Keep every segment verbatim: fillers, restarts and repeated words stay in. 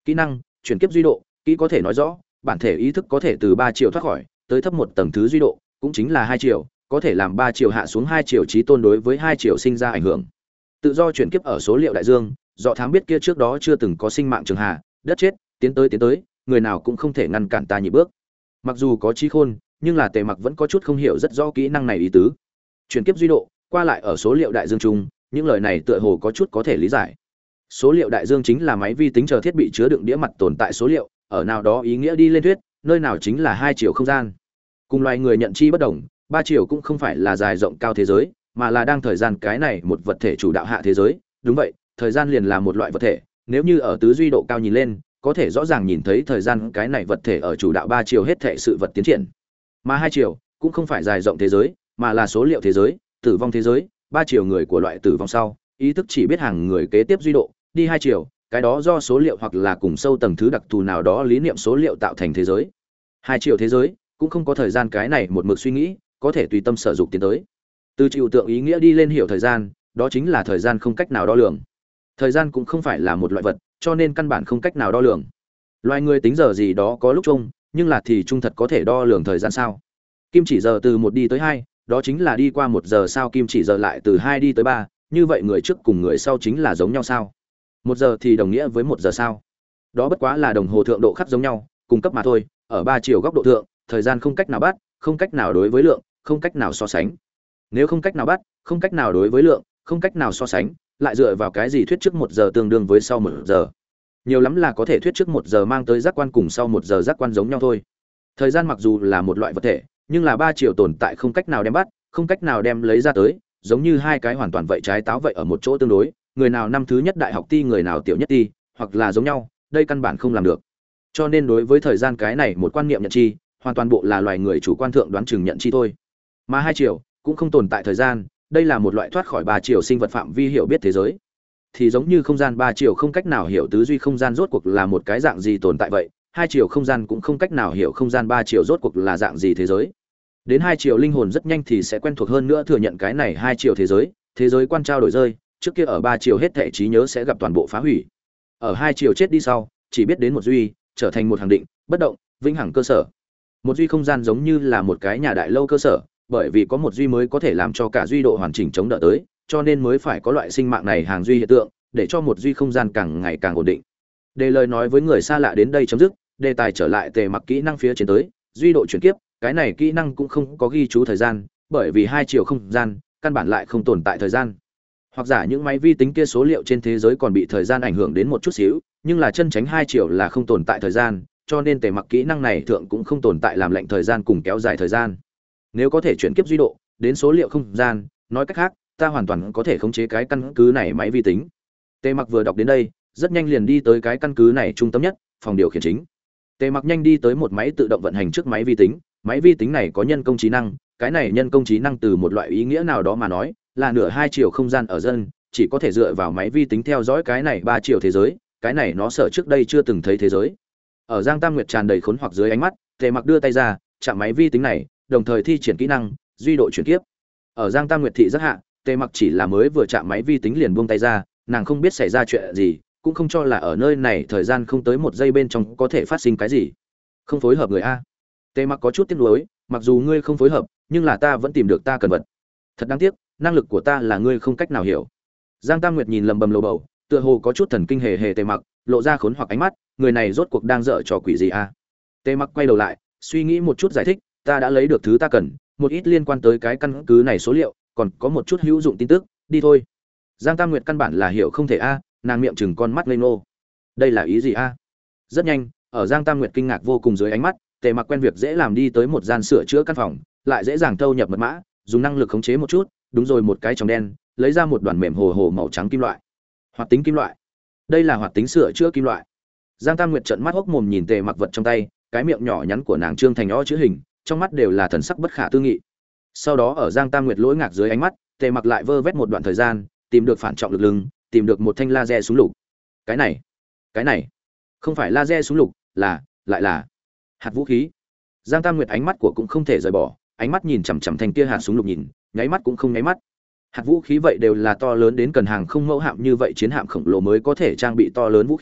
Kỹ năng chuyển kiếp duy độ, kỹ có thể nói rõ bản thể ý thức có thể từ ba chiều thoát khỏi tới thấp một tầng thứ duy độ, cũng chính là hai chiều, có thể làm ba chiều hạ xuống hai chiều chí tôn đối với hai chiều sinh ra ảnh hưởng. Tự do chuyển kiếp ở số liệu đại dương, do thám biết kia trước đó chưa từng có sinh mạng trường hạ, đất chết, tiến tới tiến tới, người nào cũng không thể ngăn cản ta nhị bước. Mặc dù có trí khôn, nhưng là Tề Mặc vẫn có chút không hiểu rất rõ kỹ năng này ý tứ. Chuyển kiếp duy độ, qua lại ở số liệu đại dương chung, những lời này tựa hồ có chút có thể lý giải. Số liệu đại dương chính là máy vi tính chờ thiết bị chứa đựng đĩa mặt tồn tại số liệu, ở nào đó ý nghĩa đi lên thuyết, nơi nào chính là hai chiều không gian. Cùng loài người nhận chi bất đồng, ba chiều cũng không phải là dài rộng cao thế giới, mà là đang thời gian cái này một vật thể chủ đạo hạ thế giới. Đúng vậy, thời gian liền là một loại vật thể, nếu như ở tứ duy độ cao nhìn lên, có thể rõ ràng nhìn thấy thời gian cái này vật thể ở chủ đạo ba chiều hết thể sự vật tiến triển. Mà hai chiều cũng không phải dài rộng thế giới, mà là số liệu thế giới, tử vong thế giới, ba chiều người của loại tử vong sau, ý thức chỉ biết hàng người kế tiếp duy độ, đi hai chiều, cái đó do số liệu hoặc là cùng sâu tầng thứ đặc thù nào đó lý niệm số liệu tạo thành thế giới. Hai chiều thế giới cũng không có thời gian cái này một mực suy nghĩ, có thể tùy tâm sở dục tiến tới. Từ trừu tượng ý nghĩa đi lên hiểu thời gian, đó chính là thời gian không cách nào đo lường. Thời gian cũng không phải là một loại vật, cho nên căn bản không cách nào đo lường. Loài người tính giờ gì đó có lúc chung, nhưng là thì trung thật có thể đo lường thời gian sao? Kim chỉ giờ từ một đi tới hai, đó chính là đi qua một giờ sao kim chỉ giờ lại từ hai đi tới ba, như vậy người trước cùng người sau chính là giống nhau sao? Một giờ thì đồng nghĩa với một giờ sao? Đó bất quá là đồng hồ thượng độ khắc giống nhau, cung cấp mà thôi, ở ba chiều góc độ thượng, thời gian không cách nào bắt, không cách nào đối với lượng, không cách nào so sánh. Nếu không cách nào bắt, không cách nào đối với lượng, không cách nào so sánh, lại dựa vào cái gì thuyết trước một giờ tương đương với sau một giờ? Nhiều lắm là có thể thuyết trước một giờ mang tới giác quan cùng sau một giờ giác quan giống nhau thôi. Thời gian mặc dù là một loại vật thể, nhưng là ba chiều tồn tại không cách nào đem bắt, không cách nào đem lấy ra tới, giống như hai cái hoàn toàn vậy trái táo vậy ở một chỗ tương đối, người nào năm thứ nhất đại học ti người nào tiểu nhất ti, hoặc là giống nhau, đây căn bản không làm được. Cho nên đối với thời gian cái này một quan niệm nhận chi, hoàn toàn bộ là loài người chủ quan thượng đoán chừng nhận chi thôi. Mà hai chiều cũng không tồn tại thời gian, đây là một loại thoát khỏi ba chiều sinh vật phạm vi hiểu biết thế giới. Thì giống như không gian ba chiều không cách nào hiểu tứ duy không gian rốt cuộc là một cái dạng gì tồn tại vậy, hai chiều không gian cũng không cách nào hiểu không gian ba chiều rốt cuộc là dạng gì thế giới. Đến hai chiều linh hồn rất nhanh thì sẽ quen thuộc hơn nữa thừa nhận cái này hai chiều thế giới, thế giới quan trao đổi rơi, trước kia ở ba chiều hết thảy trí nhớ sẽ gặp toàn bộ phá hủy. Ở hai chiều chết đi sau, chỉ biết đến một duy, trở thành một hàng định, bất động, vĩnh hằng cơ sở. Một duy không gian giống như là một cái nhà đại lâu cơ sở, bởi vì có một duy mới có thể làm cho cả duy độ hoàn chỉnh chống đỡ tới, cho nên mới phải có loại sinh mạng này hàng duy hiện tượng, để cho một duy không gian càng ngày càng ổn định. Đề lời nói với người xa lạ đến đây chấm dứt, đề tài trở lại Tề Mặc kỹ năng phía trên tới, duy độ chuyển kiếp, cái này kỹ năng cũng không có ghi chú thời gian, bởi vì hai chiều không gian, căn bản lại không tồn tại thời gian. Hoặc giả những máy vi tính kia số liệu trên thế giới còn bị thời gian ảnh hưởng đến một chút xíu, nhưng là chân tránh hai chiều là không tồn tại thời gian, cho nên Tề Mặc kỹ năng này thượng cũng không tồn tại làm lệnh thời gian cùng kéo dài thời gian. Nếu có thể chuyển kiếp duy độ đến số liệu không gian, nói cách khác, ta hoàn toàn có thể khống chế cái căn cứ này máy vi tính. Tề Mặc vừa đọc đến đây, rất nhanh liền đi tới cái căn cứ này trung tâm nhất, phòng điều khiển chính. Tề Mặc nhanh đi tới một máy tự động vận hành trước máy vi tính, máy vi tính này có nhân công trí năng, cái này nhân công trí năng từ một loại ý nghĩa nào đó mà nói, là nửa hai chiều không gian ở dân, chỉ có thể dựa vào máy vi tính theo dõi cái này ba chiều thế giới, cái này nó sở trước đây chưa từng thấy thế giới. Ở Giang Tam Nguyệt tràn đầy khốn hoặc dưới ánh mắt, Tề Mặc đưa tay ra, chạm máy vi tính này, đồng thời thi triển kỹ năng duy độ chuyển kiếp. Ở Giang Tam Nguyệt thị rất hạ, Tề Mặc chỉ là mới vừa chạm máy vi tính liền buông tay ra, nàng không biết xảy ra chuyện gì, cũng không cho là ở nơi này thời gian không tới một giây bên trong có thể phát sinh cái gì. Không phối hợp người a. Tề Mặc có chút tiếc nuối, mặc dù ngươi không phối hợp, nhưng là ta vẫn tìm được ta cần vật. Thật đáng tiếc, năng lực của ta là ngươi không cách nào hiểu. Giang Tam Nguyệt nhìn lầm bầm lầu bầu, tựa hồ có chút thần kinh hề hề Tề Mặc, lộ ra khốn hoặc ánh mắt, người này rốt cuộc đang dở trò quỷ gì a? Tề Mặc quay đầu lại, suy nghĩ một chút giải thích, ta đã lấy được thứ ta cần, một ít liên quan tới cái căn cứ này số liệu, còn có một chút hữu dụng tin tức, đi thôi. Giang Tam Nguyệt căn bản là hiểu không thể a, nàng miệng chừng con mắt ngây ngô. Đây là ý gì a? Rất nhanh, ở Giang Tam Nguyệt kinh ngạc vô cùng dưới ánh mắt, Tề Mặc quen việc dễ làm đi tới một gian sửa chữa căn phòng, lại dễ dàng thâu nhập mật mã, dùng năng lực khống chế một chút, đúng rồi một cái tròng đen, lấy ra một đoàn mềm hồ hồ màu trắng kim loại. Hoạt tính kim loại. Đây là hoạt tính sửa chữa kim loại. Giang Tam Nguyệt trợn mắt hốc mồm nhìn Tề Mặc vật trong tay, cái miệng nhỏ nhắn của nàng trương thành o chữ hình, trong mắt đều là thần sắc bất khả tư nghị. Sau đó ở Giang Tam Nguyệt lỗi ngạc dưới ánh mắt, Tề Mặc lại vơ vét một đoạn thời gian, tìm được phản trọng lực lưng, tìm được một thanh laser súng lục. Cái này, cái này, không phải laser súng lục, là, lại là hạt vũ khí. Giang Tam Nguyệt ánh mắt của cũng không thể rời bỏ, ánh mắt nhìn chằm chằm thanh kia hạt súng lục nhìn, nháy mắt cũng không nháy mắt. Hạt vũ khí vậy đều là to lớn đến cần hàng không mẫu hạm như vậy chiến hạm khổng lồ mới có thể trang bị to lớn vũ khí,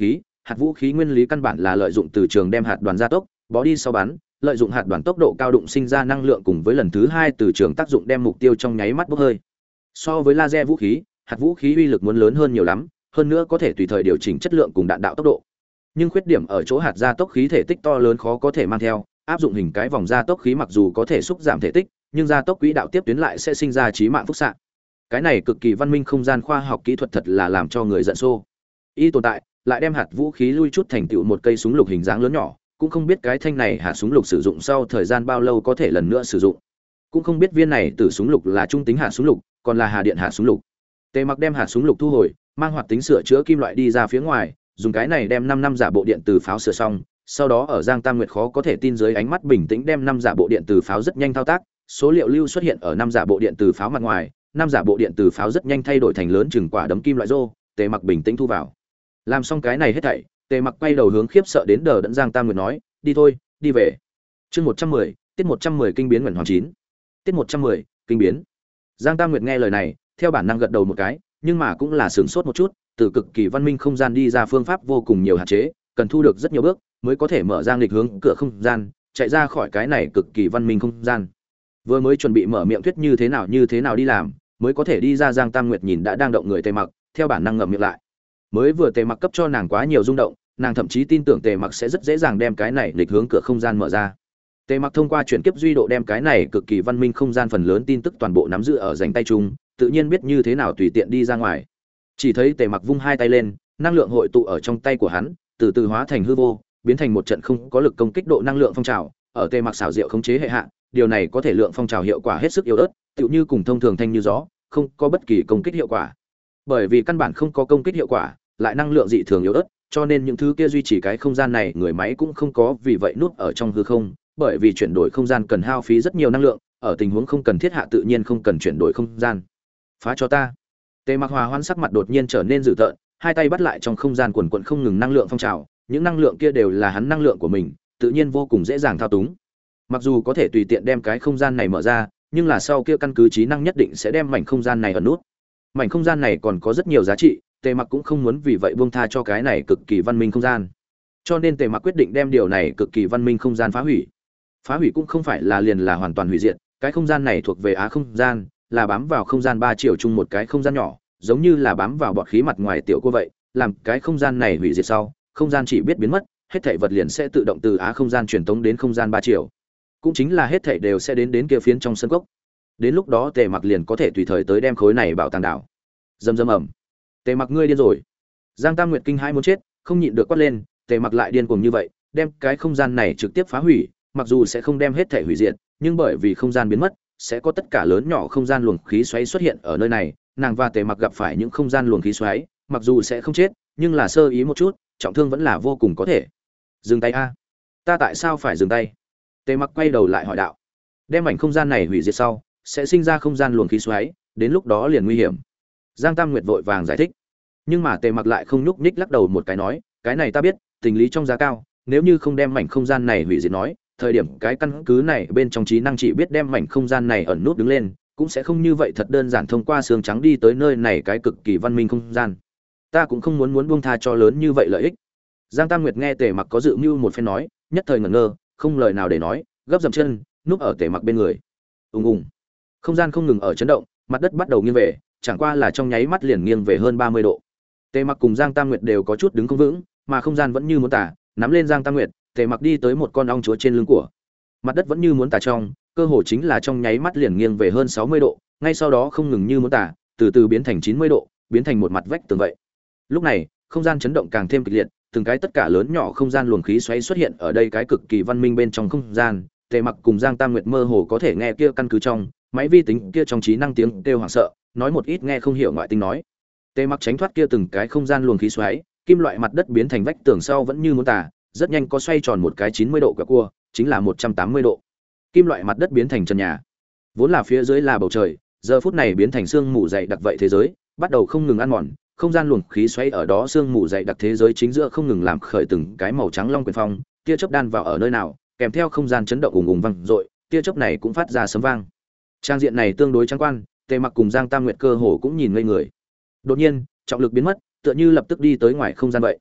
hạt vũ khí nguyên lý căn bản là lợi dụng từ trường đem hạt đoàn gia tốc, bó đi sau bắn, lợi dụng hạt đoàn tốc độ cao đụng sinh ra năng lượng cùng với lần thứ hai từ trường tác dụng đem mục tiêu trong nháy mắt bốc hơi. So với laser vũ khí, hạt vũ khí uy lực muốn lớn hơn nhiều lắm, hơn nữa có thể tùy thời điều chỉnh chất lượng cùng đạn đạo tốc độ. Nhưng khuyết điểm ở chỗ hạt gia tốc khí thể tích to lớn khó có thể mang theo, áp dụng hình cái vòng gia tốc khí mặc dù có thể xúc giảm thể tích, nhưng gia tốc quỹ đạo tiếp tuyến lại sẽ sinh ra chí mạng phúc xạ. Cái này cực kỳ văn minh không gian khoa học kỹ thuật thật là làm cho người giận xô. Y tồn tại, lại đem hạt vũ khí lui chút thành tựu một cây súng lục hình dáng lớn nhỏ, cũng không biết cái thanh này hạt súng lục sử dụng sau thời gian bao lâu có thể lần nữa sử dụng. Cũng không biết viên này từ súng lục là trung tính hạt súng lục, còn là hà điện hạt súng lục. Tề Mặc đem hạt súng lục thu hồi, mang hoạt tính sửa chữa kim loại đi ra phía ngoài, dùng cái này đem năm năm giả bộ điện từ pháo sửa xong, sau đó ở Giang Tam Nguyệt khó có thể tin dưới ánh mắt bình tĩnh đem năm giả bộ điện từ pháo rất nhanh thao tác, số liệu lưu xuất hiện ở năm giả bộ điện từ pháo mặt ngoài, năm giả bộ điện từ pháo rất nhanh thay đổi thành lớn chừng quả đấm kim loại rô, Tề Mặc bình tĩnh thu vào. Làm xong cái này hết thảy, Tề Mặc quay đầu hướng khiếp sợ đến đờ đẫn Giang Tam Nguyệt nói, "Đi thôi, đi về." Chương một trăm mười, tiết một trăm mười kinh biến nguyện hoàng chín. Tiết một trăm mười, kinh biến. Giang Tam Nguyệt nghe lời này, theo bản năng gật đầu một cái, nhưng mà cũng là sửng sốt một chút, từ cực kỳ văn minh không gian đi ra phương pháp vô cùng nhiều hạn chế, cần thu được rất nhiều bước mới có thể mở ra nghịch hướng cửa không gian, chạy ra khỏi cái này cực kỳ văn minh không gian. Vừa mới chuẩn bị mở miệng thuyết như thế nào như thế nào đi làm, mới có thể đi ra Giang Tam Nguyệt nhìn đã đang động người Tề Mặc, theo bản năng ngậm miệng lại. Mới vừa Tề Mặc cấp cho nàng quá nhiều rung động, nàng thậm chí tin tưởng Tề Mặc sẽ rất dễ dàng đem cái này nghịch hướng cửa không gian mở ra. Tề Mặc thông qua chuyển kiếp duy độ đem cái này cực kỳ văn minh không gian phần lớn tin tức toàn bộ nắm giữ ở rảnh tay chung, tự nhiên biết như thế nào tùy tiện đi ra ngoài. Chỉ thấy Tề Mặc vung hai tay lên, năng lượng hội tụ ở trong tay của hắn, từ từ hóa thành hư vô, biến thành một trận không có lực công kích độ năng lượng phong trào, ở Tề Mặc xảo diệu khống chế hệ hạ, điều này có thể lượng phong trào hiệu quả hết sức yếu ớt, tựu như cùng thông thường thanh như gió, không có bất kỳ công kích hiệu quả. Bởi vì căn bản không có công kích hiệu quả, lại năng lượng dị thường yếu ớt, cho nên những thứ kia duy trì cái không gian này người máy cũng không có vì vậy nút ở trong hư không, bởi vì chuyển đổi không gian cần hao phí rất nhiều năng lượng, ở tình huống không cần thiết hạ tự nhiên không cần chuyển đổi không gian. Phá cho ta. Tề Mặc Hòa hoan sắc mặt đột nhiên trở nên dữ tợn, hai tay bắt lại trong không gian quần quần không ngừng năng lượng phong trào, những năng lượng kia đều là hắn năng lượng của mình, tự nhiên vô cùng dễ dàng thao túng. Mặc dù có thể tùy tiện đem cái không gian này mở ra, nhưng là sau kia căn cứ trí năng nhất định sẽ đem mảnh không gian này ẩn nút. Mảnh không gian này còn có rất nhiều giá trị, Tề Mặc cũng không muốn vì vậy buông tha cho cái này cực kỳ văn minh không gian. Cho nên Tề Mặc quyết định đem điều này cực kỳ văn minh không gian phá hủy. Phá hủy cũng không phải là liền là hoàn toàn hủy diệt, cái không gian này thuộc về á không gian, là bám vào không gian ba chiều chung một cái không gian nhỏ, giống như là bám vào bọt khí mặt ngoài tiểu cô vậy, làm cái không gian này hủy diệt sau, không gian chỉ biết biến mất, hết thảy vật liền sẽ tự động từ á không gian truyền tống đến không gian ba chiều. Cũng chính là hết thảy đều sẽ đến đến kia phiến trong sân cốc. Đến lúc đó Tề Mặc liền có thể tùy thời tới đem khối này bảo tàng đảo. Dầm dầm ầm. Tề Mặc ngươi điên rồi. Giang Tam Nguyệt kinh hãi muốn chết, không nhịn được quát lên, Tề Mặc lại điên cuồng như vậy, đem cái không gian này trực tiếp phá hủy, mặc dù sẽ không đem hết thảy hủy diệt, nhưng bởi vì không gian biến mất, sẽ có tất cả lớn nhỏ không gian luồng khí xoáy xuất hiện ở nơi này, nàng và Tề Mặc gặp phải những không gian luồng khí xoáy, mặc dù sẽ không chết, nhưng là sơ ý một chút, trọng thương vẫn là vô cùng có thể. Dừng tay a. Ta tại sao phải dừng tay? Tề Mặc quay đầu lại hỏi đạo. Đem mảnh không gian này hủy diệt sau, sẽ sinh ra không gian luồng khí xoáy, đến lúc đó liền nguy hiểm. Giang Tam Nguyệt vội vàng giải thích. Nhưng mà Tề Mặc lại không nhúc nhích lắc đầu một cái nói, cái này ta biết, tình lý trong giá cao, nếu như không đem mảnh không gian này hủy diệt nói, thời điểm cái căn cứ này bên trong trí năng chỉ biết đem mảnh không gian này ẩn nút đứng lên, cũng sẽ không như vậy thật đơn giản thông qua xương trắng đi tới nơi này cái cực kỳ văn minh không gian. Ta cũng không muốn muốn buông tha cho lớn như vậy lợi ích. Giang Tam Nguyệt nghe Tề Mặc có dự mưu một phen nói, nhất thời ngẩn ngơ, không lời nào để nói, gấp dậm chân, núp ở Tề Mặc bên người. Ùng ùng. Không gian không ngừng ở chấn động, mặt đất bắt đầu nghiêng về, chẳng qua là trong nháy mắt liền nghiêng về hơn ba mươi độ. Tề Mặc cùng Giang Tam Nguyệt đều có chút đứng không vững, mà không gian vẫn như muốn tả, nắm lên Giang Tam Nguyệt, Tề Mặc đi tới một con ong chúa trên lưng của. Mặt đất vẫn như muốn tả trong, cơ hồ chính là trong nháy mắt liền nghiêng về hơn sáu mươi độ, ngay sau đó không ngừng như muốn tả, từ từ biến thành chín mươi độ, biến thành một mặt vách tường vậy. Lúc này, không gian chấn động càng thêm kịch liệt, từng cái tất cả lớn nhỏ không gian luồng khí xoáy xuất hiện ở đây cái cực kỳ văn minh bên trong không gian. Tề Mặc cùng Giang Tam Nguyệt mơ hồ có thể nghe kia căn cứ trong máy vi tính kia trong trí năng tiếng kêu hoảng sợ, nói một ít nghe không hiểu ngoại tinh nói. Tề Mặc tránh thoát kia từng cái không gian luồng khí xoáy, kim loại mặt đất biến thành vách tường sau vẫn như muốn tả, rất nhanh có xoay tròn một cái chín mươi độ quẹo cua, chính là một trăm tám mươi độ. Kim loại mặt đất biến thành trần nhà, vốn là phía dưới là bầu trời, giờ phút này biến thành sương mù dày đặc vậy thế giới, bắt đầu không ngừng ăn mòn, không gian luồng khí xoáy ở đó sương mù dày đặc thế giới chính giữa không ngừng làm khởi từng cái màu trắng long quyền phong, tia chớp đan vào ở nơi nào, kèm theo không gian chấn động ùng ùng vang dội, tia chớp này cũng phát ra sấm vang. Trang diện này tương đối trắng quan, Tề Mặc cùng Giang Tam Nguyệt cơ hồ cũng nhìn ngây người. Đột nhiên, trọng lực biến mất, tựa như lập tức đi tới ngoài không gian vậy.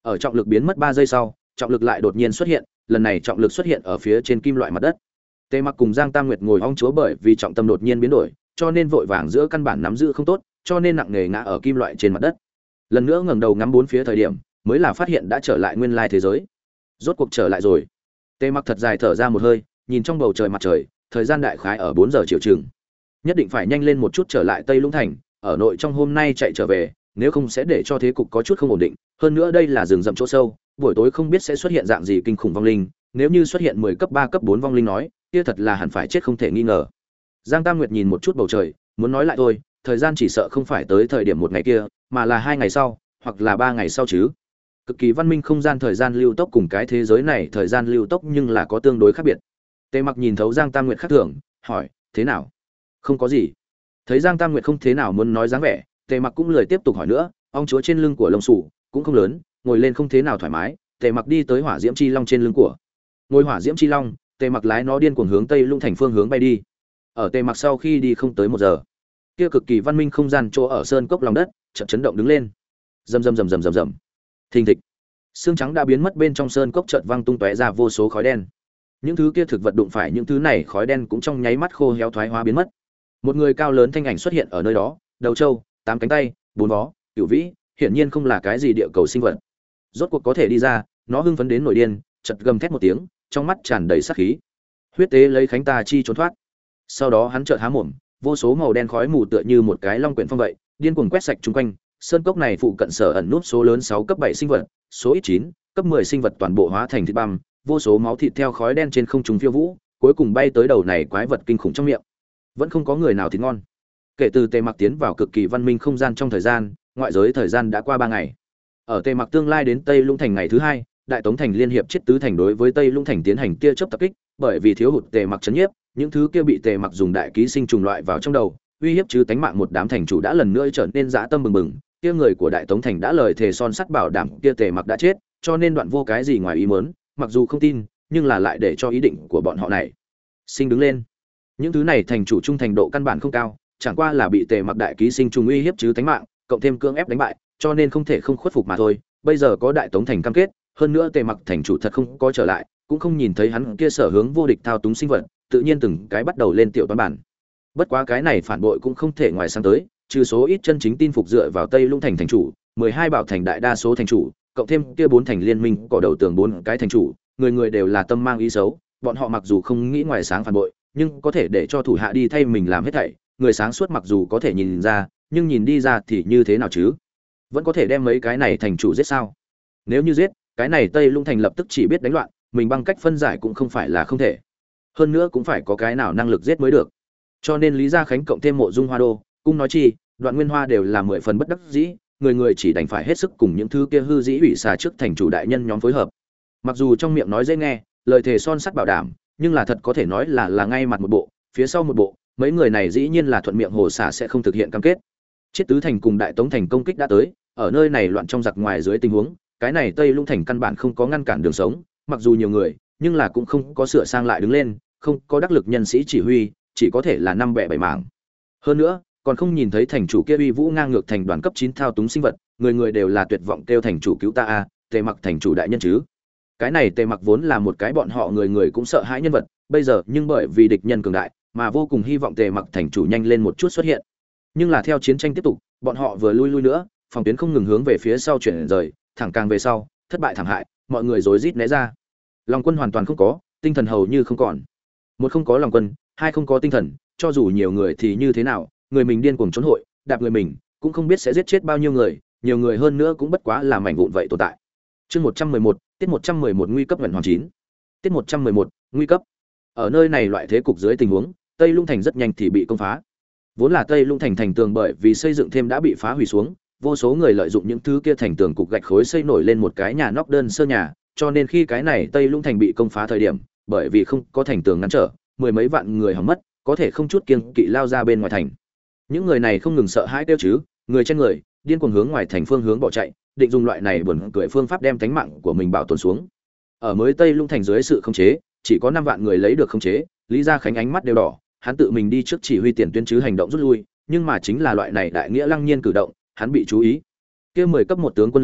Ở trọng lực biến mất ba giây sau, trọng lực lại đột nhiên xuất hiện, lần này trọng lực xuất hiện ở phía trên kim loại mặt đất. Tề Mặc cùng Giang Tam Nguyệt ngồi ong chúa bởi vì trọng tâm đột nhiên biến đổi, cho nên vội vàng giữa căn bản nắm giữ không tốt, cho nên nặng nề ngã ở kim loại trên mặt đất. Lần nữa ngẩng đầu ngắm bốn phía thời điểm, mới là phát hiện đã trở lại nguyên lai thế giới. Rốt cuộc trở lại rồi. Tề Mặc thật dài thở ra một hơi, nhìn trong bầu trời mặt trời, thời gian đại khái ở bốn giờ chiều chừng. Nhất định phải nhanh lên một chút trở lại Tây Lũng Thành, ở nội trong hôm nay chạy trở về, nếu không sẽ để cho thế cục có chút không ổn định, hơn nữa đây là rừng rậm chỗ sâu, buổi tối không biết sẽ xuất hiện dạng gì kinh khủng vong linh, nếu như xuất hiện mười cấp ba cấp bốn vong linh nói, kia thật là hẳn phải chết không thể nghi ngờ. Giang Tam Nguyệt nhìn một chút bầu trời, muốn nói lại thôi, thời gian chỉ sợ không phải tới thời điểm một ngày kia, mà là hai ngày sau, hoặc là ba ngày sau chứ. Cực kỳ văn minh không gian thời gian lưu tốc cùng cái thế giới này thời gian lưu tốc nhưng là có tương đối khác biệt. Tề Mặc nhìn thấu Giang Tam Nguyệt khác thường, hỏi, thế nào? Không có gì. Thấy Giang Tam Nguyệt không thế nào muốn nói dáng vẻ, Tề Mặc cũng lười tiếp tục hỏi nữa, ong chúa trên lưng của lông sủ cũng không lớn, ngồi lên không thế nào thoải mái, Tề Mặc đi tới hỏa diễm chi long trên lưng của. Ngồi hỏa diễm chi long, Tề Mặc lái nó điên cuồng hướng Tây Lũng Thành phương hướng bay đi. Ở Tề Mặc sau khi đi không tới một giờ, kia cực kỳ văn minh không gian chỗ ở sơn cốc lòng đất, chợt chấn động đứng lên. Rầm rầm rầm rầm rầm rầm. Thình thịch. Xương trắng đã biến mất bên trong sơn cốc chợt văng tung tóe ra vô số khói đen. Những thứ kia thực vật đụng phải những thứ này khói đen cũng trong nháy mắt khô héo thoái hóa biến mất. Một người cao lớn thanh ảnh xuất hiện ở nơi đó, đầu trâu, tám cánh tay, bốn vó, cửu vĩ, hiển nhiên không là cái gì địa cầu sinh vật. Rốt cuộc có thể đi ra, nó hưng phấn đến nổi điên, chợt gầm thét một tiếng, trong mắt tràn đầy sát khí. Huyết tế lấy khánh ta chi trốn thoát. Sau đó hắn chợt há mồm, vô số màu đen khói mù tựa như một cái long quyển phong vậy, điên cuồng quét sạch chung quanh. Sơn cốc này phụ cận sở ẩn nút số lớn sáu cấp bảy sinh vật, số ít chín, cấp mười sinh vật toàn bộ hóa thành thịt băm, vô số máu thịt theo khói đen trên không trung phiêu vũ, cuối cùng bay tới đầu này quái vật kinh khủng trong miệng. Vẫn không có người nào thịt ngon. Kể từ Tề Mặc tiến vào cực kỳ văn minh không gian trong thời gian, ngoại giới thời gian đã qua ba ngày. Ở Tề Mặc tương lai đến Tây Lũng Thành ngày thứ hai, Đại Tống Thành liên hiệp chết tứ thành đối với Tây Lũng Thành tiến hành tia chớp tập kích, bởi vì thiếu hụt Tề Mặc chấn nhiếp, những thứ kia bị Tề Mặc dùng đại ký sinh trùng loại vào trong đầu, uy hiếp chứ tánh mạng một đám thành chủ đã lần nữa trở nên dã tâm bừng bừng, kia người của Đại Tống Thành đã lời thề son sắt bảo đảm kia Tề Mặc đã chết, cho nên đoạn vô cái gì ngoài ý muốn, mặc dù không tin, nhưng là lại để cho ý định của bọn họ này sinh đứng lên. Những thứ này thành chủ trung thành độ căn bản không cao, chẳng qua là bị Tề Mặc đại ký sinh trùng uy hiếp chứ tánh mạng, cộng thêm cưỡng ép đánh bại, cho nên không thể không khuất phục mà thôi. Bây giờ có Đại Tống Thành cam kết, hơn nữa Tề Mặc thành chủ thật không có trở lại, cũng không nhìn thấy hắn kia sở hướng vô địch thao túng sinh vật, tự nhiên từng cái bắt đầu lên tiểu toán bản. Bất quá cái này phản bội cũng không thể ngoài sáng tới, trừ số ít chân chính tin phục dựa vào Tây Lũng Thành thành chủ, mười hai bảo thành đại đa số thành chủ, cộng thêm kia bốn thành liên minh cỏ đầu tường bốn cái thành chủ, người người đều là tâm mang ý xấu, bọn họ mặc dù không nghĩ ngoài sáng phản bội, nhưng có thể để cho thủ hạ đi thay mình làm hết thảy, người sáng suốt mặc dù có thể nhìn ra, nhưng nhìn đi ra thì như thế nào chứ? Vẫn có thể đem mấy cái này thành chủ giết sao? Nếu như giết, cái này Tây Lũng Thành lập tức chỉ biết đánh loạn, mình bằng cách phân giải cũng không phải là không thể. Hơn nữa cũng phải có cái nào năng lực giết mới được. Cho nên Lý Gia Khánh cộng thêm Mộ Dung Hoa Đô, cung nói chi, Đoạn Nguyên Hoa đều là mười phần bất đắc dĩ, người người chỉ đành phải hết sức cùng những thứ kia hư dĩ ủy xà trước thành chủ đại nhân nhóm phối hợp. Mặc dù trong miệng nói dễ nghe, lời thề son sắt bảo đảm, nhưng là thật có thể nói là là ngay mặt một bộ, phía sau một bộ, mấy người này dĩ nhiên là thuận miệng hồ xả sẽ không thực hiện cam kết. Chiết tứ thành cùng Đại Tống Thành công kích đã tới, ở nơi này loạn trong giặc ngoài dưới tình huống, cái này Tây Lũng Thành căn bản không có ngăn cản đường sống, mặc dù nhiều người, nhưng là cũng không có sửa sang lại đứng lên, không có đắc lực nhân sĩ chỉ huy, chỉ có thể là năm bè bảy mảng. Hơn nữa, còn không nhìn thấy thành chủ kia uy vũ ngang ngược thành đoàn cấp chín thao túng sinh vật, người người đều là tuyệt vọng kêu thành chủ cứu ta a, Tề Mặc thành chủ đại nhân chứ. Cái này Tề Mặc vốn là một cái bọn họ người người cũng sợ hãi nhân vật, bây giờ nhưng bởi vì địch nhân cường đại, mà vô cùng hy vọng Tề Mặc thành chủ nhanh lên một chút xuất hiện. Nhưng là theo chiến tranh tiếp tục, bọn họ vừa lui lui nữa, phòng tuyến không ngừng hướng về phía sau chuyển rời, thẳng càng về sau, thất bại thảm hại, mọi người rối rít né ra. Lòng quân hoàn toàn không có, tinh thần hầu như không còn. Một không có lòng quân, hai không có tinh thần, cho dù nhiều người thì như thế nào, người mình điên cuồng trốn hội, đạp người mình, cũng không biết sẽ giết chết bao nhiêu người, nhiều người hơn nữa cũng bất quá là mảnh vụn vậy tồn tại. Chương một trăm mười một, tiết một trăm mười một nguy cấp vận hoàng chín. Tiết một trăm mười một, nguy cấp. Ở nơi này loại thế cục dưới tình huống, Tây Lũng Thành rất nhanh thì bị công phá. Vốn là Tây Lũng Thành thành tường bởi vì xây dựng thêm đã bị phá hủy xuống, vô số người lợi dụng những thứ kia thành tường cục gạch khối xây nổi lên một cái nhà nóc đơn sơ nhà, cho nên khi cái này Tây Lũng Thành bị công phá thời điểm, bởi vì không có thành tường ngăn trở, mười mấy vạn người hỏng mất, có thể không chút kiêng kỵ lao ra bên ngoài thành. Những người này không ngừng sợ hãi kêu chứ, người trên người, điên cuồng hướng ngoài thành phương hướng bỏ chạy, định dùng loại này buồn cười phương pháp đem tánh mạng của mình bảo tồn xuống. Ở mới Tây Lũng Thành dưới sự khống chế, chỉ có năm vạn người lấy được khống chế, Lý Gia Khánh ánh mắt đều đỏ, hắn tự mình đi trước chỉ huy tiền tuyến chứ hành động rút lui, nhưng mà chính là loại này đại nghĩa lăng nhiên cử động, hắn bị chú ý. Kia mười cấp một tướng quân Lý Sách,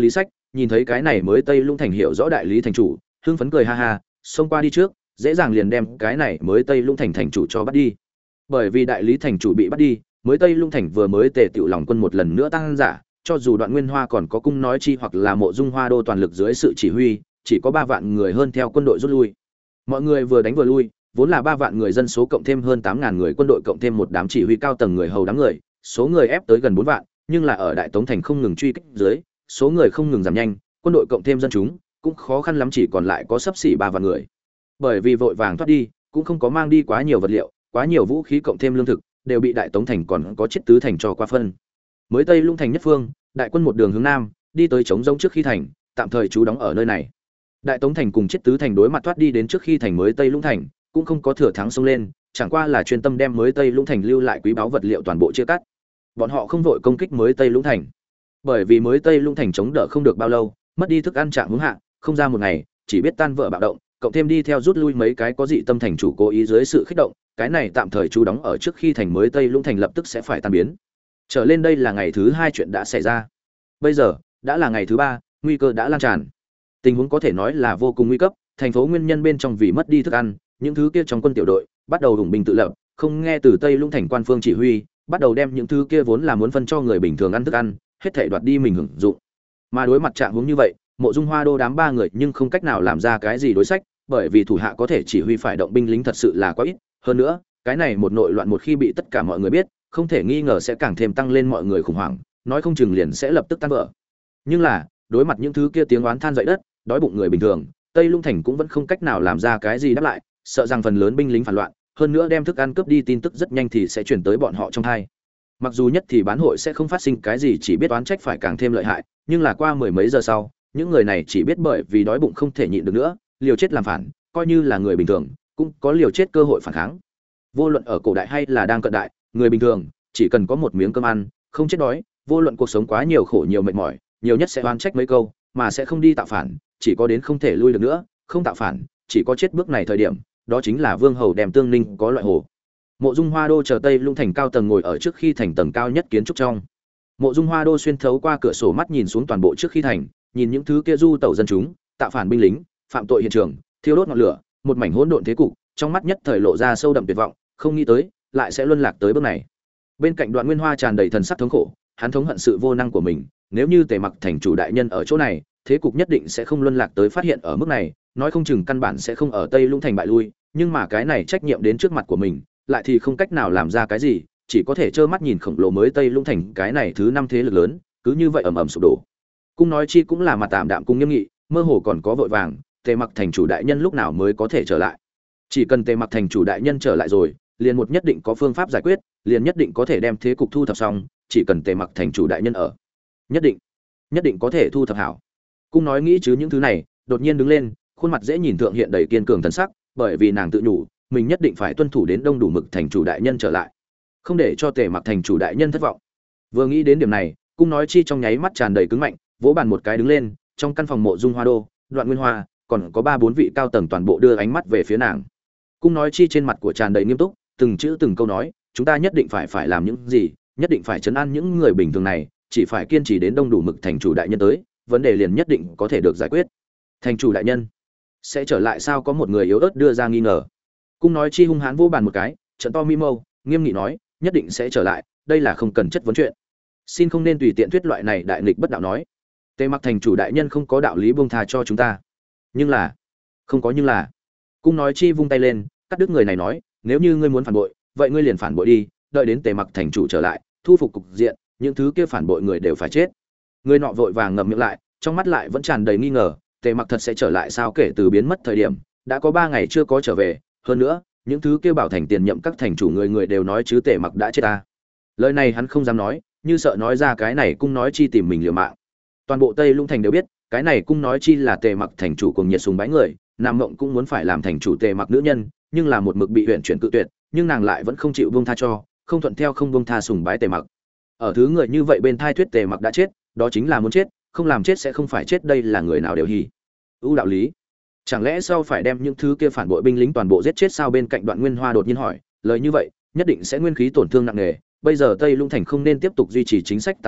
nhìn thấy cái này mới Tây Lũng Thành hiểu rõ đại lý thành chủ, hưng phấn cười ha ha, xông qua đi trước, dễ dàng liền đem cái này mới Tây Lũng Thành thành chủ cho bắt đi. Bởi vì đại lý thành chủ bị bắt đi, mới Tây Lũng Thành vừa mới tề tựu lòng quân một lần nữa tăng giả, cho dù Đoạn Nguyên Hoa còn có cung nói chi hoặc là Mộ Dung Hoa Đô toàn lực dưới sự chỉ huy, chỉ có ba vạn người hơn theo quân đội rút lui. Mọi người vừa đánh vừa lui, vốn là ba vạn người dân số cộng thêm hơn tám ngàn người quân đội cộng thêm một đám chỉ huy cao tầng người hầu đám người, số người ép tới gần bốn vạn, nhưng là ở Đại Tống thành không ngừng truy kích dưới, số người không ngừng giảm nhanh, quân đội cộng thêm dân chúng, cũng khó khăn lắm chỉ còn lại có sấp xỉ ba vạn người. Bởi vì vội vàng thoát đi, cũng không có mang đi quá nhiều vật liệu, quá nhiều vũ khí cộng thêm lương thực, đều bị Đại Tống thành còn có Chiết Tứ thành cho qua phân. Mới Tây Lũng Thành nhất phương, đại quân một đường hướng nam, đi tới chống rông trước khi thành, tạm thời trú đóng ở nơi này. Đại Tống thành cùng Chiết Tứ thành đối mặt thoát đi đến trước khi thành mới Tây Lũng Thành, cũng không có thừa thắng xông lên, chẳng qua là chuyên tâm đem mới Tây Lũng Thành lưu lại quý báu vật liệu toàn bộ chia cắt. Bọn họ không vội công kích mới Tây Lũng Thành, bởi vì mới Tây Lũng Thành chống đỡ không được bao lâu, mất đi thức ăn trạng hướng hạ, không ra một ngày, chỉ biết tan vỡ bạo động, cộng thêm đi theo rút lui mấy cái có dị tâm thành chủ cố ý dưới sự kích động, cái này tạm thời trú đóng ở trước khi thành mới Tây Lũng Thành lập tức sẽ phải tan biến. Trở lên đây là ngày thứ hai chuyện đã xảy ra. Bây giờ đã là ngày thứ ba, nguy cơ đã lan tràn. Tình huống có thể nói là vô cùng nguy cấp, thành phố nguyên nhân bên trong vì mất đi thức ăn, những thứ kia trong quân tiểu đội bắt đầu hùng binh tự lập, không nghe từ Tây Lũng Thành quan phương chỉ huy, bắt đầu đem những thứ kia vốn là muốn phân cho người bình thường ăn thức ăn, hết thảy đoạt đi mình hưởng dụng. Mà đối mặt trạng huống như vậy, Mộ Dung Hoa Đô đám ba người nhưng không cách nào làm ra cái gì đối sách, bởi vì thủ hạ có thể chỉ huy phải động binh lính thật sự là quá ít, hơn nữa, cái này một nội loạn một khi bị tất cả mọi người biết, không thể nghi ngờ sẽ càng thêm tăng lên mọi người khủng hoảng, nói không chừng liền sẽ lập tức tan vỡ. Nhưng là, đối mặt những thứ kia tiếng oán than dậy đất, đói bụng người bình thường, Tây Lũng Thành cũng vẫn không cách nào làm ra cái gì đáp lại, sợ rằng phần lớn binh lính phản loạn, hơn nữa đem thức ăn cướp đi tin tức rất nhanh thì sẽ truyền tới bọn họ trong tai. Mặc dù nhất thì bán hội sẽ không phát sinh cái gì, chỉ biết oán trách phải càng thêm lợi hại, nhưng là qua mười mấy giờ sau, những người này chỉ biết bởi vì đói bụng không thể nhịn được nữa, liều chết làm phản, coi như là người bình thường, cũng có liều chết cơ hội phản kháng. Vô luận ở cổ đại hay là đang cận đại, người bình thường chỉ cần có một miếng cơm ăn, không chết đói, vô luận cuộc sống quá nhiều khổ nhiều mệt mỏi, nhiều nhất sẽ oán trách mấy câu, mà sẽ không đi tạo phản, chỉ có đến không thể lui được nữa, không tạo phản, chỉ có chết bước này thời điểm, đó chính là vương hầu đem tương ninh có loại hồ. Mộ Dung Hoa Đô chờ Tây Lũng Thành cao tầng ngồi ở trước khi thành tầng cao nhất kiến trúc trong. Mộ Dung Hoa Đô xuyên thấu qua cửa sổ mắt nhìn xuống toàn bộ trước khi thành, nhìn những thứ kia du tẩu dân chúng, tạo phản binh lính, phạm tội hiện trường, thiêu đốt ngọn lửa, một mảnh hỗn độn thế cục, trong mắt nhất thời lộ ra sâu đậm tuyệt vọng, không nghĩ tới, lại sẽ luân lạc tới bước này. Bên cạnh Đoạn Nguyên Hoa tràn đầy thần sắc thống khổ, hắn thống hận sự vô năng của mình, nếu như Tề Mặc thành chủ đại nhân ở chỗ này, thế cục nhất định sẽ không luân lạc tới phát hiện ở mức này, nói không chừng căn bản sẽ không ở Tây Lũng Thành bại lui, nhưng mà cái này trách nhiệm đến trước mặt của mình, lại thì không cách nào làm ra cái gì, chỉ có thể trơ mắt nhìn khổng lồ mới Tây Lũng Thành cái này thứ năm thế lực lớn, cứ như vậy ầm ầm sụp đổ. Cung nói chi cũng là mặt tạm đạm cung nghiêm nghị, mơ hồ còn có vội vàng, Tề Mặc thành chủ đại nhân lúc nào mới có thể trở lại? Chỉ cần Tề Mặc thành chủ đại nhân trở lại rồi, liền một nhất định có phương pháp giải quyết, liền nhất định có thể đem thế cục thu thập xong, chỉ cần Tề Mặc thành chủ đại nhân ở, nhất định, nhất định có thể thu thập hảo. Cung nói nghĩ chứ những thứ này, đột nhiên đứng lên, khuôn mặt dễ nhìn thượng hiện đầy kiên cường thần sắc, bởi vì nàng tự nhủ, mình nhất định phải tuân thủ đến đông đủ mực thành chủ đại nhân trở lại, không để cho Tề Mặc thành chủ đại nhân thất vọng. Vừa nghĩ đến điểm này, Cung nói chi trong nháy mắt tràn đầy cứng mạnh, vỗ bàn một cái đứng lên, trong căn phòng Mộ Dung Hoa Đô, Đoạn Nguyên Hoa, còn có ba bốn vị cao tầng toàn bộ đưa ánh mắt về phía nàng. Cung nói chi trên mặt của tràn đầy nghiêm túc, từng chữ từng câu nói, chúng ta nhất định phải phải làm những gì, nhất định phải trấn an những người bình thường này, chỉ phải kiên trì đến đông đủ mực thành chủ đại nhân tới, vấn đề liền nhất định có thể được giải quyết. Thành chủ đại nhân sẽ trở lại sao? Có một người yếu ớt đưa ra nghi ngờ. Cung nói chi hung hãn vô bàn một cái, trận to mi mâu, nghiêm nghị nói, nhất định sẽ trở lại, đây là không cần chất vấn chuyện. Xin không nên tùy tiện thuyết loại này đại nghịch bất đạo nói. Tề Mặc thành chủ đại nhân không có đạo lý buông tha cho chúng ta. Nhưng là, không có nhưng là. Cung nói chi vung tay lên, cắt đứt người này nói, nếu như ngươi muốn phản bội, vậy ngươi liền phản bội đi, đợi đến Tề Mặc thành chủ trở lại, thu phục cục diện, những thứ kia phản bội người đều phải chết. Người nọ vội vàng ngậm miệng lại, trong mắt lại vẫn tràn đầy nghi ngờ, Tề Mặc thật sẽ trở lại sao? Kể từ biến mất thời điểm, đã có ba ngày chưa có trở về, hơn nữa, những thứ kia bảo thành tiền nhậm các thành chủ người người đều nói chứ Tề Mặc đã chết ta. Lời này hắn không dám nói, như sợ nói ra cái này Cung nói chi tìm mình liều mạng. Toàn bộ Tây Lũng Thành đều biết, cái này Cung nói chi là Tề Mặc thành chủ cùng nhiệt sùng bái người, Nam Mộng cũng muốn phải làm thành chủ Tề Mặc nữ nhân, nhưng là một mực bị huyện chuyển cự tuyệt, nhưng nàng lại vẫn không chịu buông tha cho, không thuận theo không buông tha sùng bái Tề Mặc. Ở thứ người như vậy bên thai thuyết Tề Mặc đã chết, đó chính là muốn chết, không làm chết sẽ không phải chết, đây là người nào đều hỉ. ưu đạo lý, chẳng lẽ sau phải đem những thứ kia phản bội binh lính toàn bộ giết chết sao? Bên cạnh Đoạn Nguyên Hoa đột nhiên hỏi, lời như vậy nhất định sẽ nguyên khí tổn thương nặng nề, bây giờ Tây Lũng Thành không nên tiếp tục duy trì chính sách tàn bạo,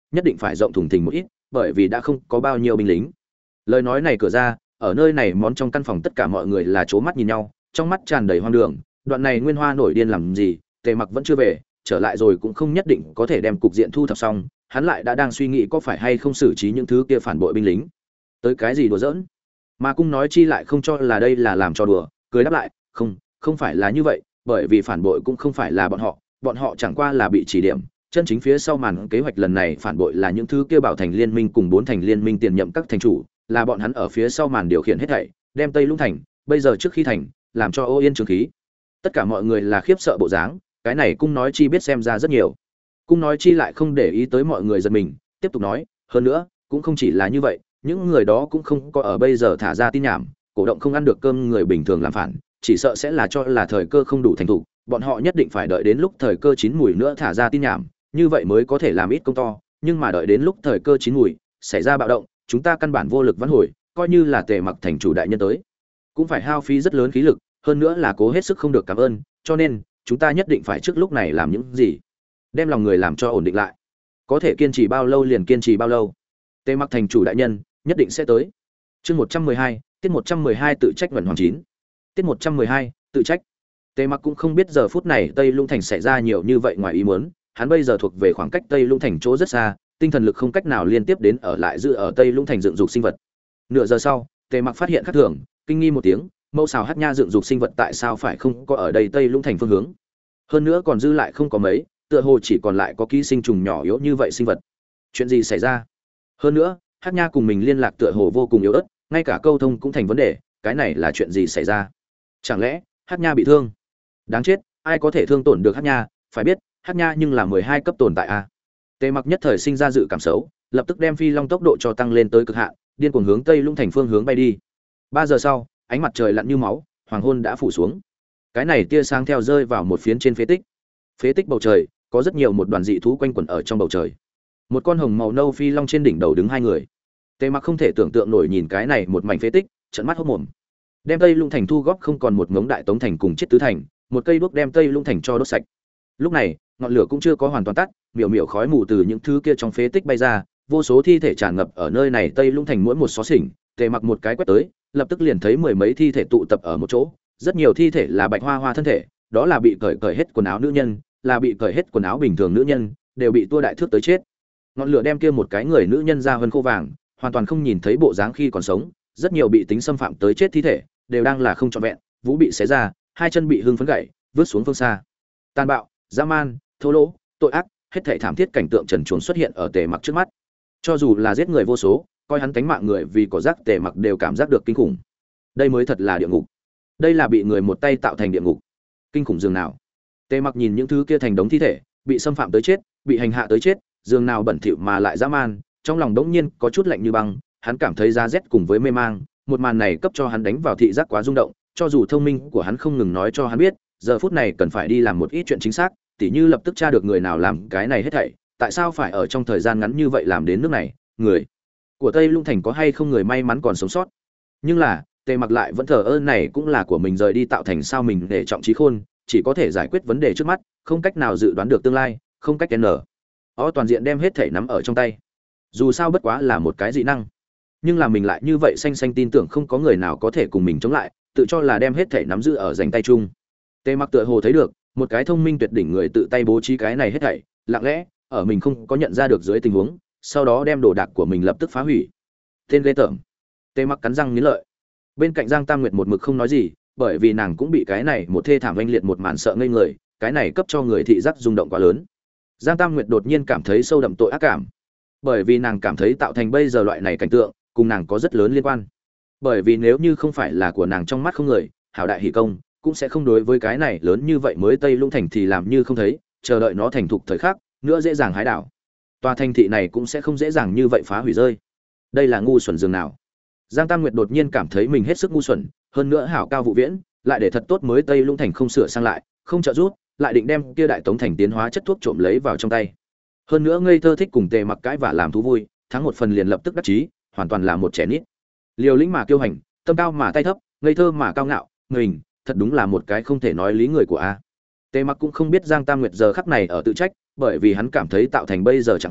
nhất định phải rộng thùng thình một ít, bởi vì đã không có bao nhiêu binh lính. Lời nói này cửa ra, ở nơi này món trong căn phòng tất cả mọi người là chố mắt nhìn nhau, trong mắt tràn đầy hoang đường. Đoạn này Nguyên Hoa nổi điên làm gì, Tề Mặc vẫn chưa về, trở lại rồi cũng không nhất định có thể đem cục diện thu thập xong, hắn lại đã đang suy nghĩ có phải hay không xử trí những thứ kia phản bội binh lính. Tới cái gì đùa giỡn? Mà Cung Nói Chi lại không cho là đây là làm cho đùa, cười đáp lại, "Không, không phải là như vậy, bởi vì phản bội cũng không phải là bọn họ, bọn họ chẳng qua là bị chỉ điểm, chân chính phía sau màn kế hoạch lần này phản bội là những thứ kia Bảo Thành Liên Minh cùng bốn thành liên minh tiền nhậm các thành chủ, là bọn hắn ở phía sau màn điều khiển hết thảy, đem Tây Lũng thành, bây giờ trước khi thành, làm cho ô yên trường khí." Tất cả mọi người là khiếp sợ bộ dáng, cái này Cung Nói Chi biết xem ra rất nhiều. Cung Nói Chi lại không để ý tới mọi người giật mình, tiếp tục nói, hơn nữa, cũng không chỉ là như vậy, những người đó cũng không có ở bây giờ thả ra tin nhảm, cổ động không ăn được cơm người bình thường làm phản, chỉ sợ sẽ là cho là thời cơ không đủ thành thủ, bọn họ nhất định phải đợi đến lúc thời cơ chín mùi nữa thả ra tin nhảm, như vậy mới có thể làm ít công to, nhưng mà đợi đến lúc thời cơ chín mùi, xảy ra bạo động, chúng ta căn bản vô lực vãn hồi, coi như là Tề Mặc thành chủ đại nhân tới, cũng phải hao phí rất lớn khí lực, hơn nữa là cố hết sức không được cảm ơn, cho nên chúng ta nhất định phải trước lúc này làm những gì, đem lòng người làm cho ổn định lại, có thể kiên trì bao lâu liền kiên trì bao lâu. Tề Mặc thành chủ đại nhân nhất định sẽ tới. Chương một trăm mười hai, tiết một trăm mười hai tự trách vẩn hoàng chín. Tiết một trăm mười hai, tự trách. Tề Mặc cũng không biết giờ phút này Tây Lũng thành xảy ra nhiều như vậy ngoài ý muốn, hắn bây giờ thuộc về khoảng cách Tây Lũng thành chỗ rất xa, tinh thần lực không cách nào liên tiếp đến ở lại giữ ở Tây Lũng thành dựng dục sinh vật. Nửa giờ sau, Tề Mặc phát hiện khác thường, kinh nghi một tiếng, mẫu xào hát nha dựng dục sinh vật tại sao phải không có ở đây Tây Lũng thành phương hướng? Hơn nữa còn dư lại không có mấy, tựa hồ chỉ còn lại có ký sinh trùng nhỏ yếu như vậy sinh vật. Chuyện gì xảy ra? Hơn nữa, hát nha cùng mình liên lạc tựa hồ vô cùng yếu ớt, ngay cả câu thông cũng thành vấn đề, cái này là chuyện gì xảy ra? Chẳng lẽ hát nha bị thương? Đáng chết, ai có thể thương tổn được hát nha? Phải biết, hát nha nhưng là mười hai cấp tồn tại a. Tề Mặc nhất thời sinh ra dự cảm xấu, lập tức đem phi long tốc độ cho tăng lên tới cực hạn, điên cuồng hướng Tây Lũng thành phương hướng bay đi. Ba giờ sau, ánh mặt trời lặn như máu, hoàng hôn đã phủ xuống. Cái này tia sáng theo rơi vào một phiến trên phế tích. Phế tích bầu trời, có rất nhiều một đoàn dị thú quanh quẩn ở trong bầu trời. Một con hồng màu nâu phi long trên đỉnh đầu đứng hai người. Tề Mặc không thể tưởng tượng nổi nhìn cái này một mảnh phế tích, trợn mắt hốt mồm. Đem Tây Lũng thành thu góp không còn một ngống đại tống thành cùng chết tứ thành, một cây đuốc đem Tây Lũng thành cho đốt sạch. Lúc này, ngọn lửa cũng chưa có hoàn toàn tắt, miểu miểu khói mù từ những thứ kia trong phế tích bay ra, vô số thi thể tràn ngập ở nơi này Tây Lũng thành mỗi một xó xỉnh. Tề Mặc một cái quét tới, lập tức liền thấy mười mấy thi thể tụ tập ở một chỗ, rất nhiều thi thể là bạch hoa hoa thân thể, đó là bị cởi cởi hết quần áo nữ nhân, là bị cởi hết quần áo bình thường nữ nhân, đều bị tua đại thước tới chết. Ngọn lửa đem kia một cái người nữ nhân ra hơn khô vàng, hoàn toàn không nhìn thấy bộ dáng khi còn sống, rất nhiều bị tính xâm phạm tới chết thi thể, đều đang là không trọn vẹn, vú bị xé ra, hai chân bị hưng phấn gãy, vứt xuống phương xa. Tàn bạo, dã man, thô lỗ, tội ác, hết thảy thảm thiết cảnh tượng trần truồng xuất hiện ở Tề Mặc trước mắt. Cho dù là giết người vô số, coi hắn tánh mạng người vì có rác, Tề Mặc đều cảm giác được kinh khủng. Đây mới thật là địa ngục. Đây là bị người một tay tạo thành địa ngục. Kinh khủng dường nào. Tề Mặc nhìn những thứ kia thành đống thi thể, bị xâm phạm tới chết, bị hành hạ tới chết, dường nào bẩn thỉu mà lại dã man, trong lòng đống nhiên có chút lạnh như băng, hắn cảm thấy giá rét cùng với mê mang, một màn này cấp cho hắn đánh vào thị giác quá rung động, cho dù thông minh của hắn không ngừng nói cho hắn biết, giờ phút này cần phải đi làm một ít chuyện chính xác, tỉ như lập tức tra được người nào làm cái này hết thảy, tại sao phải ở trong thời gian ngắn như vậy làm đến nước này, người của Tây Lũng thành có hay không người may mắn còn sống sót. Nhưng là, Tề Mặc lại vẫn thờ ơ, này cũng là của mình rời đi tạo thành sao mình để trọng trí khôn, chỉ có thể giải quyết vấn đề trước mắt, không cách nào dự đoán được tương lai, không cách n ó toàn diện đem hết thể nắm ở trong tay. Dù sao bất quá là một cái dị năng, nhưng là mình lại như vậy xanh xanh tin tưởng không có người nào có thể cùng mình chống lại, tự cho là đem hết thể nắm giữ ở dành tay chung. Tề Mặc tựa hồ thấy được một cái thông minh tuyệt đỉnh người tự tay bố trí cái này hết thảy, lặng lẽ ở mình không có nhận ra được dưới tình huống, sau đó đem đồ đạc của mình lập tức phá hủy. Tên ghê tởm. Tề Mặc cắn răng nghiến lợi. Bên cạnh Giang Tam Nguyệt một mực không nói gì, bởi vì nàng cũng bị cái này một thê thảm oanh liệt một màn sợ ngây người, cái này cấp cho người thị giác rung động quá lớn. Giang Tam Nguyệt đột nhiên cảm thấy sâu đậm tội ác cảm, bởi vì nàng cảm thấy tạo thành bây giờ loại này cảnh tượng cùng nàng có rất lớn liên quan. Bởi vì nếu như không phải là của nàng trong mắt không người, hảo đại hỷ công cũng sẽ không đối với cái này lớn như vậy mới Tây Lũng thành thì làm như không thấy, chờ đợi nó thành thục thời khắc, nữa dễ dàng hái đảo. Tòa thành thị này cũng sẽ không dễ dàng như vậy phá hủy rơi. Đây là ngu xuẩn dường nào. Giang Tam Nguyệt đột nhiên cảm thấy mình hết sức ngu xuẩn, hơn nữa hảo cao vụ viễn, lại để thật tốt mới Tây Lũng thành không sửa sang lại, không trợ giúp, lại định đem kia đại tống thành tiến hóa chất thuốc trộm lấy vào trong tay. Hơn nữa ngây thơ thích cùng Tề Mặc cãi và làm thú vui, thắng một phần liền lập tức đắc chí, hoàn toàn là một trẻ nít. Liều lĩnh mà kiêu hành, tâm cao mà tay thấp, ngây thơ mà cao ngạo, mình, thật đúng là một cái không thể nói lý người của a. Tề Mặc cũng không biết Giang Tam Nguyệt giờ khắc này ở tự trách, bởi vì hắn cảm thấy tạo thành bây giờ chẳng huống,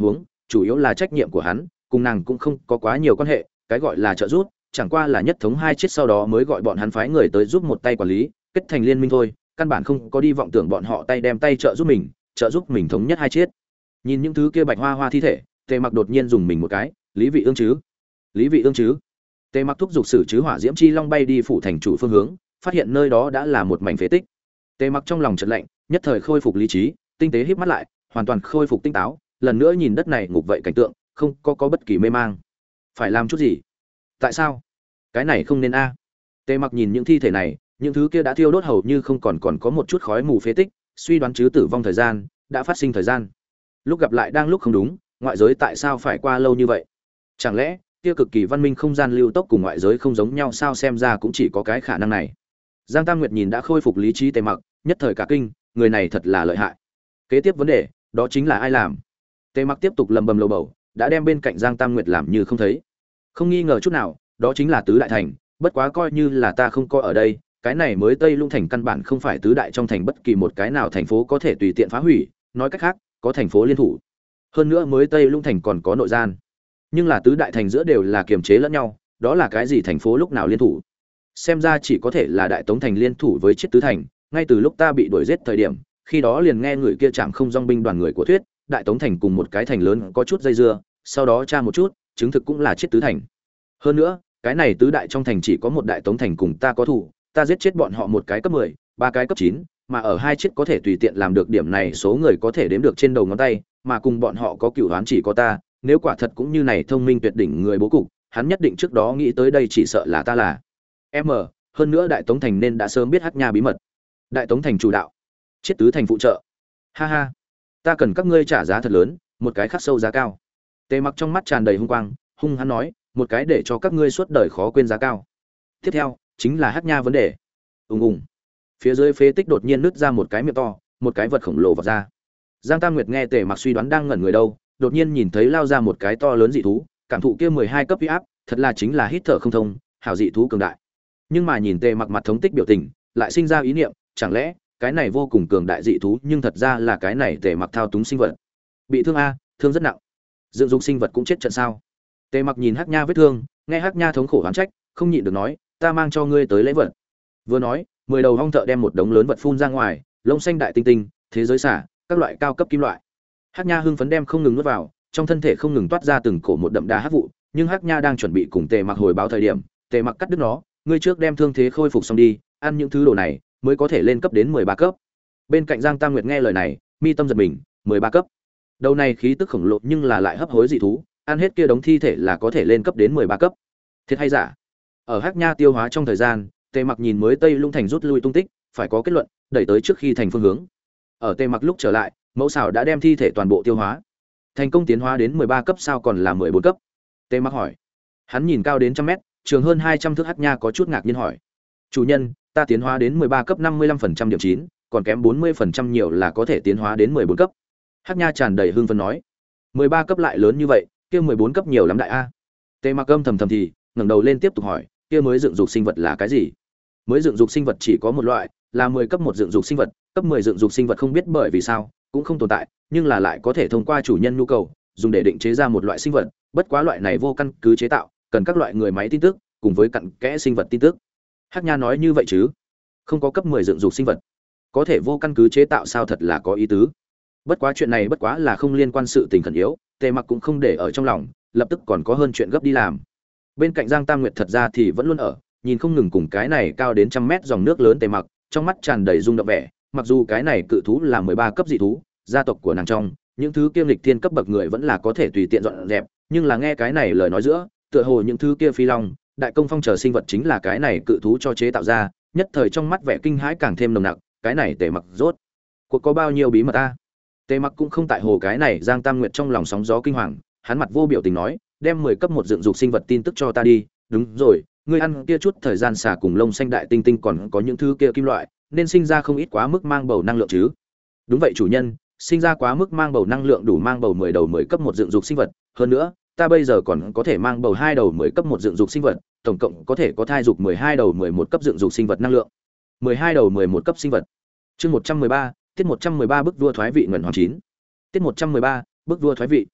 chủ yếu là trách nhiệm của hắn, cùng nàng cũng không có quá nhiều quan hệ, cái gọi là trợ giúp, chẳng qua là nhất thống hai chiết sau đó mới gọi bọn hắn phái người tới giúp một tay quản lý, kết thành liên minh thôi, căn bản không có đi vọng tưởng bọn họ tay đem tay trợ giúp mình, trợ giúp mình thống nhất hai chiết. Nhìn những thứ kia bạch hoa hoa thi thể, Tề Mặc đột nhiên dùng mình một cái, Lý Vị Ương chứ? Lý Vị Ương chứ? Tề Mặc thúc giục sử chứ hỏa diễm chi long bay đi phủ thành chủ phương hướng, phát hiện nơi đó đã là một mảnh phế tích. Tề Mặc trong lòng chợt lạnh, nhất thời khôi phục lý trí, tinh tế híp mắt lại, hoàn toàn khôi phục tinh táo, lần nữa nhìn đất này ngục vậy cảnh tượng, không có có bất kỳ mê mang. Phải làm chút gì? Tại sao? Cái này không nên a. Tề Mặc nhìn những thi thể này, những thứ kia đã thiêu đốt hầu như không còn còn có một chút khói mù phế tích, suy đoán chứ tử vong thời gian đã phát sinh thời gian. Lúc gặp lại đang lúc không đúng, ngoại giới tại sao phải qua lâu như vậy? Chẳng lẽ kia cực kỳ văn minh không gian lưu tốc cùng ngoại giới không giống nhau sao? Xem ra cũng chỉ có cái khả năng này. Giang Tam Nguyệt nhìn đã khôi phục lý trí Tề Mặc, nhất thời cả kinh, người này thật là lợi hại. Kế tiếp vấn đề, đó chính là ai làm? Tề Mặc tiếp tục lầm bầm lầu bầu, đã đem bên cạnh Giang Tam Nguyệt làm như không thấy. Không nghi ngờ chút nào, đó chính là tứ đại thành, bất quá coi như là ta không coi ở đây, cái này mới Tây Lung thành căn bản không phải tứ đại trong thành bất kỳ một cái nào thành phố có thể tùy tiện phá hủy, nói cách khác, có thành phố liên thủ. Hơn nữa mới Tây Lung thành còn có nội gian. Nhưng là tứ đại thành giữa đều là kiềm chế lẫn nhau, đó là cái gì thành phố lúc nào liên thủ? Xem ra chỉ có thể là Đại Tống thành liên thủ với Chiết Tứ thành, ngay từ lúc ta bị đuổi giết thời điểm, khi đó liền nghe người kia chạm không dòng binh đoàn người của Thuyết, Đại Tống thành cùng một cái thành lớn có chút dây dưa, sau đó tra một chút, chứng thực cũng là Chiết Tứ thành. Hơn nữa, cái này tứ đại trong thành chỉ có một Đại Tống thành cùng ta có thủ, ta giết chết bọn họ một cái cấp mười, ba cái cấp chín, mà ở hai chiếc có thể tùy tiện làm được điểm này số người có thể đếm được trên đầu ngón tay, mà cùng bọn họ có cửu oán chỉ có ta, nếu quả thật cũng như này thông minh tuyệt đỉnh người bố cục, hắn nhất định trước đó nghĩ tới đây chỉ sợ là ta là M, hơn nữa Đại Tống thành nên đã sớm biết Hắc Nha bí mật. Đại Tống thành chủ đạo, Chiết Tứ thành phụ trợ. Ha ha, ta cần các ngươi trả giá thật lớn, một cái khắc sâu giá cao. Tề Mặc trong mắt tràn đầy hung quang, hung hắn nói, một cái để cho các ngươi suốt đời khó quên giá cao. Tiếp theo, chính là Hắc Nha vấn đề. Ùng ùng. Phía dưới phế tích đột nhiên nứt ra một cái miệng to, một cái vật khổng lồ vọt ra. Giang Tam Nguyệt nghe Tề Mặc suy đoán đang ngẩn người đâu, đột nhiên nhìn thấy lao ra một cái to lớn dị thú, cảm thụ kia mười hai cấp uy áp, thật là chính là hít thở không thông, hảo dị thú cường đại. Nhưng mà nhìn Tề Mặc mặt thống tích biểu tình, lại sinh ra ý niệm, chẳng lẽ cái này vô cùng cường đại dị thú, nhưng thật ra là cái này Tề Mặc thao túng sinh vật. Bị thương a, thương rất nặng. Dựng dục sinh vật cũng chết trận sao? Tề Mặc nhìn Hắc Nha vết thương, nghe Hắc Nha thống khổ oán trách, không nhịn được nói, ta mang cho ngươi tới lễ vật. Vừa nói, mười đầu hong thợ đem một đống lớn vật phun ra ngoài, lông xanh đại tinh tinh, thế giới xả, các loại cao cấp kim loại. Hắc Nha hưng phấn đem không ngừng nuốt vào, trong thân thể không ngừng toát ra từng cổ một đậm đà hắc vụ, nhưng Hắc Nha đang chuẩn bị cùng Tề Mặc hồi báo thời điểm, Tề Mặc cắt đứt nó, ngươi trước đem thương thế khôi phục xong đi, ăn những thứ đồ này mới có thể lên cấp đến mười ba cấp. Bên cạnh Giang Tam Nguyệt nghe lời này, mi tâm giật mình, mười ba cấp. Đầu này khí tức khổng lồ nhưng là lại hấp hối dị thú, ăn hết kia đống thi thể là có thể lên cấp đến mười ba cấp. Thiệt hay giả? Ở Hắc Nha tiêu hóa trong thời gian, Tề Mặc nhìn mới Tây Lung thành rút lui tung tích, phải có kết luận, đẩy tới trước khi thành phương hướng. Ở Tề Mặc lúc trở lại, mẫu xảo đã đem thi thể toàn bộ tiêu hóa. Thành công tiến hóa đến mười ba cấp sao còn là mười bốn cấp? Tề Mặc hỏi. Hắn nhìn cao đến trăm mét, trường hơn hai trăm thước Hắc Nha có chút ngạc nhiên hỏi: "Chủ nhân, ta tiến hóa đến mười ba cấp năm mươi lăm phần trăm điểm chín, còn kém bốn mươi phần trăm nhiều là có thể tiến hóa đến mười bốn cấp." Hắc Nha tràn đầy hưng phấn nói: "mười ba cấp lại lớn như vậy, kia mười bốn cấp nhiều lắm đại a." Tề Mặc âm thầm thầm thì, ngẩng đầu lên tiếp tục hỏi: "Kia mới dựng dục sinh vật là cái gì?" Mới dựng dục sinh vật chỉ có một loại, là mười cấp một dựng dục sinh vật, cấp mười dựng dục sinh vật không biết bởi vì sao, cũng không tồn tại, nhưng là lại có thể thông qua chủ nhân nhu cầu, dùng để định chế ra một loại sinh vật, bất quá loại này vô căn cứ chế tạo, cần các loại người máy tin tức, cùng với cặn kẽ sinh vật tin tức. Hắc Nha nói như vậy chứ? Không có cấp mười dựng dục sinh vật, có thể vô căn cứ chế tạo sao, thật là có ý tứ. Bất quá chuyện này bất quá là không liên quan sự tình khẩn yếu, Tề Mặc cũng không để ở trong lòng, lập tức còn có hơn chuyện gấp đi làm. Bên cạnh Giang Tam Nguyệt thật ra thì vẫn luôn ở, nhìn không ngừng cùng cái này cao đến trăm mét dòng nước lớn Tề Mặc, trong mắt tràn đầy rung động vẻ, mặc dù cái này cự thú là mười ba cấp dị thú, gia tộc của nàng trong, những thứ kiêm lịch thiên cấp bậc người vẫn là có thể tùy tiện dọn dẹp, nhưng là nghe cái này lời nói giữa, tựa hồ những thứ kia phi long, đại công phong chờ sinh vật chính là cái này cự thú cho chế tạo ra, nhất thời trong mắt vẻ kinh hãi càng thêm nồng nặc, cái này Tề Mặc rốt cuộc có bao nhiêu bí mật a? Tề Mặc cũng không tại hồ cái này Giang Tam Nguyệt trong lòng sóng gió kinh hoàng, hắn mặt vô biểu tình nói, đem mười cấp một dựng dục sinh vật tin tức cho ta đi, đúng rồi, ngươi ăn kia chút thời gian xả cùng lông xanh đại tinh tinh còn có những thứ kia kim loại, nên sinh ra không ít quá mức mang bầu năng lượng chứ? Đúng vậy chủ nhân, sinh ra quá mức mang bầu năng lượng đủ mang bầu mười đầu mười cấp một dựng dục sinh vật, hơn nữa, ta bây giờ còn có thể mang bầu hai đầu mười cấp một dựng dục sinh vật, tổng cộng có thể có thai dục mười hai đầu mười một cấp dựng dục sinh vật năng lượng. mười hai đầu mười một cấp sinh vật. Chương một trăm mười ba, tiết một trăm mười ba bức vua thoái vị ngẩn hoàng chín. Tiết một trăm mười ba, bức vua thoái vị.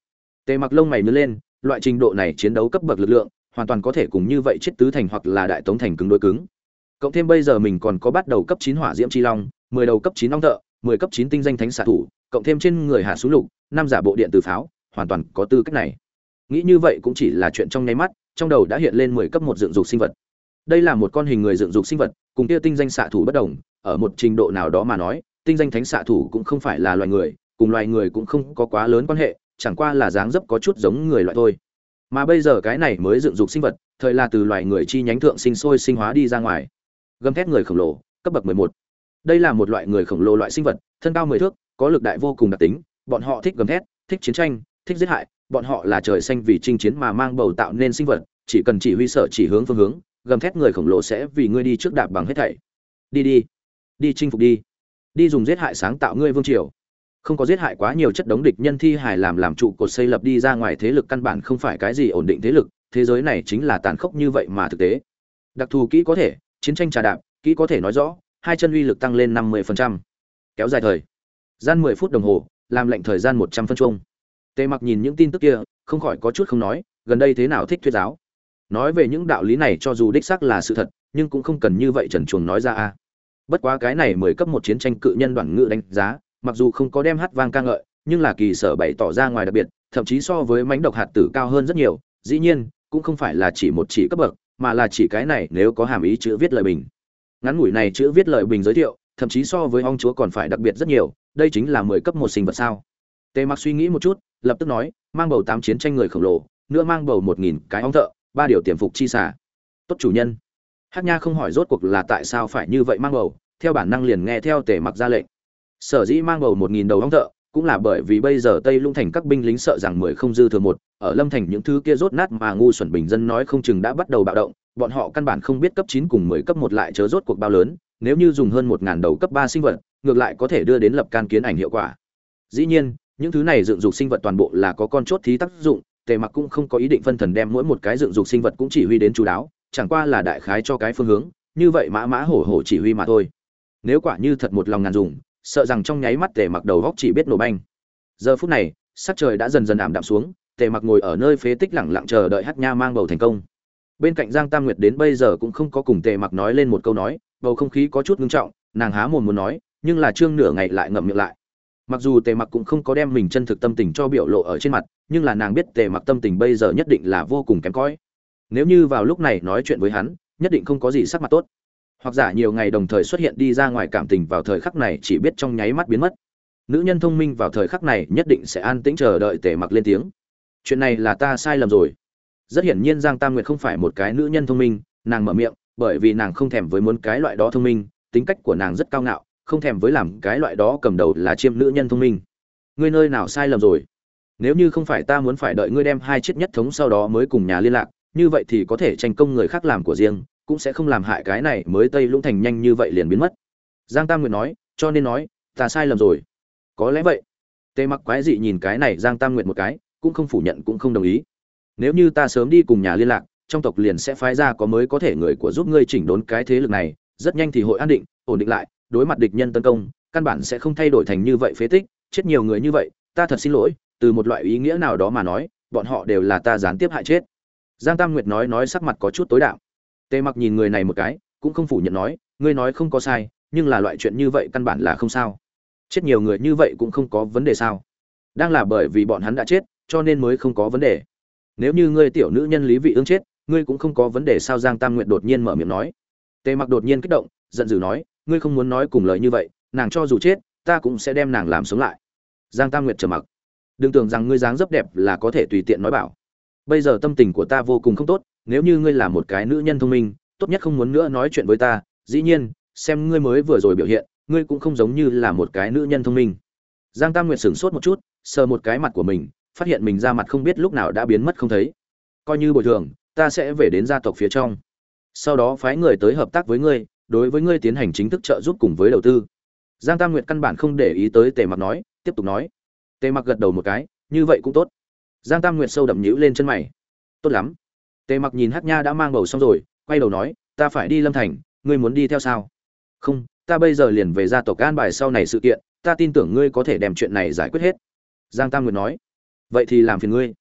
Tề Mặc lông mày nhướng lên, loại trình độ này chiến đấu cấp bậc lực lượng, hoàn toàn có thể cùng như vậy chết tứ thành hoặc là đại tống thành cứng đối cứng. Cộng thêm bây giờ mình còn có bắt đầu cấp chín hỏa diễm chi long, mười đầu cấp chín long thợ, mười cấp chín tinh danh thánh xạ thủ, cộng thêm trên người hạ xuống lục, năm giả bộ điện từ pháo, hoàn toàn có tư cách này. Nghĩ như vậy cũng chỉ là chuyện trong nháy mắt, trong đầu đã hiện lên mười cấp một dựng dục sinh vật. Đây là một con hình người dựng dục sinh vật, cùng kia tinh danh xạ thủ bất đồng, ở một trình độ nào đó mà nói, tinh danh thánh xạ thủ cũng không phải là loài người, cùng loài người cũng không có quá lớn quan hệ, chẳng qua là dáng dấp có chút giống người loại thôi. Mà bây giờ cái này mới dựng dục sinh vật, thời là từ loài người chi nhánh thượng sinh sôi sinh hóa đi ra ngoài. Gầm thét người khổng lồ, cấp bậc mười một. Đây là một loại người khổng lồ loại sinh vật, thân cao mười thước, có lực đại vô cùng đặc tính, bọn họ thích gầm thét, thích chiến tranh, thích giết hại, bọn họ là trời xanh vì chinh chiến mà mang bầu tạo nên sinh vật, chỉ cần chỉ huy sở chỉ hướng phương hướng, gầm thét người khổng lồ sẽ vì ngươi đi trước đạp bằng hết thảy. Đi đi, đi chinh phục đi, đi dùng giết hại sáng tạo ngươi vương triều. Không có giết hại quá nhiều chất đống địch nhân thi hài làm làm trụ cột xây lập đi ra ngoài thế lực căn bản không phải cái gì ổn định thế lực, thế giới này chính là tàn khốc như vậy mà thực tế. Đặc thù kỹ có thể, chiến tranh trà đạp, kỹ có thể nói rõ, hai chân uy lực tăng lên năm mươi phần trăm. Kéo dài thời gian mười phút đồng hồ, làm lệnh thời gian một trăm phân chung. Tề Mặc nhìn những tin tức kia, không khỏi có chút không nói, gần đây thế nào thích thuyết giáo. Nói về những đạo lý này cho dù đích xác là sự thật, nhưng cũng không cần như vậy trần truồng nói ra a. Bất quá cái này mười cấp một chiến tranh cự nhân đoạn ngữ đánh giá, mặc dù không có đem hát vang ca ngợi, nhưng là kỳ sở bày tỏ ra ngoài đặc biệt, thậm chí so với mãnh độc hạt tử cao hơn rất nhiều, dĩ nhiên, cũng không phải là chỉ một chỉ cấp bậc, mà là chỉ cái này nếu có hàm ý chữ viết lời bình. Ngắn ngủi này chữ viết lời bình giới thiệu, thậm chí so với ong chúa còn phải đặc biệt rất nhiều, đây chính là mười cấp một sinh vật sao? Tề Mặc suy nghĩ một chút, lập tức nói, mang bầu tám chiến tranh người khổng lồ, nữa mang bầu một nghìn cái ong thợ, ba điều tiềm phục chi xả. Tốt chủ nhân. Hắc Nha không hỏi rốt cuộc là tại sao phải như vậy mang bầu, theo bản năng liền nghe theo Tề Mặc ra lệnh. Sở dĩ mang bầu một nghìn đầu ong thợ, cũng là bởi vì bây giờ Tây Lũng thành các binh lính sợ rằng mười không dư thừa một, ở Lâm thành những thứ kia rốt nát mà ngu xuẩn bình dân nói không chừng đã bắt đầu bạo động, bọn họ căn bản không biết cấp chín cùng mười cấp một lại chớ rốt cuộc bao lớn, nếu như dùng hơn một nghìn đầu cấp ba sinh vật, ngược lại có thể đưa đến lập can kiến ảnh hiệu quả. Dĩ nhiên, những thứ này dựng dục sinh vật toàn bộ là có con chốt thí tác dụng, Tề Mặc cũng không có ý định phân thần đem mỗi một cái dựng dục sinh vật cũng chỉ huy đến chú đáo, chẳng qua là đại khái cho cái phương hướng, như vậy mã mã hổ hổ chỉ huy mà thôi. Nếu quả như thật một lòng ngàn dùng, sợ rằng trong nháy mắt Tề Mặc đầu góc chỉ biết nổ banh. Giờ phút này, sắc trời đã dần dần ảm đạm xuống, Tề Mặc ngồi ở nơi phế tích lặng lặng chờ đợi Hắc Nha mang bầu thành công. Bên cạnh Giang Tam Nguyệt đến bây giờ cũng không có cùng Tề Mặc nói lên một câu nói, bầu không khí có chút ngưng trọng, nàng há mồm muốn nói, nhưng là trương nửa ngày lại ngậm miệng lại. Mặc dù Tề Mặc cũng không có đem mình chân thực tâm tình cho biểu lộ ở trên mặt, nhưng là nàng biết Tề Mặc tâm tình bây giờ nhất định là vô cùng kém cỏi. Nếu như vào lúc này nói chuyện với hắn, nhất định không có gì sắc mặt tốt. Hoặc giả nhiều ngày đồng thời xuất hiện đi ra ngoài cảm tình vào thời khắc này chỉ biết trong nháy mắt biến mất. Nữ nhân thông minh vào thời khắc này nhất định sẽ an tĩnh chờ đợi Tề Mặc lên tiếng. Chuyện này là ta sai lầm rồi. Rất hiển nhiên Giang Tam Nguyệt không phải một cái nữ nhân thông minh, nàng mở miệng, bởi vì nàng không thèm với muốn cái loại đó thông minh, tính cách của nàng rất cao ngạo, không thèm với làm cái loại đó cầm đầu là chiêm nữ nhân thông minh. Ngươi nơi nào sai lầm rồi? Nếu như không phải ta muốn phải đợi ngươi đem hai chiếc nhất thống sau đó mới cùng nhà liên lạc, như vậy thì có thể tranh công người khác làm của riêng, cũng sẽ không làm hại cái này mới Tây Lũng thành nhanh như vậy liền biến mất. Giang Tam Nguyệt nói, cho nên nói, ta sai lầm rồi. Có lẽ vậy. Tề Mặc quái dị nhìn cái này Giang Tam Nguyệt một cái, cũng không phủ nhận cũng không đồng ý. Nếu như ta sớm đi cùng nhà liên lạc, trong tộc liền sẽ phái ra có mới có thể người của giúp ngươi chỉnh đốn cái thế lực này, rất nhanh thì hội an định, ổn định lại, đối mặt địch nhân tấn công, căn bản sẽ không thay đổi thành như vậy phế tích, chết nhiều người như vậy, ta thật xin lỗi, từ một loại ý nghĩa nào đó mà nói, bọn họ đều là ta gián tiếp hại chết. Giang Tam Nguyệt nói nói sắc mặt có chút tối đạm. Tề Mặc nhìn người này một cái, cũng không phủ nhận nói, ngươi nói không có sai, nhưng là loại chuyện như vậy căn bản là không sao. Chết nhiều người như vậy cũng không có vấn đề sao? Đang là bởi vì bọn hắn đã chết, cho nên mới không có vấn đề. Nếu như ngươi tiểu nữ nhân Lý Vị Ương chết, ngươi cũng không có vấn đề sao? Giang Tam Nguyệt đột nhiên mở miệng nói. Tề Mặc đột nhiên kích động, giận dữ nói, ngươi không muốn nói cùng lời như vậy, nàng cho dù chết, ta cũng sẽ đem nàng làm sống lại. Giang Tam Nguyệt trầm mặc. Đừng tưởng rằng ngươi dáng dấp đẹp là có thể tùy tiện nói bảo. Bây giờ tâm tình của ta vô cùng không tốt, nếu như ngươi là một cái nữ nhân thông minh, tốt nhất không muốn nữa nói chuyện với ta, dĩ nhiên, xem ngươi mới vừa rồi biểu hiện, ngươi cũng không giống như là một cái nữ nhân thông minh. Giang Tam Nguyệt sửng sốt một chút, sờ một cái mặt của mình, phát hiện mình da mặt không biết lúc nào đã biến mất không thấy. Coi như bồi thường, ta sẽ về đến gia tộc phía trong. Sau đó phái người tới hợp tác với ngươi, đối với ngươi tiến hành chính thức trợ giúp cùng với đầu tư. Giang Tam Nguyệt căn bản không để ý tới Tề Mặc nói, tiếp tục nói. Tề Mặc gật đầu một cái, như vậy cũng tốt. Giang Tam Nguyệt sâu đậm nhíu lên chân mày. Tốt lắm. Tề Mặc nhìn Hắc Nha đã mang bầu xong rồi, quay đầu nói, ta phải đi Lâm Thành, ngươi muốn đi theo sao? Không, ta bây giờ liền về gia tộc an bài sau này sự kiện, ta tin tưởng ngươi có thể đem chuyện này giải quyết hết. Giang Tam Nguyệt nói. Vậy thì làm phiền ngươi.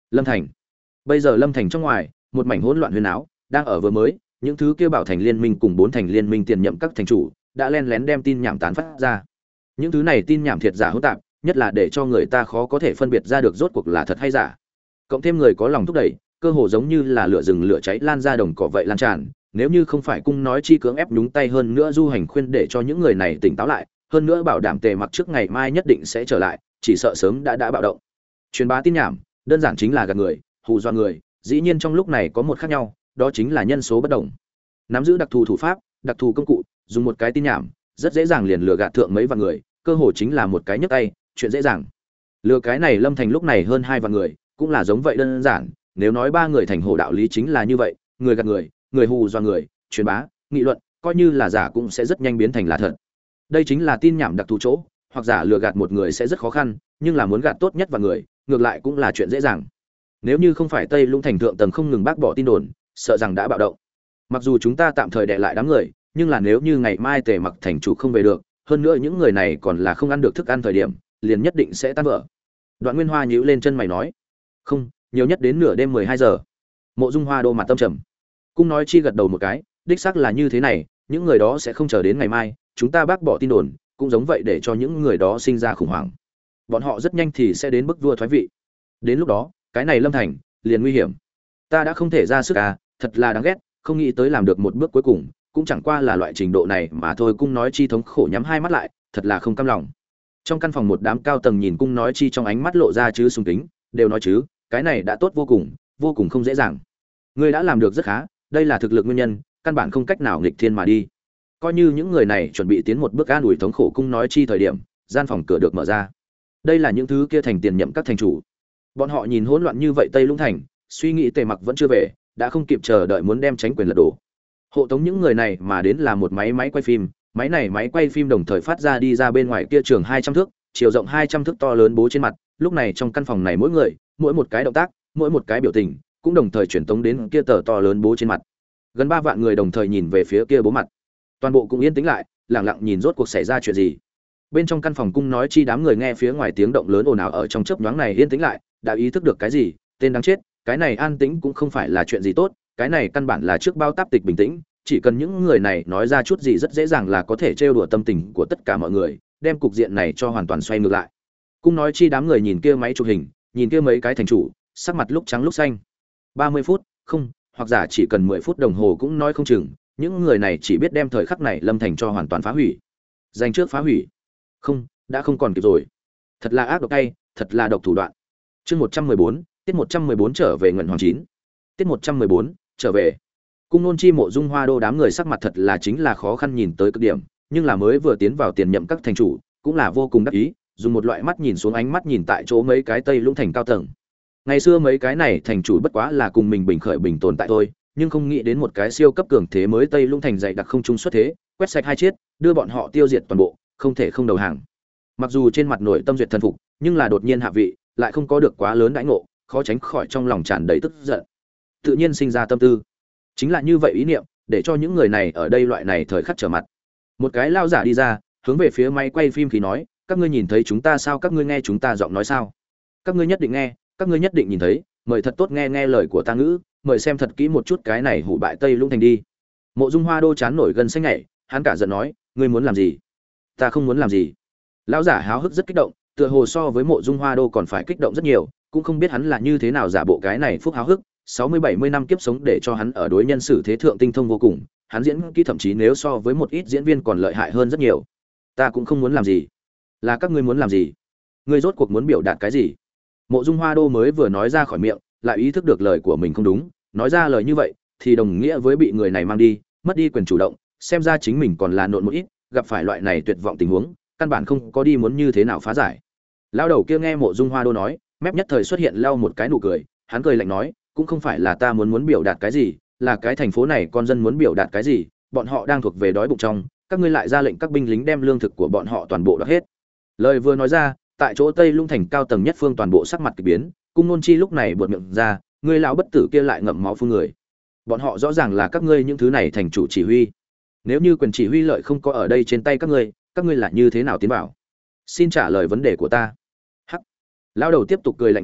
Lâm Thành. Bây giờ Lâm Thành trong ngoài, một mảnh hỗn loạn huyên áo, đang ở vừa mới, những thứ kia bảo thành liên minh cùng bốn thành liên minh tiền nhậm các thành chủ, đã len lén đem tin nhảm tán phát ra. Những thứ này tin nhảm thiệt giả hỗn tạp, nhất là để cho người ta khó có thể phân biệt ra được rốt cuộc là thật hay giả. Cộng thêm người có lòng thúc đẩy, cơ hồ giống như là lửa rừng lửa cháy lan ra đồng cỏ vậy lan tràn, nếu như không phải cung nói chi cưỡng ép nhúng tay hơn nữa du hành khuyên để cho những người này tỉnh táo lại, hơn nữa bảo đảm Tề Mặc trước ngày mai nhất định sẽ trở lại, chỉ sợ sớm đã đã bạo động. Truyền bá tin nhảm, đơn giản chính là gạt người, hù dọa người, dĩ nhiên trong lúc này có một khác nhau, đó chính là nhân số bất đồng. Nắm giữ đặc thù thủ pháp, đặc thù công cụ, dùng một cái tin nhảm, rất dễ dàng liền lừa gạt thượng mấy vạn người, cơ hồ chính là một cái nhấc tay, chuyện dễ dàng. Lừa cái này Lâm Thành lúc này hơn hai vạn người, cũng là giống vậy đơn giản, nếu nói ba người thành hồ đạo lý chính là như vậy, người gạt người, người hù dọa người, truyền bá, nghị luận, coi như là giả cũng sẽ rất nhanh biến thành là thật. Đây chính là tin nhảm đặc thù chỗ, hoặc giả lừa gạt một người sẽ rất khó khăn, nhưng là muốn gạt tốt nhất vào người, ngược lại cũng là chuyện dễ dàng. Nếu như không phải Tây Lũng thành thượng tầng không ngừng bác bỏ tin đồn, sợ rằng đã bạo động. Mặc dù chúng ta tạm thời đè lại đám người, nhưng là nếu như ngày mai Tề Mặc thành chủ không về được, hơn nữa những người này còn là không ăn được thức ăn thời điểm, liền nhất định sẽ tan vỡ. Đoạn Nguyên Hoa nhíu lên chân mày nói, không, nhiều nhất đến nửa đêm mười hai giờ. Mộ Dung Hoa đô mặt tâm trầm. Cung nói chi gật đầu một cái, đích xác là như thế này, những người đó sẽ không chờ đến ngày mai, chúng ta bác bỏ tin đồn, cũng giống vậy để cho những người đó sinh ra khủng hoảng. Bọn họ rất nhanh thì sẽ đến bức vua thoái vị. Đến lúc đó, cái này Lâm Thành liền nguy hiểm. Ta đã không thể ra sức à, thật là đáng ghét, không nghĩ tới làm được một bước cuối cùng, cũng chẳng qua là loại trình độ này mà thôi. Cung nói chi thống khổ nhắm hai mắt lại, thật là không cam lòng. Trong căn phòng một đám cao tầng nhìn Cung nói chi trong ánh mắt lộ ra chứ sung kính, đều nói chứ, cái này đã tốt vô cùng, vô cùng không dễ dàng. Ngươi đã làm được rất khá, đây là thực lực nguyên nhân, căn bản không cách nào nghịch thiên mà đi. Coi như những người này chuẩn bị tiến một bước an ủi thống khổ Cung nói chi thời điểm, gian phòng cửa được mở ra. Đây là những thứ kia thành tiền nhậm các thành chủ. Bọn họ nhìn hỗn loạn như vậy Tây Lũng thành, suy nghĩ Tề Mặc vẫn chưa về, đã không kịp chờ đợi muốn đem tránh quyền lật đổ. Hộ tống những người này mà đến là một máy máy quay phim, máy này máy quay phim đồng thời phát ra đi ra bên ngoài kia trường hai trăm thước, chiều rộng hai trăm thước to lớn bố trên mặt, lúc này trong căn phòng này mỗi người, mỗi một cái động tác, mỗi một cái biểu tình, cũng đồng thời truyền tống đến kia tờ to lớn bố trên mặt. Gần ba vạn người đồng thời nhìn về phía kia bố mặt. Toàn bộ cũng yên tĩnh lại, lặng lặng nhìn rốt cuộc xảy ra chuyện gì. Bên trong căn phòng cung nói chi đám người nghe phía ngoài tiếng động lớn ồn ào ở trong chớp nhoáng này yên tĩnh lại, đã ý thức được cái gì, tên đáng chết, cái này an tĩnh cũng không phải là chuyện gì tốt, cái này căn bản là trước bao táp tịch bình tĩnh, chỉ cần những người này nói ra chút gì rất dễ dàng là có thể trêu đùa tâm tình của tất cả mọi người, đem cục diện này cho hoàn toàn xoay ngược lại. Cung nói chi đám người nhìn kia máy chụp hình, nhìn kia mấy cái thành chủ, sắc mặt lúc trắng lúc xanh. ba mươi phút, không, hoặc giả chỉ cần mười phút đồng hồ cũng nói không chừng, những người này chỉ biết đem thời khắc này Lâm Thành cho hoàn toàn phá hủy. Dành trước phá hủy. Không, đã không còn kịp rồi. Thật là ác độc tay, thật là độc thủ đoạn. Chương một trăm mười bốn, tiết một trăm mười bốn trở về Nguyện Hoàng chín. Tiết một trăm mười bốn, trở về. Cung Nôn Chi Mộ Dung Hoa Đô đám người sắc mặt thật là chính là khó khăn nhìn tới cực điểm, nhưng là mới vừa tiến vào tiền nhậm các thành chủ, cũng là vô cùng đắc ý, dùng một loại mắt nhìn xuống ánh mắt nhìn tại chỗ mấy cái Tây Lũng thành cao tầng. Ngày xưa mấy cái này thành chủ bất quá là cùng mình bình khởi bình tồn tại thôi, nhưng không nghĩ đến một cái siêu cấp cường thế mới Tây Lũng thành dày đặc không trung xuất thế, quét sạch hai chiết, đưa bọn họ tiêu diệt toàn bộ, không thể không đầu hàng. Mặc dù trên mặt nội tâm duyệt thần phục, nhưng là đột nhiên hạ vị, lại không có được quá lớn đãi ngộ, khó tránh khỏi trong lòng tràn đầy tức giận. Tự nhiên sinh ra tâm tư. Chính là như vậy ý niệm, để cho những người này ở đây loại này thời khắc trở mặt. Một cái lao giả đi ra, hướng về phía máy quay phim khí nói, các ngươi nhìn thấy chúng ta sao, các ngươi nghe chúng ta giọng nói sao? Các ngươi nhất định nghe, các ngươi nhất định nhìn thấy, mời thật tốt nghe nghe lời của ta ngữ, mời xem thật kỹ một chút cái này hủ bại Tây Lũng thành đi. Mộ Dung Hoa Đô chán nổi gân xanh nhảy, hắn cả giận nói, ngươi muốn làm gì? Ta không muốn làm gì. Lão giả háo hức rất kích động, tựa hồ so với Mộ Dung Hoa Đô còn phải kích động rất nhiều, cũng không biết hắn là như thế nào giả bộ cái này phúc háo hức, sáu mươi bảy mươi năm kiếp sống để cho hắn ở đối nhân xử thế thượng tinh thông vô cùng, hắn diễn kỹ thậm chí nếu so với một ít diễn viên còn lợi hại hơn rất nhiều. Ta cũng không muốn làm gì. Là các ngươi muốn làm gì? Ngươi rốt cuộc muốn biểu đạt cái gì? Mộ Dung Hoa Đô mới vừa nói ra khỏi miệng, lại ý thức được lời của mình không đúng, nói ra lời như vậy thì đồng nghĩa với bị người này mang đi, mất đi quyền chủ động, xem ra chính mình còn là nộn một ít, gặp phải loại này tuyệt vọng tình huống, căn bản không có đi muốn như thế nào phá giải. Lão đầu kia nghe Mộ Dung Hoa Đô nói, mép nhất thời xuất hiện lau một cái nụ cười, hắn cười lạnh nói, cũng không phải là ta muốn muốn biểu đạt cái gì, là cái thành phố này con dân muốn biểu đạt cái gì, bọn họ đang thuộc về đói bụng trong, các ngươi lại ra lệnh các binh lính đem lương thực của bọn họ toàn bộ đoạt hết. Lời vừa nói ra, tại chỗ Tây Lũng thành cao tầng nhất phương toàn bộ sắc mặt kỳ biến, Cung Nôn Chi lúc này buột miệng ra, ngươi lão bất tử kia lại ngậm máu phun người. Bọn họ rõ ràng là các ngươi những thứ này thành chủ chỉ huy. Nếu như quyền chỉ huy lợi không có ở đây trên tay các ngươi, các ngươi là như thế nào tiến vào? Xin trả lời vấn đề của ta. Hắc. Lão đầu tiếp tục cười lạnh nói,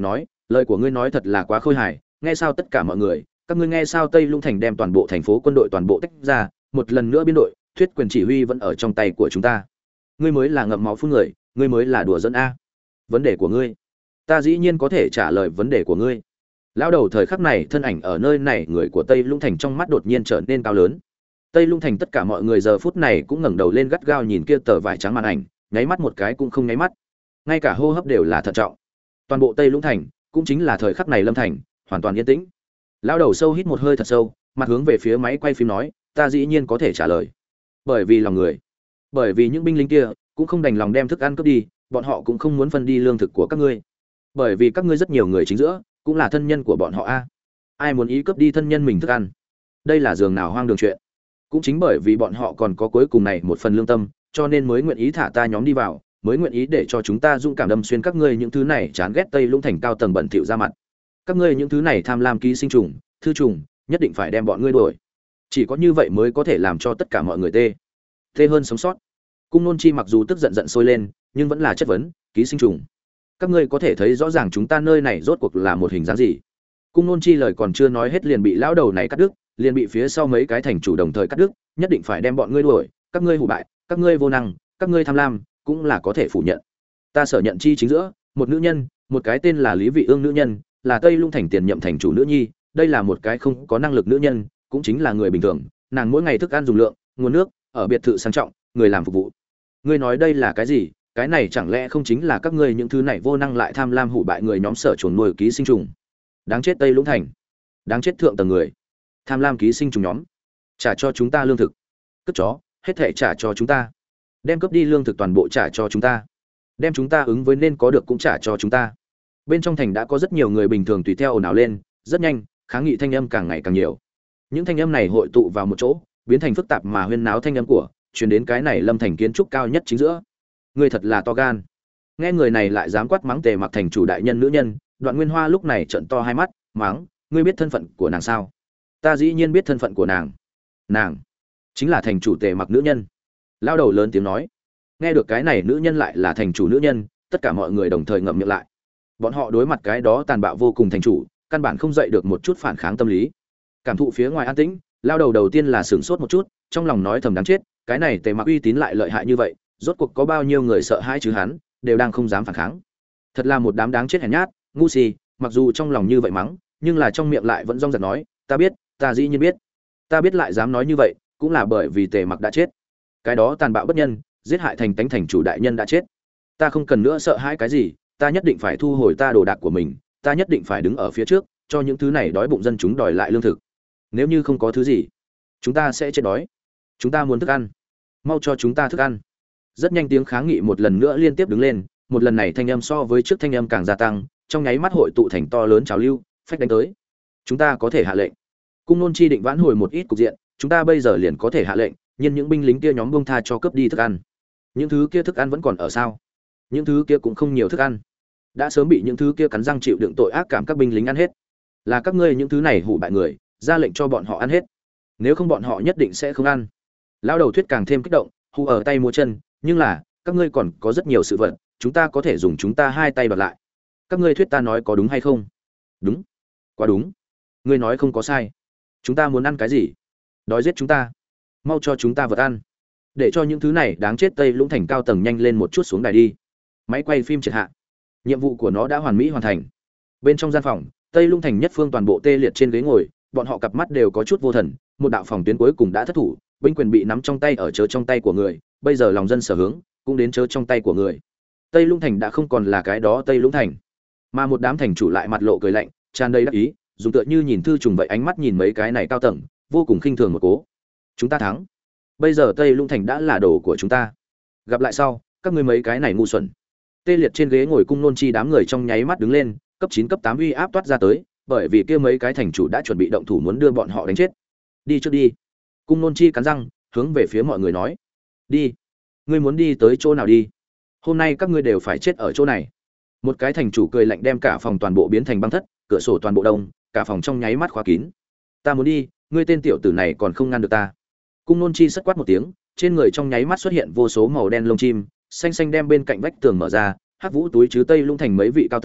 lời của ngươi nói thật là quá khôi hài, nghe sao tất cả mọi người, các ngươi nghe sao Tây Lũng Thành đem toàn bộ thành phố quân đội toàn bộ tách ra, một lần nữa biến đội, thuyết quyền chỉ huy vẫn ở trong tay của chúng ta. Ngươi mới là ngậm máu phun người, ngươi mới là đùa dẫn a. Vấn đề của ngươi, ta dĩ nhiên có thể trả lời vấn đề của ngươi. Lão đầu thời khắc này thân ảnh ở nơi này, người của Tây Lũng Thành trong mắt đột nhiên trở nên cao lớn. Tây Lũng Thành tất cả mọi người giờ phút này cũng ngẩng đầu lên gắt gao nhìn kia tờ vải trắng màn ảnh, nháy mắt một cái cũng không nháy mắt. Ngay cả hô hấp đều là thận trọng. Toàn bộ Tây Lũng Thành, cũng chính là thời khắc này Lâm Thành, hoàn toàn yên tĩnh. Lão đầu sâu hít một hơi thật sâu, mặt hướng về phía máy quay phim nói, ta dĩ nhiên có thể trả lời. Bởi vì lòng người. Bởi vì những binh lính kia cũng không đành lòng đem thức ăn cướp đi, bọn họ cũng không muốn phân đi lương thực của các ngươi. Bởi vì các ngươi rất nhiều người chính giữa, cũng là thân nhân của bọn họ a. Ai muốn ý cướp đi thân nhân mình thức ăn? Đây là giường nào hoang đường chuyện. Cũng chính bởi vì bọn họ còn có cuối cùng này một phần lương tâm, cho nên mới nguyện ý thả ta nhóm đi vào, mới nguyện ý để cho chúng ta dũng cảm đâm xuyên các ngươi những thứ này chán ghét Tây Lũng Thành cao tầng bẩn thỉu ra mặt. Các ngươi những thứ này tham lam ký sinh trùng, thư trùng, nhất định phải đem bọn ngươi đuổi. Chỉ có như vậy mới có thể làm cho tất cả mọi người tê tê hơn sống sót. Cung Nôn Chi mặc dù tức giận giận sôi lên, nhưng vẫn là chất vấn, ký sinh trùng. Các ngươi có thể thấy rõ ràng chúng ta nơi này rốt cuộc là một hình dáng gì. Cung Nôn Chi lời còn chưa nói hết liền bị lão đầu này cắt đứt, liền bị phía sau mấy cái thành chủ đồng thời cắt đứt, nhất định phải đem bọn ngươi đuổi, các ngươi hủ bại, các ngươi vô năng, các ngươi tham lam, cũng là có thể phủ nhận. Ta sở nhận chi chính giữa, một nữ nhân, một cái tên là Lý Vị Ương nữ nhân, là Tây Lũng Thành tiền nhậm thành chủ nữ nhi, đây là một cái không có năng lực nữ nhân, cũng chính là người bình thường, nàng mỗi ngày thức ăn dùng lượng, nguồn nước, ở biệt thự sang trọng, người làm phục vụ. Ngươi nói đây là cái gì? Cái này chẳng lẽ không chính là các ngươi những thứ này vô năng lại tham lam hủ bại người nhóm sở chuồn nuôi ký sinh trùng? Đáng chết Tây Lũng Thành, đáng chết thượng tầng người, tham lam ký sinh trùng nhóm, trả cho chúng ta lương thực. Cướp chó, hết thảy trả cho chúng ta. Đem cướp đi lương thực toàn bộ trả cho chúng ta. Đem chúng ta ứng với nên có được cũng trả cho chúng ta. Bên trong thành đã có rất nhiều người bình thường tùy theo ồn ào lên, rất nhanh, kháng nghị thanh âm càng ngày càng nhiều. Những thanh âm này hội tụ vào một chỗ, biến thành phức tạp mà huyên náo thanh âm của, truyền đến cái này Lâm Thành kiến trúc cao nhất chính giữa. Người thật là to gan. Nghe người này lại dám quát mắng Tề Mặc thành chủ đại nhân nữ nhân, Đoạn Nguyên Hoa lúc này trợn to hai mắt, mắng, ngươi biết thân phận của nàng sao? Ta dĩ nhiên biết thân phận của nàng. Nàng chính là thành chủ Tề Mặc nữ nhân. Lao đầu lớn tiếng nói. Nghe được cái này nữ nhân lại là thành chủ nữ nhân, tất cả mọi người đồng thời ngậm miệng lại. Bọn họ đối mặt cái đó tàn bạo vô cùng thành chủ, căn bản không dậy được một chút phản kháng tâm lý. Cảm thụ phía ngoài an tĩnh, lao đầu đầu tiên là sửng sốt một chút, trong lòng nói thầm đáng chết, cái này Tề Mặc uy tín lại lợi hại như vậy, rốt cuộc có bao nhiêu người sợ hãi chứ hắn, đều đang không dám phản kháng. Thật là một đám đáng chết hèn nhát, ngu si, mặc dù trong lòng như vậy mắng, nhưng là trong miệng lại vẫn rong rạc nói, ta biết, ta dĩ nhiên biết. Ta biết lại dám nói như vậy, cũng là bởi vì Tề Mặc đã chết. Cái đó tàn bạo bất nhân, giết hại thành tánh thành chủ đại nhân đã chết. Ta không cần nữa sợ hãi cái gì, ta nhất định phải thu hồi ta đồ đạc của mình, ta nhất định phải đứng ở phía trước, cho những thứ này đói bụng dân chúng đòi lại lương thực. Nếu như không có thứ gì, chúng ta sẽ chết đói. Chúng ta muốn thức ăn, mau cho chúng ta thức ăn. Rất nhanh tiếng kháng nghị một lần nữa liên tiếp đứng lên, một lần này thanh âm so với trước thanh âm càng gia tăng, trong nháy mắt hội tụ thành to lớn trào lưu, phách đánh tới. Chúng ta có thể hạ lệnh. Cung Nôn Chi định vãn hồi một ít cục diện, chúng ta bây giờ liền có thể hạ lệnh, nhưng những binh lính kia nhóm buông tha cho cướp đi thức ăn. Những thứ kia thức ăn vẫn còn ở sao? Những thứ kia cũng không nhiều thức ăn, đã sớm bị những thứ kia cắn răng chịu đựng tội ác cảm các binh lính ăn hết. Là các ngươi những thứ này hủ bại người, ra lệnh cho bọn họ ăn hết. Nếu không bọn họ nhất định sẽ không ăn. Lão đầu thuyết càng thêm kích động, hù ở tay múa chân, nhưng là, các ngươi còn có rất nhiều sự vật, chúng ta có thể dùng chúng ta hai tay đoạt lại. Các ngươi thuyết ta nói có đúng hay không? Đúng, quá đúng. Ngươi nói không có sai. Chúng ta muốn ăn cái gì? Đói giết chúng ta, mau cho chúng ta vật ăn. Để cho những thứ này đáng chết Tây Lũng Thành cao tầng nhanh lên một chút xuống đài đi. Máy quay phim triệt hạ. Nhiệm vụ của nó đã hoàn mỹ hoàn thành. Bên trong gian phòng, Tây Lũng Thành nhất phương toàn bộ tê liệt trên ghế ngồi, bọn họ cặp mắt đều có chút vô thần, một đạo phòng tuyến cuối cùng đã thất thủ, binh quyền bị nắm trong tay ở chớ trong tay của người, bây giờ lòng dân sở hướng cũng đến chớ trong tay của người. Tây Lũng Thành đã không còn là cái đó Tây Lũng Thành, mà một đám thành chủ lại mặt lộ cười lạnh, tràn đầy đắc ý, dùng tựa như nhìn thư trùng vậy ánh mắt nhìn mấy cái này cao tầng, vô cùng khinh thường một cố. Chúng ta thắng. Bây giờ Tây Lũng Thành đã là đồ của chúng ta. Gặp lại sau, các ngươi mấy cái này ngu xuẩn. Tê liệt trên ghế ngồi Cung Nôn Chi đám người trong nháy mắt đứng lên, cấp chín cấp tám uy áp toát ra tới, bởi vì kia mấy cái thành chủ đã chuẩn bị động thủ muốn đưa bọn họ đánh chết. Đi trước đi. Cung Nôn Chi cắn răng, hướng về phía mọi người nói. Đi. Ngươi muốn đi tới chỗ nào đi? Hôm nay các ngươi đều phải chết ở chỗ này. Một cái thành chủ cười lạnh đem cả phòng toàn bộ biến thành băng thất, cửa sổ toàn bộ đông, cả phòng trong nháy mắt khóa kín. Ta muốn đi, ngươi tên tiểu tử này còn không ngăn được ta. Cung Nôn Chi sất quát một tiếng, trên người trong nháy mắt xuất hiện vô số màu đen lông chim, xanh xanh đem bên cạnh vách tường mở ra, hắc vũ túi chứ Tây Lũng Thành mấy vị cao tầng,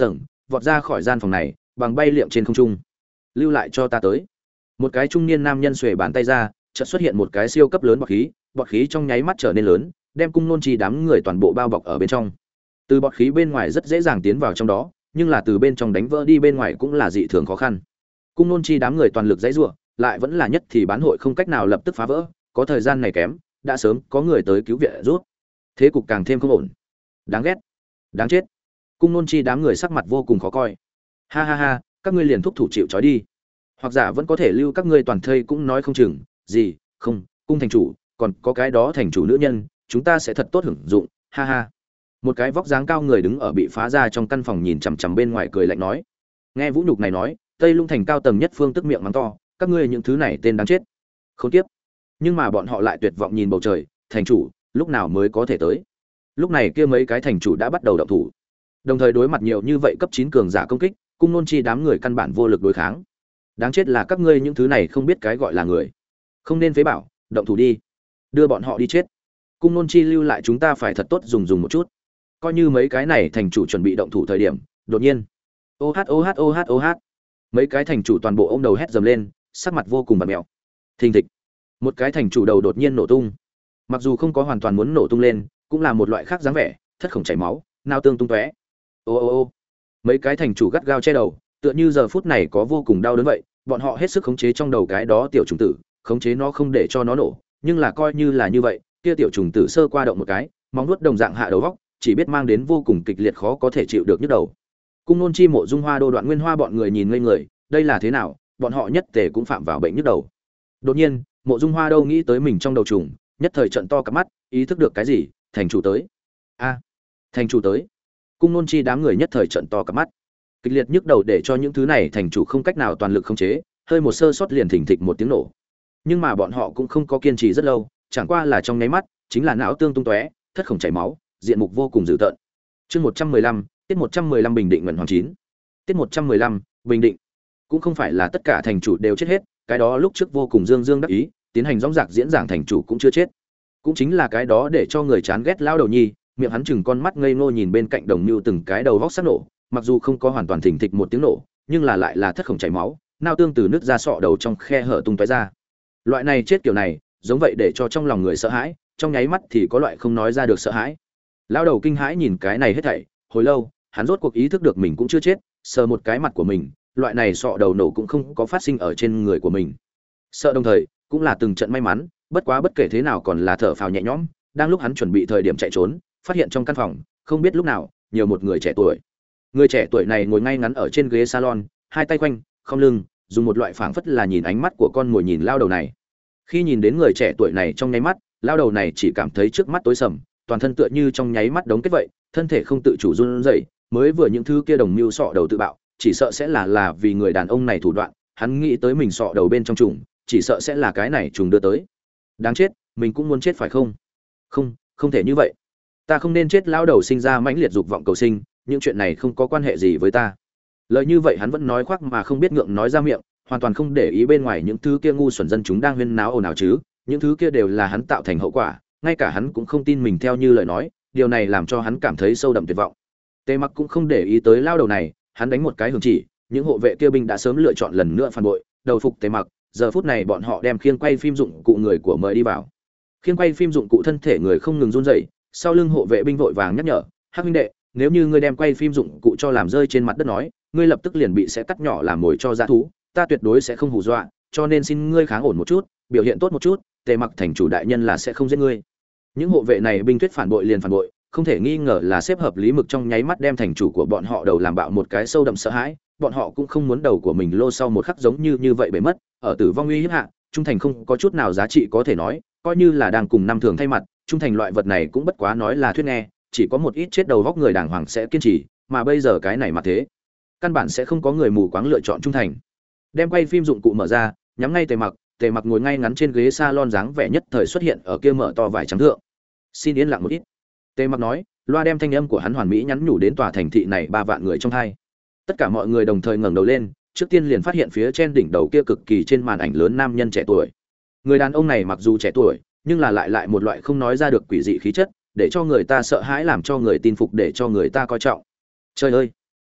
vọt ra khỏi gian phòng này, bằng bay liệm trên không trung. Lưu lại cho ta tới. Một cái trung niên nam nhân xuề bàn tay ra, chợt xuất hiện một cái siêu cấp lớn bọt khí, bọt khí trong nháy mắt trở nên lớn, đem Cung Nôn Chi đám người toàn bộ bao bọc ở bên trong. Từ bọt khí bên ngoài rất dễ dàng tiến vào trong đó, nhưng là từ bên trong đánh vỡ đi bên ngoài cũng là dị thường khó khăn. Cung Nôn Chi đám người toàn lực giãy giụa, lại vẫn là nhất thì bán hội không cách nào lập tức phá vỡ, có thời gian này kém, đã sớm có người tới cứu viện rút. Thế cục càng thêm không ổn. Đáng ghét, đáng chết. Cung Nôn Chi đám người sắc mặt vô cùng khó coi. Ha ha ha, các ngươi liền thúc thủ chịu trói đi. Hoặc giả vẫn có thể lưu các ngươi toàn thây cũng nói không chừng, gì, không, cung thành chủ, còn có cái đó thành chủ nữ nhân, chúng ta sẽ thật tốt hưởng dụng, ha ha. Một cái vóc dáng cao người đứng ở bị phá ra trong căn phòng nhìn chằm chằm bên ngoài cười lạnh nói. Nghe Vũ Nhục này nói, Tây Lung thành cao tầng nhất phương tức miệng mắng to, các ngươi những thứ này tên đáng chết. Khốn kiếp. Nhưng mà bọn họ lại tuyệt vọng nhìn bầu trời, thành chủ, lúc nào mới có thể tới? Lúc này kia mấy cái thành chủ đã bắt đầu động thủ. Đồng thời đối mặt nhiều như vậy cấp chín cường giả công kích, Cung Nôn Chi đám người căn bản vô lực đối kháng. Đáng chết là các ngươi những thứ này không biết cái gọi là người. Không nên phế bảo, động thủ đi. Đưa bọn họ đi chết. Cung Nôn Chi lưu lại chúng ta phải thật tốt dùng dùng một chút. Coi như mấy cái này thành chủ chuẩn bị động thủ thời điểm, đột nhiên, ô hát ô hát ô hát ô hát. Mấy cái thành chủ toàn bộ ôm đầu hét dầm lên, sắc mặt vô cùng bặm mèo. Thình thịch. Một cái thành chủ đầu đột nhiên nổ tung. Mặc dù không có hoàn toàn muốn nổ tung lên, cũng là một loại khác dáng vẻ, thất khổng chảy máu, nao tương tung tóe. Ô ô ô. Mấy cái thành chủ gắt gao che đầu, tựa như giờ phút này có vô cùng đau đớn vậy, bọn họ hết sức khống chế trong đầu cái đó tiểu trùng tử, khống chế nó không để cho nó nổ, nhưng là coi như là như vậy, kia tiểu trùng tử sơ qua động một cái, móng vuốt đồng dạng hạ đầu vóc, chỉ biết mang đến vô cùng kịch liệt khó có thể chịu được nhức đầu. Cung Nôn Chi, Mộ Dung Hoa Đô, Đoạn Nguyên Hoa bọn người nhìn ngây người, đây là thế nào, bọn họ nhất tề cũng phạm vào bệnh nhức đầu. Đột nhiên, Mộ Dung Hoa Đô nghĩ tới mình trong đầu trùng, nhất thời trợn to cả mắt, ý thức được cái gì, thành chủ tới. A, thành chủ tới. Cung Nôn Chi đám người nhất thời trợn to cả mắt. Kịch liệt nhức đầu để cho những thứ này thành chủ không cách nào toàn lực khống chế, hơi một sơ sót liền thình thịch một tiếng nổ. Nhưng mà bọn họ cũng không có kiên trì rất lâu, chẳng qua là trong nháy mắt, chính là não tương tung tóe, thất khổng chảy máu, diện mục vô cùng dữ tợn. Chương một trăm mười lăm, tiết một trăm mười lăm Bình Định Ngân Hoàng chín. Tiết một trăm mười lăm, Bình Định. Cũng không phải là tất cả thành chủ đều chết hết, cái đó lúc trước vô cùng dương dương đắc ý, tiến hành rõng rạc diễn giảng thành chủ cũng chưa chết. Cũng chính là cái đó để cho người chán ghét lao đầu nhi, miệng hắn chừng con mắt ngây ngô nhìn bên cạnh đồng nưu từng cái đầu vóc sắp nổ, mặc dù không có hoàn toàn thình thịch một tiếng nổ, nhưng là lại là thất khổng chảy máu, nao tương từ nứt ra sọ đầu trong khe hở tung tóe ra. Loại này chết kiểu này, giống vậy để cho trong lòng người sợ hãi, trong nháy mắt thì có loại không nói ra được sợ hãi. Lão đầu kinh hãi nhìn cái này hết thảy, hồi lâu, hắn rốt cuộc ý thức được mình cũng chưa chết, sờ một cái mặt của mình, loại này sọ đầu nổ cũng không có phát sinh ở trên người của mình. Sợ đồng thời, cũng là từng trận may mắn, bất quá bất kể thế nào còn là thở phào nhẹ nhõm, đang lúc hắn chuẩn bị thời điểm chạy trốn, phát hiện trong căn phòng, không biết lúc nào, nhiều một người trẻ tuổi. Người trẻ tuổi này ngồi ngay ngắn ở trên ghế salon, hai tay quanh, không lưng, dùng một loại phảng phất là nhìn ánh mắt của con mồi nhìn lao đầu này. Khi nhìn đến người trẻ tuổi này trong nháy mắt, lao đầu này chỉ cảm thấy trước mắt tối sầm, toàn thân tựa như trong nháy mắt đóng kết vậy, thân thể không tự chủ run rẩy, mới vừa những thứ kia đồng mưu sọ đầu tự bạo, chỉ sợ sẽ là là vì người đàn ông này thủ đoạn, hắn nghĩ tới mình sọ đầu bên trong trùng, chỉ sợ sẽ là cái này trùng đưa tới. Đáng chết, mình cũng muốn chết phải không? Không, không thể như vậy. Ta không nên chết. Lao đầu sinh ra mãnh liệt dục vọng cầu sinh, những chuyện này không có quan hệ gì với ta. Lời như vậy hắn vẫn nói khoác mà không biết ngượng nói ra miệng, hoàn toàn không để ý bên ngoài những thứ kia ngu xuẩn dân chúng đang huyên náo ồn ào chứ, những thứ kia đều là hắn tạo thành hậu quả, ngay cả hắn cũng không tin mình theo như lời nói, điều này làm cho hắn cảm thấy sâu đậm tuyệt vọng. Tề Mặc cũng không để ý tới lao đầu này, hắn đánh một cái hưởng chỉ, những hộ vệ kia binh đã sớm lựa chọn lần nữa phản bội, đầu phục Tề Mặc, giờ phút này bọn họ đem khiên quay phim dụng cụ người của mời đi vào. Khiên quay phim dụng cụ thân thể người không ngừng run rẩy, sau lưng hộ vệ binh vội vàng nhắc nhở, "Hắc huynh đệ, nếu như ngươi đem quay phim dụng cụ cho làm rơi trên mặt đất nói, ngươi lập tức liền bị sẽ cắt nhỏ làm mồi cho dã thú, ta tuyệt đối sẽ không hù dọa, cho nên xin ngươi kháng ổn một chút, biểu hiện tốt một chút, Tề Mặc thành chủ đại nhân là sẽ không giết ngươi." Những hộ vệ này binh tuyết phản bội liền phản bội, không thể nghi ngờ là xếp hợp lý mực trong nháy mắt đem thành chủ của bọn họ đầu làm bạo một cái sâu đậm sợ hãi, bọn họ cũng không muốn đầu của mình lô sau một khắc giống như như vậy bể mất, ở tử vong uy hiếp hạ, trung thành không có chút nào giá trị có thể nói, coi như là đang cùng năm thường thay mặt, trung thành loại vật này cũng bất quá nói là thuyết nghe, chỉ có một ít chết đầu góc người đàng hoàng sẽ kiên trì, mà bây giờ cái này mà thế, căn bản sẽ không có người mù quáng lựa chọn trung thành. Đem quay phim dụng cụ mở ra, nhắm ngay Tề Mặc, Tề Mặc ngồi ngay ngắn trên ghế salon dáng vẻ nhất thời xuất hiện ở kia mở to vải trắng thượng. "Xin yên lặng một ít." Tề Mặc nói, loa đem thanh âm của hắn hoàn mỹ nhắn nhủ đến tòa thành thị này ba vạn người trong hai. Tất cả mọi người đồng thời ngẩng đầu lên, trước tiên liền phát hiện phía trên đỉnh đầu kia cực kỳ trên màn ảnh lớn nam nhân trẻ tuổi. Người đàn ông này mặc dù trẻ tuổi, nhưng là lại lại một loại không nói ra được quỷ dị khí chất, để cho người ta sợ hãi, làm cho người tin phục, để cho người ta coi trọng. Trời ơi,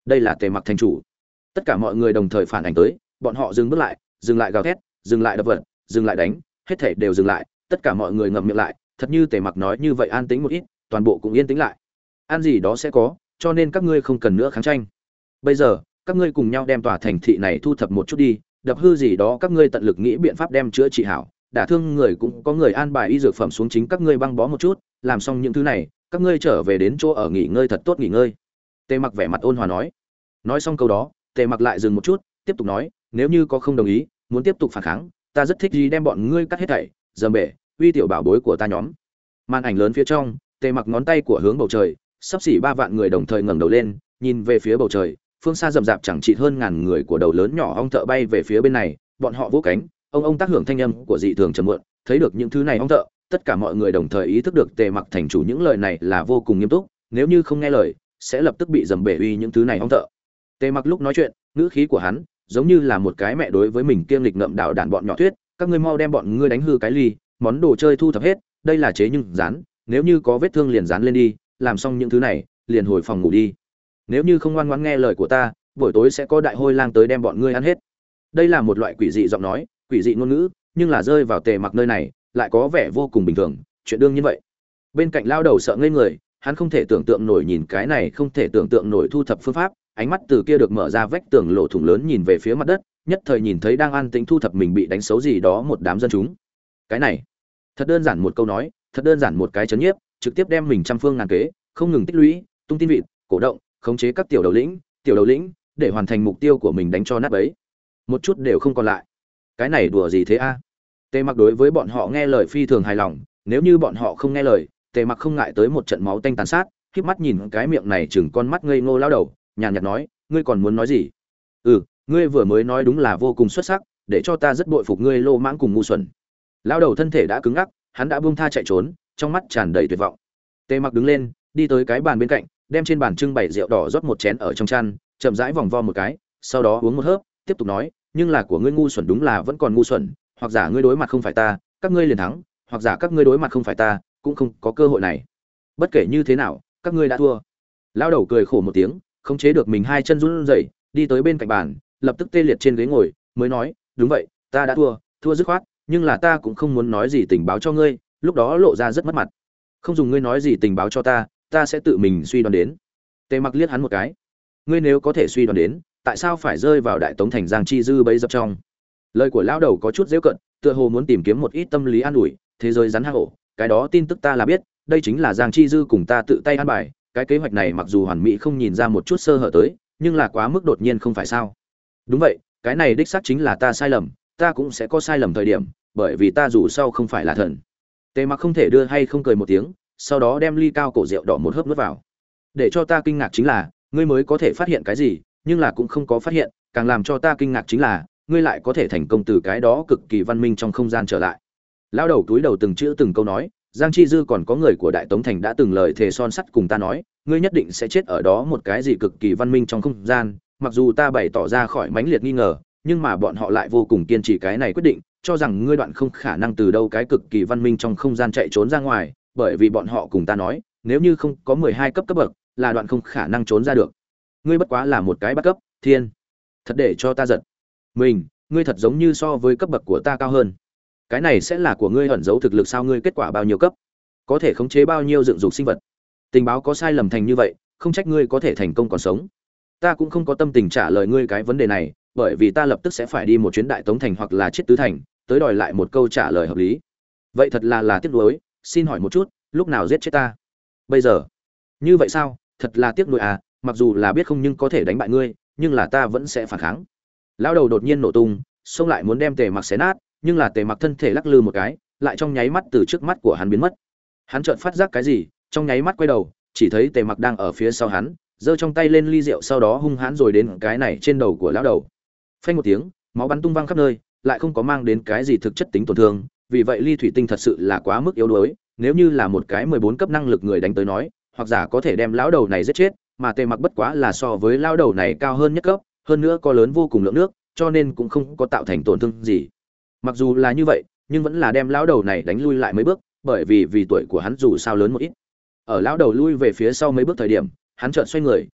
đây là Tề Mặc thành chủ. Tất cả mọi người đồng thời phản ảnh tới, bọn họ dừng bước lại, dừng lại gào thét, dừng lại đập vật, dừng lại đánh, hết thảy đều dừng lại, tất cả mọi người ngậm miệng lại, thật như Tề Mặc nói như vậy an tĩnh một ít, toàn bộ cũng yên tĩnh lại. An gì đó sẽ có, cho nên các ngươi không cần nữa kháng tranh. Bây giờ, các ngươi cùng nhau đem tòa thành thị này thu thập một chút đi, đập hư gì đó các ngươi tận lực nghĩ biện pháp đem chữa trị hảo, đả thương người cũng có người an bài y dược phẩm xuống chính các ngươi băng bó một chút, làm xong những thứ này, các ngươi trở về đến chỗ ở nghỉ ngơi thật tốt nghỉ ngơi. Tề Mặc vẻ mặt ôn hòa nói. Nói xong câu đó, Tề Mặc lại dừng một chút, tiếp tục nói, nếu như có không đồng ý, muốn tiếp tục phản kháng, ta rất thích gì đem bọn ngươi cắt hết thảy, dầm bể, uy tiểu bảo bối của ta nhóm. Màn ảnh lớn phía trong, Tề Mặc ngón tay của hướng bầu trời, sắp xỉ ba vạn người đồng thời ngẩng đầu lên, nhìn về phía bầu trời, phương xa rậm rạp chẳng chịt hơn ngàn người của đầu lớn nhỏ ong thợ bay về phía bên này, bọn họ vỗ cánh, ông ông tác hưởng thanh âm của dị thường trầm muộn, thấy được những thứ này ong thợ, tất cả mọi người đồng thời ý thức được Tề Mặc thành chủ những lời này là vô cùng nghiêm túc, nếu như không nghe lời, sẽ lập tức bị dầm bể uy những thứ này ong thợ. Tề Mặc lúc nói chuyện, ngữ khí của hắn giống như là một cái mẹ đối với mình kiêng lịch ngậm đạo đàn bọn nhỏ thuyết, các ngươi mau đem bọn ngươi đánh hư cái ly, món đồ chơi thu thập hết, đây là chế nhưng dán, nếu như có vết thương liền dán lên đi, làm xong những thứ này, liền hồi phòng ngủ đi. Nếu như không ngoan ngoãn nghe lời của ta, buổi tối sẽ có đại hôi lang tới đem bọn ngươi ăn hết. Đây là một loại quỷ dị giọng nói, quỷ dị ngôn ngữ, nhưng là rơi vào Tề Mặc nơi này, lại có vẻ vô cùng bình thường, chuyện đương nhiên vậy. Bên cạnh lao đầu sợ ngây người, hắn không thể tưởng tượng nổi nhìn cái này không thể tưởng tượng nổi thu thập phương pháp, ánh mắt từ kia được mở ra vách tường lỗ thủng lớn nhìn về phía mặt đất, nhất thời nhìn thấy đang an tĩnh thu thập mình bị đánh xấu gì đó một đám dân chúng. Cái này, thật đơn giản một câu nói, thật đơn giản một cái chấn nhiếp, trực tiếp đem mình trăm phương ngàn kế, không ngừng tích lũy, tung tin vịt, cổ động, khống chế các tiểu đầu lĩnh, tiểu đầu lĩnh, để hoàn thành mục tiêu của mình đánh cho nát bấy. Một chút đều không còn lại. Cái này đùa gì thế a? Tề Mặc đối với bọn họ nghe lời phi thường hài lòng, nếu như bọn họ không nghe lời, Tề Mặc không ngại tới một trận máu tanh tàn sát, khép mắt nhìn cái miệng này chừng con mắt ngây ngô lao đầu, nhàn nhạt nói, ngươi còn muốn nói gì? Ừ, ngươi vừa mới nói đúng là vô cùng xuất sắc, để cho ta rất bội phục ngươi lô mãng cùng ngu xuẩn. Lao đầu thân thể đã cứng ngắc, hắn đã buông tha chạy trốn, trong mắt tràn đầy tuyệt vọng. Tề Mặc đứng lên, đi tới cái bàn bên cạnh, đem trên bàn trưng bày rượu đỏ rót một chén ở trong chăn, chậm rãi vòng vo một cái, sau đó uống một hớp, tiếp tục nói, nhưng là của ngươi ngu xuẩn đúng là vẫn còn ngu xuẩn, hoặc giả ngươi đối mặt không phải ta, các ngươi liền thắng, hoặc giả các ngươi đối mặt không phải ta, cũng không có cơ hội này. Bất kể như thế nào, các ngươi đã thua. Lao đầu cười khổ một tiếng, khống chế được mình hai chân run rẩy, đi tới bên cạnh bàn, lập tức tê liệt trên ghế ngồi, mới nói, đúng vậy, ta đã thua, thua dứt khoát, nhưng là ta cũng không muốn nói gì tình báo cho ngươi, lúc đó lộ ra rất mất mặt. Không dùng ngươi nói gì tình báo cho ta, ta sẽ tự mình suy đoán đến. Tề Mặc liếc hắn một cái. Ngươi nếu có thể suy đoán đến, tại sao phải rơi vào đại tống thành Giang Chi Dư bấy dập trong? Lời của lão đầu có chút giễu cận, tựa hồ muốn tìm kiếm một ít tâm lý an ủi, thế giới rắn hang ổ, cái đó tin tức ta là biết, đây chính là Giang Chi Dư cùng ta tự tay an bài, cái kế hoạch này mặc dù hoàn mỹ không nhìn ra một chút sơ hở tới, nhưng là quá mức đột nhiên không phải sao? Đúng vậy, cái này đích xác chính là ta sai lầm, ta cũng sẽ có sai lầm thời điểm, bởi vì ta dù sao không phải là thần. Tề Mặc không thể đưa hay không cười một tiếng, sau đó đem ly cao cổ rượu đỏ một hớp nuốt vào. Để cho ta kinh ngạc chính là, ngươi mới có thể phát hiện cái gì, nhưng là cũng không có phát hiện, càng làm cho ta kinh ngạc chính là, ngươi lại có thể thành công từ cái đó cực kỳ văn minh trong không gian trở lại. Lão đầu túi đầu từng chữ từng câu nói, Giang Chi Dư còn có người của Đại Tống thành đã từng lời thề son sắt cùng ta nói, ngươi nhất định sẽ chết ở đó một cái gì cực kỳ văn minh trong không gian, mặc dù ta bày tỏ ra khỏi mãnh liệt nghi ngờ, nhưng mà bọn họ lại vô cùng kiên trì cái này quyết định, cho rằng ngươi đoạn không khả năng từ đâu cái cực kỳ văn minh trong không gian chạy trốn ra ngoài, bởi vì bọn họ cùng ta nói, nếu như không có mười hai cấp cấp bậc, là đoạn không khả năng trốn ra được. Ngươi bất quá là một cái bắt cấp, thiên. Thật để cho ta giật. Mình, ngươi thật giống như so với cấp bậc của ta cao hơn. Cái này sẽ là của ngươi ẩn giấu thực lực sao? Ngươi kết quả bao nhiêu cấp? Có thể khống chế bao nhiêu dựng dục sinh vật? Tình báo có sai lầm thành như vậy, không trách ngươi có thể thành công còn sống. Ta cũng không có tâm tình trả lời ngươi cái vấn đề này, bởi vì ta lập tức sẽ phải đi một chuyến Đại Tống thành hoặc là Chiết Tứ thành, tới đòi lại một câu trả lời hợp lý. Vậy thật là là tiếc nuối, xin hỏi một chút, lúc nào giết chết ta? Bây giờ? Như vậy sao? Thật là tiếc nuối à, mặc dù là biết không nhưng có thể đánh bại ngươi, nhưng là ta vẫn sẽ phản kháng. Lão đầu đột nhiên nổ tung, xông lại muốn đem Tề Mặc xé nát, nhưng là Tề Mặc thân thể lắc lư một cái, lại trong nháy mắt từ trước mắt của hắn biến mất. Hắn chợt phát giác cái gì, trong nháy mắt quay đầu, chỉ thấy Tề Mặc đang ở phía sau hắn, giơ trong tay lên ly rượu, sau đó hung hãn rồi đến cái này trên đầu của lão đầu. Phanh một tiếng, máu bắn tung văng khắp nơi, lại không có mang đến cái gì thực chất tính tổn thương, vì vậy ly thủy tinh thật sự là quá mức yếu đuối, nếu như là một cái mười bốn cấp năng lực người đánh tới nói, hoặc giả có thể đem lão đầu này giết chết, mà Tề Mặc bất quá là so với lão đầu này cao hơn nhất cấp, hơn nữa có lớn vô cùng lượng nước, cho nên cũng không có tạo thành tổn thương gì. Mặc dù là như vậy, nhưng vẫn là đem lão đầu này đánh lui lại mấy bước, bởi vì vì tuổi của hắn dù sao lớn một ít. Ở lão đầu lui về phía sau mấy bước thời điểm, hắn chợt xoay người,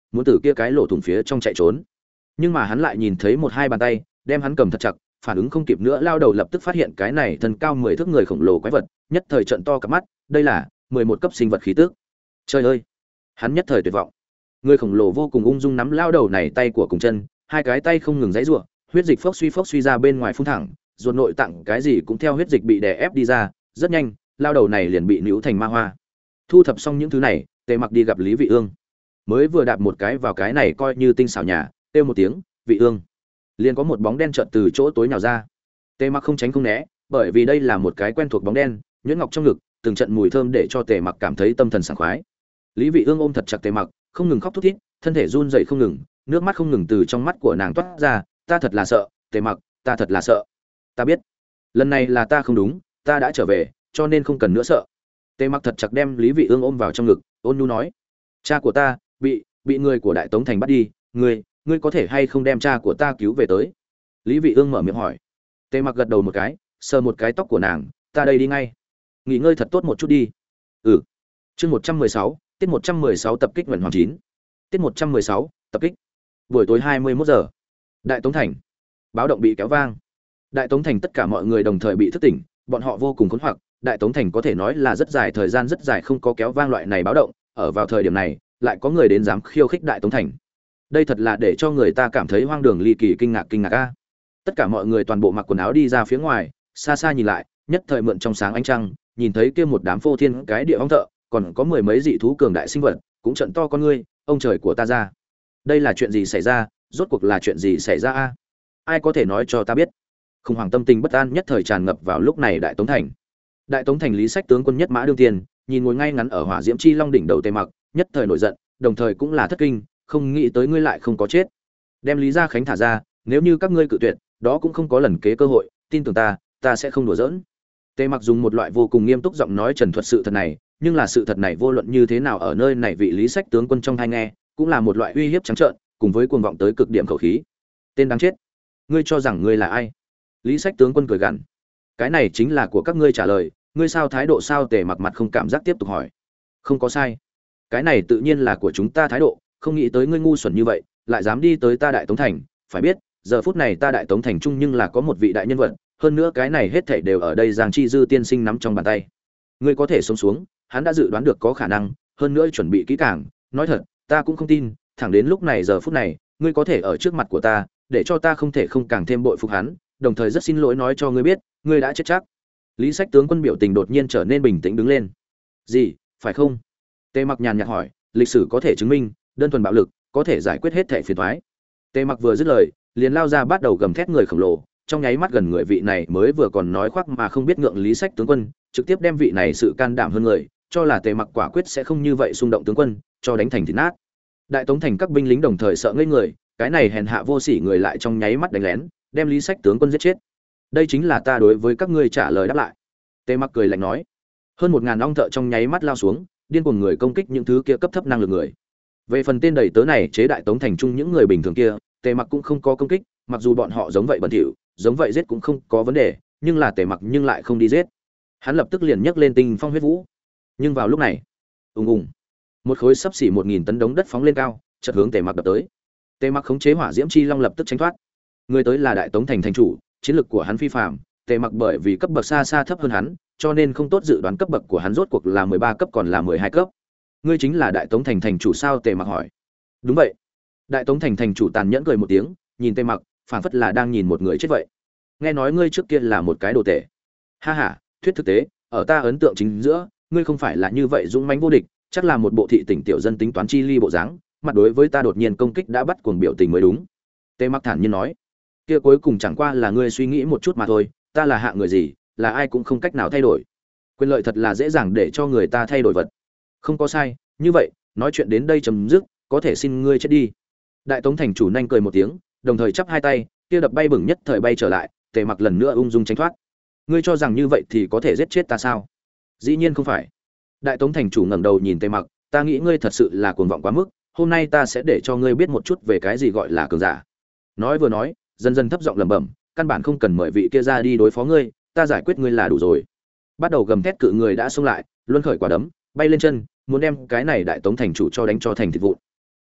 muốn từ kia cái lỗ thủng phía trong chạy trốn. Nhưng mà hắn lại nhìn thấy một hai bàn tay đem hắn cầm thật chặt, phản ứng không kịp nữa lao đầu lập tức phát hiện cái này thân cao mười thước người khổng lồ quái vật, nhất thời trợn to cả mắt, đây là mười một cấp sinh vật khí tức. Trời ơi! Hắn nhất thời tuyệt vọng. Người khổng lồ vô cùng ung dung nắm lao đầu này tay của cùng chân, hai cái tay không ngừng giãy giụa, huyết dịch phốc suy phốc suy ra bên ngoài phun thẳng, ruột nội tạng cái gì cũng theo huyết dịch bị đè ép đi ra, rất nhanh, lao đầu này liền bị níu thành ma hoa. Thu thập xong những thứ này, Tề Mặc đi gặp Lý Vị Ương. Mới vừa đạp một cái vào cái này coi như tinh xảo nhà, kêu một tiếng, "Vị Ương." Liền có một bóng đen chợt từ chỗ tối nhào ra. Tề Mặc không tránh không né, bởi vì đây là một cái quen thuộc bóng đen, nhuyễn ngọc trong ngực, từng trận mùi thơm để cho Tề Mặc cảm thấy tâm thần sảng khoái. Lý Vị Ương ôm thật chặt Tề Mặc, không ngừng khóc thút thít, thân thể run rẩy không ngừng, nước mắt không ngừng từ trong mắt của nàng toát ra, "Ta thật là sợ, Tề Mặc, ta thật là sợ. Ta biết, lần này là ta không đúng, ta đã trở về, cho nên không cần nữa sợ." Tề Mặc thật chặt đem Lý Vị Ương ôm vào trong ngực, ôn nhu nói: "Cha của ta bị bị người của Đại Tống thành bắt đi, ngươi, ngươi có thể hay không đem cha của ta cứu về tới?" Lý Vị Ương mở miệng hỏi. Tề Mặc gật đầu một cái, sờ một cái tóc của nàng, "Ta đây đi ngay. Nghỉ ngơi thật tốt một chút đi." "Ừ." Chương một trăm mười sáu, tiết một trăm mười sáu tập kích Nguyễn Hoàng chín. Tiết một trăm mười sáu, tập kích. Buổi tối hai mươi mốt giờ. Đại Tống thành. Báo động bị kéo vang. Đại Tống thành tất cả mọi người đồng thời bị thức tỉnh, bọn họ vô cùng khốn hoặc, Đại Tống thành có thể nói là rất dài thời gian rất dài không có kéo vang loại này báo động, ở vào thời điểm này, lại có người đến dám khiêu khích Đại Tống thành. Đây thật là để cho người ta cảm thấy hoang đường ly kỳ kinh ngạc kinh ngạc a. Tất cả mọi người toàn bộ mặc quần áo đi ra phía ngoài, xa xa nhìn lại, nhất thời mượn trong sáng ánh trăng, nhìn thấy kia một đám phô thiên cái địa ong thợ, còn có mười mấy dị thú cường đại sinh vật, cũng trận to con ngươi, ông trời của ta ra. Đây là chuyện gì xảy ra, rốt cuộc là chuyện gì xảy ra a? Ai có thể nói cho ta biết? Khủng hoảng tâm tình bất an nhất thời tràn ngập vào lúc này Đại Tống thành. Đại Tống thành Lý Sách tướng quân nhất mã đương tiền, nhìn ngồi ngay ngắn ở hỏa diễm chi long đỉnh đầu Tề Mặc, nhất thời nổi giận, đồng thời cũng là thất kinh, không nghĩ tới ngươi lại không có chết. Đem Lý Gia Khánh thả ra, nếu như các ngươi cự tuyệt, đó cũng không có lần kế cơ hội, tin tưởng ta, ta sẽ không đùa giỡn. Tề Mặc dùng một loại vô cùng nghiêm túc giọng nói trần thuật sự thật này, nhưng là sự thật này vô luận như thế nào ở nơi này vị Lý Sách tướng quân trong tai nghe, cũng là một loại uy hiếp trắng trợn, cùng với cuồng vọng tới cực điểm khẩu khí. Tên đáng chết, ngươi cho rằng ngươi là ai? Lý Sách tướng quân cười gằn. Cái này chính là của các ngươi trả lời, ngươi sao thái độ sao? Tề Mặc mặt không cảm giác tiếp tục hỏi. Không có sai, cái này tự nhiên là của chúng ta thái độ, không nghĩ tới ngươi ngu xuẩn như vậy, lại dám đi tới ta Đại Tống thành, phải biết, giờ phút này ta Đại Tống thành trung nhưng là có một vị đại nhân vật, hơn nữa cái này hết thảy đều ở đây Giang Chi Dư tiên sinh nắm trong bàn tay. Ngươi có thể sống xuống, hắn đã dự đoán được có khả năng, hơn nữa chuẩn bị kỹ càng, nói thật, ta cũng không tin, thẳng đến lúc này giờ phút này, ngươi có thể ở trước mặt của ta, để cho ta không thể không càng thêm bội phục hắn, đồng thời rất xin lỗi nói cho ngươi biết, ngươi đã chết chắc. Lý Sách tướng quân biểu tình đột nhiên trở nên bình tĩnh đứng lên. Gì, phải không? Tề Mặc nhàn nhạt hỏi, lịch sử có thể chứng minh, đơn thuần bạo lực có thể giải quyết hết thảy phiền toái. Tề Mặc vừa dứt lời, liền lao ra bắt đầu gầm thét người khổng lồ, trong nháy mắt gần người vị này mới vừa còn nói khoác mà không biết ngượng Lý Sách tướng quân, trực tiếp đem vị này sự can đảm hơn người, cho là Tề Mặc quả quyết sẽ không như vậy xung động tướng quân, cho đánh thành thịt nát. Đại Tống thành các binh lính đồng thời sợ ngây người, cái này hèn hạ vô sỉ người lại trong nháy mắt đánh lén, đem Lý Sách tướng quân giết chết. Đây chính là ta đối với các ngươi trả lời đáp lại. Tề Mặc cười lạnh nói. Hơn một ngàn ong thợ trong nháy mắt lao xuống, điên cuồng người công kích những thứ kia cấp thấp năng lực người. Về phần tên đầy tớ này chế Đại Tống thành trung những người bình thường kia, Tề Mặc cũng không có công kích, mặc dù bọn họ giống vậy bẩn thỉu, giống vậy giết cũng không có vấn đề, nhưng là Tề Mặc nhưng lại không đi giết. Hắn lập tức liền nhấc lên Tinh Phong huyết vũ. Nhưng vào lúc này, ùng ùng, một khối sấp xỉ một nghìn tấn đống đất phóng lên cao, chợt hướng Tề Mặc đập tới. Tề Mặc khống chế hỏa diễm chi long lập tức tránh thoát. Người tới là Đại Tống thành thành chủ, chiến lược của hắn phi phàm, Tề Mặc bởi vì cấp bậc xa xa thấp hơn hắn, cho nên không tốt dự đoán cấp bậc của hắn rốt cuộc là mười ba cấp còn là mười hai cấp. Ngươi chính là Đại Tống thành thành chủ sao? Tề Mặc hỏi. Đúng vậy. Đại Tống thành thành chủ tàn nhẫn cười một tiếng, nhìn Tề Mặc, phảng phất là đang nhìn một người chết vậy. Nghe nói ngươi trước kia là một cái đồ tể. Ha ha, thuyết thực tế, ở ta ấn tượng chính giữa, ngươi không phải là như vậy dũng mãnh vô địch, chắc là một bộ thị tỉnh tiểu dân tính toán chi ly bộ dáng, mặt đối với ta đột nhiên công kích đã bắt cuồng biểu tình mới đúng. Tề Mặc thản nhiên nói, kia cuối cùng chẳng qua là ngươi suy nghĩ một chút mà thôi, ta là hạng người gì, là ai cũng không cách nào thay đổi. Quyền lợi thật là dễ dàng để cho người ta thay đổi vật. Không có sai, như vậy, nói chuyện đến đây chấm dứt, có thể xin ngươi chết đi. Đại Tống thành chủ nhanh cười một tiếng, đồng thời chắp hai tay, kia đập bay bừng nhất thời bay trở lại, Tề Mặc lần nữa ung dung tránh thoát. Ngươi cho rằng như vậy thì có thể giết chết ta sao? Dĩ nhiên không phải. Đại Tống thành chủ ngẩng đầu nhìn Tề Mặc, ta nghĩ ngươi thật sự là cuồng vọng quá mức, hôm nay ta sẽ để cho ngươi biết một chút về cái gì gọi là cường giả. Nói vừa nói, dần dần thấp giọng lẩm bẩm, căn bản không cần mời vị kia ra đi đối phó ngươi, ta giải quyết ngươi là đủ rồi. Bắt đầu gầm thét cự người đã xông lại, luân khởi quả đấm, bay lên chân, muốn đem cái này Đại Tống thành chủ cho đánh cho thành thịt vụn.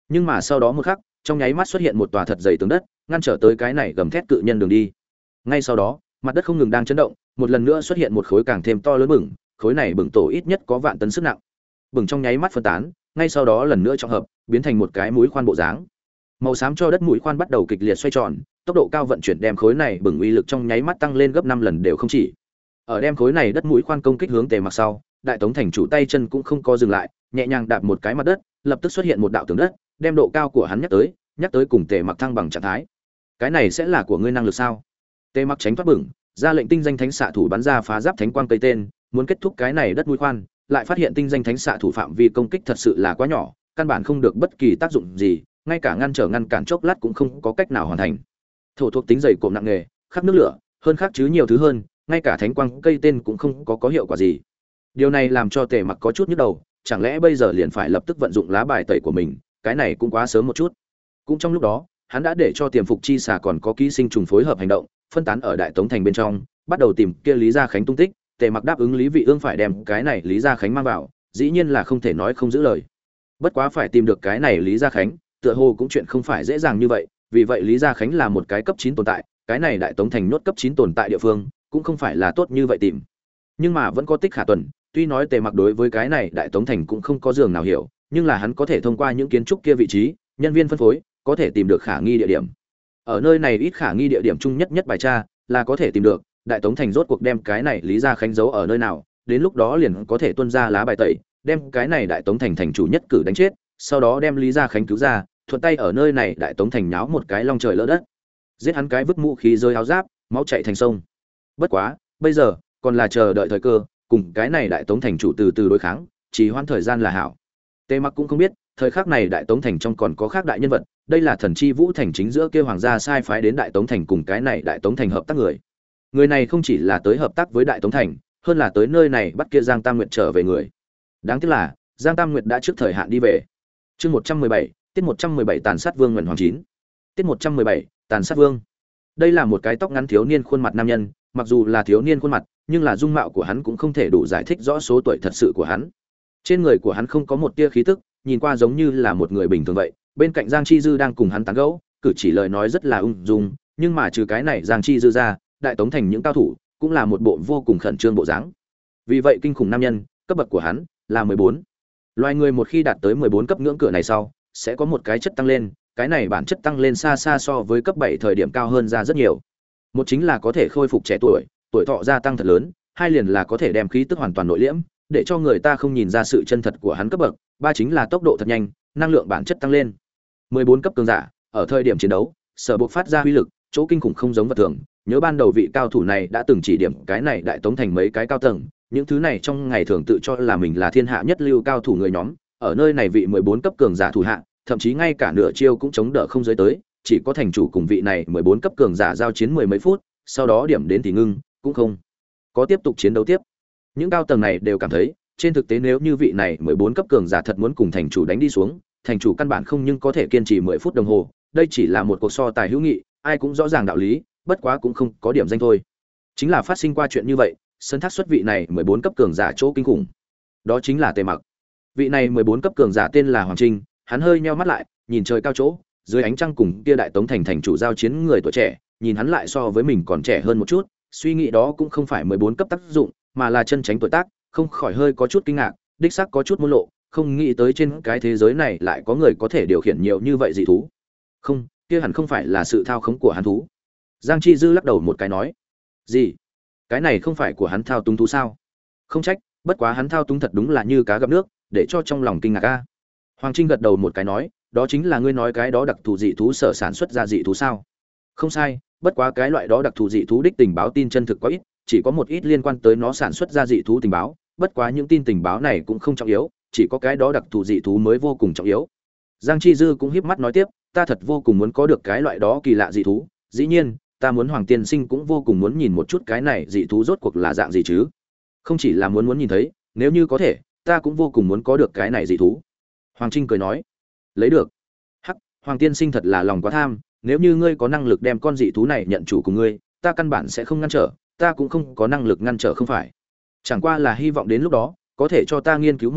Nhưng mà sau đó một khắc, trong nháy mắt xuất hiện một tòa thật dày tường đất, ngăn trở tới cái này gầm thét cự nhân đường đi. Ngay sau đó, mặt đất không ngừng đang chấn động, một lần nữa xuất hiện một khối càng thêm to lớn bừng, khối này bừng tổ ít nhất có vạn tấn sức nặng. Bừng trong nháy mắt phân tán, ngay sau đó lần nữa trọng hợp, biến thành một cái mũi khoan bộ dáng. Màu xám cho đất mũi khoan bắt đầu kịch liệt xoay tròn, tốc độ cao vận chuyển đem khối này bừng uy lực trong nháy mắt tăng lên gấp năm lần đều không chỉ. Ở đem khối này đất mũi khoan công kích hướng Tề Mặc sau, Đại Tống thành chủ tay chân cũng không có dừng lại, nhẹ nhàng đạp một cái mặt đất, lập tức xuất hiện một đạo tường đất, đem độ cao của hắn nhắc tới, nhắc tới cùng Tề Mặc thăng bằng trạng thái. Cái này sẽ là của ngươi năng lực sao? Tề Mặc tránh thoát bừng, ra lệnh tinh danh thánh xạ thủ bắn ra phá giáp thánh quang cây tên, muốn kết thúc cái này đất mũi khoan, lại phát hiện tinh danh thánh xạ thủ phạm vi công kích thật sự là quá nhỏ, căn bản không được bất kỳ tác dụng gì, ngay cả ngăn trở ngăn cản chốc lát cũng không có cách nào hoàn thành. Thổ thuộc tính dày cộm nặng nghề, khắc nước lửa, hơn khắc chứ nhiều thứ hơn, ngay cả thánh quang cây tên cũng không có có hiệu quả gì. Điều này làm cho Tề Mặc có chút nhức đầu, chẳng lẽ bây giờ liền phải lập tức vận dụng lá bài tẩy của mình, cái này cũng quá sớm một chút. Cũng trong lúc đó, hắn đã để cho Tiềm Phục chi xà còn có ký sinh trùng phối hợp hành động, phân tán ở Đại Tống thành bên trong, bắt đầu tìm kia Lý Gia Khánh tung tích. Tề Mặc đáp ứng Lý Vị Ương phải đem cái này Lý Gia Khánh mang vào, dĩ nhiên là không thể nói không giữ lời. Bất quá phải tìm được cái này Lý Gia Khánh, tựa hồ cũng chuyện không phải dễ dàng như vậy, vì vậy Lý Gia Khánh là một cái cấp chín tồn tại, cái này Đại Tống thành nốt cấp chín tồn tại địa phương, cũng không phải là tốt như vậy tìm. Nhưng mà vẫn có Tích Khả Tuần, tuy nói Tề Mặc đối với cái này Đại Tống thành cũng không có giường nào hiểu, nhưng là hắn có thể thông qua những kiến trúc kia vị trí, nhân viên phân phối, có thể tìm được khả nghi địa điểm. Ở nơi này ít khả nghi địa điểm chung nhất nhất bài tra, là có thể tìm được, Đại Tống thành rốt cuộc đem cái này Lý Gia Khánh giấu ở nơi nào, đến lúc đó liền có thể tuân ra lá bài tẩy, đem cái này Đại Tống thành thành chủ nhất cử đánh chết, sau đó đem Lý Gia Khánh cứu ra, thuận tay ở nơi này Đại Tống thành nháo một cái long trời lỡ đất, giết hắn cái vứt vũ khí rơi áo giáp, máu chảy thành sông. Bất quá, bây giờ còn là chờ đợi thời cơ, cùng cái này Đại Tống thành chủ từ từ đối kháng, chỉ hoãn thời gian là hảo. Tề Mặc cũng không biết, thời khắc này Đại Tống thành trong còn có khác đại nhân vật, đây là Thần Chi Vũ thành chính giữa kia hoàng gia sai phái đến Đại Tống thành cùng cái này Đại Tống thành hợp tác người. Người này không chỉ là tới hợp tác với Đại Tống thành, hơn là tới nơi này bắt kia Giang Tam Nguyệt trở về người. Đáng tiếc là, Giang Tam Nguyệt đã trước thời hạn đi về. Chương một trăm mười bảy, tiết một trăm mười bảy tàn sát vương Nguyễn Hoàng chín. Tiết một trăm mười bảy, tàn sát vương. Đây là một cái tóc ngắn thiếu niên khuôn mặt nam nhân, mặc dù là thiếu niên khuôn mặt, nhưng là dung mạo của hắn cũng không thể đủ giải thích rõ số tuổi thật sự của hắn. Trên người của hắn không có một tia khí tức, nhìn qua giống như là một người bình thường vậy. Bên cạnh Giang Chi Dư đang cùng hắn tán gẫu, cử chỉ lời nói rất là ung dung, nhưng mà trừ cái này Giang Chi Dư ra, Đại Tống thành những cao thủ cũng là một bộ vô cùng khẩn trương bộ dáng. Vì vậy kinh khủng nam nhân, cấp bậc của hắn là mười bốn. Loài người một khi đạt tới mười bốn cấp ngưỡng cửa này sau, sẽ có một cái chất tăng lên, cái này bản chất tăng lên xa xa so với cấp bảy thời điểm cao hơn ra rất nhiều. Một chính là có thể khôi phục trẻ tuổi, tuổi thọ gia tăng thật lớn, hai liền là có thể đem khí tức hoàn toàn nội liễm, để cho người ta không nhìn ra sự chân thật của hắn cấp bậc, ba chính là tốc độ thật nhanh, năng lượng bản chất tăng lên. mười bốn cấp cường giả, ở thời điểm chiến đấu, sở buộc phát ra uy lực, chỗ kinh khủng không giống vật thường, nhớ ban đầu vị cao thủ này đã từng chỉ điểm cái này Đại Tống thành mấy cái cao tầng, những thứ này trong ngày thường tự cho là mình là thiên hạ nhất lưu cao thủ người nhóm, ở nơi này vị mười bốn cấp cường giả thủ hạ, thậm chí ngay cả nửa chiêu cũng chống đỡ không giới tới, chỉ có thành chủ cùng vị này mười bốn cấp cường giả giao chiến mười mấy phút, sau đó điểm đến thì ngưng, cũng không có tiếp tục chiến đấu tiếp. Những cao tầng này đều cảm thấy, trên thực tế nếu như vị này mười bốn cấp cường giả thật muốn cùng thành chủ đánh đi xuống, thành chủ căn bản không nhưng có thể kiên trì mười phút đồng hồ, đây chỉ là một cuộc so tài hữu nghị, ai cũng rõ ràng đạo lý, bất quá cũng không có điểm danh thôi. Chính là phát sinh qua chuyện như vậy, sân thác xuất vị này mười bốn cấp cường giả chỗ kinh khủng. Đó chính là Tề Mặc. Vị này mười bốn cấp cường giả tên là Hoàng Trinh, hắn hơi nheo mắt lại, nhìn trời cao chỗ, dưới ánh trăng cùng kia Đại Tống thành thành chủ giao chiến người tuổi trẻ, nhìn hắn lại so với mình còn trẻ hơn một chút, suy nghĩ đó cũng không phải mười bốn cấp tác dụng, mà là chân tránh tuổi tác, không khỏi hơi có chút kinh ngạc, đích xác có chút môn lộ, không nghĩ tới trên cái thế giới này lại có người có thể điều khiển nhiều như vậy dị thú. Không, kia hẳn không phải là sự thao khống của hắn thú. Giang Chi Dư lắc đầu một cái nói, gì? Cái này không phải của hắn thao túng thú sao? Không trách, bất quá hắn thao túng thật đúng là như cá gặp nước, để cho trong lòng kinh ngạc a. Hoàng Trinh gật đầu một cái nói, đó chính là ngươi nói cái đó đặc thù dị thú sở sản xuất ra dị thú sao? Không sai, bất quá cái loại đó đặc thù dị thú đích tình báo tin chân thực quá ít, chỉ có một ít liên quan tới nó sản xuất ra dị thú tình báo, bất quá những tin tình báo này cũng không trọng yếu, chỉ có cái đó đặc thù dị thú mới vô cùng trọng yếu. Giang Chi Dư cũng híp mắt nói tiếp, ta thật vô cùng muốn có được cái loại đó kỳ lạ dị thú, dĩ nhiên, ta muốn Hoàng tiên sinh cũng vô cùng muốn nhìn một chút cái này dị thú rốt cuộc là dạng gì chứ. Không chỉ là muốn muốn nhìn thấy, nếu như có thể, ta cũng vô cùng muốn có được cái này dị thú. Hoàng Trinh cười nói, lấy được. Hắc, Hoàng tiên sinh thật là lòng quá tham, nếu như ngươi có năng lực đem con dị thú này nhận chủ của ngươi, ta căn bản sẽ không ngăn trở, ta cũng không có năng lực ngăn trở không phải. Chẳng qua là hy vọng đến lúc đó, có thể cho ta nghiên cứu một chút,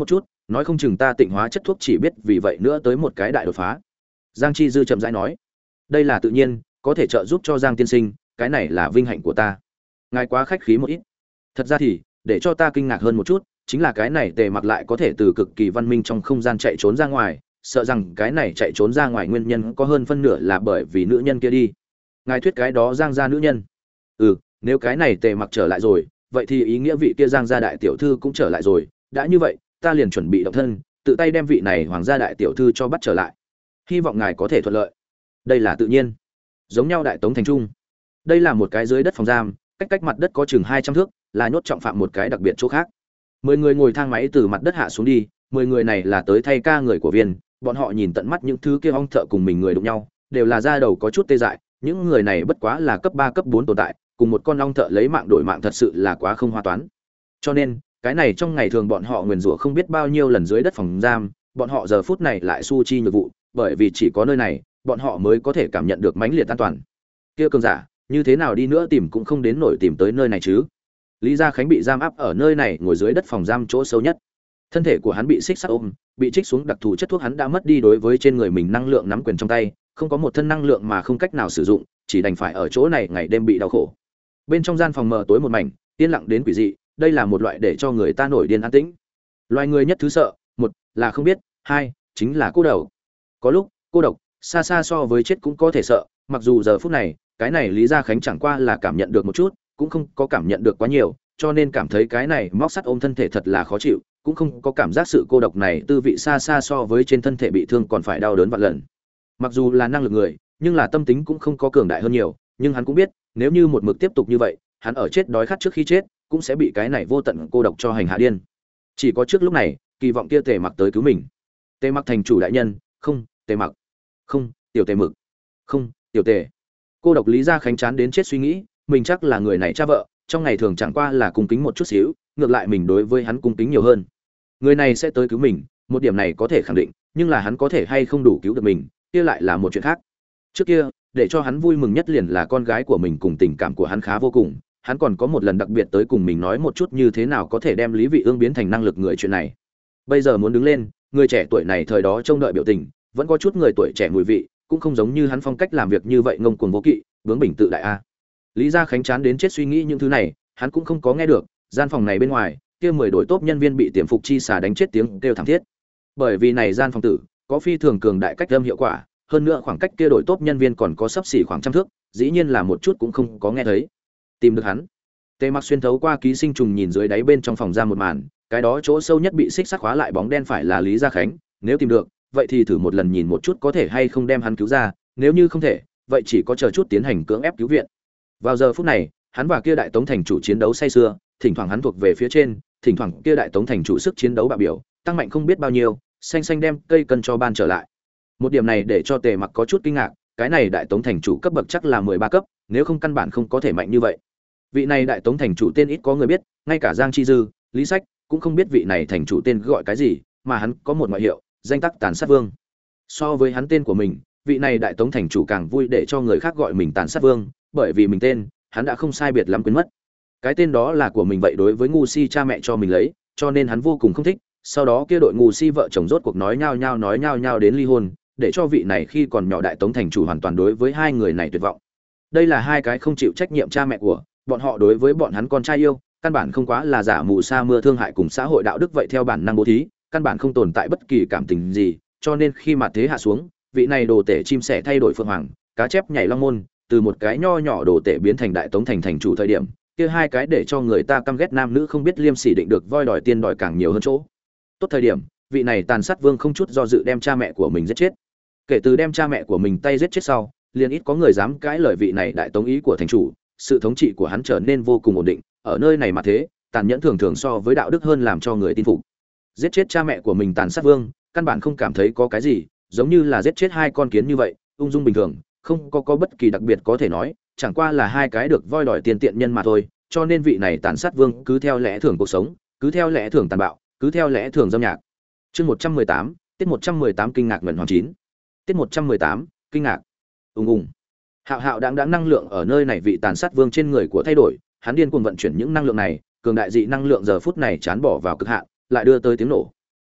nói không chừng ta tịnh hóa chất thuốc chỉ biết vì vậy nữa tới một cái đại đột phá. Giang Chi Dư chậm rãi nói, đây là tự nhiên, có thể trợ giúp cho Giang tiên sinh, cái này là vinh hạnh của ta. Ngài quá khách khí một ít. Thật ra thì, để cho ta kinh ngạc hơn một chút, chính là cái này Tề Mặc lại có thể từ cực kỳ văn minh trong không gian chạy trốn ra ngoài, sợ rằng cái này chạy trốn ra ngoài nguyên nhân có hơn phân nửa là bởi vì nữ nhân kia đi. Ngài thuyết cái đó Giang gia nữ nhân. Ừ, nếu cái này Tề Mặc trở lại rồi, vậy thì ý nghĩa vị kia Giang gia đại tiểu thư cũng trở lại rồi, đã như vậy, ta liền chuẩn bị động thân, tự tay đem vị này hoàng gia đại tiểu thư cho bắt trở lại. Hy vọng ngài có thể thuận lợi. Đây là tự nhiên. Giống nhau đại tống thành trung. Đây là một cái dưới đất phòng giam, cách cách mặt đất có chừng hai trăm thước, là nhốt trọng phạm một cái đặc biệt chỗ khác. Mười người ngồi thang máy từ mặt đất hạ xuống đi, mười người này là tới thay ca người của viên, bọn họ nhìn tận mắt những thứ kia ong thợ cùng mình người đụng nhau, đều là da đầu có chút tê dại, những người này bất quá là cấp ba cấp bốn tồn tại, cùng một con ong thợ lấy mạng đổi mạng thật sự là quá không hoa toán. Cho nên, cái này trong ngày thường bọn họ nguyền rủa không biết bao nhiêu lần dưới đất phòng giam, bọn họ giờ phút này lại su chi nhược vụ, bởi vì chỉ có nơi này, bọn họ mới có thể cảm nhận được mãnh liệt an toàn. Kia cường giả, như thế nào đi nữa tìm cũng không đến nổi tìm tới nơi này chứ. Lý Gia Khánh bị giam áp ở nơi này, ngồi dưới đất phòng giam chỗ sâu nhất. Thân thể của hắn bị xích sắt ôm, bị trích xuống đặc thù chất thuốc, hắn đã mất đi đối với trên người mình năng lượng nắm quyền trong tay, không có một thân năng lượng mà không cách nào sử dụng, chỉ đành phải ở chỗ này ngày đêm bị đau khổ. Bên trong gian phòng mờ tối một mảnh, yên lặng đến quỷ dị, đây là một loại để cho người ta nổi điên an tĩnh. Loài người nhất thứ sợ, một là không biết, hai chính là cô độc. Có lúc, cô độc xa xa so với chết cũng có thể sợ, mặc dù giờ phút này, cái này Lý Gia Khánh chẳng qua là cảm nhận được một chút, cũng không có cảm nhận được quá nhiều, cho nên cảm thấy cái này móc sắt ôm thân thể thật là khó chịu, cũng không có cảm giác sự cô độc này tư vị xa xa so với trên thân thể bị thương còn phải đau đớn vạn lần. Mặc dù là năng lực người, nhưng là tâm tính cũng không có cường đại hơn nhiều, nhưng hắn cũng biết, nếu như một mực tiếp tục như vậy, hắn ở chết đói khát trước khi chết, cũng sẽ bị cái này vô tận cô độc cho hành hạ điên. Chỉ có trước lúc này, kỳ vọng kia Tề Mặc tới cứu mình. Tề Mặc thành chủ đại nhân, không, Tề Mặc. Không, tiểu Tề Mực. Không, tiểu Tề. Cô độc Lý Gia Khánh chán đến chết suy nghĩ, mình chắc là người này cha vợ, trong ngày thường chẳng qua là cung kính một chút xíu, ngược lại mình đối với hắn cung kính nhiều hơn. Người này sẽ tới cứu mình, một điểm này có thể khẳng định, nhưng là hắn có thể hay không đủ cứu được mình, kia lại là một chuyện khác. Trước kia, để cho hắn vui mừng nhất liền là con gái của mình cùng tình cảm của hắn khá vô cùng, hắn còn có một lần đặc biệt tới cùng mình nói một chút như thế nào có thể đem Lý Vị Ương biến thành năng lực người chuyện này. Bây giờ muốn đứng lên, người trẻ tuổi này thời đó trông đợi biểu tình, vẫn có chút người tuổi trẻ mùi vị, cũng không giống như hắn phong cách làm việc như vậy ngông cuồng vô kỵ, bướng bỉnh tự đại a. Lý Gia Khánh chán đến chết suy nghĩ những thứ này, hắn cũng không có nghe được, gian phòng này bên ngoài, kia mười đội tốt nhân viên bị tiềm phục chi xà đánh chết tiếng kêu thảm thiết. Bởi vì này gian phòng tử, có phi thường cường đại cách âm hiệu quả, hơn nữa khoảng cách kia đội tốt nhân viên còn có sấp xỉ khoảng trăm thước, dĩ nhiên là một chút cũng không có nghe thấy. Tìm được hắn. Tề Mặc xuyên thấu qua ký sinh trùng nhìn dưới đáy bên trong phòng ra một màn, cái đó chỗ sâu nhất bị xích sắt khóa lại bóng đen phải là Lý Gia Khánh, nếu tìm được, vậy thì thử một lần nhìn một chút có thể hay không đem hắn cứu ra, nếu như không thể, vậy chỉ có chờ chút tiến hành cưỡng ép cứu viện. Vào giờ phút này, hắn và kia đại tống thành chủ chiến đấu say sưa, thỉnh thoảng hắn thuộc về phía trên, thỉnh thoảng kia đại tống thành chủ sức chiến đấu bạo biểu, tăng mạnh không biết bao nhiêu, xanh xanh đem cây cân cho ban trở lại. Một điểm này để cho Tề Mặc có chút kinh ngạc, cái này đại tống thành chủ cấp bậc chắc là mười ba cấp, nếu không căn bản không có thể mạnh như vậy. Vị này đại tống thành chủ tên ít có người biết, ngay cả Giang Chi Dư, Lý Sách cũng không biết vị này thành chủ tên gọi cái gì, mà hắn có một ngoại hiệu, danh tắc Tàn Sát Vương. So với hắn tên của mình, vị này đại tống thành chủ càng vui để cho người khác gọi mình Tàn Sát Vương, bởi vì mình tên, hắn đã không sai biệt lắm quên mất. Cái tên đó là của mình vậy đối với ngu si cha mẹ cho mình lấy, cho nên hắn vô cùng không thích. Sau đó kia đội ngu si vợ chồng rốt cuộc nói nhao nhao nói nhao nhao đến ly hôn, để cho vị này khi còn nhỏ đại tống thành chủ hoàn toàn đối với hai người này tuyệt vọng. Đây là hai cái không chịu trách nhiệm cha mẹ của bọn họ đối với bọn hắn con trai yêu, căn bản không quá là giả mù sa mưa thương hại cùng xã hội đạo đức vậy theo bản năng bố thí, căn bản không tồn tại bất kỳ cảm tình gì, cho nên khi mặt thế hạ xuống, vị này đồ tể chim sẻ thay đổi phượng hoàng, cá chép nhảy long môn, từ một cái nho nhỏ đồ tể biến thành đại tống thành thành chủ thời điểm, kia hai cái để cho người ta căm ghét nam nữ không biết liêm sỉ định được voi đòi tiên đòi càng nhiều hơn chỗ. Tốt thời điểm, vị này Tàn Sát Vương không chút do dự đem cha mẹ của mình giết chết. Kể từ đem cha mẹ của mình tay giết chết sau, liền ít có người dám cãi lời vị này đại tống ý của thành chủ, sự thống trị của hắn trở nên vô cùng ổn định, ở nơi này mà thế, tàn nhẫn thường thường so với đạo đức hơn làm cho người tin phục. Giết chết cha mẹ của mình Tàn Sát Vương, căn bản không cảm thấy có cái gì, giống như là giết chết hai con kiến như vậy, ung dung bình thường, không có có bất kỳ đặc biệt có thể nói, chẳng qua là hai cái được voi đòi tiền tiện nhân mà thôi, cho nên vị này Tàn Sát Vương cứ theo lẽ thường cuộc sống, cứ theo lẽ thường tàn bạo, cứ theo lẽ thường dâm nhạc. Chương một trăm mười tám, tiết một trăm mười tám kinh ngạc ngẩn hoàng chín. Tiết một trăm mười tám, kinh ngạc. Ùng ùng. Hạo hạo đáng đáng năng lượng ở nơi này vị Tàn Sát Vương trên người của thay đổi, hắn điên cuồng vận chuyển những năng lượng này, cường đại dị năng lượng giờ phút này chán bỏ vào cực hạn, lại đưa tới tiếng nổ.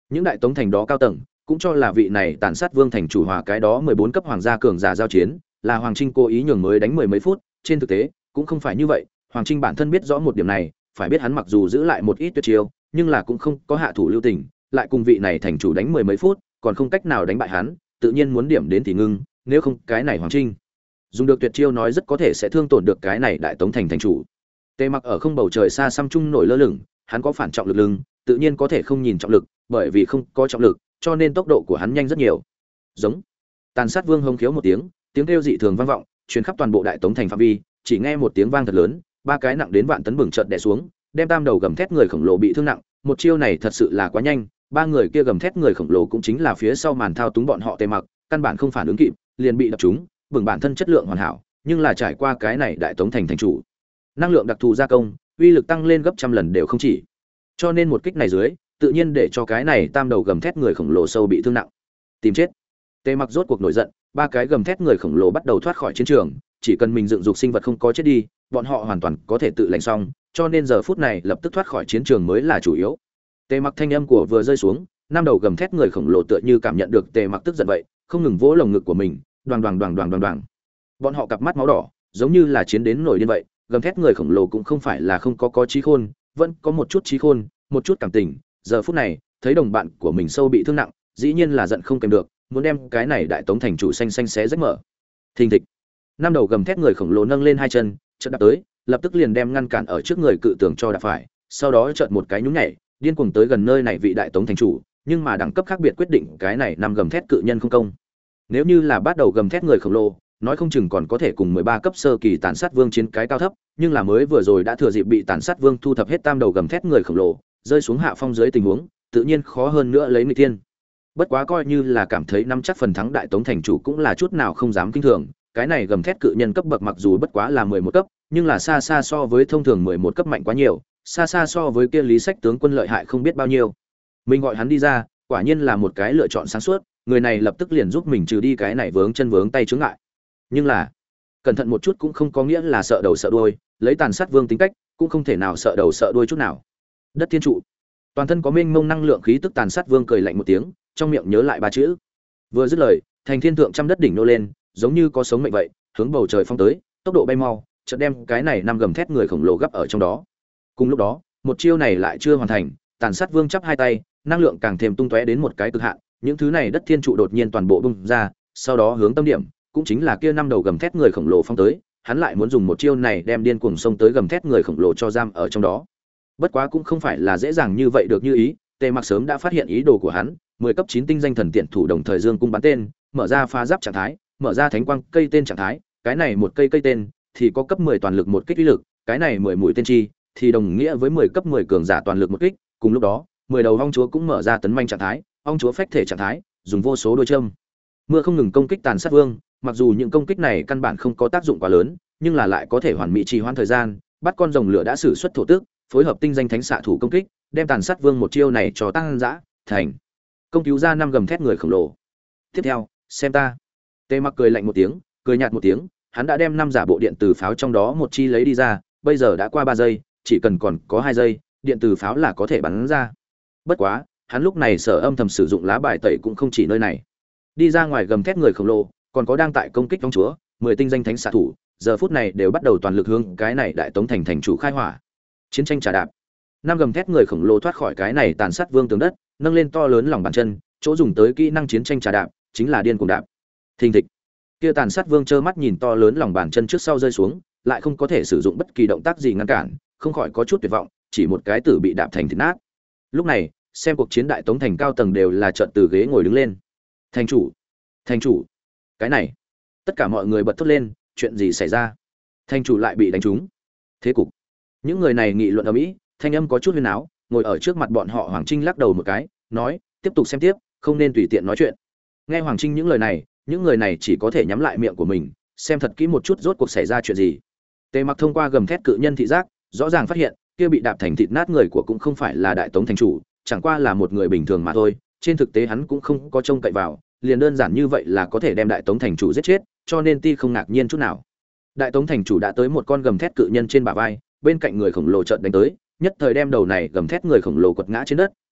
Những đại tống thành đó cao tầng cũng cho là vị này tàn sát vương thành chủ hòa cái đó mười bốn cấp hoàng gia cường giả giao chiến, là Hoàng Trinh cố ý nhường mới đánh mười mấy phút, trên thực tế cũng không phải như vậy. Hoàng Trinh bản thân biết rõ một điểm này, phải biết hắn mặc dù giữ lại một ít tuyệt chiêu, nhưng là cũng không có hạ thủ lưu tình, lại cùng vị này thành chủ đánh mười mấy phút, còn không cách nào đánh bại hắn, tự nhiên muốn điểm đến thì ngưng, nếu không cái này Hoàng Trinh dùng được tuyệt chiêu nói rất có thể sẽ thương tổn được cái này đại tống thành thành chủ. Tề Mặc ở không bầu trời xa xăm trung nổi lơ lửng, hắn có phản trọng lực lưng, tự nhiên có thể không nhìn trọng lực, bởi vì không có trọng lực, cho nên tốc độ của hắn nhanh rất nhiều. Giống. Tàn sát vương hống khiếu một tiếng, tiếng kêu dị thường vang vọng, truyền khắp toàn bộ đại tống thành phạm vi, chỉ nghe một tiếng vang thật lớn, ba cái nặng đến vạn tấn bừng chợt đè xuống, đem tam đầu gầm thét người khổng lồ bị thương nặng, một chiêu này thật sự là quá nhanh, ba người kia gầm thét người khổng lồ cũng chính là phía sau màn thao túng bọn họ Tề Mặc, căn bản không phản ứng kịp, liền bị đập trúng, bừng bản thân chất lượng hoàn hảo, nhưng là trải qua cái này đại tống thành thành chủ, năng lượng đặc thù gia công, uy lực tăng lên gấp trăm lần đều không chỉ. Cho nên một kích này dưới, tự nhiên để cho cái này tam đầu gầm thét người khổng lồ sâu bị thương nặng. Tìm chết. Tề Mặc rốt cuộc nổi giận, ba cái gầm thét người khổng lồ bắt đầu thoát khỏi chiến trường, chỉ cần mình dựng dục sinh vật không có chết đi, bọn họ hoàn toàn có thể tự lành xong, cho nên giờ phút này lập tức thoát khỏi chiến trường mới là chủ yếu. Tề Mặc thanh âm của vừa rơi xuống, năm đầu gầm thét người khổng lồ tựa như cảm nhận được Tề Mặc tức giận vậy, không ngừng vỗ lồng ngực của mình, đoàng đoàng đoàng đoàng đoàng đoàng. Bọn họ cặp mắt máu đỏ, giống như là chiến đến nổi điên vậy, gầm thét người khổng lồ cũng không phải là không có có trí khôn, vẫn có một chút trí khôn, một chút cảm tình, giờ phút này, thấy đồng bạn của mình sâu bị thương nặng, dĩ nhiên là giận không kèm được, muốn đem cái này đại tống thành chủ xanh xanh xé rách mở. Thình thịch. Năm đầu gầm thét người khổng lồ nâng lên hai chân, chợt đạp tới, lập tức liền đem ngăn cản ở trước người cự tường cho đạp phải, sau đó chợt một cái nhún nhảy, điên cuồng tới gần nơi này vị đại tống thành chủ, nhưng mà đẳng cấp khác biệt quyết định cái này năm gầm thét cự nhân không công. Nếu như là bắt đầu gầm thét người khổng lồ, nói không chừng còn có thể cùng mười ba cấp sơ kỳ tàn sát vương chiến cái cao thấp, nhưng là mới vừa rồi đã thừa dịp bị tàn sát vương thu thập hết tam đầu gầm thét người khổng lồ, rơi xuống hạ phong dưới tình huống, tự nhiên khó hơn nữa lấy người tiên. Bất quá coi như là cảm thấy nắm chắc phần thắng đại tống thành chủ cũng là chút nào không dám kinh thường, cái này gầm thét cự nhân cấp bậc mặc dù bất quá là mười một cấp, nhưng là xa xa so với thông thường mười một cấp mạnh quá nhiều, xa xa so với kia Lý Sách tướng quân lợi hại không biết bao nhiêu. Mình gọi hắn đi ra, quả nhiên là một cái lựa chọn sáng suốt, người này lập tức liền giúp mình trừ đi cái này vướng chân vướng tay chướng ngại. Nhưng là, cẩn thận một chút cũng không có nghĩa là sợ đầu sợ đuôi, lấy tàn sát vương tính cách, cũng không thể nào sợ đầu sợ đuôi chút nào. Đất thiên trụ. Toàn thân có mênh mông năng lượng khí tức tàn sát vương cười lạnh một tiếng, trong miệng nhớ lại ba chữ. Vừa dứt lời, thành thiên thượng trăm đất đỉnh nô lên, giống như có sống mệnh vậy, hướng bầu trời phong tới, tốc độ bay mau, chợt đem cái này năm gầm thét người khổng lồ gấp ở trong đó. Cùng lúc đó, một chiêu này lại chưa hoàn thành, tàn sát vương chắp hai tay, năng lượng càng thêm tung tóe đến một cái cực hạn, những thứ này đất thiên trụ đột nhiên toàn bộ bung ra, sau đó hướng tâm điểm, cũng chính là kia năm đầu gầm thét người khổng lồ phong tới, hắn lại muốn dùng một chiêu này đem điên cuồng xông tới gầm thét người khổng lồ cho giam ở trong đó. Bất quá cũng không phải là dễ dàng như vậy được như ý, Tề Mặc sớm đã phát hiện ý đồ của hắn, mười cấp chín tinh danh thần tiện thủ đồng thời dương cung bắn tên, mở ra phá giáp trạng thái, mở ra thánh quang cây tên trạng thái, cái này một cây cây tên thì có cấp mười toàn lực một kích uy lực, cái này mười mũi tên chi thì đồng nghĩa với mười cấp mười cường giả toàn lực một kích, cùng lúc đó, mười đầu ong chúa cũng mở ra tấn manh trạng thái, ong chúa phách thể trạng thái, dùng vô số đôi châm mưa không ngừng công kích tàn sát vương, mặc dù những công kích này căn bản không có tác dụng quá lớn, nhưng là lại có thể hoàn mỹ trì hoãn thời gian, bắt con rồng lửa đã sử xuất thổ tức, phối hợp tinh danh thánh xạ thủ công kích, đem tàn sát vương một chiêu này cho tăng dã thành công cứu ra năm gầm thét người khổng lồ. Tiếp theo, xem ta. Tề Mặc cười lạnh một tiếng, cười nhạt một tiếng, hắn đã đem năm giả bộ điện tử pháo trong đó một chi lấy đi ra, bây giờ đã qua ba giây, chỉ cần còn có hai giây, điện tử pháo là có thể bắn ra. Bất quá, hắn lúc này sở âm thầm sử dụng lá bài tẩy cũng không chỉ nơi này. Đi ra ngoài gầm thét người khổng lồ, còn có đang tại công kích trong chúa, mười tinh danh thánh xạ thủ, giờ phút này đều bắt đầu toàn lực hướng cái này đại tống thành thành chủ khai hỏa. Chiến tranh trà đạp. Năm gầm thét người khổng lồ thoát khỏi cái này tàn sát vương tường đất, nâng lên to lớn lòng bàn chân, chỗ dùng tới kỹ năng chiến tranh trà đạp, chính là điên cuồng đạp. Thình thịch. Kia tàn sát vương trơ mắt nhìn to lớn lòng bàn chân trước sau rơi xuống, lại không có thể sử dụng bất kỳ động tác gì ngăn cản, không khỏi có chút tuyệt vọng, chỉ một cái tử bị đạp thành thịt nát. Lúc này, xem cuộc chiến đại tống thành cao tầng đều là trợn từ ghế ngồi đứng lên. Thành chủ, thành chủ, cái này, tất cả mọi người bật thốt lên, chuyện gì xảy ra? Thành chủ lại bị đánh trúng. Thế cục. Những người này nghị luận ầm ĩ, thanh âm có chút huyên áo, ngồi ở trước mặt bọn họ Hoàng Trinh lắc đầu một cái, nói, tiếp tục xem tiếp, không nên tùy tiện nói chuyện. Nghe Hoàng Trinh những lời này, những người này chỉ có thể nhắm lại miệng của mình, xem thật kỹ một chút rốt cuộc xảy ra chuyện gì. Tề Mặc thông qua gầm thét cự nhân thị giác, rõ ràng phát hiện, kia bị đạp thành thịt nát người của cũng không phải là đại tống thành chủ, chẳng qua là một người bình thường mà thôi, trên thực tế hắn cũng không có trông cậy vào, liền đơn giản như vậy là có thể đem đại tống thành chủ giết chết, cho nên ti không ngạc nhiên chút nào. Đại tống thành chủ đã tới một con gầm thét cự nhân trên bả vai, bên cạnh người khổng lồ chợt đánh tới, nhất thời đem đầu này gầm thét người khổng lồ quật ngã trên đất,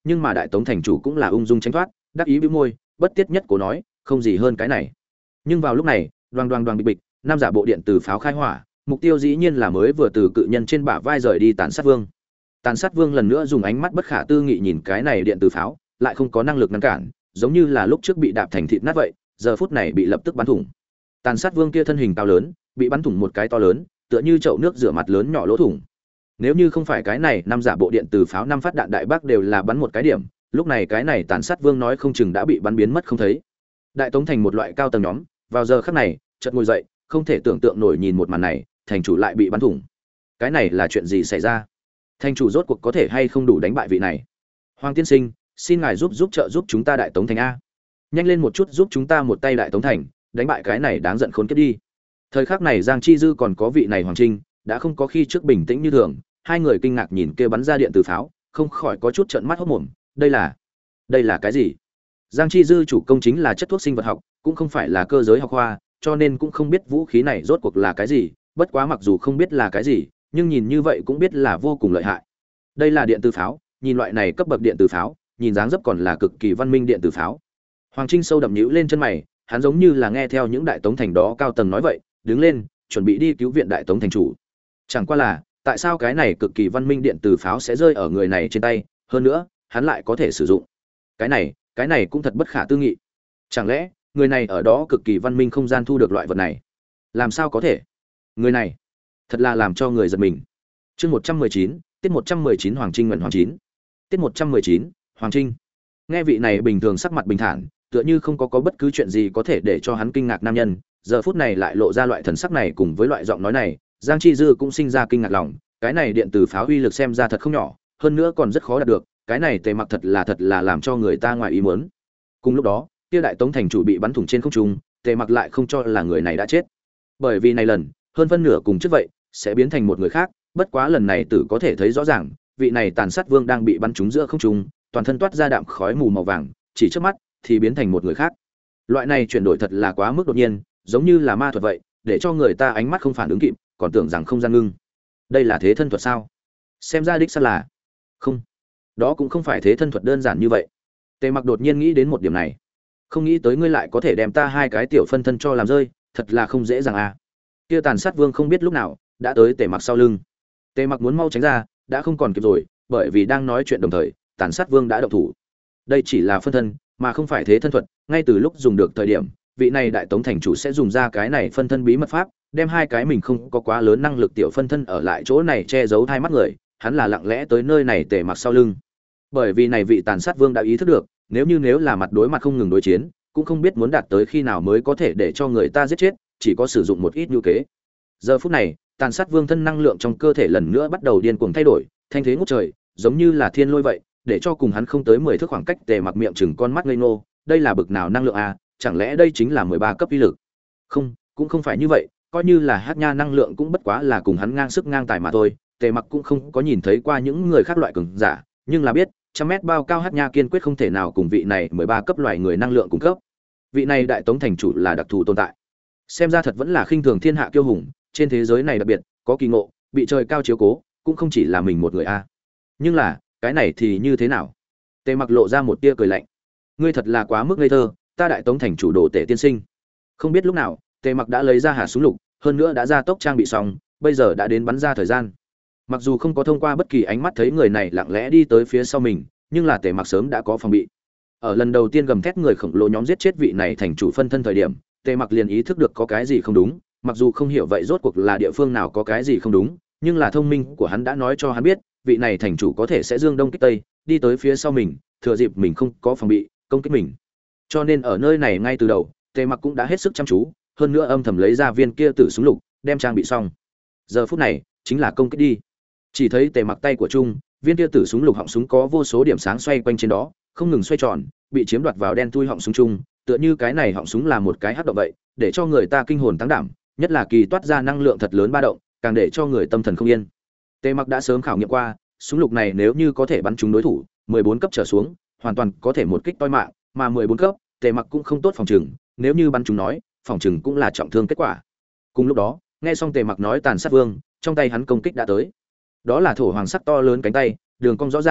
nhưng mà đại tống thành chủ cũng là ung dung tránh thoát, đắc ý bĩu môi, bất tiết nhất cố nói, không gì hơn cái này. Nhưng vào lúc này, đoàng đoàng đoàng bịch bịch, năm giả bộ điện từ pháo khai hỏa, mục tiêu dĩ nhiên là mới vừa từ cự nhân trên bả vai rời đi Tàn Sát Vương. Tàn Sát Vương lần nữa dùng ánh mắt bất khả tư nghị nhìn cái này điện từ pháo, lại không có năng lực ngăn cản, giống như là lúc trước bị đạp thành thịt nát vậy, giờ phút này bị lập tức bắn thủng. Tàn Sát Vương kia thân hình cao lớn, bị bắn thủng một cái to lớn, tựa như chậu nước rửa mặt lớn nhỏ lỗ thủng. Nếu như không phải cái này năm giả bộ điện từ pháo năm phát đạn đại bác đều là bắn một cái điểm, lúc này cái này Tàn Sát Vương nói không chừng đã bị bắn biến mất không thấy. Đại tống thành một loại cao tầng nhóm, vào giờ khắc này, chợt ngồi dậy, không thể tưởng tượng nổi nhìn một màn này, thành chủ lại bị bắn thủng. Cái này là chuyện gì xảy ra? Thành chủ rốt cuộc có thể hay không đủ đánh bại vị này? Hoàng tiên sinh, xin ngài giúp giúp trợ giúp chúng ta đại tống thành a. Nhanh lên một chút giúp chúng ta một tay đại tống thành, đánh bại cái này đáng giận khốn kiếp đi. Thời khắc này Giang Chi Dư còn có vị này Hoàng Trinh, đã không có khi trước bình tĩnh như thường, hai người kinh ngạc nhìn kia bắn ra điện từ pháo, không khỏi có chút trợn mắt hốt mồm, đây là, đây là cái gì? Giang Chi Dư chủ công chính là chất thuốc sinh vật học, cũng không phải là cơ giới học khoa, cho nên cũng không biết vũ khí này rốt cuộc là cái gì, bất quá mặc dù không biết là cái gì, nhưng nhìn như vậy cũng biết là vô cùng lợi hại. Đây là điện từ pháo, nhìn loại này cấp bậc điện từ pháo, nhìn dáng dấp còn là cực kỳ văn minh điện từ pháo. Hoàng Trinh sâu đậm nhíu lên chân mày, hắn giống như là nghe theo những đại tống thành đó cao tầng nói vậy, đứng lên, chuẩn bị đi cứu viện đại tống thành chủ. Chẳng qua là, tại sao cái này cực kỳ văn minh điện từ pháo sẽ rơi ở người này trên tay, hơn nữa, hắn lại có thể sử dụng. Cái này, cái này cũng thật bất khả tư nghị. Chẳng lẽ, người này ở đó cực kỳ văn minh không gian thu được loại vật này? Làm sao có thể? Người này, thật là làm cho người giật mình. Chương một trăm mười chín, tiết một trăm mười chín Hoàng Trinh nguyện Hoàng chín. Tiết một trăm mười chín, Hoàng Trinh. Nghe vị này bình thường sắc mặt bình thản, tựa như không có có bất cứ chuyện gì có thể để cho hắn kinh ngạc nam nhân, giờ phút này lại lộ ra loại thần sắc này cùng với loại giọng nói này, Giang Chi Dư cũng sinh ra kinh ngạc lòng, cái này điện từ pháo uy lực xem ra thật không nhỏ, hơn nữa còn rất khó đạt được, cái này Tề Mặc thật là thật là làm cho người ta ngoài ý muốn. Cùng lúc đó, kia đại tống thành chủ bị bắn thủng trên không trung, Tề Mặc lại không cho là người này đã chết. Bởi vì này lần, hơn phân nửa cùng trước vậy, sẽ biến thành một người khác, bất quá lần này tử có thể thấy rõ ràng, vị này Tàn Sát Vương đang bị bắn trúng giữa không trung, toàn thân toát ra đạm khói mù màu vàng, chỉ trước mắt thì biến thành một người khác. Loại này chuyển đổi thật là quá mức đột nhiên, giống như là ma thuật vậy, để cho người ta ánh mắt không phản ứng kịp, còn tưởng rằng không gian ngưng. Đây là thế thân thuật sao? Xem ra đích xác là. Không, đó cũng không phải thế thân thuật đơn giản như vậy. Tề Mặc đột nhiên nghĩ đến một điểm này. Không nghĩ tới ngươi lại có thể đem ta hai cái tiểu phân thân cho làm rơi, thật là không dễ dàng à. Kia Tàn Sát Vương không biết lúc nào đã tới Tề Mặc sau lưng. Tề Mặc muốn mau tránh ra, đã không còn kịp rồi, bởi vì đang nói chuyện đồng thời, Tàn Sát Vương đã động thủ. Đây chỉ là phân thân, mà không phải thế thân thuật, ngay từ lúc dùng được thời điểm, vị này đại tống thành chủ sẽ dùng ra cái này phân thân bí mật pháp, đem hai cái mình không có quá lớn năng lực tiểu phân thân ở lại chỗ này che giấu hai mắt người, hắn là lặng lẽ tới nơi này Tề Mặc sau lưng. Bởi vì này vị Tàn Sát Vương đã ý thức được, nếu như nếu là mặt đối mặt không ngừng đối chiến, cũng không biết muốn đạt tới khi nào mới có thể để cho người ta giết chết, chỉ có sử dụng một ít nhu kế. Giờ phút này, Tàn Sát Vương thân năng lượng trong cơ thể lần nữa bắt đầu điên cuồng thay đổi, thanh thế ngút trời, giống như là thiên lôi vậy, để cho cùng hắn không tới mười thước khoảng cách Tề Mặc miệng chừng con mắt ngây ngô, đây là bực nào năng lượng a, chẳng lẽ đây chính là mười ba cấp uy lực? Không, cũng không phải như vậy, coi như là Hắc Nha năng lượng cũng bất quá là cùng hắn ngang sức ngang tài mà thôi, Tề Mặc cũng không có nhìn thấy qua những người khác loại cường giả, nhưng là biết, trăm mét bao cao Hắc Nha kiên quyết không thể nào cùng vị này mười ba cấp loài người năng lượng cung cấp. Vị này đại tống thành chủ là đặc thù tồn tại. Xem ra thật vẫn là khinh thường thiên hạ kiêu hùng, trên thế giới này đặc biệt, có kỳ ngộ, bị trời cao chiếu cố, cũng không chỉ là mình một người a. Nhưng là, cái này thì như thế nào? Tề Mặc lộ ra một tia cười lạnh. Ngươi thật là quá mức ngây thơ, ta đại tống thành chủ đồ tể tiên sinh. Không biết lúc nào, Tề Mặc đã lấy ra hả súng lục, hơn nữa đã ra tốc trang bị xong, bây giờ đã đến bắn ra thời gian. Mặc dù không có thông qua bất kỳ ánh mắt thấy người này lặng lẽ đi tới phía sau mình, nhưng là Tề Mặc sớm đã có phòng bị. Ở lần đầu tiên gầm thét người khổng lồ nhóm giết chết vị này thành chủ phân thân thời điểm, Tề Mặc liền ý thức được có cái gì không đúng, mặc dù không hiểu vậy rốt cuộc là địa phương nào có cái gì không đúng, nhưng là thông minh của hắn đã nói cho hắn biết, vị này thành chủ có thể sẽ dương đông kích tây, đi tới phía sau mình, thừa dịp mình không có phòng bị, công kích mình. Cho nên ở nơi này ngay từ đầu, Tề Mặc cũng đã hết sức chăm chú, hơn nữa âm thầm lấy ra viên kia tử súng lục, đem trang bị xong. Giờ phút này, chính là công kích đi. Chỉ thấy Tề Mặc tay của Trung, viên kia tử súng lục họng súng có vô số điểm sáng xoay quanh trên đó, không ngừng xoay tròn, bị chiếm đoạt vào đen thui họng súng Trung, tựa như cái này họng súng là một cái hắc động vậy, để cho người ta kinh hồn tăng đảm, nhất là kỳ toát ra năng lượng thật lớn ba động, càng để cho người tâm thần không yên. Tề Mặc đã sớm khảo nghiệm qua, súng lục này nếu như có thể bắn trúng đối thủ, mười bốn cấp trở xuống, hoàn toàn có thể một kích toi mạng, mà mười bốn cấp, Tề Mặc cũng không tốt phòng trừng, nếu như bắn trúng nói, phòng trừng cũng là trọng thương kết quả. Cùng lúc đó, nghe xong Tề Mặc nói Tàn Sát Vương, trong tay hắn công kích đã tới. Đó là thổ hoàng sắc to lớn cánh tay, đường cong rõ ràng,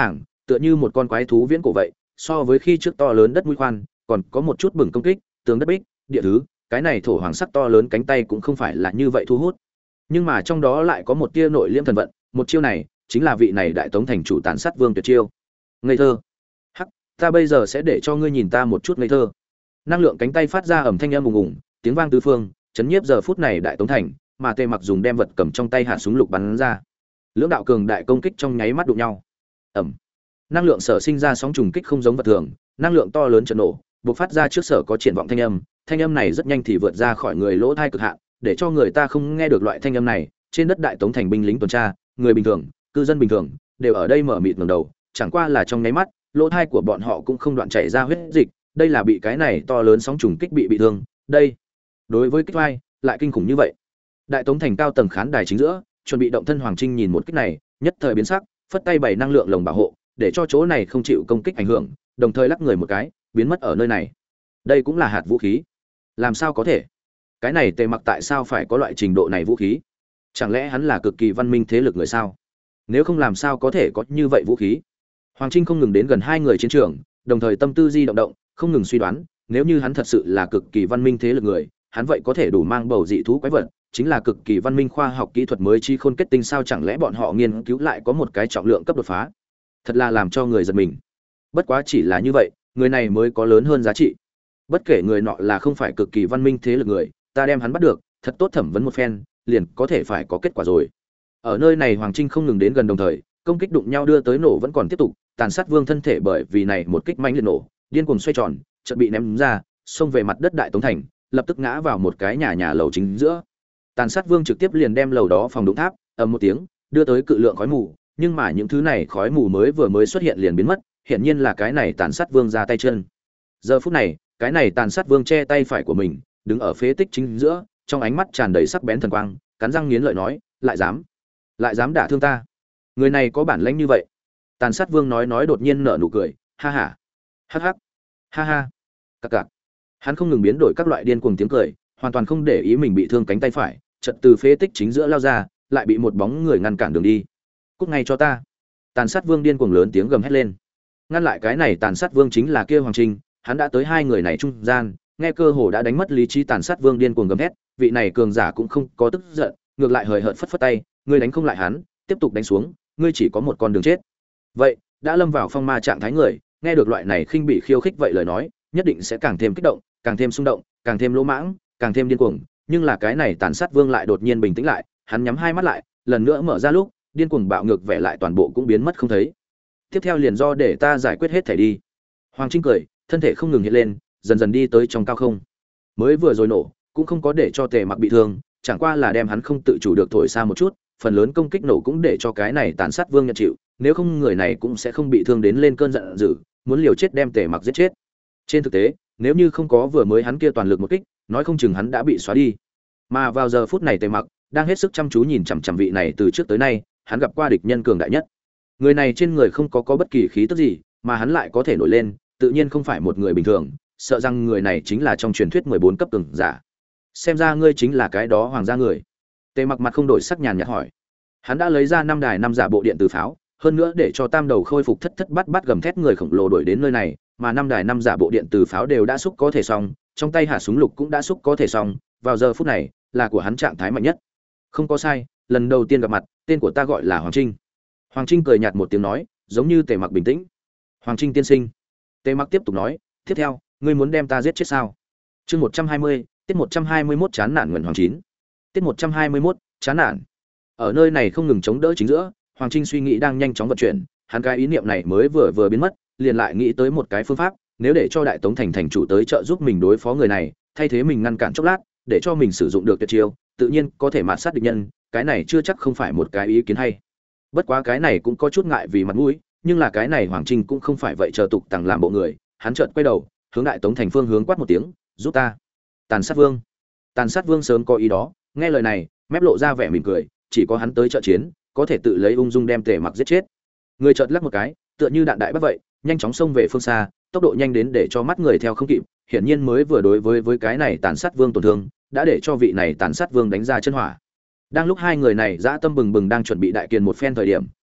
tựa như một con quái thú viễn cổ vậy, so với khi trước to lớn đất mũi khoan, còn có một chút bừng công kích, tường đất bích, địa thứ, cái này thổ hoàng sắc to lớn cánh tay cũng không phải là như vậy thu hút. Nhưng mà trong đó lại có một tia nội liễm thần vận, một chiêu này chính là vị này đại tống thành chủ tàn sát vương tuyệt chiêu. Ngây thơ. Hắc, ta bây giờ sẽ để cho ngươi nhìn ta một chút ngây thơ. Năng lượng cánh tay phát ra ầm thanh âm ùng ùng, tiếng vang tứ phương, chấn nhiếp giờ phút này đại tống thành, mà Tề Mặc dùng đem vật cầm trong tay hạ súng lục bắn ra. Lưỡng đạo cường đại công kích trong nháy mắt đụng nhau. Ầm. Năng lượng sở sinh ra sóng trùng kích không giống vật thường, năng lượng to lớn chấn nổ, bộc phát ra trước sở có triển vọng thanh âm, thanh âm này rất nhanh thì vượt ra khỏi người lỗ tai cực hạn, để cho người ta không nghe được loại thanh âm này. Trên đất đại tống thành binh lính tuần tra, người bình thường, cư dân bình thường, đều ở đây mở mịt ngẩng đầu, chẳng qua là trong nháy mắt, lỗ tai của bọn họ cũng không đoạn chảy ra huyết dịch, đây là bị cái này to lớn sóng trùng kích bị bị thương, đây, đối với kích vai, lại kinh khủng như vậy. Đại tống thành cao tầng khán đài chính giữa, chuẩn bị động thân Hoàng Trinh nhìn một kích này, nhất thời biến sắc, phất tay bày năng lượng lồng bảo hộ, để cho chỗ này không chịu công kích ảnh hưởng, đồng thời lắc người một cái, biến mất ở nơi này. Đây cũng là hạt vũ khí. Làm sao có thể? Cái này Tề Mặc tại sao phải có loại trình độ này vũ khí? Chẳng lẽ hắn là cực kỳ văn minh thế lực người sao? Nếu không làm sao có thể có như vậy vũ khí? Hoàng Trinh không ngừng đến gần hai người chiến trường, đồng thời tâm tư di động động, không ngừng suy đoán, nếu như hắn thật sự là cực kỳ văn minh thế lực người, hắn vậy có thể đủ mang bầu dị thú quái vật, chính là cực kỳ văn minh khoa học kỹ thuật mới chi khôn kết tinh, sao chẳng lẽ bọn họ nghiên cứu lại có một cái trọng lượng cấp đột phá? Thật là làm cho người giật mình. Bất quá chỉ là như vậy, người này mới có lớn hơn giá trị. Bất kể người nọ là không phải cực kỳ văn minh thế lực người, ta đem hắn bắt được, thật tốt thẩm vấn một phen, liền có thể phải có kết quả rồi. Ở nơi này Hoàng Trinh không ngừng đến gần, đồng thời công kích đụng nhau đưa tới nổ vẫn còn tiếp tục, tàn sát vương thân thể bởi vì này một kích mãnh liệt nổ, điên cuồng xoay tròn, chợt bị ném ra, xông về mặt đất đại tống thành, lập tức ngã vào một cái nhà nhà lầu chính giữa. Tàn sát vương trực tiếp liền đem lầu đó phòng đụng tháp, ầm một tiếng, đưa tới cự lượng khói mù, nhưng mà những thứ này khói mù mới vừa mới xuất hiện liền biến mất, hiển nhiên là cái này tàn sát vương ra tay chân. Giờ phút này, cái này tàn sát vương che tay phải của mình, đứng ở phế tích chính giữa, trong ánh mắt tràn đầy sắc bén thần quang, cắn răng nghiến lợi nói, lại dám, lại dám đả thương ta. Người này có bản lĩnh như vậy. Tàn sát vương nói nói đột nhiên nở nụ cười, ha ha, hắc hắc, ha ha, cặc cặc. Hắn không ngừng biến đổi các loại điên cuồng tiếng cười, hoàn toàn không để ý mình bị thương cánh tay phải, chợt từ phế tích chính giữa lao ra, lại bị một bóng người ngăn cản đường đi. Cút ngay cho ta. Tàn sát vương điên cuồng lớn tiếng gầm hét lên. Ngăn lại cái này tàn sát vương chính là kia Hoàng Trinh, hắn đã tới hai người này trung gian, nghe cơ hồ đã đánh mất lý trí. Tàn sát vương điên cuồng gầm hét, vị này cường giả cũng không có tức giận, ngược lại hời hợt phất phất tay, ngươi đánh không lại hắn, tiếp tục đánh xuống, ngươi chỉ có một con đường chết. Vậy, đã lâm vào phong ma trạng thái người, nghe được loại này khinh bị khiêu khích vậy lời nói, nhất định sẽ càng thêm kích động, càng thêm xung động, càng thêm lỗ mãng, càng thêm điên cuồng, nhưng là cái này tàn sát vương lại đột nhiên bình tĩnh lại, hắn nhắm hai mắt lại, lần nữa mở ra lúc, điên cuồng bạo ngược vẻ lại toàn bộ cũng biến mất không thấy. Tiếp theo liền do để ta giải quyết hết thảy đi. Hoàng Trinh cười, thân thể không ngừng hiện lên, dần dần đi tới trong cao không. Mới vừa rồi nổ, cũng không có để cho Tề Mặc bị thương, chẳng qua là đem hắn không tự chủ được thổi xa một chút, phần lớn công kích nổ cũng để cho cái này tàn sát vương nhận chịu, nếu không người này cũng sẽ không bị thương đến lên cơn giận dữ, muốn liều chết đem Tề Mặc giết chết. Trên thực tế, nếu như không có vừa mới hắn kia toàn lực một kích, nói không chừng hắn đã bị xóa đi. Mà vào giờ phút này Tề Mặc đang hết sức chăm chú nhìn chằm chằm vị này từ trước tới nay, hắn gặp qua địch nhân cường đại nhất. Người này trên người không có có bất kỳ khí tức gì, mà hắn lại có thể nổi lên, tự nhiên không phải một người bình thường, sợ rằng người này chính là trong truyền thuyết mười bốn cấp cường giả. Xem ra ngươi chính là cái đó hoàng gia người. Tề Mặc mặt không đổi sắc nhàn nhạt hỏi. Hắn đã lấy ra năm đài năm giả bộ điện từ pháo, hơn nữa để cho tam đầu khôi phục thất thất bát bát gầm thét người khổng lồ đuổi đến nơi này, mà năm đài năm giả bộ điện từ pháo đều đã xúc có thể xong, trong tay hạ súng lục cũng đã xúc có thể xong, vào giờ phút này, là của hắn trạng thái mạnh nhất. Không có sai, lần đầu tiên gặp mặt, tên của ta gọi là Hoàng Trinh. Hoàng Trinh cười nhạt một tiếng nói, giống như Tề Mặc bình tĩnh. Hoàng Trinh tiên sinh. Tề Mặc tiếp tục nói, tiếp theo, ngươi muốn đem ta giết chết sao? Chương một trăm hai mươi, tiết một trăm hai mươi mốt chán nản nguyện Hoàng Chín. Tiết một trăm hai mươi mốt, chán nản. Ở nơi này không ngừng chống đỡ chính giữa, Hoàng Trinh suy nghĩ đang nhanh chóng vận chuyển, hắn cái ý niệm này mới vừa vừa biến mất, liền lại nghĩ tới một cái phương pháp, nếu để cho Đại Tống thành thành chủ tới trợ giúp mình đối phó người này, thay thế mình ngăn cản chốc lát, để cho mình sử dụng được tuyệt chiêu, tự nhiên có thể mạt sát địch nhân, cái này chưa chắc không phải một cái ý kiến hay. Bất quá cái này cũng có chút ngại vì mặt mũi, nhưng là cái này Hoàng Trinh cũng không phải vậy chờ tục tằng làm bộ người, hắn chợt quay đầu, hướng Đại Tống thành phương hướng quát một tiếng, giúp ta. Tàn sát vương. Tàn sát vương sớm có ý đó, nghe lời này, mép lộ ra vẻ mỉm cười, chỉ có hắn tới trợ chiến, có thể tự lấy ung dung đem Tề Mặc giết chết. Người chợt lắc một cái, tựa như đạn đại bắt vậy, nhanh chóng xông về phương xa, tốc độ nhanh đến để cho mắt người theo không kịp, hiển nhiên mới vừa đối với với cái này tàn sát vương tổn thương, đã để cho vị này tàn sát vương đánh ra chân hỏa. Đang lúc hai người này dã tâm bừng bừng đang chuẩn bị đại kiền một phen thời điểm,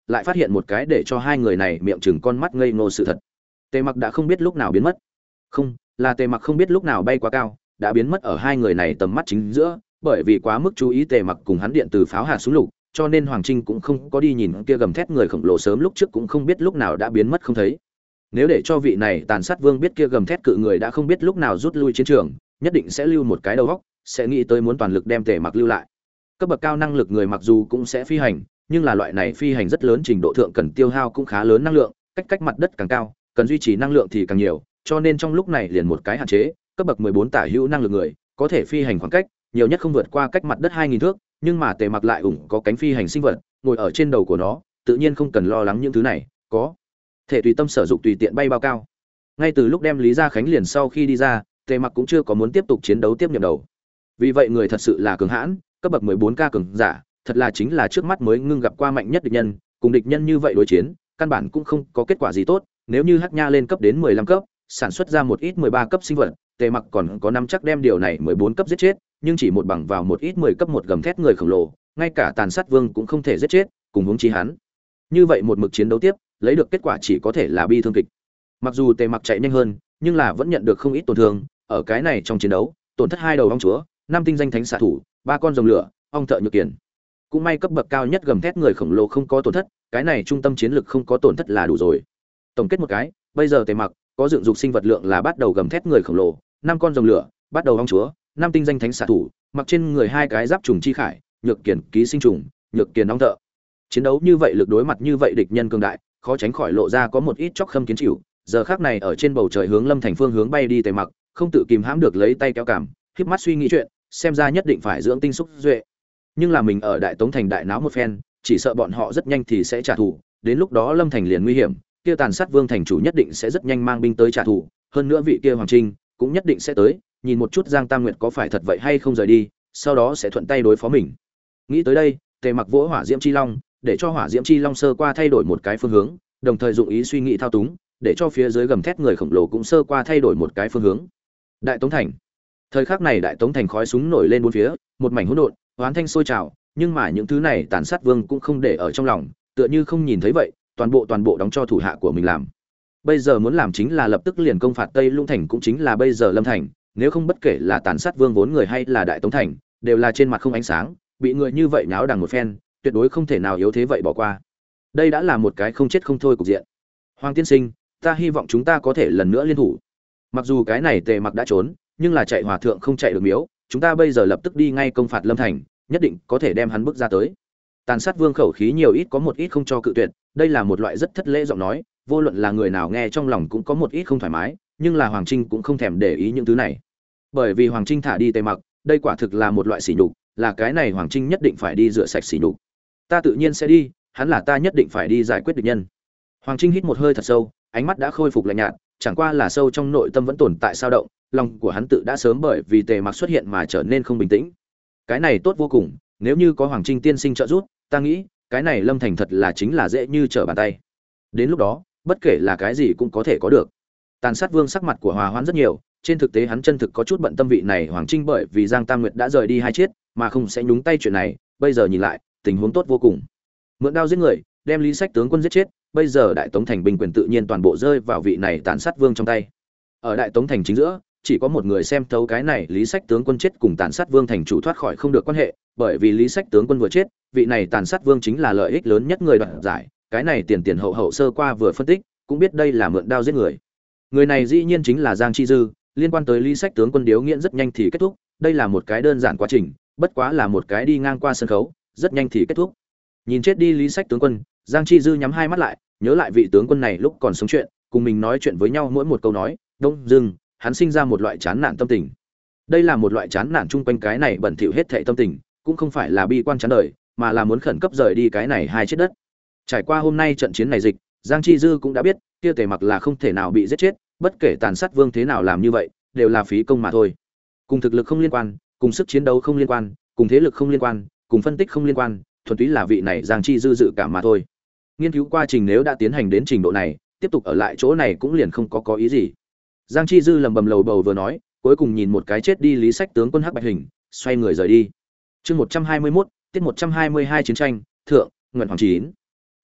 lại phát hiện một cái để cho hai người này miệng chừng con mắt ngây ngô sự thật. Tề Mặc đã không biết lúc nào biến mất. Không, là Tề Mặc không biết lúc nào bay quá cao, đã biến mất ở hai người này tầm mắt chính giữa, bởi vì quá mức chú ý Tề Mặc cùng hắn điện từ pháo hạt súng lục, cho nên Hoàng Trinh cũng không có đi nhìn kia gầm thét người khổng lồ sớm lúc trước cũng không biết lúc nào đã biến mất không thấy. Nếu để cho vị này tàn sát vương biết kia gầm thét cự người đã không biết lúc nào rút lui chiến trường, nhất định sẽ lưu một cái đầu óc, sẽ nghĩ tới muốn toàn lực đem Tề Mặc lưu lại. Cấp bậc cao năng lực người mặc dù cũng sẽ phi hành, nhưng là loại này phi hành rất lớn trình độ thượng cần tiêu hao cũng khá lớn năng lượng, cách cách mặt đất càng cao, cần duy trì năng lượng thì càng nhiều, cho nên trong lúc này liền một cái hạn chế, cấp bậc mười bốn tả hữu năng lực người, có thể phi hành khoảng cách, nhiều nhất không vượt qua cách mặt đất hai nghìn thước, nhưng mà Tề Mặc lại ủng có cánh phi hành sinh vật, ngồi ở trên đầu của nó, tự nhiên không cần lo lắng những thứ này, có thể tùy tâm sở dụng tùy tiện bay bao cao. Ngay từ lúc đem Lý Gia Khánh liền sau khi đi ra, Tề Mặc cũng chưa có muốn tiếp tục chiến đấu tiếp nhiệm đầu. Vì vậy người thật sự là cường hãn, cấp bậc mười bốn K cường giả, thật là chính là trước mắt mới ngưng gặp qua mạnh nhất địch nhân, cùng địch nhân như vậy đối chiến, căn bản cũng không có kết quả gì tốt, nếu như Hắc Nha lên cấp đến mười lăm cấp, sản xuất ra một ít mười ba cấp sinh vật, Tề Mặc còn có năm chắc đem điều này mười bốn cấp giết chết, nhưng chỉ một bằng vào một ít mười cấp một gầm thét người khổng lồ, ngay cả tàn sát vương cũng không thể giết chết, cùng huống chi hắn. Như vậy một mực chiến đấu tiếp, lấy được kết quả chỉ có thể là bi thương kịch. Mặc dù Tề Mặc chạy nhanh hơn, nhưng là vẫn nhận được không ít tổn thương, ở cái này trong chiến đấu, tổn thất hai đầu ong chúa, năm tinh danh thánh xạ thủ, ba con rồng lửa, ong thợ nhược kiền. Cũng may cấp bậc cao nhất gầm thét người khổng lồ không có tổn thất, cái này trung tâm chiến lực không có tổn thất là đủ rồi. Tổng kết một cái, bây giờ Tề Mặc có dựng dục sinh vật lượng là bắt đầu gầm thét người khổng lồ, năm con rồng lửa, bắt đầu ong chúa, năm tinh danh thánh xạ thủ, mặc trên người hai cái giáp trùng chi khải, nhược kiền ký sinh trùng, nhược kiền ong thợ. Chiến đấu như vậy lực đối mặt như vậy địch nhân cường đại, khó tránh khỏi lộ ra có một ít chóc khâm kiến chịu. Giờ khắc này ở trên bầu trời hướng Lâm Thành phương hướng bay đi Tề Mặc, không tự kìm hãm được lấy tay kéo cảm, khép mắt suy nghĩ chuyện, xem ra nhất định phải dưỡng tinh xúc duệ. Nhưng là mình ở Đại Tống thành đại náo một phen, chỉ sợ bọn họ rất nhanh thì sẽ trả thù, đến lúc đó Lâm Thành liền nguy hiểm, kia tàn sát vương thành chủ nhất định sẽ rất nhanh mang binh tới trả thù, hơn nữa vị kia Hoàng Trinh cũng nhất định sẽ tới, nhìn một chút Giang Tam Nguyệt có phải thật vậy hay không rời đi, sau đó sẽ thuận tay đối phó mình. Nghĩ tới đây, Tề Mặc vỗ Hỏa Diễm Chi Long, để cho Hỏa Diễm Chi Long sơ qua thay đổi một cái phương hướng, đồng thời dụng ý suy nghĩ thao túng, để cho phía dưới gầm thét người khổng lồ cũng sơ qua thay đổi một cái phương hướng. Đại Tống thành. Thời khắc này Đại Tống thành khói súng nổi lên bốn phía, một mảnh hỗn độn, oán thanh sôi trào, nhưng mà những thứ này tàn sát vương cũng không để ở trong lòng, tựa như không nhìn thấy vậy, toàn bộ toàn bộ đóng cho thủ hạ của mình làm. Bây giờ muốn làm chính là lập tức liền công phạt Tây Lũng thành, cũng chính là bây giờ Lâm thành, nếu không bất kể là tàn sát vương vốn người hay là Đại Tống thành, đều là trên mặt không ánh sáng, bị người như vậy náo đằng một phen, tuyệt đối không thể nào yếu thế vậy bỏ qua. Đây đã là một cái không chết không thôi cục diện. Hoàng tiên sinh, ta hy vọng chúng ta có thể lần nữa liên thủ. Mặc dù cái này Tề Mặc đã trốn, nhưng là chạy hòa thượng không chạy được miếu, chúng ta bây giờ lập tức đi ngay công phạt Lâm thành, nhất định có thể đem hắn bước ra tới. Tàn sát vương khẩu khí nhiều ít có một ít không cho cự tuyệt, đây là một loại rất thất lễ giọng nói, vô luận là người nào nghe trong lòng cũng có một ít không thoải mái, nhưng là Hoàng Trinh cũng không thèm để ý những thứ này. Bởi vì Hoàng Trinh thả đi Tề Mặc, đây quả thực là một loại sỉ nhục, là cái này Hoàng Trinh nhất định phải đi rửa sạch sỉ nhục. Ta tự nhiên sẽ đi, hắn là ta nhất định phải đi giải quyết địch nhân. Hoàng Trinh hít một hơi thật sâu, ánh mắt đã khôi phục lạnh nhạt, chẳng qua là sâu trong nội tâm vẫn tồn tại dao động, lòng của hắn tự đã sớm bởi vì Tề Mặc xuất hiện mà trở nên không bình tĩnh. Cái này tốt vô cùng, nếu như có Hoàng Trinh tiên sinh trợ giúp, ta nghĩ, cái này Lâm thành thật là chính là dễ như trở bàn tay. Đến lúc đó, bất kể là cái gì cũng có thể có được. Tàn sát vương sắc mặt của Hòa Hoãn rất nhiều, trên thực tế hắn chân thực có chút bận tâm vị này Hoàng Trinh, bởi vì Giang Tam Nguyệt đã rời đi hai chiết, mà không sẽ nhúng tay chuyện này, bây giờ nhìn lại, tình huống tốt vô cùng. Mượn đao giết người, đem Lý Sách tướng quân giết chết, bây giờ Đại Tống thành binh quyền tự nhiên toàn bộ rơi vào vị này tàn sát vương trong tay. Ở Đại Tống thành chính giữa, chỉ có một người xem thấu cái này Lý Sách tướng quân chết cùng tàn sát vương thành chủ thoát khỏi không được quan hệ, bởi vì Lý Sách tướng quân vừa chết, vị này tàn sát vương chính là lợi ích lớn nhất người đoạt giải, cái này tiền tiền hậu hậu sơ qua vừa phân tích, cũng biết đây là mượn đao giết người. Người này dĩ nhiên chính là Giang Chi Dư, liên quan tới Lý Sách tướng quân điếu nghiễn rất nhanh thì kết thúc, đây là một cái đơn giản quá trình, bất quá là một cái đi ngang qua sân khấu, rất nhanh thì kết thúc. Nhìn chết đi Lý Sách tướng quân, Giang Chi Dư nhắm hai mắt lại, nhớ lại vị tướng quân này lúc còn sống chuyện, cùng mình nói chuyện với nhau mỗi một câu nói, đông dưng, hắn sinh ra một loại chán nản tâm tình. Đây là một loại chán nản chung quanh cái này bẩn thỉu hết thảy tâm tình, cũng không phải là bi quan chán đời, mà là muốn khẩn cấp rời đi cái này hai chết đất. Trải qua hôm nay trận chiến này dịch, Giang Chi Dư cũng đã biết, kia Tề Mặc là không thể nào bị giết chết, bất kể tàn sát vương thế nào làm như vậy, đều là phí công mà thôi. Cùng thực lực không liên quan, cùng sức chiến đấu không liên quan, cùng thế lực không liên quan, cùng phân tích không liên quan, thuần túy là vị này Giang Chi Dư dự cảm mà thôi. Nghiên cứu quá trình nếu đã tiến hành đến trình độ này, tiếp tục ở lại chỗ này cũng liền không có có ý gì. Giang Chi Dư lầm bầm lầu bầu vừa nói, cuối cùng nhìn một cái chết đi Lý Sách tướng quân hắc bạch hình, xoay người rời đi. Chương một trăm hai mươi mốt, tiết một trăm hai mươi hai chiến tranh, thượng, Nguyện Hoàng chín.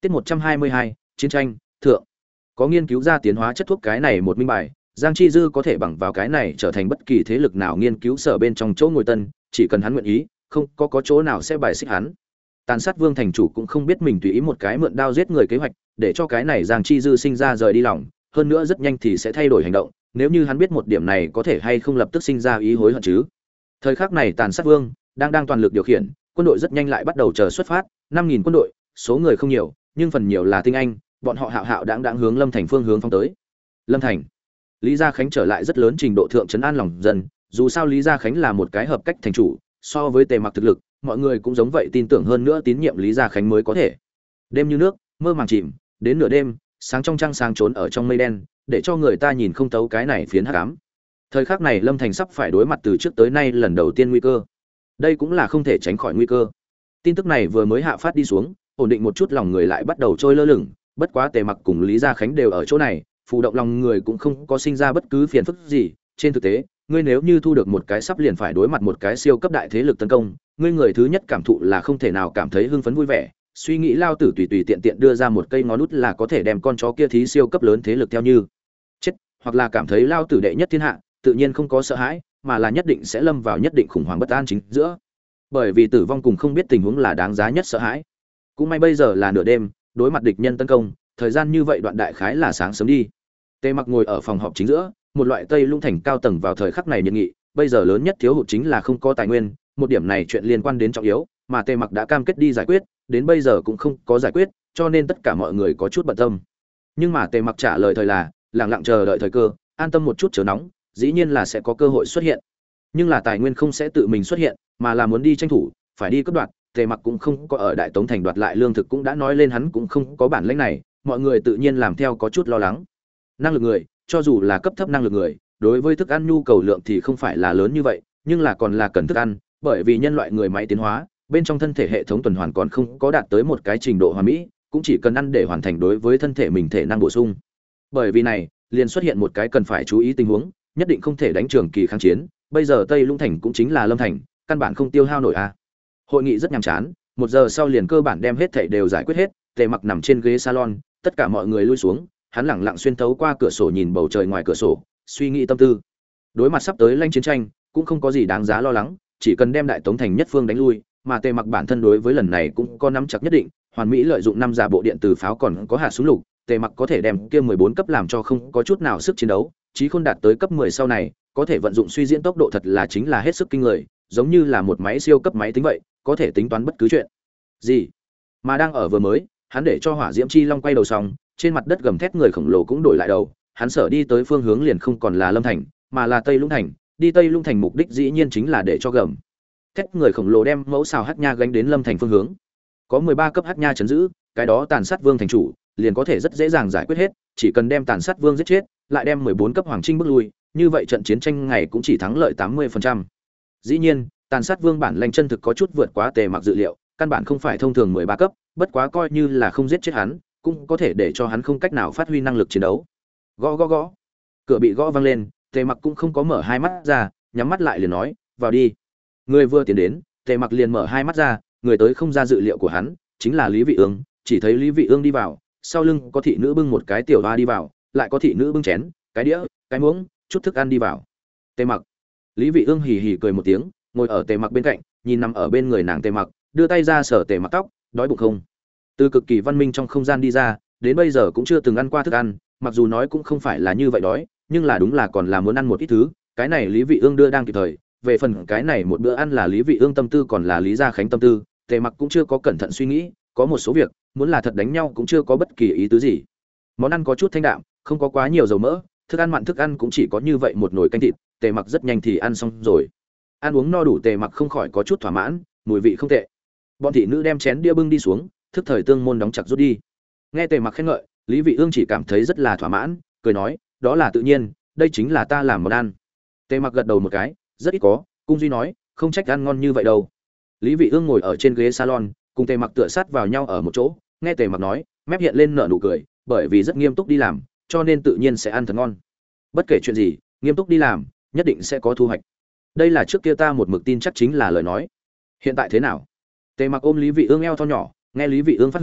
Tiết một trăm hai mươi hai, chiến tranh, thượng. Có nghiên cứu ra tiến hóa chất thuốc cái này một minh bài, Giang Chi Dư có thể bằng vào cái này trở thành bất kỳ thế lực nào nghiên cứu sở bên trong chỗ ngồi tân, chỉ cần hắn nguyện ý, không có có chỗ nào sẽ bài xích hắn. Tàn sát Vương thành chủ cũng không biết mình tùy ý một cái mượn đao giết người kế hoạch, để cho cái này Giang Chi Dư sinh ra rời đi lòng, hơn nữa rất nhanh thì sẽ thay đổi hành động, nếu như hắn biết một điểm này có thể hay không lập tức sinh ra ý hối hận chứ. Thời khắc này Tàn sát Vương đang đang toàn lực điều khiển, quân đội rất nhanh lại bắt đầu chờ xuất phát, năm nghìn quân đội, số người không nhiều, nhưng phần nhiều là tinh anh, bọn họ hạo hạo đãng đãng hướng Lâm Thành phương hướng phóng tới. Lâm Thành. Lý Gia Khánh trở lại rất lớn trình độ thượng trấn an lòng dân, dù sao Lý Gia Khánh là một cái hợp cách thành chủ, so với Tề Mặc thực lực, mọi người cũng giống vậy tin tưởng hơn nữa tín nhiệm Lý Gia Khánh mới có thể. Đêm như nước, mơ màng chìm, đến nửa đêm, sáng trong trăng sáng trốn ở trong mây đen, để cho người ta nhìn không thấu cái này phiến hắc ám. Thời khắc này Lâm Thành sắp phải đối mặt từ trước tới nay lần đầu tiên nguy cơ. Đây cũng là không thể tránh khỏi nguy cơ. Tin tức này vừa mới hạ phát đi xuống, ổn định một chút lòng người lại bắt đầu trôi lơ lửng, bất quá Tề Mặc cùng Lý Gia Khánh đều ở chỗ này, phụ động lòng người cũng không có sinh ra bất cứ phiền phức gì. Trên thực tế, ngươi nếu như thu được một cái sắp liền phải đối mặt một cái siêu cấp đại thế lực tấn công, ngươi người thứ nhất cảm thụ là không thể nào cảm thấy hưng phấn vui vẻ, suy nghĩ lao tử tùy tùy tiện tiện đưa ra một cây ngón nút là có thể đem con chó kia thí siêu cấp lớn thế lực theo như chết, hoặc là cảm thấy lao tử đệ nhất thiên hạ, tự nhiên không có sợ hãi, mà là nhất định sẽ lâm vào nhất định khủng hoảng bất an chính giữa. Bởi vì tử vong cùng không biết tình huống là đáng giá nhất sợ hãi. Cũng may bây giờ là nửa đêm, đối mặt địch nhân tấn công, thời gian như vậy đoạn đại khái là sáng sớm đi. Tề Mặc ngồi ở phòng họp chính giữa, một loại Tây Lũng thành cao tầng vào thời khắc này nhiệt nghị, bây giờ lớn nhất thiếu hụt chính là không có tài nguyên, một điểm này chuyện liên quan đến trọng yếu, mà Tề Mặc đã cam kết đi giải quyết, đến bây giờ cũng không có giải quyết, cho nên tất cả mọi người có chút bận tâm. Nhưng mà Tề Mặc trả lời thời là, lặng lặng chờ đợi thời cơ, an tâm một chút chờ nóng, dĩ nhiên là sẽ có cơ hội xuất hiện. Nhưng là tài nguyên không sẽ tự mình xuất hiện, mà là muốn đi tranh thủ, phải đi cướp đoạt. Tề Mặc cũng không có ở Đại Tống thành đoạt lại lương thực cũng đã nói lên hắn cũng không có bản lĩnh này, mọi người tự nhiên làm theo có chút lo lắng. Năng lực người, cho dù là cấp thấp năng lực người, đối với thức ăn nhu cầu lượng thì không phải là lớn như vậy, nhưng là còn là cần thức ăn, bởi vì nhân loại người máy tiến hóa, bên trong thân thể hệ thống tuần hoàn còn không có đạt tới một cái trình độ hoàn mỹ, cũng chỉ cần ăn để hoàn thành đối với thân thể mình thể năng bổ sung. Bởi vì này, liền xuất hiện một cái cần phải chú ý tình huống, nhất định không thể đánh trường kỳ kháng chiến, bây giờ Tây Lũng thành cũng chính là Lâm thành, căn bản không tiêu hao nổi a. À. Hội nghị rất nhàm chán, một giờ sau liền cơ bản đem hết thảy đều giải quyết hết, Tề Mặc nằm trên ghế salon, tất cả mọi người lui xuống, hắn lẳng lặng xuyên thấu qua cửa sổ nhìn bầu trời ngoài cửa sổ, suy nghĩ tâm tư. Đối mặt sắp tới lãnh chiến tranh, cũng không có gì đáng giá lo lắng, chỉ cần đem Đại Tống thành nhất phương đánh lui, mà Tề Mặc bản thân đối với lần này cũng có nắm chắc nhất định, hoàn mỹ lợi dụng năm giả bộ điện từ pháo còn có hạt súng lục, Tề Mặc có thể đem kia mười bốn cấp làm cho không có chút nào sức chiến đấu, chí khôn đạt tới cấp mười sau này, có thể vận dụng suy diễn tốc độ thật là chính là hết sức kinh người, giống như là một máy siêu cấp máy tính vậy, có thể tính toán bất cứ chuyện gì. Mà đang ở vừa mới, hắn để cho Hỏa Diễm Chi Long quay đầu xong, trên mặt đất gầm thét người khổng lồ cũng đổi lại đầu, hắn sở đi tới phương hướng liền không còn là Lâm thành, mà là Tây Lũng thành, đi Tây Lũng thành mục đích dĩ nhiên chính là để cho gầm thét người khổng lồ đem mẫu xào hắc nha gánh đến Lâm thành phương hướng. Có mười ba cấp hắc nha trấn giữ, cái đó Tàn sát vương thành chủ, liền có thể rất dễ dàng giải quyết hết, chỉ cần đem Tàn sát vương giết chết, lại đem mười bốn cấp hoàng trinh bước lui, như vậy trận chiến tranh ngày cũng chỉ thắng lợi tám mươi phần trăm. Dĩ nhiên, Tàn sát vương bản lãnh chân thực có chút vượt quá Tề Mặc dự liệu, căn bản không phải thông thường mười ba cấp, bất quá coi như là không giết chết hắn, cũng có thể để cho hắn không cách nào phát huy năng lực chiến đấu. Gõ gõ gõ. Cửa bị gõ vang lên, Tề Mặc cũng không có mở hai mắt ra, nhắm mắt lại liền nói, "Vào đi." Người vừa tiến đến, Tề Mặc liền mở hai mắt ra, người tới không ra dự liệu của hắn, chính là Lý Vị Ương, chỉ thấy Lý Vị Ương đi vào, sau lưng có thị nữ bưng một cái tiểu hoa đi vào, lại có thị nữ bưng chén, cái đĩa, cái muỗng, chút thức ăn đi vào. Tề Mặc. Lý Vị Ương hì hì cười một tiếng, ngồi ở Tề Mặc bên cạnh, nhìn nằm ở bên người nàng Tề Mặc, đưa tay ra sờ Tề Mặc tóc, đói bụng không? Từ cực kỳ văn minh trong không gian đi ra, đến bây giờ cũng chưa từng ăn qua thức ăn, mặc dù nói cũng không phải là như vậy đói, nhưng là đúng là còn là muốn ăn một ít thứ, cái này Lý Vị Ương đưa đang kịp thời, về phần cái này một bữa ăn là Lý Vị Ương tâm tư còn là Lý Gia Khánh tâm tư, Tề Mặc cũng chưa có cẩn thận suy nghĩ, có một số việc, muốn là thật đánh nhau cũng chưa có bất kỳ ý tứ gì. Món ăn có chút thanh đạm, không có quá nhiều dầu mỡ, thức ăn mặn thức ăn cũng chỉ có như vậy một nồi canh thịt, Tề Mặc rất nhanh thì ăn xong rồi. Ăn uống no đủ Tề Mặc không khỏi có chút thỏa mãn, mùi vị không tệ. Bọn thị nữ đem chén đĩa bưng đi xuống, thức thời tương môn đóng chặt rút đi. Nghe Tề Mặc khen ngợi, Lý Vị Ương chỉ cảm thấy rất là thỏa mãn, cười nói, đó là tự nhiên, đây chính là ta làm món ăn. Tề Mặc gật đầu một cái, rất ít có, cung duy nói, không trách ăn ngon như vậy đâu. Lý Vị Ương ngồi ở trên ghế salon, cùng Tề Mặc tựa sát vào nhau ở một chỗ, nghe Tề Mặc nói, mép hiện lên nở nụ cười, bởi vì rất nghiêm túc đi làm, cho nên tự nhiên sẽ ăn thật ngon. Bất kể chuyện gì, nghiêm túc đi làm, nhất định sẽ có thu hoạch. Đây là trước kia ta một mực tin chắc chính là lời nói. Hiện tại thế nào? Tề Mặc ôm Lý Vị Ương eo thon nhỏ, nghe Lý Vị Ương phát hương,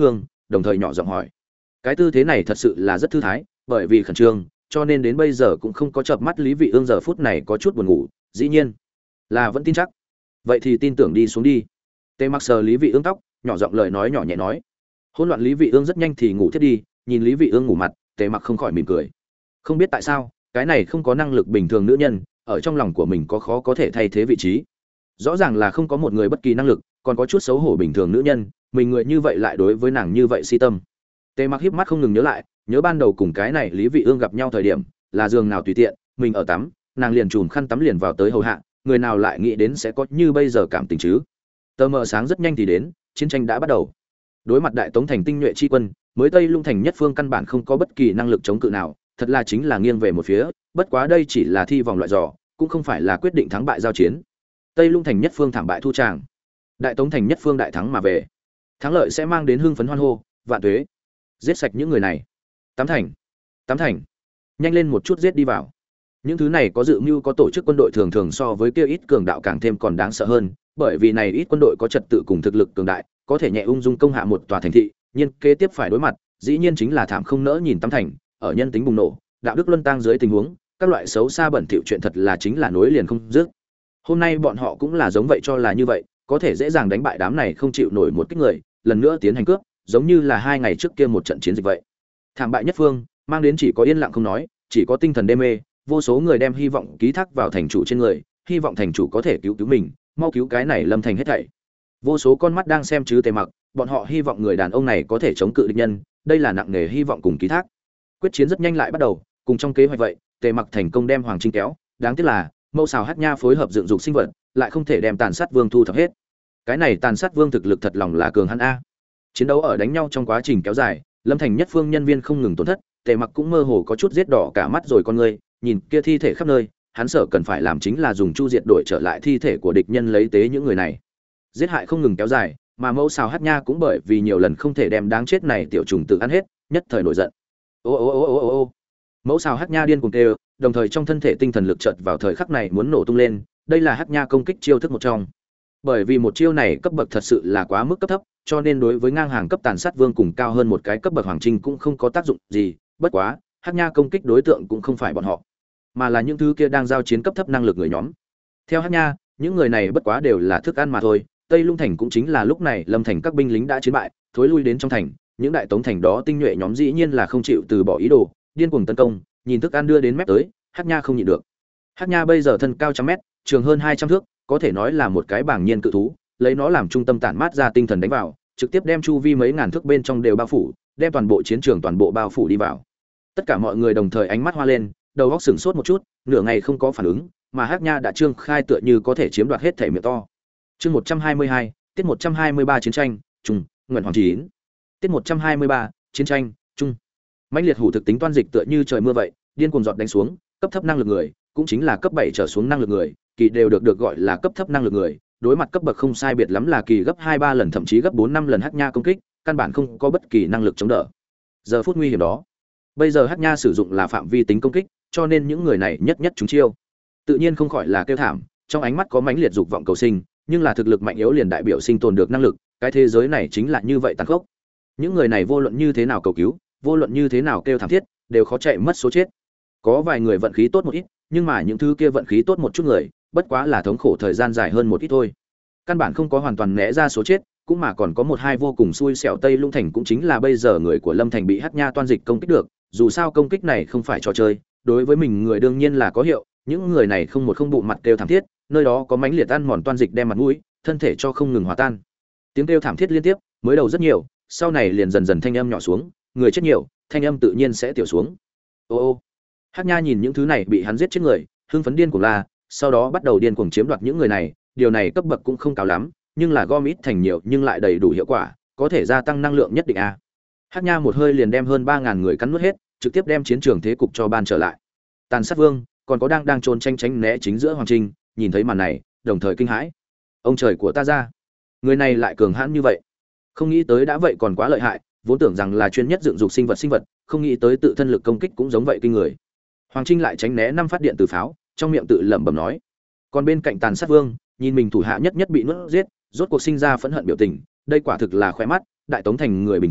đồng thời nhỏ giọng hỏi. Cái tư thế này thật sự là rất thư thái, bởi vì khẩn trương, cho nên đến bây giờ cũng không có chợp mắt. Lý Vị Ương giờ phút này có chút buồn ngủ, dĩ nhiên là vẫn tin chắc. Vậy thì tin tưởng đi xuống đi. Tề Mặc sờ Lý Vị Ương tóc, nhỏ giọng lời nói nhỏ nhẹ nói. Hỗn loạn Lý Vị Ương rất nhanh thì ngủ thiếp đi, nhìn Lý Vị Ương ngủ mặt, Tề Mặc không khỏi mỉm cười. Không biết tại sao, cái này không có năng lực bình thường nữ nhân, ở trong lòng của mình có khó có thể thay thế vị trí. Rõ ràng là không có một người bất kỳ năng lực, còn có chút xấu hổ bình thường nữ nhân, mình người như vậy lại đối với nàng như vậy si tâm. Tề Mặc híp mắt không ngừng nhớ lại, nhớ ban đầu cùng cái này Lý Vị Ương gặp nhau thời điểm, là giường nào tùy tiện, mình ở tắm, nàng liền chùm khăn tắm liền vào tới hầu hạ, người nào lại nghĩ đến sẽ có như bây giờ cảm tình chứ. Tờ mờ sáng rất nhanh thì đến, chiến tranh đã bắt đầu. Đối mặt Đại Tống thành tinh nhuệ chi quân, mới Tây Lung thành nhất phương căn bản không có bất kỳ năng lực chống cự nào, thật là chính là nghiêng về một phía, bất quá đây chỉ là thi vòng loại dò, cũng không phải là quyết định thắng bại giao chiến. Tây Lung thành nhất phương thảm bại thu tràng, Đại Tống thành nhất phương đại thắng mà về. Thắng lợi sẽ mang đến hưng phấn hoan hô, vạn tuế. Giết sạch những người này. Tám thành, tám thành. Nhanh lên một chút giết đi vào. Những thứ này có dự mưu có tổ chức quân đội thường thường so với kia ít cường đạo càng thêm còn đáng sợ hơn, bởi vì này ít quân đội có trật tự cùng thực lực cường đại, có thể nhẹ ung dung công hạ một tòa thành thị, nhiên kế tiếp phải đối mặt, dĩ nhiên chính là thảm không nỡ nhìn tám thành, ở nhân tính bùng nổ, đạo đức luân tang dưới tình huống, các loại xấu xa bẩn thỉu chuyện thật là chính là nối liền không dứt. Hôm nay bọn họ cũng là giống vậy cho là như vậy, có thể dễ dàng đánh bại đám này không chịu nổi một kích người, lần nữa tiến hành cướp, giống như là hai ngày trước kia một trận chiến dịch vậy. Thảm bại nhất phương, mang đến chỉ có yên lặng không nói, chỉ có tinh thần đê mê, vô số người đem hy vọng ký thác vào thành chủ trên người, hy vọng thành chủ có thể cứu cứu mình, mau cứu cái này Lâm Thành hết thảy. Vô số con mắt đang xem chứ Tề Mặc, bọn họ hy vọng người đàn ông này có thể chống cự địch nhân, đây là nặng nề hy vọng cùng ký thác. Quyết chiến rất nhanh lại bắt đầu, cùng trong kế hoạch vậy, Tề Mặc thành công đem Hoàng Trinh kéo, đáng tiếc là Mẫu Sào Hắc Nha phối hợp dựng dục sinh vật, lại không thể đem Tàn Sát Vương thu thập hết. Cái này Tàn Sát Vương thực lực thật lòng là cường hắn a. Chiến đấu ở đánh nhau trong quá trình kéo dài, Lâm Thành nhất phương nhân viên không ngừng tổn thất, Tề Mặc cũng mơ hồ có chút giết đỏ cả mắt rồi con người, nhìn kia thi thể khắp nơi, hắn sợ cần phải làm chính là dùng chu diệt đổi trở lại thi thể của địch nhân lấy tế những người này. Giết hại không ngừng kéo dài, mà Mẫu Sào Hắc Nha cũng bởi vì nhiều lần không thể đem đáng chết này tiểu trùng tự ăn hết, nhất thời nổi giận. Ô ô ô ô ô ô. Mẫu Sào Hắc Nha điên cuồng kêu, đồng thời trong thân thể tinh thần lực chợt vào thời khắc này muốn nổ tung lên, đây là Hắc Nha công kích chiêu thức một trong. Bởi vì một chiêu này cấp bậc thật sự là quá mức cấp thấp, cho nên đối với ngang hàng cấp Tàn Sát Vương cùng cao hơn một cái cấp bậc Hoàng Trinh cũng không có tác dụng gì, bất quá, Hắc Nha công kích đối tượng cũng không phải bọn họ, mà là những thứ kia đang giao chiến cấp thấp năng lực người nhóm. Theo Hắc Nha, những người này bất quá đều là thức ăn mà thôi. Tây Lung thành cũng chính là lúc này Lâm thành các binh lính đã chiến bại, thối lui đến trong thành, những đại tống thành đó tinh nhuệ nhóm dĩ nhiên là không chịu từ bỏ ý đồ, điên cuồng tấn công, nhìn thức ăn đưa đến mép tới, Hắc Nha không nhịn được. Hắc Nha bây giờ thân cao trăm mét, trường hơn hai trăm thước, có thể nói là một cái bảng nhiên cự thú, lấy nó làm trung tâm tản mát ra tinh thần đánh vào, trực tiếp đem chu vi mấy ngàn thước bên trong đều bao phủ, đem toàn bộ chiến trường toàn bộ bao phủ đi vào. Tất cả mọi người đồng thời ánh mắt hoa lên, đầu óc sửng sốt một chút, nửa ngày không có phản ứng, mà Hắc Nha đã trương khai tựa như có thể chiếm đoạt hết thể miệng to. Chương một trăm hai mươi hai, tiết một trăm hai mươi ba chiến tranh, trung, Nguyễn Hoàng Chín. Tiết một trăm hai mươi ba, chiến tranh, trung. Mãnh liệt hủ thực tính toan dịch tựa như trời mưa vậy, điên cuồng giọt đánh xuống, cấp thấp năng lực người, cũng chính là cấp bảy trở xuống năng lực người, kỳ đều được được gọi là cấp thấp năng lực người, đối mặt cấp bậc không sai biệt lắm là kỳ gấp hai ba lần thậm chí gấp bốn năm lần Hắc Nha công kích, căn bản không có bất kỳ năng lực chống đỡ. Giờ phút nguy hiểm đó, bây giờ Hắc Nha sử dụng là phạm vi tính công kích, cho nên những người này nhất nhất chúng chiêu, tự nhiên không khỏi là kêu thảm, trong ánh mắt có mãnh liệt dục vọng cầu sinh, nhưng là thực lực mạnh yếu liền đại biểu sinh tồn được năng lực, cái thế giới này chính là như vậy tàn khốc. Những người này vô luận như thế nào cầu cứu, vô luận như thế nào kêu thảm thiết, đều khó chạy mất số chết. Có vài người vận khí tốt một ít, nhưng mà những thứ kia vận khí tốt một chút người, bất quá là thống khổ thời gian dài hơn một ít thôi. Căn bản không có hoàn toàn né ra số chết, cũng mà còn có một hai vô cùng xui xẻo. Tây Lung thành cũng chính là bây giờ người của Lâm thành bị Hắc Nha toan dịch công kích được, dù sao công kích này không phải trò chơi, đối với mình người đương nhiên là có hiệu, những người này không một không bụng mặt kêu thảm thiết, nơi đó có mãnh liệt ăn mòn toan dịch đem mặt mũi, thân thể cho không ngừng hòa tan. Tiếng kêu thảm thiết liên tiếp, mới đầu rất nhiều, sau này liền dần dần thanh âm nhỏ xuống, người chết nhiều, thanh âm tự nhiên sẽ tiểu xuống. Ô ô. Hắc Nha nhìn những thứ này bị hắn giết chết người, hưng phấn điên cuồng la, sau đó bắt đầu điên cuồng chiếm đoạt những người này, điều này cấp bậc cũng không cao lắm, nhưng là gom ít thành nhiều nhưng lại đầy đủ hiệu quả, có thể gia tăng năng lượng nhất định a. Hắc Nha một hơi liền đem hơn ba ngàn người cắn nuốt hết, trực tiếp đem chiến trường thế cục cho ban trở lại. Tàn Sát Vương, còn có đang đang trốn tranh tránh né chính giữa Hoàng Trinh, nhìn thấy màn này, đồng thời kinh hãi. Ông trời của ta ra, người này lại cường hãn như vậy. Không nghĩ tới đã vậy còn quá lợi hại, vốn tưởng rằng là chuyên nhất dựng dục sinh vật sinh vật, không nghĩ tới tự thân lực công kích cũng giống vậy kinh người. Hoàng Trinh lại tránh né năm phát điện từ pháo, trong miệng tự lẩm bẩm nói. Còn bên cạnh Tàn Sát Vương, nhìn mình thủ hạ nhất nhất bị nuốt giết, rốt cuộc sinh ra phẫn hận biểu tình, đây quả thực là khóe mắt, đại tống thành người bình thường,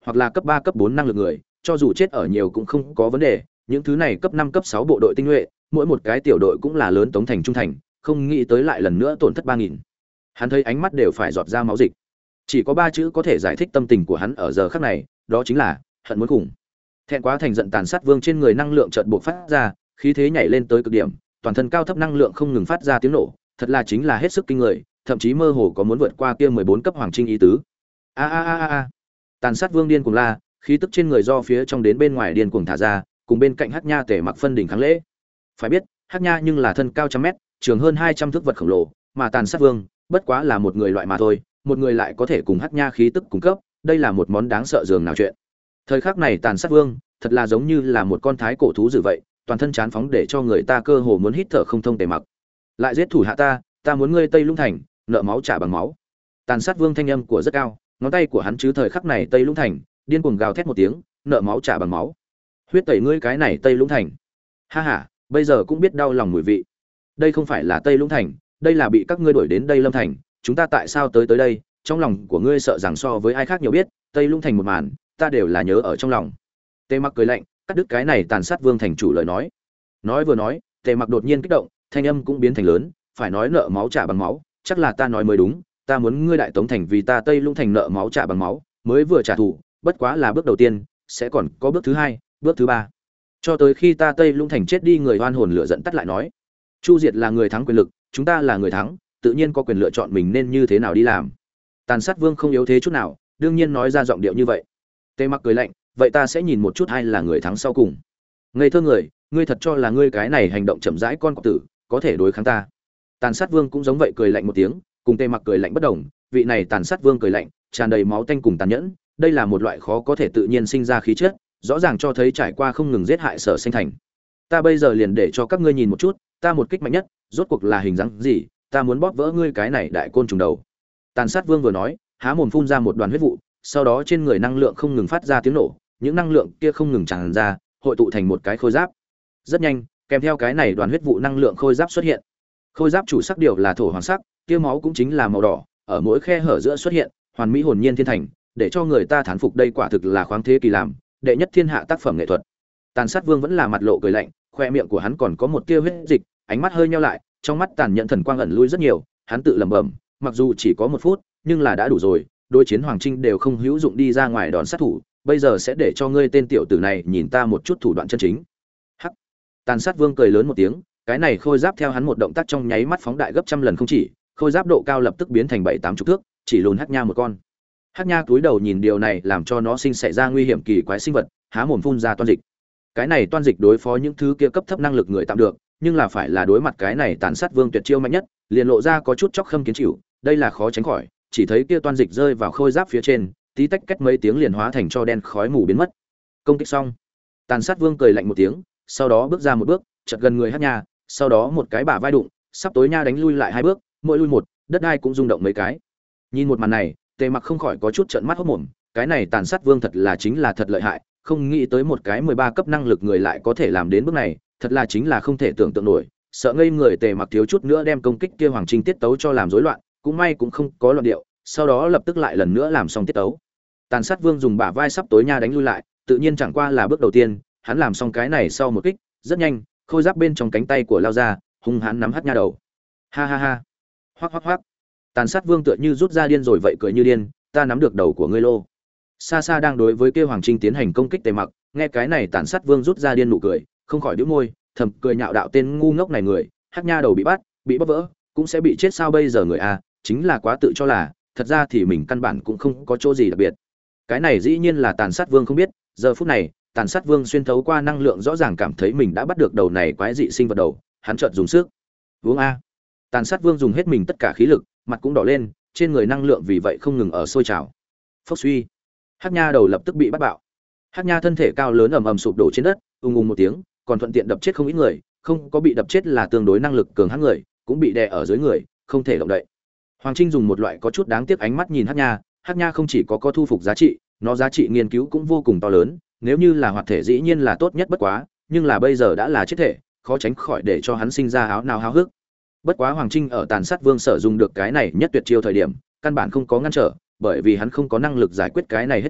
hoặc là cấp ba cấp bốn năng lực người, cho dù chết ở nhiều cũng không có vấn đề, những thứ này cấp năm cấp sáu bộ đội tinh nhuệ, mỗi một cái tiểu đội cũng là lớn tống thành trung thành, không nghĩ tới lại lần nữa tổn thất ba nghìn. Hắn thấy ánh mắt đều phải giọt ra máu dịch. Chỉ có ba chữ có thể giải thích tâm tình của hắn ở giờ khắc này, đó chính là hận muốn cùng. Thẹn quá thành giận, Tàn Sát Vương trên người năng lượng chợt bộc phát ra, khí thế nhảy lên tới cực điểm, toàn thân cao thấp năng lượng không ngừng phát ra tiếng nổ, thật là chính là hết sức kinh người, thậm chí mơ hồ có muốn vượt qua kia mười bốn cấp hoàng trinh ý tứ. A a a a. Tàn Sát Vương điên cuồng la, khí tức trên người do phía trong đến bên ngoài điên cuồng thả ra, cùng bên cạnh Hắc Nha Tề Mặc phân đỉnh kháng lễ. Phải biết, Hắc Nha nhưng là thân cao trăm mét, trường hơn hai trăm thước vật khổng lồ, mà Tàn Sát Vương bất quá là một người loại mà thôi, một người lại có thể cùng Hắc Nha khí tức cung cấp, đây là một món đáng sợ dường nào chuyện. Thời khắc này Tàn Sát Vương thật là giống như là một con thái cổ thú dữ vậy, toàn thân chán phóng để cho người ta cơ hồ muốn hít thở không thông. Tề Mặc, lại giết thủ hạ ta, ta muốn ngươi Tây Lũng Thành nợ máu trả bằng máu. Tàn Sát Vương thanh âm của rất cao, ngón tay của hắn chứ thời khắc này Tây Lũng Thành điên cuồng gào thét một tiếng, nợ máu trả bằng máu, huyết tẩy ngươi cái này Tây Lũng Thành. Ha ha, bây giờ cũng biết đau lòng mùi vị. Đây không phải là Tây Lũng Thành, đây là bị các ngươi đuổi đến đây Lâm Thành, chúng ta tại sao tới tới đây, trong lòng của ngươi sợ rằng so với ai khác nhiều biết, Tây Lũng Thành một màn, ta đều là nhớ ở trong lòng. Tề Mặc cười lạnh, cắt đứt cái này Tàn Sát Vương thành chủ lời nói. Nói vừa nói, Tề Mặc đột nhiên kích động, thanh âm cũng biến thành lớn, phải nói nợ máu trả bằng máu, chắc là ta nói mới đúng, ta muốn ngươi Đại Tống thành vì ta Tây Lũng Thành nợ máu trả bằng máu, mới vừa trả thù, bất quá là bước đầu tiên, sẽ còn có bước thứ hai, bước thứ ba. Cho tới khi ta Tây Lũng Thành chết đi, người oan hồn lửa giận tắt lại nói. Chu Diệt là người thắng quyền lực, chúng ta là người thắng, tự nhiên có quyền lựa chọn mình nên như thế nào đi làm. Tàn Sát Vương không yếu thế chút nào, đương nhiên nói ra giọng điệu như vậy. Tề Mặc cười lạnh, vậy ta sẽ nhìn một chút ai là người thắng sau cùng. Ngây thơ người, ngươi thật cho là ngươi cái này hành động chậm rãi con cọp tử có thể đối kháng ta? Tàn Sát Vương cũng giống vậy cười lạnh một tiếng, cùng Tề Mặc cười lạnh bất đồng, vị này Tàn Sát Vương cười lạnh, tràn đầy máu tanh cùng tàn nhẫn, đây là một loại khó có thể tự nhiên sinh ra khí chất, rõ ràng cho thấy trải qua không ngừng giết hại Sở Sinh Thành. Ta bây giờ liền để cho các ngươi nhìn một chút, ta một kích mạnh nhất, rốt cuộc là hình dáng gì, ta muốn bóp vỡ ngươi cái này đại côn trùng đầu. Tàn Sát Vương vừa nói, há mồm phun ra một đoàn huyết vụ, sau đó trên người năng lượng không ngừng phát ra tiếng nổ, những năng lượng kia không ngừng tràn ra, hội tụ thành một cái khôi giáp. Rất nhanh, kèm theo cái này đoàn huyết vụ năng lượng khôi giáp xuất hiện. Khôi giáp chủ sắc điều là thổ hoàng sắc, kia máu cũng chính là màu đỏ, ở mỗi khe hở giữa xuất hiện, hoàn mỹ hồn nhiên thiên thành, để cho người ta thán phục, đây quả thực là khoáng thế kỳ làm, đệ nhất thiên hạ tác phẩm nghệ thuật. Tàn Sát Vương vẫn là mặt lộ cười lạnh, khoe miệng của hắn còn có một tia huyết dịch, ánh mắt hơi nheo lại, trong mắt tàn nhẫn thần quang ẩn lui rất nhiều, hắn tự lẩm bẩm, mặc dù chỉ có một phút, nhưng là đã đủ rồi, đối chiến Hoàng Trinh đều không hữu dụng đi ra ngoài đòn sát thủ, bây giờ sẽ để cho ngươi tên tiểu tử này nhìn ta một chút thủ đoạn chân chính. Hắc. Tàn Sát Vương cười lớn một tiếng, cái này khôi giáp theo hắn một động tác trong nháy mắt phóng đại gấp trăm lần không chỉ, khôi giáp độ cao lập tức biến thành bảy tám chục thước, chỉ lùn Hắc Nha một con. Hắc Nha cúi đầu nhìn điều này làm cho nó sinh xảy ra nguy hiểm kỳ quái sinh vật, há mồm phun ra toan dịch. Cái này toan dịch đối phó những thứ kia cấp thấp năng lực người tạm được, nhưng là phải là đối mặt cái này Tàn Sát Vương tuyệt chiêu mạnh nhất, liền lộ ra có chút chóc khâm kiến chịu, đây là khó tránh khỏi, chỉ thấy kia toan dịch rơi vào khôi giáp phía trên, tí tách cách mấy tiếng liền hóa thành cho đen khói mù biến mất. Công kích xong, Tàn Sát Vương cười lạnh một tiếng, sau đó bước ra một bước, chợt gần người Hắc Nha, sau đó một cái bả vai đụng, sắp tối nha đánh lui lại hai bước, mỗi lui một, đất đai cũng rung động mấy cái. Nhìn một màn này, Tề Mặc không khỏi có chút trợn mắt hốt mồm, cái này Tàn Sát Vương thật là chính là thật lợi hại, không nghĩ tới một cái mười ba cấp năng lực người lại có thể làm đến bước này, thật là chính là không thể tưởng tượng nổi. Sợ ngây người Tề Mặc thiếu chút nữa đem công kích kia Hoàng Trinh tiết tấu cho làm rối loạn, cũng may cũng không có loạn điệu, sau đó lập tức lại lần nữa làm xong tiết tấu. Tàn Sát Vương dùng bả vai sắp tối nha đánh lui lại, tự nhiên chẳng qua là bước đầu tiên, hắn làm xong cái này sau một kích, rất nhanh, khôi giáp bên trong cánh tay của lao ra, hung hãn nắm Hắc Nha đầu. Ha ha ha. Hoắc hoắc hoắc. Tàn Sát Vương tựa như rút ra điên rồi vậy cười như điên, ta nắm được đầu của ngươi lô. Xa xa đang đối với kia Hoàng Trinh tiến hành công kích Tề Mặc, nghe cái này Tàn Sát Vương rút ra điên nụ cười, không khỏi nhíu môi, thầm cười nhạo đạo tên ngu ngốc này người, Hắc Nha đầu bị bắt, bị bóp vỡ, cũng sẽ bị chết sao bây giờ người a, chính là quá tự cho là, thật ra thì mình căn bản cũng không có chỗ gì đặc biệt. Cái này dĩ nhiên là Tàn Sát Vương không biết, giờ phút này, Tàn Sát Vương xuyên thấu qua năng lượng rõ ràng cảm thấy mình đã bắt được đầu này quái dị sinh vật đầu, hắn chợt dùng sức. Uống a. Tàn Sát Vương dùng hết mình tất cả khí lực, mặt cũng đỏ lên, trên người năng lượng vì vậy không ngừng ở sôi trào. Phốc suy. Hắc Nha đầu lập tức bị bắt bạo. Hắc Nha thân thể cao lớn ầm ầm sụp đổ trên đất, ùng ùng một tiếng, còn thuận tiện đập chết không ít người, không có bị đập chết là tương đối năng lực cường hãn người, cũng bị đè ở dưới người, không thể động đậy. Hoàng Trinh dùng một loại có chút đáng tiếc ánh mắt nhìn Hắc Nha, Hắc Nha không chỉ có có thu phục giá trị, nó giá trị nghiên cứu cũng vô cùng to lớn, nếu như là hoạt thể dĩ nhiên là tốt nhất bất quá, nhưng là bây giờ đã là chết thể, khó tránh khỏi để cho hắn sinh ra áo nào háo hức. Bất quá Hoàng Trinh ở Tàn Sát Vương sở dùng được cái này nhất tuyệt chiêu thời điểm, căn bản không có ngăn trở, bởi vì hắn không có năng lực giải quyết cái này hết thảy,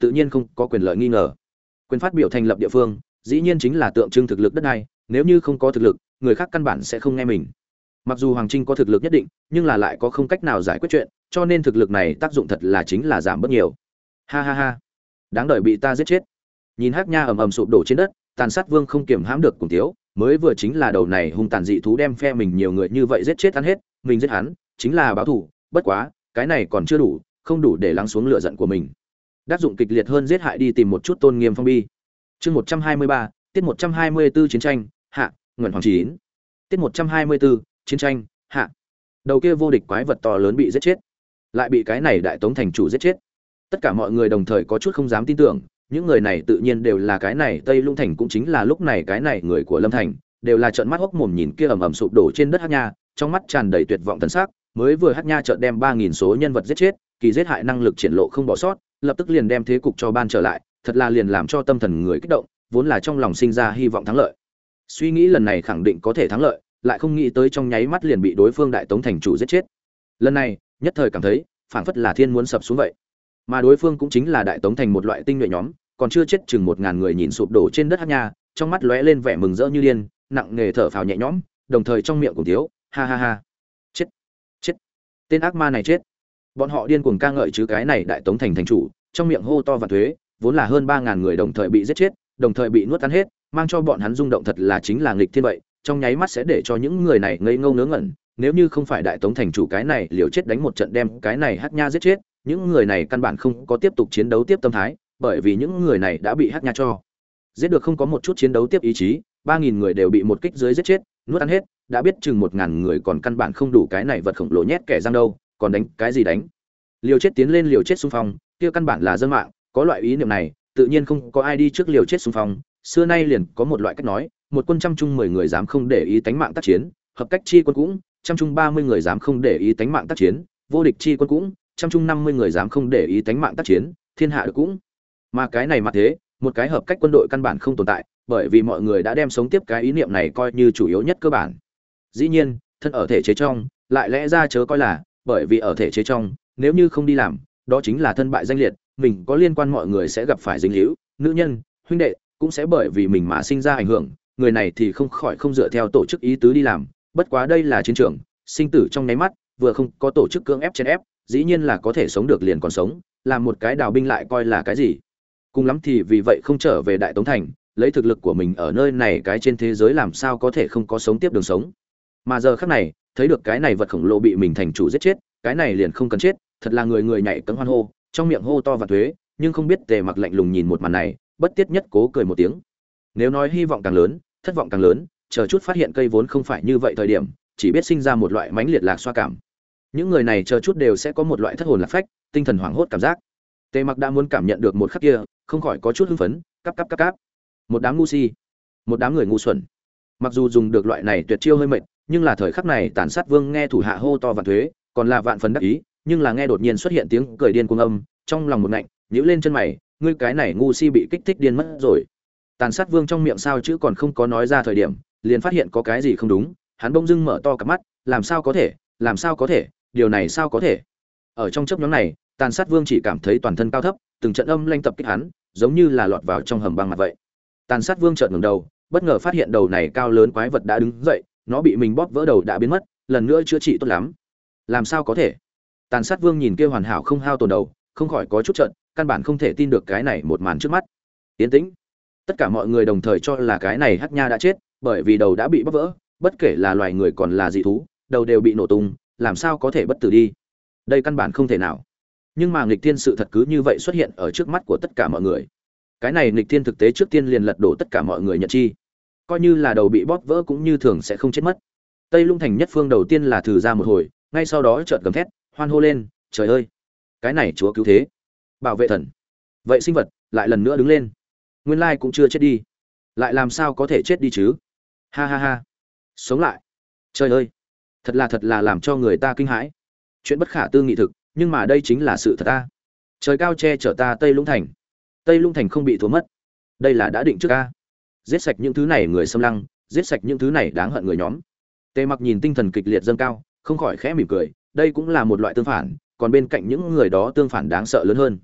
tự nhiên không có quyền lợi nghi ngờ. Quyền phát biểu thành lập địa phương, dĩ nhiên chính là tượng trưng thực lực đất đai, nếu như không có thực lực, người khác căn bản sẽ không nghe mình. Mặc dù Hoàng Trinh có thực lực nhất định, nhưng là lại có không cách nào giải quyết chuyện, cho nên thực lực này tác dụng thật là chính là giảm bớt nhiều. Ha ha ha, đáng đời bị ta giết chết. Nhìn Hắc Nha ầm ầm sụp đổ trên đất, Tàn Sát Vương không kiềm hãm được cùng thiếu, mới vừa chính là đầu này hung tàn dị thú đem phe mình nhiều người như vậy giết chết ăn hết, mình giết hắn, chính là báo thù, bất quá, cái này còn chưa đủ, không đủ để lắng xuống lửa giận của mình. Đắc dụng kịch liệt hơn giết hại đi tìm một chút tôn nghiêm phong bi. Chương một trăm hai mươi ba, tiết một trăm hai mươi tư chiến tranh, hạ, Nguyễn Hoàng Chín. Tiết một trăm hai mươi tư, chiến tranh, hạ. Đầu kia vô địch quái vật to lớn bị giết chết, lại bị cái này đại tống thành chủ giết chết. Tất cả mọi người đồng thời có chút không dám tin tưởng, những người này tự nhiên đều là cái này Tây Lung Thành cũng chính là lúc này cái này người của Lâm Thành, đều là trợn mắt hốc mồm nhìn kia ầm ầm sụp đổ trên đất Hắc Nha, trong mắt tràn đầy tuyệt vọng thần sắc, mới vừa Hắc Nha chợt đem ba nghìn số nhân vật giết chết, kỳ giết hại năng lực triển lộ không bỏ sót, lập tức liền đem thế cục cho ban trở lại, thật là liền làm cho tâm thần người kích động, vốn là trong lòng sinh ra hy vọng thắng lợi. Suy nghĩ lần này khẳng định có thể thắng lợi, lại không nghĩ tới trong nháy mắt liền bị đối phương đại tống thành chủ giết chết. Lần này, nhất thời cảm thấy, phảng phất là thiên muốn sập xuống vậy. Mà đối phương cũng chính là đại tống thành một loại tinh nhuệ nhóm, còn chưa chết chừng một ngàn người nhìn sụp đổ trên đất Hắc Nha, trong mắt lóe lên vẻ mừng rỡ như điên, nặng nề thở phào nhẹ nhõm, đồng thời trong miệng cùng thiếu, ha ha ha. Chết, chết. Tên ác ma này chết. Bọn họ điên cuồng ca ngợi chứ cái này đại tống thành thành chủ, trong miệng hô to và thuế, vốn là hơn ba ngàn người đồng thời bị giết chết, đồng thời bị nuốt ăn hết, mang cho bọn hắn rung động thật là chính là nghịch thiên vậy, trong nháy mắt sẽ để cho những người này ngây ngô ngớ ngẩn, nếu như không phải đại tống thành chủ cái này liều chết đánh một trận đem cái này Hắc Nha giết chết, những người này căn bản không có tiếp tục chiến đấu tiếp tâm thái, bởi vì những người này đã bị Hắc Nha cho giết được không có một chút chiến đấu tiếp ý chí, ba nghìn người đều bị một kích dưới giết chết, nuốt ăn hết, đã biết chừng một ngàn người còn căn bản không đủ cái này vật khổng lồ nhét kẻ răng đâu, còn đánh cái gì đánh? Liều chết tiến lên liều chết xung phong, kia căn bản là dân mạng, có loại ý niệm này, tự nhiên không có ai đi trước liều chết xung phong, xưa nay liền có một loại cách nói, một quân trăm chung mười người dám không để ý tánh mạng tác chiến, hợp cách chi quân cũng, trăm chung ba mươi người dám không để ý tánh mạng tác chiến, vô địch chi quân cũng, trăm chung năm mươi người dám không để ý tánh mạng tác chiến, thiên hạ được cũng. Mà cái này mà thế, một cái hợp cách quân đội căn bản không tồn tại, bởi vì mọi người đã đem sống tiếp cái ý niệm này coi như chủ yếu nhất cơ bản. Dĩ nhiên, thân ở thể chế trong, lại lẽ ra chớ coi là, bởi vì ở thể chế trong, nếu như không đi làm, đó chính là thân bại danh liệt, mình có liên quan mọi người sẽ gặp phải dính líu, nữ nhân, huynh đệ cũng sẽ bởi vì mình mà sinh ra ảnh hưởng, người này thì không khỏi không dựa theo tổ chức ý tứ đi làm, bất quá đây là chiến trường, sinh tử trong nháy mắt, vừa không có tổ chức cưỡng ép chèn ép, dĩ nhiên là có thể sống được liền còn sống, làm một cái đào binh lại coi là cái gì? Cùng lắm thì vì vậy không trở về Đại Tống thành, lấy thực lực của mình ở nơi này cái trên thế giới làm sao có thể không có sống tiếp đường sống. Mà giờ khắc này, thấy được cái này vật khổng lồ bị mình thành chủ giết chết, cái này liền không cần chết, thật là người người nhảy cẫng hoan hô, trong miệng hô to và thuế, nhưng không biết Tề Mặc lạnh lùng nhìn một màn này, bất tiết nhất cố cười một tiếng. Nếu nói hy vọng càng lớn, thất vọng càng lớn, chờ chút phát hiện cây vốn không phải như vậy thời điểm, chỉ biết sinh ra một loại mãnh liệt lạc xoa cảm. Những người này chờ chút đều sẽ có một loại thất hồn lạc phách, tinh thần hoảng hốt cảm giác. Tề Mặc đã muốn cảm nhận được một khắc kia, không khỏi có chút hưng phấn, cắp cắp cắp cắp. Một đám ngu si, một đám người ngu xuẩn. Mặc dù dùng được loại này tuyệt chiêu hơi mệt, nhưng là thời khắc này Tàn Sát Vương nghe thủ hạ hô to vạn thuế, còn là vạn phần đắc ý, nhưng là nghe đột nhiên xuất hiện tiếng cười điên cuồng âm, trong lòng một ngạnh, nhíu lên chân mày, ngươi cái này ngu si bị kích thích điên mất rồi. Tàn Sát Vương trong miệng sao chữ còn không có nói ra thời điểm, liền phát hiện có cái gì không đúng, hắn bỗng dưng mở to cặp mắt, làm sao có thể, làm sao có thể, điều này sao có thể? Ở trong chốc ngắn này, Tàn Sát Vương chỉ cảm thấy toàn thân cao thấp, từng trận âm lanh tập kích hắn, giống như là lọt vào trong hầm băng mặt vậy. Tàn Sát Vương chợt ngẩng đầu, bất ngờ phát hiện đầu này cao lớn quái vật đã đứng dậy, nó bị mình bóp vỡ đầu đã biến mất, lần nữa chữa trị tốt lắm. Làm sao có thể? Tàn Sát Vương nhìn kia hoàn hảo không hao tổn đầu, không khỏi có chút trận, căn bản không thể tin được cái này một màn trước mắt. Yên tĩnh. Tất cả mọi người đồng thời cho là cái này Hắc Nha đã chết, bởi vì đầu đã bị bóp vỡ, bất kể là loài người còn là dị thú, đầu đều bị nổ tung, làm sao có thể bất tử đi? Đây căn bản không thể nào. Nhưng mà nghịch thiên sự thật cứ như vậy xuất hiện ở trước mắt của tất cả mọi người. Cái này nghịch thiên thực tế trước tiên liền lật đổ tất cả mọi người nhận chi. Coi như là đầu bị bóp vỡ cũng như thường sẽ không chết mất. Tây Lung Thành nhất phương đầu tiên là thử ra một hồi, ngay sau đó chợt gầm thét, hoan hô lên, trời ơi, cái này chúa cứu thế, bảo vệ thần. Vậy sinh vật lại lần nữa đứng lên. Nguyên lai cũng chưa chết đi, lại làm sao có thể chết đi chứ? Ha ha ha, sống lại. Trời ơi, thật là thật là làm cho người ta kinh hãi. Chuyện bất khả tư nghị thực, nhưng mà đây chính là sự thật ta. Trời cao che chở ta Tây Lung Thành. Tây Lung Thành không bị thua mất. Đây là đã định trước a. Giết sạch những thứ này người xâm lăng, giết sạch những thứ này đáng hận người nhóm. Tề Mặc nhìn tinh thần kịch liệt dâng cao, không khỏi khẽ mỉm cười, đây cũng là một loại tương phản, còn bên cạnh những người đó tương phản đáng sợ lớn hơn.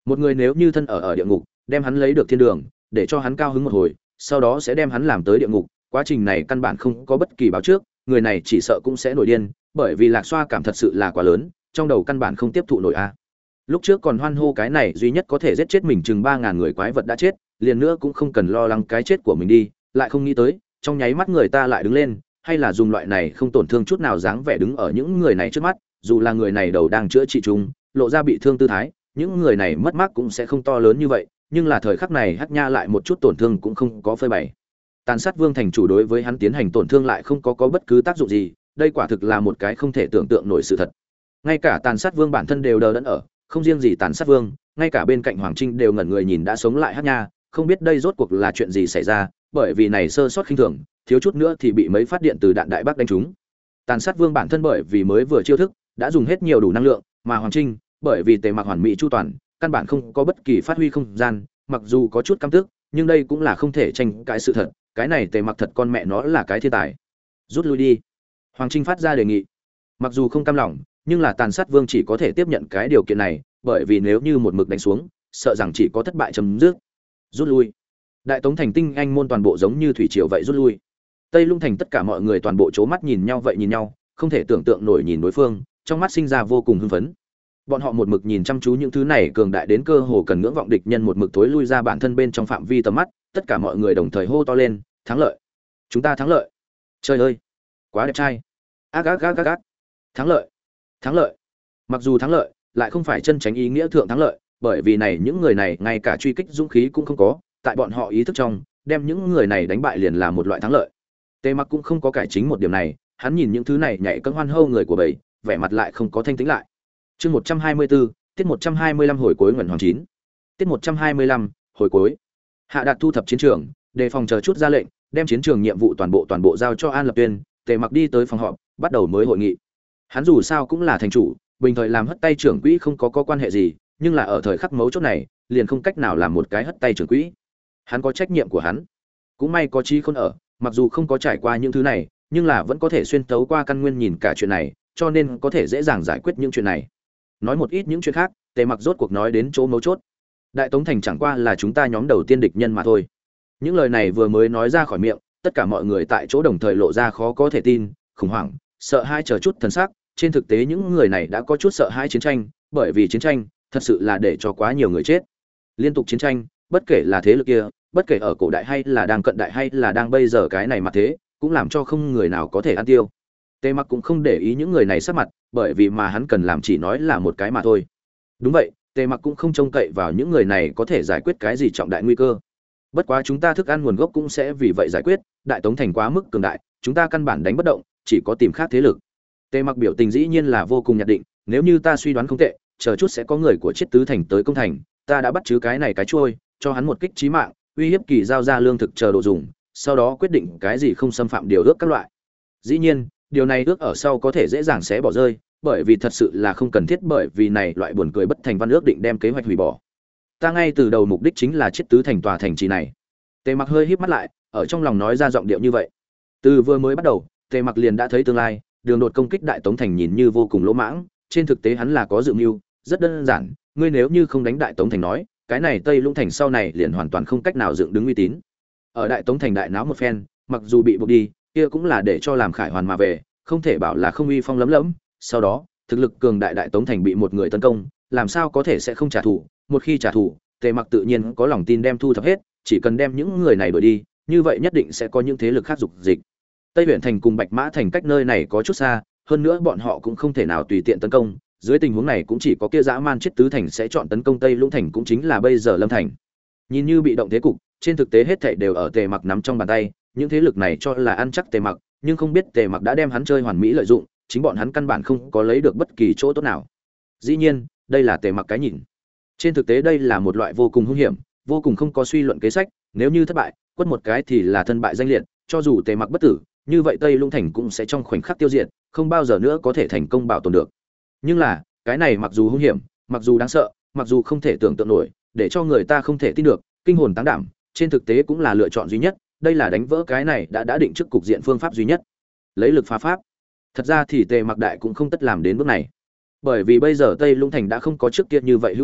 Một người nếu như thân ở ở địa ngục, đem hắn lấy được thiên đường, để cho hắn cao hứng một hồi, sau đó sẽ đem hắn làm tới địa ngục, quá trình này căn bản không có bất kỳ báo trước, người này chỉ sợ cũng sẽ nổi điên, bởi vì lạc xoa cảm thật sự là quá lớn, trong đầu căn bản không tiếp thụ nổi a. Lúc trước còn hoan hô cái này duy nhất có thể giết chết mình chừng ba ngàn người quái vật đã chết, liền nữa cũng không cần lo lắng cái chết của mình đi, lại không nghĩ tới, trong nháy mắt người ta lại đứng lên, hay là dùng loại này không tổn thương chút nào dáng vẻ đứng ở những người này trước mắt, dù là người này đầu đang chữa trị chúng, lộ ra bị thương tư thái, những người này mất mát cũng sẽ không to lớn như vậy, nhưng là thời khắc này Hắc Nha lại một chút tổn thương cũng không có phơi bày. Tàn sát Vương thành chủ đối với hắn tiến hành tổn thương lại không có có bất cứ tác dụng gì, đây quả thực là một cái không thể tưởng tượng nổi sự thật. Ngay cả Tàn sát Vương bản thân đều đờ đẫn ở, không riêng gì Tàn sát Vương, ngay cả bên cạnh Hoàng Trinh đều ngẩn người nhìn đã sống lại Hắc Nha, không biết đây rốt cuộc là chuyện gì xảy ra, bởi vì này sơ sót khinh thường, thiếu chút nữa thì bị mấy phát điện từ đạn đại bác đánh trúng. Tàn sát Vương bản thân bởi vì mới vừa chiêu thức, đã dùng hết nhiều đủ năng lượng, mà Hoàng Trinh, bởi vì tề mặc hoàn mỹ chu toàn, căn bản không có bất kỳ phát huy không gian, mặc dù có chút căm tức, nhưng đây cũng là không thể tranh cãi sự thật, cái này tề mặc thật con mẹ nó là cái thiên tài. Rút lui đi. Hoàng Trinh phát ra đề nghị. Mặc dù không cam lòng, nhưng là Tàn sát Vương chỉ có thể tiếp nhận cái điều kiện này, bởi vì nếu như một mực đánh xuống, sợ rằng chỉ có thất bại chấm dứt. Rút lui. Đại Tống thành tinh anh môn toàn bộ giống như thủy triều vậy rút lui. Tây Lung thành tất cả mọi người toàn bộ chố mắt nhìn nhau vậy nhìn nhau, không thể tưởng tượng nổi nhìn đối phương, trong mắt sinh ra vô cùng hưng phấn. Bọn họ một mực nhìn chăm chú những thứ này cường đại đến cơ hồ cần ngưỡng vọng địch nhân một mực tối lui ra bản thân bên trong phạm vi tầm mắt, tất cả mọi người đồng thời hô to lên, thắng lợi. Chúng ta thắng lợi. Trời ơi, quá đẹp trai. Ác ác ác ác ác. Thắng lợi. Thắng lợi. Mặc dù thắng lợi, lại không phải chân chính ý nghĩa thượng thắng lợi, bởi vì này những người này ngay cả truy kích dũng khí cũng không có, tại bọn họ ý thức trong, đem những người này đánh bại liền là một loại thắng lợi. Tề Mặc cũng không có cải chính một điểm này, hắn nhìn những thứ này nhảy cẫng hoan hô người của bầy, vẻ mặt lại không có thanh tĩnh lại. Chương một trăm hai mươi tư, tiết một trăm hai mươi lăm hồi cuối ngẩn hoàng chín. Tiết một trăm hai mươi lăm, hồi cuối. Hạ Đạt thu thập chiến trường, đề phòng chờ chút ra lệnh, đem chiến trường nhiệm vụ toàn bộ toàn bộ giao cho An Lập Tuyên, Tề Mặc đi tới phòng họp, bắt đầu mới hội nghị. Hắn dù sao cũng là thành chủ, bình thời làm hất tay trưởng quỹ không có có quan hệ gì, nhưng là ở thời khắc mấu chốt này, liền không cách nào làm một cái hất tay trưởng quỹ. Hắn có trách nhiệm của hắn. Cũng may có Chí Khôn ở, mặc dù không có trải qua những thứ này, nhưng là vẫn có thể xuyên tấu qua căn nguyên nhìn cả chuyện này, cho nên có thể dễ dàng giải quyết những chuyện này. Nói một ít những chuyện khác, Tề Mặc rốt cuộc nói đến chỗ mấu chốt. Đại Tống thành chẳng qua là chúng ta nhóm đầu tiên địch nhân mà thôi. Những lời này vừa mới nói ra khỏi miệng, tất cả mọi người tại chỗ đồng thời lộ ra khó có thể tin, khủng hoảng, sợ hãi chờ chút thần sắc. Trên thực tế những người này đã có chút sợ hãi chiến tranh, bởi vì chiến tranh thật sự là để cho quá nhiều người chết. Liên tục chiến tranh, bất kể là thế lực kia, bất kể ở cổ đại hay là đang cận đại hay là đang bây giờ cái này mà thế, cũng làm cho không người nào có thể ăn tiêu. Tề Mặc cũng không để ý những người này sắc mặt, bởi vì mà hắn cần làm chỉ nói là một cái mà thôi. Đúng vậy, Tề Mặc cũng không trông cậy vào những người này có thể giải quyết cái gì trọng đại nguy cơ. Bất quá chúng ta thức ăn nguồn gốc cũng sẽ vì vậy giải quyết, Đại Tống thành quá mức cường đại, chúng ta căn bản đánh bất động, chỉ có tìm khác thế lực. Tề Mặc biểu tình dĩ nhiên là vô cùng nhận định, nếu như ta suy đoán không tệ, chờ chút sẽ có người của Chiết Tứ thành tới công thành, ta đã bắt chứ cái này cái trôi, cho hắn một kích chí mạng, uy hiếp kỳ giao ra lương thực chờ đồ dùng, sau đó quyết định cái gì không xâm phạm điều ước các loại. Dĩ nhiên, điều này ước ở sau có thể dễ dàng sẽ bỏ rơi, bởi vì thật sự là không cần thiết, bởi vì này loại buồn cười bất thành văn ước định đem kế hoạch hủy bỏ. Ta ngay từ đầu mục đích chính là Chiết Tứ thành tòa thành trì này. Tề Mặc hơi híp mắt lại, ở trong lòng nói ra giọng điệu như vậy. Từ vừa mới bắt đầu, Tề Mặc liền đã thấy tương lai, đường đột công kích Đại Tống thành nhìn như vô cùng lỗ mãng, trên thực tế hắn là có dự mưu, rất đơn giản, ngươi nếu như không đánh Đại Tống thành nói, cái này Tây Lũng thành sau này liền hoàn toàn không cách nào dựng đứng uy tín. Ở Đại Tống thành đại náo một phen, mặc dù bị buộc đi, kia cũng là để cho làm khải hoàn mà về, không thể bảo là không uy phong lấm lẫm. Sau đó, thực lực cường đại Đại Tống thành bị một người tấn công, làm sao có thể sẽ không trả thù? Một khi trả thù, Tề Mặc tự nhiên có lòng tin đem thu thập hết, chỉ cần đem những người này đuổi đi, như vậy nhất định sẽ có những thế lực khác dục dịch. Tây Huyền thành cùng Bạch Mã thành cách nơi này có chút xa, hơn nữa bọn họ cũng không thể nào tùy tiện tấn công. Dưới tình huống này cũng chỉ có kia dã man Chiết Tứ thành sẽ chọn tấn công Tây Lũng thành, cũng chính là bây giờ Lâm thành. Nhìn như bị động thế cục, trên thực tế hết thảy đều ở Tề Mặc nắm trong bàn tay, những thế lực này cho là ăn chắc Tề Mặc, nhưng không biết Tề Mặc đã đem hắn chơi hoàn mỹ lợi dụng, chính bọn hắn căn bản không có lấy được bất kỳ chỗ tốt nào. Dĩ nhiên, đây là Tề Mặc cái nhìn. Trên thực tế đây là một loại vô cùng hung hiểm, vô cùng không có suy luận kế sách, nếu như thất bại, quất một cái thì là thân bại danh liệt, cho dù Tề Mặc bất tử, như vậy Tây Lũng thành cũng sẽ trong khoảnh khắc tiêu diệt, không bao giờ nữa có thể thành công bảo tồn được. Nhưng là, cái này mặc dù hung hiểm, mặc dù đáng sợ, mặc dù không thể tưởng tượng nổi, để cho người ta không thể tin được, kinh hồn táng đảm, trên thực tế cũng là lựa chọn duy nhất, đây là đánh vỡ cái này đã đã định trước cục diện phương pháp duy nhất. Lấy lực phá pháp. Thật ra thì Tề Mặc đại cũng không tất làm đến bước này. Bởi vì bây giờ Tây Lũng thành đã không có trước kia như vậy hữu dụng,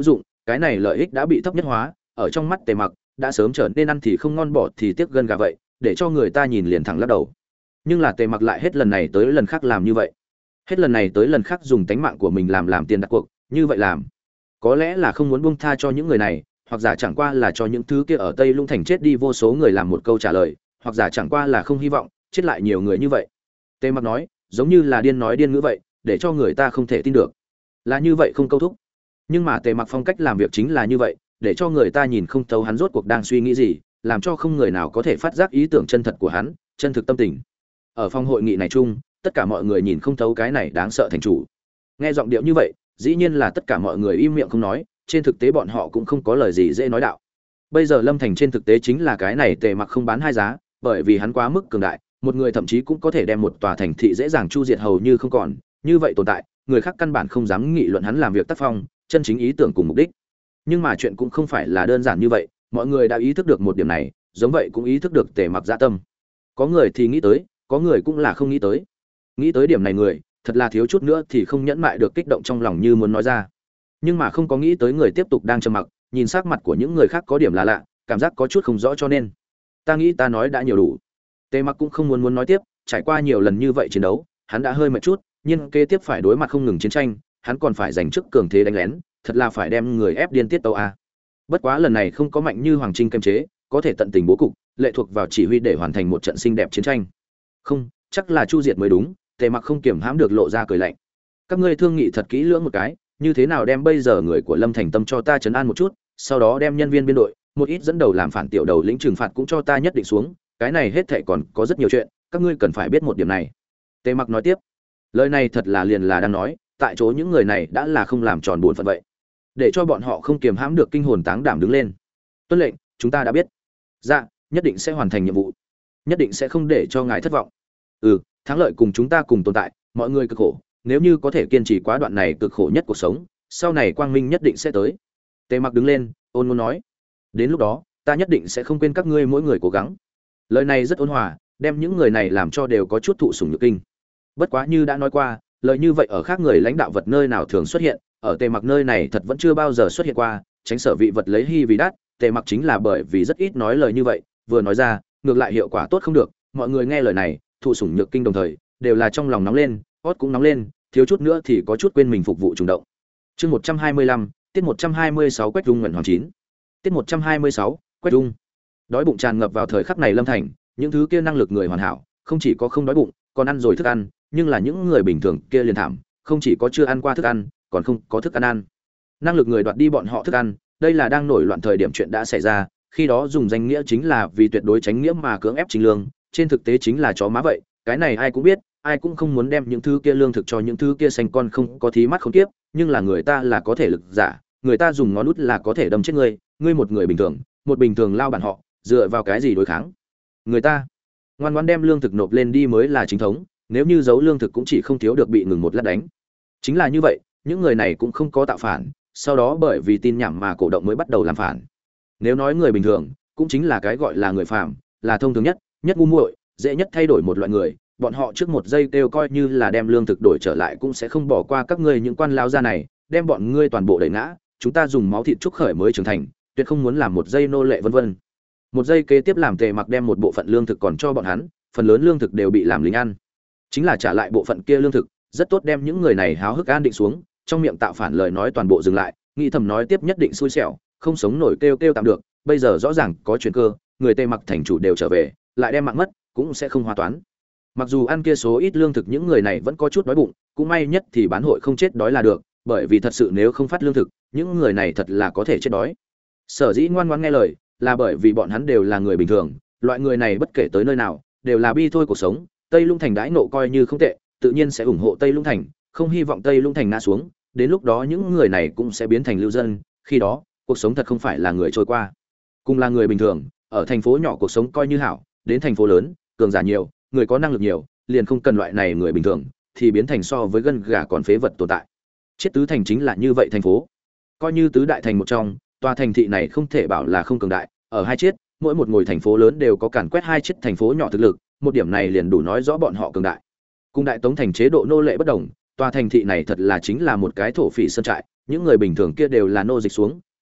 cái này lợi ích đã bị thấp nhất hóa, ở trong mắt Tề Mặc đã sớm trở nên ăn thì không ngon bỏ thì tiếc gân gà vậy, để cho người ta nhìn liền thẳng lắc đầu. Nhưng là Tề Mặc lại hết lần này tới lần khác làm như vậy, hết lần này tới lần khác dùng tánh mạng của mình làm làm tiền đặt cuộc, như vậy làm có lẽ là không muốn buông tha cho những người này, hoặc giả chẳng qua là cho những thứ kia ở Tây Lũng Thành chết đi vô số người làm một câu trả lời, hoặc giả chẳng qua là không hy vọng chết lại nhiều người như vậy. Tề Mặc nói giống như là điên nói điên ngữ vậy, để cho người ta không thể tin được, là như vậy không câu thúc. Nhưng mà Tề Mặc phong cách làm việc chính là như vậy, để cho người ta nhìn không thấu hắn rốt cuộc đang suy nghĩ gì, làm cho không người nào có thể phát giác ý tưởng chân thật của hắn, chân thực tâm tình. Ở phòng hội nghị này chung, tất cả mọi người nhìn không thấu cái này đáng sợ thành chủ. Nghe giọng điệu như vậy, dĩ nhiên là tất cả mọi người im miệng không nói, trên thực tế bọn họ cũng không có lời gì dễ nói đạo. Bây giờ Lâm Thành trên thực tế chính là cái này Tề Mặc không bán hai giá, bởi vì hắn quá mức cường đại, một người thậm chí cũng có thể đem một tòa thành thị dễ dàng chu diệt hầu như không còn, như vậy tồn tại, người khác căn bản không dám nghị luận hắn làm việc tác phong, chân chính ý tưởng cùng mục đích. Nhưng mà chuyện cũng không phải là đơn giản như vậy, mọi người đã ý thức được một điểm này, giống vậy cũng ý thức được Tề Mặc dạ tâm. Có người thì nghĩ tới, có người cũng là không nghĩ tới. Nghĩ tới điểm này người, thật là thiếu chút nữa thì không nhẫn mại được kích động trong lòng như muốn nói ra. Nhưng mà không có nghĩ tới người tiếp tục đang trầm mặc, nhìn sắc mặt của những người khác có điểm là lạ, cảm giác có chút không rõ cho nên. Ta nghĩ ta nói đã nhiều đủ. Tề Mặc cũng không muốn muốn nói tiếp, trải qua nhiều lần như vậy chiến đấu, hắn đã hơi mệt chút, nhưng kế tiếp phải đối mặt không ngừng chiến tranh, hắn còn phải giành chức cường thế đánh lén, thật là phải đem người ép điên tiết tấu a. Bất quá lần này không có mạnh như Hoàng Trinh kiềm chế, có thể tận tình bố cục, lệ thuộc vào chỉ huy để hoàn thành một trận xinh đẹp chiến tranh. Không, chắc là chu diệt mới đúng. Tề Mặc không kiềm hãm được lộ ra cười lạnh. Các ngươi thương nghị thật kỹ lưỡng một cái, như thế nào đem bây giờ người của Lâm Thành Tâm cho ta trấn an một chút, sau đó đem nhân viên biên đội, một ít dẫn đầu làm phản tiểu đầu lĩnh trừng phạt cũng cho ta nhất định xuống, cái này hết thảy còn có rất nhiều chuyện, các ngươi cần phải biết một điểm này. Tề Mặc nói tiếp. Lời này thật là liền là đang nói, tại chỗ những người này đã là không làm tròn bổn phận vậy, để cho bọn họ không kiềm hãm được kinh hồn táng đảm đứng lên. Tuân lệnh, chúng ta đã biết. Dạ, nhất định sẽ hoàn thành nhiệm vụ, nhất định sẽ không để cho ngài thất vọng. Ừ, thắng lợi cùng chúng ta cùng tồn tại, mọi người cực khổ, nếu như có thể kiên trì quá đoạn này cực khổ nhất cuộc sống, sau này quang minh nhất định sẽ tới. Tề Mặc đứng lên, ôn ngôn nói, đến lúc đó, ta nhất định sẽ không quên các ngươi mỗi người cố gắng. Lời này rất ôn hòa, đem những người này làm cho đều có chút thụ sủng nhược kinh. Bất quá như đã nói qua, lời như vậy ở khác người lãnh đạo vật nơi nào thường xuất hiện, ở Tề Mặc nơi này thật vẫn chưa bao giờ xuất hiện qua, tránh sở vị vật lấy hy vì đắt, Tề Mặc chính là bởi vì rất ít nói lời như vậy, vừa nói ra, ngược lại hiệu quả tốt không được, mọi người nghe lời này, thụ sủng nhược kinh đồng thời, đều là trong lòng nóng lên, hót cũng nóng lên, thiếu chút nữa thì có chút quên mình phục vụ trùng động. Chương một trăm hai mươi lăm, tiết một trăm hai mươi sáu Quách Dung nguyện hoàng chín. Tiết một trăm hai mươi sáu, Quách Dung. Đói bụng tràn ngập vào thời khắc này Lâm Thành, những thứ kia năng lực người hoàn hảo, không chỉ có không đói bụng, còn ăn rồi thức ăn, nhưng là những người bình thường kia liền thảm, không chỉ có chưa ăn qua thức ăn, còn không có thức ăn ăn. Năng lực người đoạt đi bọn họ thức ăn, đây là đang nổi loạn thời điểm chuyện đã xảy ra, khi đó dùng danh nghĩa chính là vì tuyệt đối tránh nghĩa mà cưỡng ép chính lương, trên thực tế chính là chó má vậy, cái này ai cũng biết, ai cũng không muốn đem những thứ kia lương thực cho những thứ kia xanh con không có thí mắt không tiếp, nhưng là người ta là có thể lực giả, người ta dùng ngón út là có thể đâm chết ngươi, ngươi một người bình thường, một bình thường lao bản họ, dựa vào cái gì đối kháng? Người ta ngoan ngoãn đem lương thực nộp lên đi mới là chính thống, nếu như giấu lương thực cũng chỉ không thiếu được bị ngừng một lát đánh. Chính là như vậy, những người này cũng không có tạo phản, sau đó bởi vì tin nhảm mà cổ động mới bắt đầu làm phản. Nếu nói người bình thường, cũng chính là cái gọi là người phàm, là thông thường nhất, nhất ngu muội, dễ nhất thay đổi một loại người, bọn họ trước một giây kêu coi như là đem lương thực đổi trở lại cũng sẽ không bỏ qua các ngươi những quan lao gia này, đem bọn ngươi toàn bộ đẩy ngã, chúng ta dùng máu thịt trúc khởi mới trưởng thành, tuyệt không muốn làm một giây nô lệ vân vân. Một giây kế tiếp làm Tề Mặc đem một bộ phận lương thực còn cho bọn hắn, phần lớn lương thực đều bị làm lính ăn. Chính là trả lại bộ phận kia lương thực, rất tốt đem những người này háo hức an định xuống, trong miệng tạo phản lời nói toàn bộ dừng lại, nghĩ thầm nói tiếp nhất định xui xẻo, không sống nổi kêu kêu tạm được, bây giờ rõ ràng có chuyện cơ, người Tề Mặc thành chủ đều trở về, lại đem mạng mất, cũng sẽ không hòa toán. Mặc dù ăn kia số ít lương thực những người này vẫn có chút đói bụng, cũng may nhất thì bán hội không chết đói là được, bởi vì thật sự nếu không phát lương thực, những người này thật là có thể chết đói. Sở dĩ ngoan ngoãn nghe lời, là bởi vì bọn hắn đều là người bình thường, loại người này bất kể tới nơi nào, đều là bi thôi cuộc sống, Tây Lũng Thành đãi nộ coi như không tệ, tự nhiên sẽ ủng hộ Tây Lũng Thành, không hy vọng Tây Lũng Thành ngã xuống, đến lúc đó những người này cũng sẽ biến thành lưu dân, khi đó, cuộc sống thật không phải là người trôi qua. Cùng là người bình thường, ở thành phố nhỏ cuộc sống coi như hảo, đến thành phố lớn, cường giả nhiều, người có năng lực nhiều, liền không cần loại này người bình thường, thì biến thành so với gân gà còn phế vật tồn tại. Chết tứ thành chính là như vậy thành phố. Coi như tứ đại thành một trong, tòa thành thị này không thể bảo là không cường đại, ở hai chiết, mỗi một ngôi thành phố lớn đều có càn quét hai chiết thành phố nhỏ thực lực, một điểm này liền đủ nói rõ bọn họ cường đại. Cùng đại tống thành chế độ nô lệ bất đồng, tòa thành thị này thật là chính là một cái thổ phỉ sơn trại, những người bình thường kia đều là nô dịch xuống,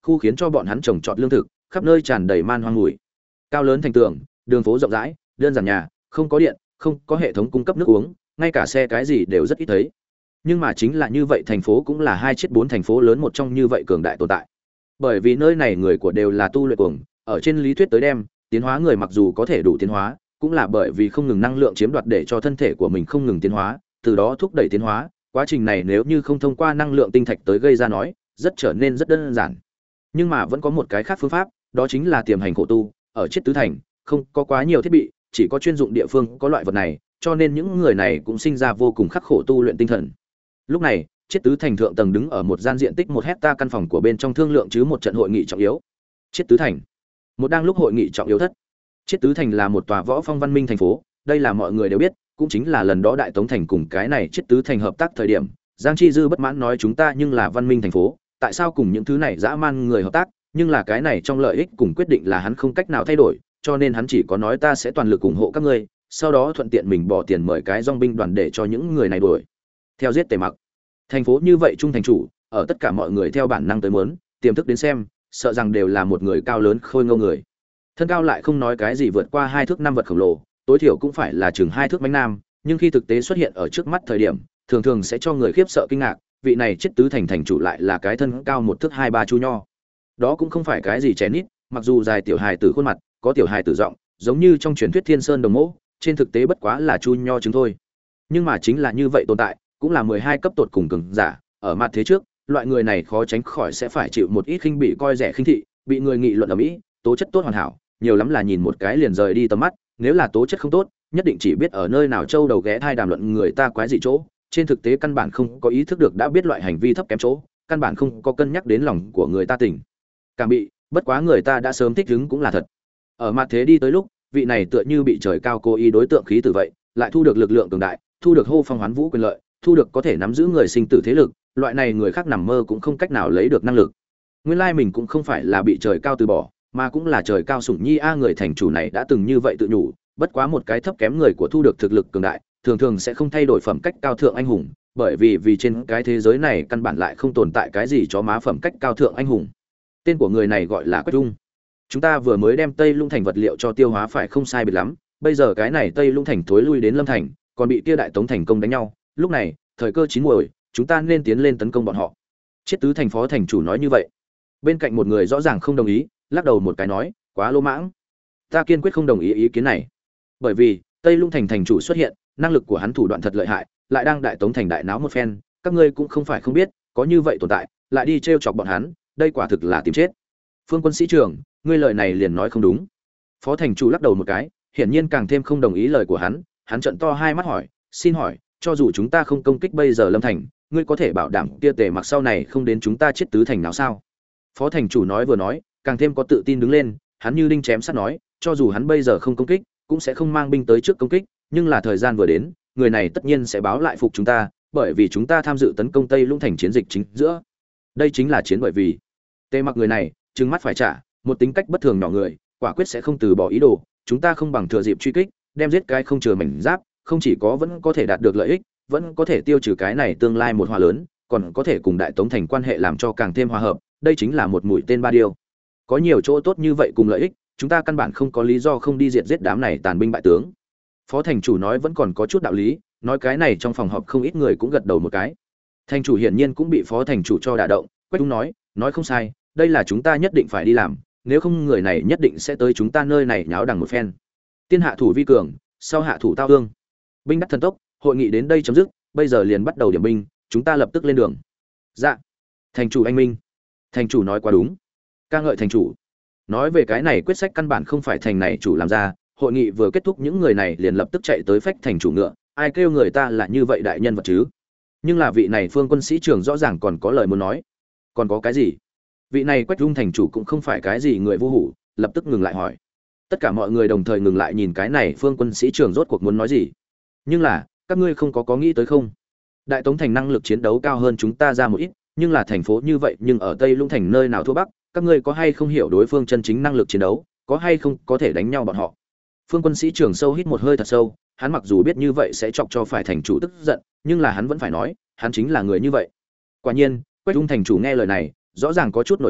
khu khiến cho bọn hắn trồng trọt lương thực, khắp nơi tràn đầy man hoang mùi. Cao lớn thành tường, đường phố rộng rãi, đơn giản nhà, không có điện, không có hệ thống cung cấp nước uống, ngay cả xe cái gì đều rất ít thấy. Nhưng mà chính là như vậy, thành phố cũng là hai chết bốn thành phố lớn một trong như vậy cường đại tồn tại. Bởi vì nơi này người của đều là tu luyện cuồng, ở trên lý thuyết tới đem, tiến hóa người mặc dù có thể đủ tiến hóa, cũng là bởi vì không ngừng năng lượng chiếm đoạt để cho thân thể của mình không ngừng tiến hóa, từ đó thúc đẩy tiến hóa. Quá trình này nếu như không thông qua năng lượng tinh thạch tới gây ra nói, rất trở nên rất đơn giản. Nhưng mà vẫn có một cái khác phương pháp, đó chính là tiềm hành khổ tu. Ở chết tứ thành, không có quá nhiều thiết bị, chỉ có chuyên dụng địa phương có loại vật này, cho nên những người này cũng sinh ra vô cùng khắc khổ tu luyện tinh thần. Lúc này, chết tứ thành thượng tầng đứng ở một gian diện tích một hecta căn phòng của bên trong thương lượng chứ một trận hội nghị trọng yếu. Chết tứ thành, một đang lúc hội nghị trọng yếu thất. Chết tứ thành là một tòa võ phong văn minh thành phố, đây là mọi người đều biết, cũng chính là lần đó đại tống thành cùng cái này chết tứ thành hợp tác thời điểm, Giang Chi Dư bất mãn nói chúng ta nhưng là văn minh thành phố, tại sao cùng những thứ này dã man người hợp tác, nhưng là cái này trong lợi ích cùng quyết định là hắn không cách nào thay đổi, cho nên hắn chỉ có nói ta sẽ toàn lực ủng hộ các ngươi, sau đó thuận tiện mình bỏ tiền mời cái dòng binh đoàn để cho những người này đuổi theo giết Tề Mặc. Thành phố như vậy trung thành chủ, ở tất cả mọi người theo bản năng tới muốn, tiềm thức đến xem, sợ rằng đều là một người cao lớn khôi ngô người. Thân cao lại không nói cái gì vượt qua hai thước năm vật khổng lồ, tối thiểu cũng phải là chừng hai thước mãnh nam, nhưng khi thực tế xuất hiện ở trước mắt thời điểm, thường thường sẽ cho người khiếp sợ kinh ngạc, vị này chết tứ thành thành chủ lại là cái thân cao một thước hai ba chu nho. Đó cũng không phải cái gì trẻ nít, mặc dù dài tiểu hài tử khuôn mặt, có tiểu hài tử giọng, giống như trong truyền thuyết Thiên Sơn Đồng Mộ, trên thực tế bất quá là chu nho chứng thôi. Nhưng mà chính là như vậy tồn tại, cũng là mười hai cấp tột cùng cường giả, ở mặt thế trước, loại người này khó tránh khỏi sẽ phải chịu một ít khinh bị coi rẻ khinh thị, bị người nghị luận ở mỹ, tố chất tốt hoàn hảo, nhiều lắm là nhìn một cái liền rời đi tầm mắt, nếu là tố chất không tốt, nhất định chỉ biết ở nơi nào châu đầu ghé thai đàm luận người ta quái dị chỗ, trên thực tế căn bản không có ý thức được đã biết loại hành vi thấp kém chỗ, căn bản không có cân nhắc đến lòng của người ta tỉnh. Cảm bị, bất quá người ta đã sớm thích ứng cũng là thật. Ở mặt thế đi tới lúc, vị này tựa như bị trời cao cố ý đối tượng khí tử vậy, lại thu được lực lượng cường đại, thu được hô phong hoán vũ quyền lợi, thu được có thể nắm giữ người sinh tử thế lực, loại này người khác nằm mơ cũng không cách nào lấy được năng lực. Nguyên lai mình cũng không phải là bị trời cao từ bỏ, mà cũng là trời cao sủng nhi a, người thành chủ này đã từng như vậy tự nhủ, bất quá một cái thấp kém người của thu được thực lực cường đại, thường thường sẽ không thay đổi phẩm cách cao thượng anh hùng, bởi vì vì trên cái thế giới này căn bản lại không tồn tại cái gì chó má phẩm cách cao thượng anh hùng. Tên của người này gọi là Quách Dung. Chúng ta vừa mới đem Tây Lung thành vật liệu cho tiêu hóa phải không sai biệt lắm, bây giờ cái này Tây Lung thành thối lui đến Lâm thành, còn bị kia Đại Tống thành công đánh nhau, lúc này, thời cơ chín muồi, chúng ta nên tiến lên tấn công bọn họ. Chết tứ thành phó thành chủ nói như vậy. Bên cạnh một người rõ ràng không đồng ý, lắc đầu một cái nói, quá lỗ mãng. Ta kiên quyết không đồng ý ý kiến này. Bởi vì, Tây Lung thành thành chủ xuất hiện, năng lực của hắn thủ đoạn thật lợi hại, lại đang Đại Tống thành đại náo một phen, các ngươi cũng không phải không biết, có như vậy tồn tại, lại đi trêu chọc bọn hắn, đây quả thực là tìm chết. Phương Quân sĩ trưởng, ngươi lời này liền nói không đúng. Phó thành chủ lắc đầu một cái, hiển nhiên càng thêm không đồng ý lời của hắn, hắn trợn to hai mắt hỏi, xin hỏi, cho dù chúng ta không công kích bây giờ Lâm thành, ngươi có thể bảo đảm kia Tề Mặc sau này không đến chúng ta chết tứ thành nào sao? Phó thành chủ nói vừa nói, càng thêm có tự tin đứng lên, hắn như đinh chém sắt nói, cho dù hắn bây giờ không công kích, cũng sẽ không mang binh tới trước công kích, nhưng là thời gian vừa đến, người này tất nhiên sẽ báo lại phục chúng ta, bởi vì chúng ta tham dự tấn công Tây Lung thành chiến dịch chính giữa. Đây chính là chiến bởi vì Tề Mặc người này, trừng mắt phải trả, một tính cách bất thường nhỏ người, quả quyết sẽ không từ bỏ ý đồ, chúng ta không bằng thừa dịp truy kích, đem giết cái không chừa mảnh giáp, không chỉ có vẫn có thể đạt được lợi ích, vẫn có thể tiêu trừ cái này tương lai một hòa lớn, còn có thể cùng Đại Tống thành quan hệ làm cho càng thêm hòa hợp, đây chính là một mũi tên ba điều. Có nhiều chỗ tốt như vậy cùng lợi ích, chúng ta căn bản không có lý do không đi diệt giết đám này tàn binh bại tướng. Phó thành chủ nói vẫn còn có chút đạo lý, nói cái này trong phòng họp không ít người cũng gật đầu một cái. Thành chủ hiển nhiên cũng bị phó thành chủ cho đả động, Quách Dung nói, nói không sai, đây là chúng ta nhất định phải đi làm, nếu không người này nhất định sẽ tới chúng ta nơi này nháo đằng một phen. Tiên hạ thủ vi cường, sau hạ thủ tao ương. Binh đắc thần tốc, hội nghị đến đây chấm dứt, bây giờ liền bắt đầu điểm binh, chúng ta lập tức lên đường. Dạ. Thành chủ anh minh. Thành chủ nói quá đúng. Ca ngợi thành chủ. Nói về cái này quyết sách căn bản không phải thành này chủ làm ra, hội nghị vừa kết thúc những người này liền lập tức chạy tới phách thành chủ ngựa, ai kêu người ta là như vậy đại nhân vật chứ? Nhưng là vị này Phương Quân sĩ trưởng rõ ràng còn có lời muốn nói. Còn có cái gì? Vị này Quách Dung thành chủ cũng không phải cái gì người vô hủ, lập tức ngừng lại hỏi. Tất cả mọi người đồng thời ngừng lại nhìn cái này Phương Quân sĩ trưởng rốt cuộc muốn nói gì. Nhưng là, các ngươi không có có nghĩ tới không? Đại Tống thành năng lực chiến đấu cao hơn chúng ta ra một ít, nhưng là thành phố như vậy nhưng ở Tây Lung thành nơi nào thua Bắc, các ngươi có hay không hiểu đối phương chân chính năng lực chiến đấu, có hay không có thể đánh nhau bọn họ. Phương Quân sĩ trưởng sâu hít một hơi thật sâu, hắn mặc dù biết như vậy sẽ chọc cho phải thành chủ tức giận, nhưng là hắn vẫn phải nói, hắn chính là người như vậy. Quả nhiên, Quách Dung thành chủ nghe lời này, rõ ràng có chút nổi nóng,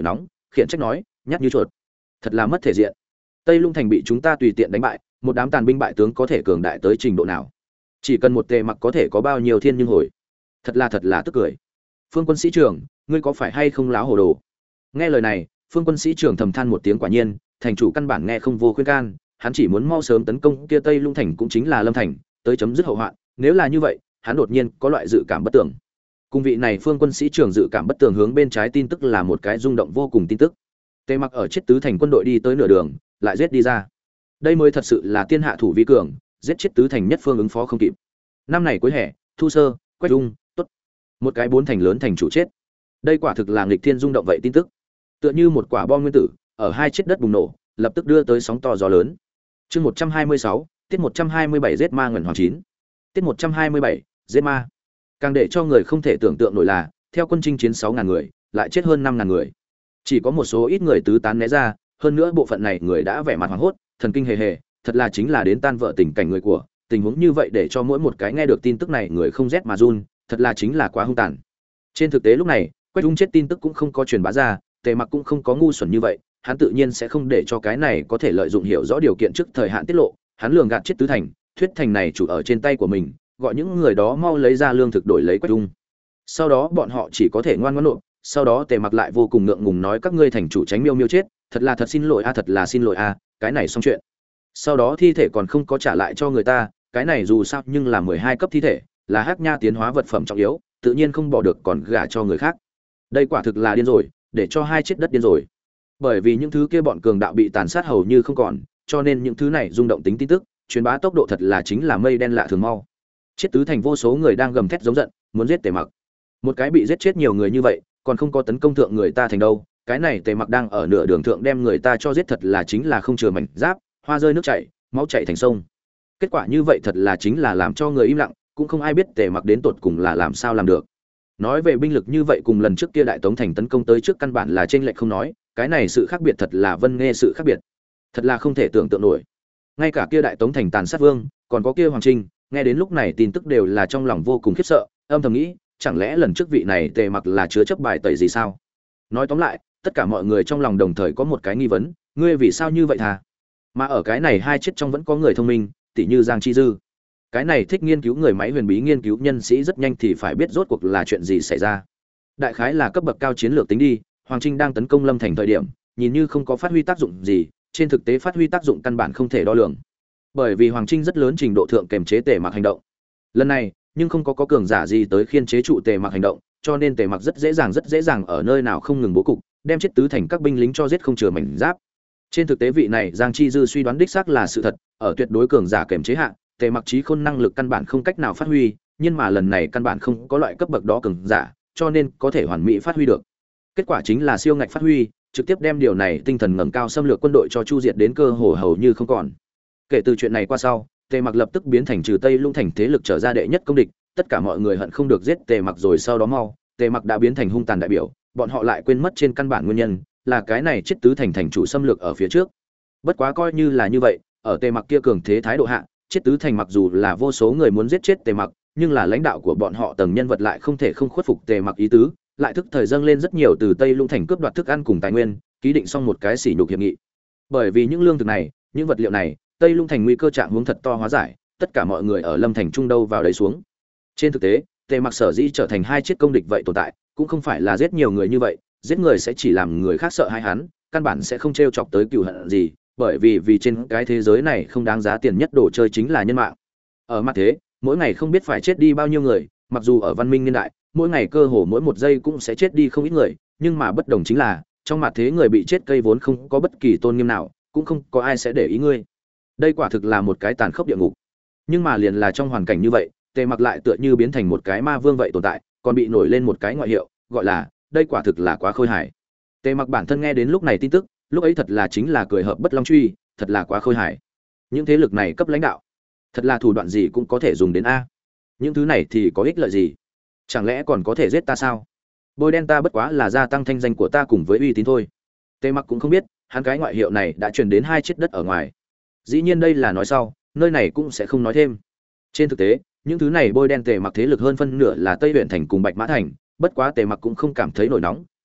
khiển trách nói, nhát như chuột, thật là mất thể diện. Tây Lung thành bị chúng ta tùy tiện đánh bại, một đám tàn binh bại tướng có thể cường đại tới trình độ nào? Chỉ cần một Tề Mặc có thể có bao nhiêu thiên nhưng hồi. Thật là thật là tức cười. Phương Quân sĩ trưởng, ngươi có phải hay không láo hồ đồ? Nghe lời này, Phương Quân sĩ trưởng thầm than một tiếng, quả nhiên, thành chủ căn bản nghe không vô khuyên can, hắn chỉ muốn mau sớm tấn công kia Tây Lung thành cũng chính là Lâm thành, tới chấm dứt hậu hoạn, nếu là như vậy, hắn đột nhiên có loại dự cảm bất tường. Cùng vị này Phương Quân sĩ trưởng dự cảm bất tường hướng bên trái tin tức là một cái rung động vô cùng tin tức. Tề Mặc ở chết tứ thành quân đội đi tới nửa đường, lại giết đi ra. Đây mới thật sự là tiên hạ thủ vi cường, giết chết tứ thành nhất phương ứng phó không kịp. Năm này cuối hè, Thu Sơ, Quách Dung, tốt. Một cái bốn thành lớn thành chủ chết. Đây quả thực là nghịch thiên rung động vậy tin tức. Tựa như một quả bom nguyên tử, ở hai chiếc đất bùng nổ, lập tức đưa tới sóng to gió lớn. Chương một trăm hai mươi sáu, tiết một trăm hai mươi bảy giết ma ngẩn hoàng chín. Tiết một trăm hai mươi bảy, giết ma. Càng để cho người không thể tưởng tượng nổi là, theo quân chinh chiến sáu ngàn người, lại chết hơn năm ngàn người. Chỉ có một số ít người tứ tán né ra, hơn nữa bộ phận này người đã vẻ mặt hoảng hốt, thần kinh hề hề, thật là chính là đến tan vỡ tình cảnh người của, tình huống như vậy để cho mỗi một cái nghe được tin tức này người không rét mà run, thật là chính là quá hung tàn. Trên thực tế lúc này, Quách Dung chết tin tức cũng không có truyền bá ra, Tề Mặc cũng không có ngu xuẩn như vậy, hắn tự nhiên sẽ không để cho cái này có thể lợi dụng hiểu rõ điều kiện trước thời hạn tiết lộ, hắn lường gạt chết tứ thành, thuyết thành này chủ ở trên tay của mình, gọi những người đó mau lấy ra lương thực đổi lấy Quách Dung. Sau đó bọn họ chỉ có thể ngoan ngoãn nộp, sau đó Tề Mặc lại vô cùng ngượng ngùng nói các ngươi thành chủ tránh miêu miêu chết, thật là thật xin lỗi a, thật là xin lỗi a, cái này xong chuyện. Sau đó thi thể còn không có trả lại cho người ta, cái này dù sao nhưng là mười hai cấp thi thể, là hắc nha tiến hóa vật phẩm trọng yếu, tự nhiên không bỏ được còn gả cho người khác. Đây quả thực là điên rồi, để cho hai chiếc đất điên rồi. Bởi vì những thứ kia bọn cường đạo bị tàn sát hầu như không còn, cho nên những thứ này rung động tính tin tức, truyền bá tốc độ thật là chính là mây đen lạ thường mau. Chết tứ thành vô số người đang gầm thét giống giận, muốn giết Tề Mặc. Một cái bị giết chết nhiều người như vậy, còn không có tấn công thượng người ta thành đâu, cái này Tề Mặc đang ở nửa đường thượng đem người ta cho giết thật là chính là không chừa mảnh giáp, hoa rơi nước chảy, máu chảy thành sông. Kết quả như vậy thật là chính là làm cho người im lặng, cũng không ai biết Tề Mặc đến tột cùng là làm sao làm được. Nói về binh lực như vậy cùng lần trước kia Đại Tống thành tấn công tới trước căn bản là chênh lệch không nói, cái này sự khác biệt thật là vân nghe sự khác biệt. Thật là không thể tưởng tượng nổi. Ngay cả kia Đại Tống thành tàn sát vương, còn có kia Hoàng Trinh, nghe đến lúc này tin tức đều là trong lòng vô cùng khiếp sợ, âm thầm nghĩ, chẳng lẽ lần trước vị này Tề Mặc là chứa chấp bài tẩy gì sao? Nói tóm lại, tất cả mọi người trong lòng đồng thời có một cái nghi vấn, ngươi vì sao như vậy thà? Mà ở cái này hai chết trong vẫn có người thông minh, tỉ như Giang Chi Dư. Cái này thích nghiên cứu người máy huyền bí nghiên cứu nhân sĩ rất nhanh thì phải biết rốt cuộc là chuyện gì xảy ra. Đại khái là cấp bậc cao chiến lược tính đi, Hoàng Trinh đang tấn công Lâm thành thời điểm, nhìn như không có phát huy tác dụng gì, trên thực tế phát huy tác dụng căn bản không thể đo lường. Bởi vì Hoàng Trinh rất lớn trình độ thượng kềm chế Tề Mặc hành động. Lần này, nhưng không có có cường giả gì tới khiên chế trụ Tề Mặc hành động, cho nên Tề Mặc rất dễ dàng rất dễ dàng ở nơi nào không ngừng bố cục, đem chết tứ thành các binh lính cho giết không chừa mảnh giáp. Trên thực tế vị này Giang Chi Dư suy đoán đích xác là sự thật, ở tuyệt đối cường giả kềm chế hạ, Tề Mặc trí khôn năng lực căn bản không cách nào phát huy, nhưng mà lần này căn bản không có loại cấp bậc đó cường giả, cho nên có thể hoàn mỹ phát huy được. Kết quả chính là siêu ngạch phát huy, trực tiếp đem điều này tinh thần ngẩng cao xâm lược quân đội cho chu diệt đến cơ hồ hầu như không còn. Kể từ chuyện này qua sau, Tề Mặc lập tức biến thành trừ Tây Lung thành thế lực trở ra đệ nhất công địch, tất cả mọi người hận không được giết Tề Mặc rồi sau đó mau, Tề Mặc đã biến thành hung tàn đại biểu, bọn họ lại quên mất trên căn bản nguyên nhân, là cái này chết tứ thành thành chủ xâm lược ở phía trước. Bất quá coi như là như vậy, ở Tề Mặc kia cường thế thái độ hạ, chết tứ thành mặc dù là vô số người muốn giết chết Tề Mặc, nhưng là lãnh đạo của bọn họ tầng nhân vật lại không thể không khuất phục Tề Mặc ý tứ, lại thức thời dâng lên rất nhiều từ Tây Lung thành cướp đoạt thức ăn cùng tài nguyên, ký định xong một cái sỉ nhục hiệp nghị. Bởi vì những lương thực này, những vật liệu này, Tây Lung thành nguy cơ trạng huống thật to hóa giải, tất cả mọi người ở Lâm thành trung đâu vào đấy xuống. Trên thực tế, Tề Mặc sở dĩ trở thành hai chiếc công địch vậy tồn tại, cũng không phải là giết nhiều người như vậy, giết người sẽ chỉ làm người khác sợ hãi hắn, căn bản sẽ không trêu chọc tới cừu hận gì, bởi vì vì trên cái thế giới này không đáng giá tiền nhất đồ chơi chính là nhân mạng. Ở mặt thế, mỗi ngày không biết phải chết đi bao nhiêu người, mặc dù ở văn minh niên đại, mỗi ngày cơ hồ mỗi một giây cũng sẽ chết đi không ít người, nhưng mà bất đồng chính là, trong mặt thế người bị chết cây vốn không có bất kỳ tôn nghiêm nào, cũng không có ai sẽ để ý ngươi. Đây quả thực là một cái tàn khốc địa ngục. Nhưng mà liền là trong hoàn cảnh như vậy, Tề Mặc lại tựa như biến thành một cái ma vương vậy tồn tại, còn bị nổi lên một cái ngoại hiệu, gọi là, đây quả thực là quá khôi hài. Tề Mặc bản thân nghe đến lúc này tin tức, lúc ấy thật là chính là cười hợp bất long truy, thật là quá khôi hài. Những thế lực này cấp lãnh đạo, thật là thủ đoạn gì cũng có thể dùng đến a. Những thứ này thì có ích lợi gì? Chẳng lẽ còn có thể giết ta sao? Bôi đen ta bất quá là gia tăng thanh danh của ta cùng với uy tín thôi. Tề Mặc cũng không biết, hắn cái ngoại hiệu này đã truyền đến hai chiếc đất ở ngoài. Dĩ nhiên đây là nói sau, nơi này cũng sẽ không nói thêm. Trên thực tế, những thứ này bôi đen Tề Mặc thế lực hơn phân nửa là Tây huyện thành cùng Bạch Mã thành, bất quá Tề Mặc cũng không cảm thấy nổi nóng,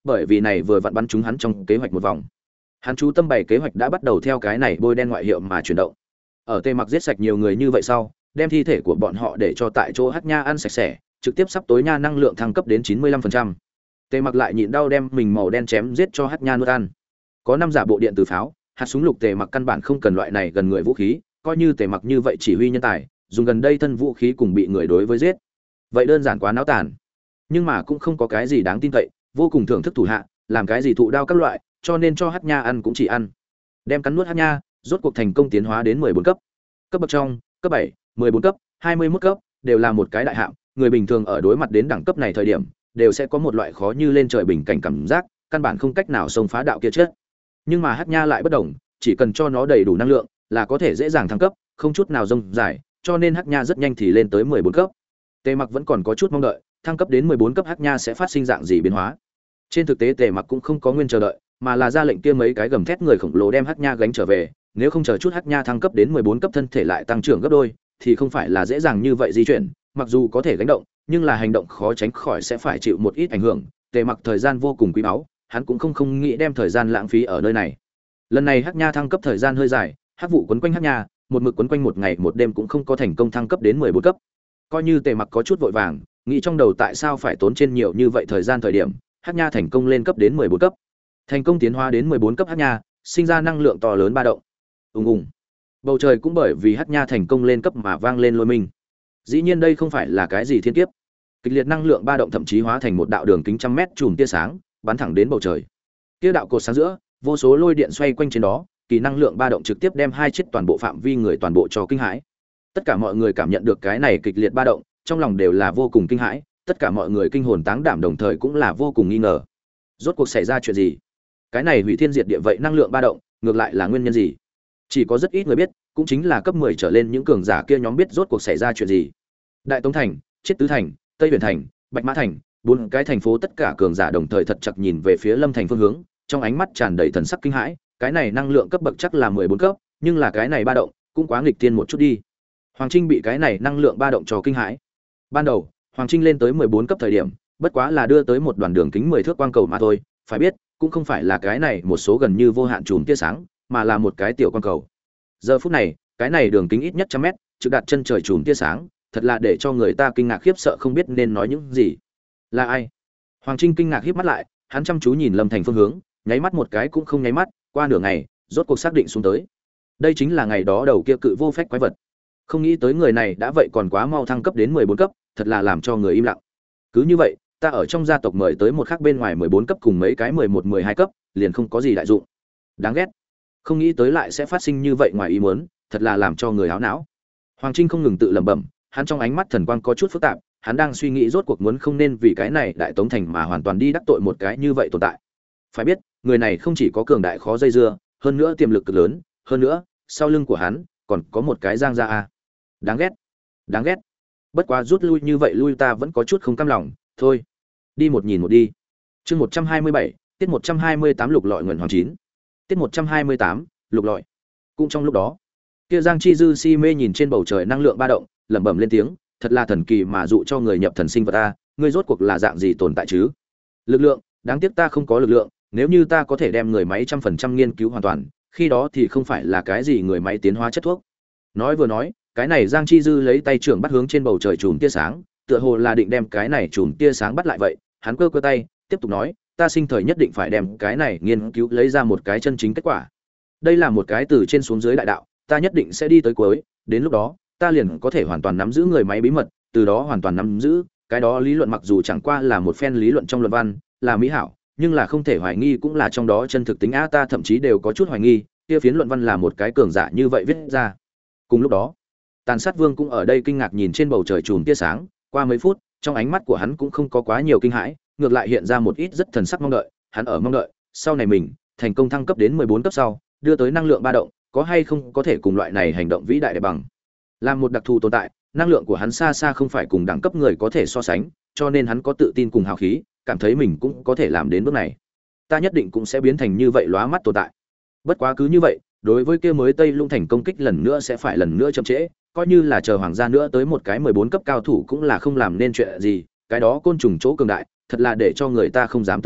bởi vì này vừa vặn bắn trúng hắn trong kế hoạch một vòng. Hắn chú tâm bày kế hoạch đã bắt đầu theo cái này bôi đen ngoại hiệu mà chuyển động. Ở Tề Mặc giết sạch nhiều người như vậy sau, đem thi thể của bọn họ để cho tại chỗ Hắc Nha ăn sạch sẽ, trực tiếp sắp tối nha năng lượng thăng cấp đến chín mươi lăm phần trăm. Tề Mặc lại nhịn đau đem mình màu đen chém giết cho Hắc Nha nuốt ăn. Có năm giả bộ điện từ pháo, hạt súng lục Tề Mặc căn bản không cần loại này gần người vũ khí, coi như Tề Mặc như vậy chỉ huy nhân tài, dùng gần đây thân vũ khí cùng bị người đối với giết. Vậy đơn giản quá náo tàn. Nhưng mà cũng không có cái gì đáng tin cậy, vô cùng thưởng thức thủ hạ, làm cái gì thụ đao các loại, cho nên cho Hắc Nha ăn cũng chỉ ăn. Đem cắn nuốt Hắc Nha, rốt cuộc thành công tiến hóa đến mười bốn cấp. Cấp bậc trong, cấp bảy, mười bốn cấp, hai mươi mốt cấp, đều là một cái đại hạng, người bình thường ở đối mặt đến đẳng cấp này thời điểm, đều sẽ có một loại khó như lên trời bình cảnh cảm giác, căn bản không cách nào xông phá đạo kia chết. Nhưng mà Hắc Nha lại bất đồng, chỉ cần cho nó đầy đủ năng lượng, là có thể dễ dàng thăng cấp, không chút nào rông dài, cho nên Hắc Nha rất nhanh thì lên tới mười bốn cấp. Tề Mặc vẫn còn có chút mong đợi, thăng cấp đến mười bốn cấp Hắc Nha sẽ phát sinh dạng gì biến hóa. Trên thực tế Tề Mặc cũng không có nguyên chờ đợi, mà là ra lệnh kia mấy cái gầm thét người khổng lồ đem Hắc Nha gánh trở về, nếu không chờ chút Hắc Nha thăng cấp đến mười bốn cấp thân thể lại tăng trưởng gấp đôi, thì không phải là dễ dàng như vậy di chuyển, mặc dù có thể gánh động, nhưng là hành động khó tránh khỏi sẽ phải chịu một ít ảnh hưởng. Tề Mặc thời gian vô cùng quý báu, hắn cũng không không nghĩ đem thời gian lãng phí ở nơi này. Lần này Hắc Nha thăng cấp thời gian hơi dài, hắc vụ quấn quanh Hắc Nha, một mực quấn quanh một ngày một đêm cũng không có thành công thăng cấp đến mười bốn cấp. Coi như Tề Mặc có chút vội vàng, nghĩ trong đầu tại sao phải tốn trên nhiều như vậy thời gian thời điểm, Hắc Nha thành công lên cấp đến mười bốn cấp. Thành công tiến hóa đến mười bốn cấp Hắc Nha, sinh ra năng lượng to lớn ba động. Ùng ùng. Bầu trời cũng bởi vì Hắc Nha thành công lên cấp mà vang lên lôi minh. Dĩ nhiên đây không phải là cái gì thiên kiếp. Kịch liệt năng lượng ba động thậm chí hóa thành một đạo đường kính trăm mét chùm tia sáng, bắn thẳng đến bầu trời. Kia đạo cột sáng giữa, vô số lôi điện xoay quanh trên đó, kỳ năng lượng ba động trực tiếp đem hai chết toàn bộ phạm vi người toàn bộ cho kinh hãi. Tất cả mọi người cảm nhận được cái này kịch liệt ba động, trong lòng đều là vô cùng kinh hãi, tất cả mọi người kinh hồn táng đảm đồng thời cũng là vô cùng nghi ngờ. Rốt cuộc xảy ra chuyện gì? Cái này hủy thiên diệt địa vậy năng lượng ba động, ngược lại là nguyên nhân gì? Chỉ có rất ít người biết, cũng chính là cấp mười trở lên những cường giả kia nhóm biết rốt cuộc xảy ra chuyện gì. Đại Tống thành, Chiết Tứ thành, Tây Huyền thành, Bạch Mã thành, bốn cái thành phố tất cả cường giả đồng thời thật chặt nhìn về phía Lâm thành phương hướng, trong ánh mắt tràn đầy thần sắc kinh hãi, cái này năng lượng cấp bậc chắc là mười bốn cấp, nhưng là cái này ba động, cũng quá nghịch thiên một chút đi. Hoàng Trinh bị cái này năng lượng ba động cho kinh hãi. Ban đầu, Hoàng Trinh lên tới mười bốn cấp thời điểm, bất quá là đưa tới một đoàn đường kính mười thước quang cầu mà thôi, phải biết, cũng không phải là cái này một số gần như vô hạn chùm tia sáng, mà là một cái tiểu quang cầu. Giờ phút này, cái này đường kính ít nhất trăm mét, trực đạt chân trời chùm tia sáng, thật là để cho người ta kinh ngạc khiếp sợ không biết nên nói những gì. Là ai? Hoàng Trinh kinh ngạc híp mắt lại, hắn chăm chú nhìn Lâm Thành phương hướng, nháy mắt một cái cũng không nháy mắt, qua nửa ngày, rốt cuộc xác định xuống tới. Đây chính là ngày đó đầu kia cự vô phách quái vật. Không nghĩ tới người này đã vậy còn quá mau thăng cấp đến mười bốn cấp, thật là làm cho người im lặng. Cứ như vậy, ta ở trong gia tộc mời tới một khác bên ngoài mười bốn cấp cùng mấy cái mười một, mười hai cấp, liền không có gì đại dụng. Đáng ghét. Không nghĩ tới lại sẽ phát sinh như vậy ngoài ý muốn, thật là làm cho người háo não. Hoàng Trinh không ngừng tự lẩm bẩm, hắn trong ánh mắt thần quang có chút phức tạp, hắn đang suy nghĩ rốt cuộc muốn không nên vì cái này đại tống thành mà hoàn toàn đi đắc tội một cái như vậy tồn tại. Phải biết, người này không chỉ có cường đại khó dây dưa, hơn nữa tiềm lực cực lớn, hơn nữa, sau lưng của hắn còn có một cái giang gia a. Đáng ghét. Đáng ghét. Bất quá rút lui như vậy lui ta vẫn có chút không cam lòng, thôi, đi một nhìn một đi. Chương một trăm hai mươi bảy, tiết một trăm hai mươi tám lục lọi nguyện hoàng chín. Tiết một trăm hai mươi tám, lục lọi. Cũng trong lúc đó, kia Giang Chi Dư si mê nhìn trên bầu trời năng lượng ba động, lẩm bẩm lên tiếng, thật là thần kỳ mà dụ cho người nhập thần sinh vật a, ngươi rốt cuộc là dạng gì tồn tại chứ? Lực lượng, đáng tiếc ta không có lực lượng, nếu như ta có thể đem người máy trăm phần trăm nghiên cứu hoàn toàn, khi đó thì không phải là cái gì người máy tiến hóa chất thuốc. Nói vừa nói, cái này Giang Chi Dư lấy tay trưởng bắt hướng trên bầu trời chùm tia sáng, tựa hồ là định đem cái này chùm tia sáng bắt lại vậy, hắn cơ cơ tay, tiếp tục nói, ta sinh thời nhất định phải đem cái này nghiên cứu lấy ra một cái chân chính kết quả. Đây là một cái từ trên xuống dưới đại đạo, ta nhất định sẽ đi tới cuối, đến lúc đó, ta liền có thể hoàn toàn nắm giữ người máy bí mật, từ đó hoàn toàn nắm giữ, cái đó lý luận mặc dù chẳng qua là một phen lý luận trong luận văn, là mỹ hảo, nhưng là không thể hoài nghi cũng là trong đó chân thực tính a, ta thậm chí đều có chút hoài nghi, kia phiến luận văn là một cái cường giả như vậy viết ra. Cùng lúc đó, Tàn Sát Vương cũng ở đây kinh ngạc nhìn trên bầu trời chùm tia sáng, qua mấy phút, trong ánh mắt của hắn cũng không có quá nhiều kinh hãi, ngược lại hiện ra một ít rất thần sắc mong đợi, hắn ở mong đợi, sau này mình thành công thăng cấp đến mười bốn cấp sau, đưa tới năng lượng ba động, có hay không có thể cùng loại này hành động vĩ đại để bằng. Làm một đặc thù tồn tại, năng lượng của hắn xa xa không phải cùng đẳng cấp người có thể so sánh, cho nên hắn có tự tin cùng hào khí, cảm thấy mình cũng có thể làm đến bước này. Ta nhất định cũng sẽ biến thành như vậy lóa mắt tồn tại. Bất quá cứ như vậy, đối với kia mới Tây Lũng thành công kích lần nữa sẽ phải lần nữa chậm trễ, coi như là chờ hoàng gia nữa tới một cái mười bốn cấp cao thủ cũng là không làm nên chuyện gì, cái đó côn trùng chỗ cường đại, thật là để cho người ta không dám tưởng tượng,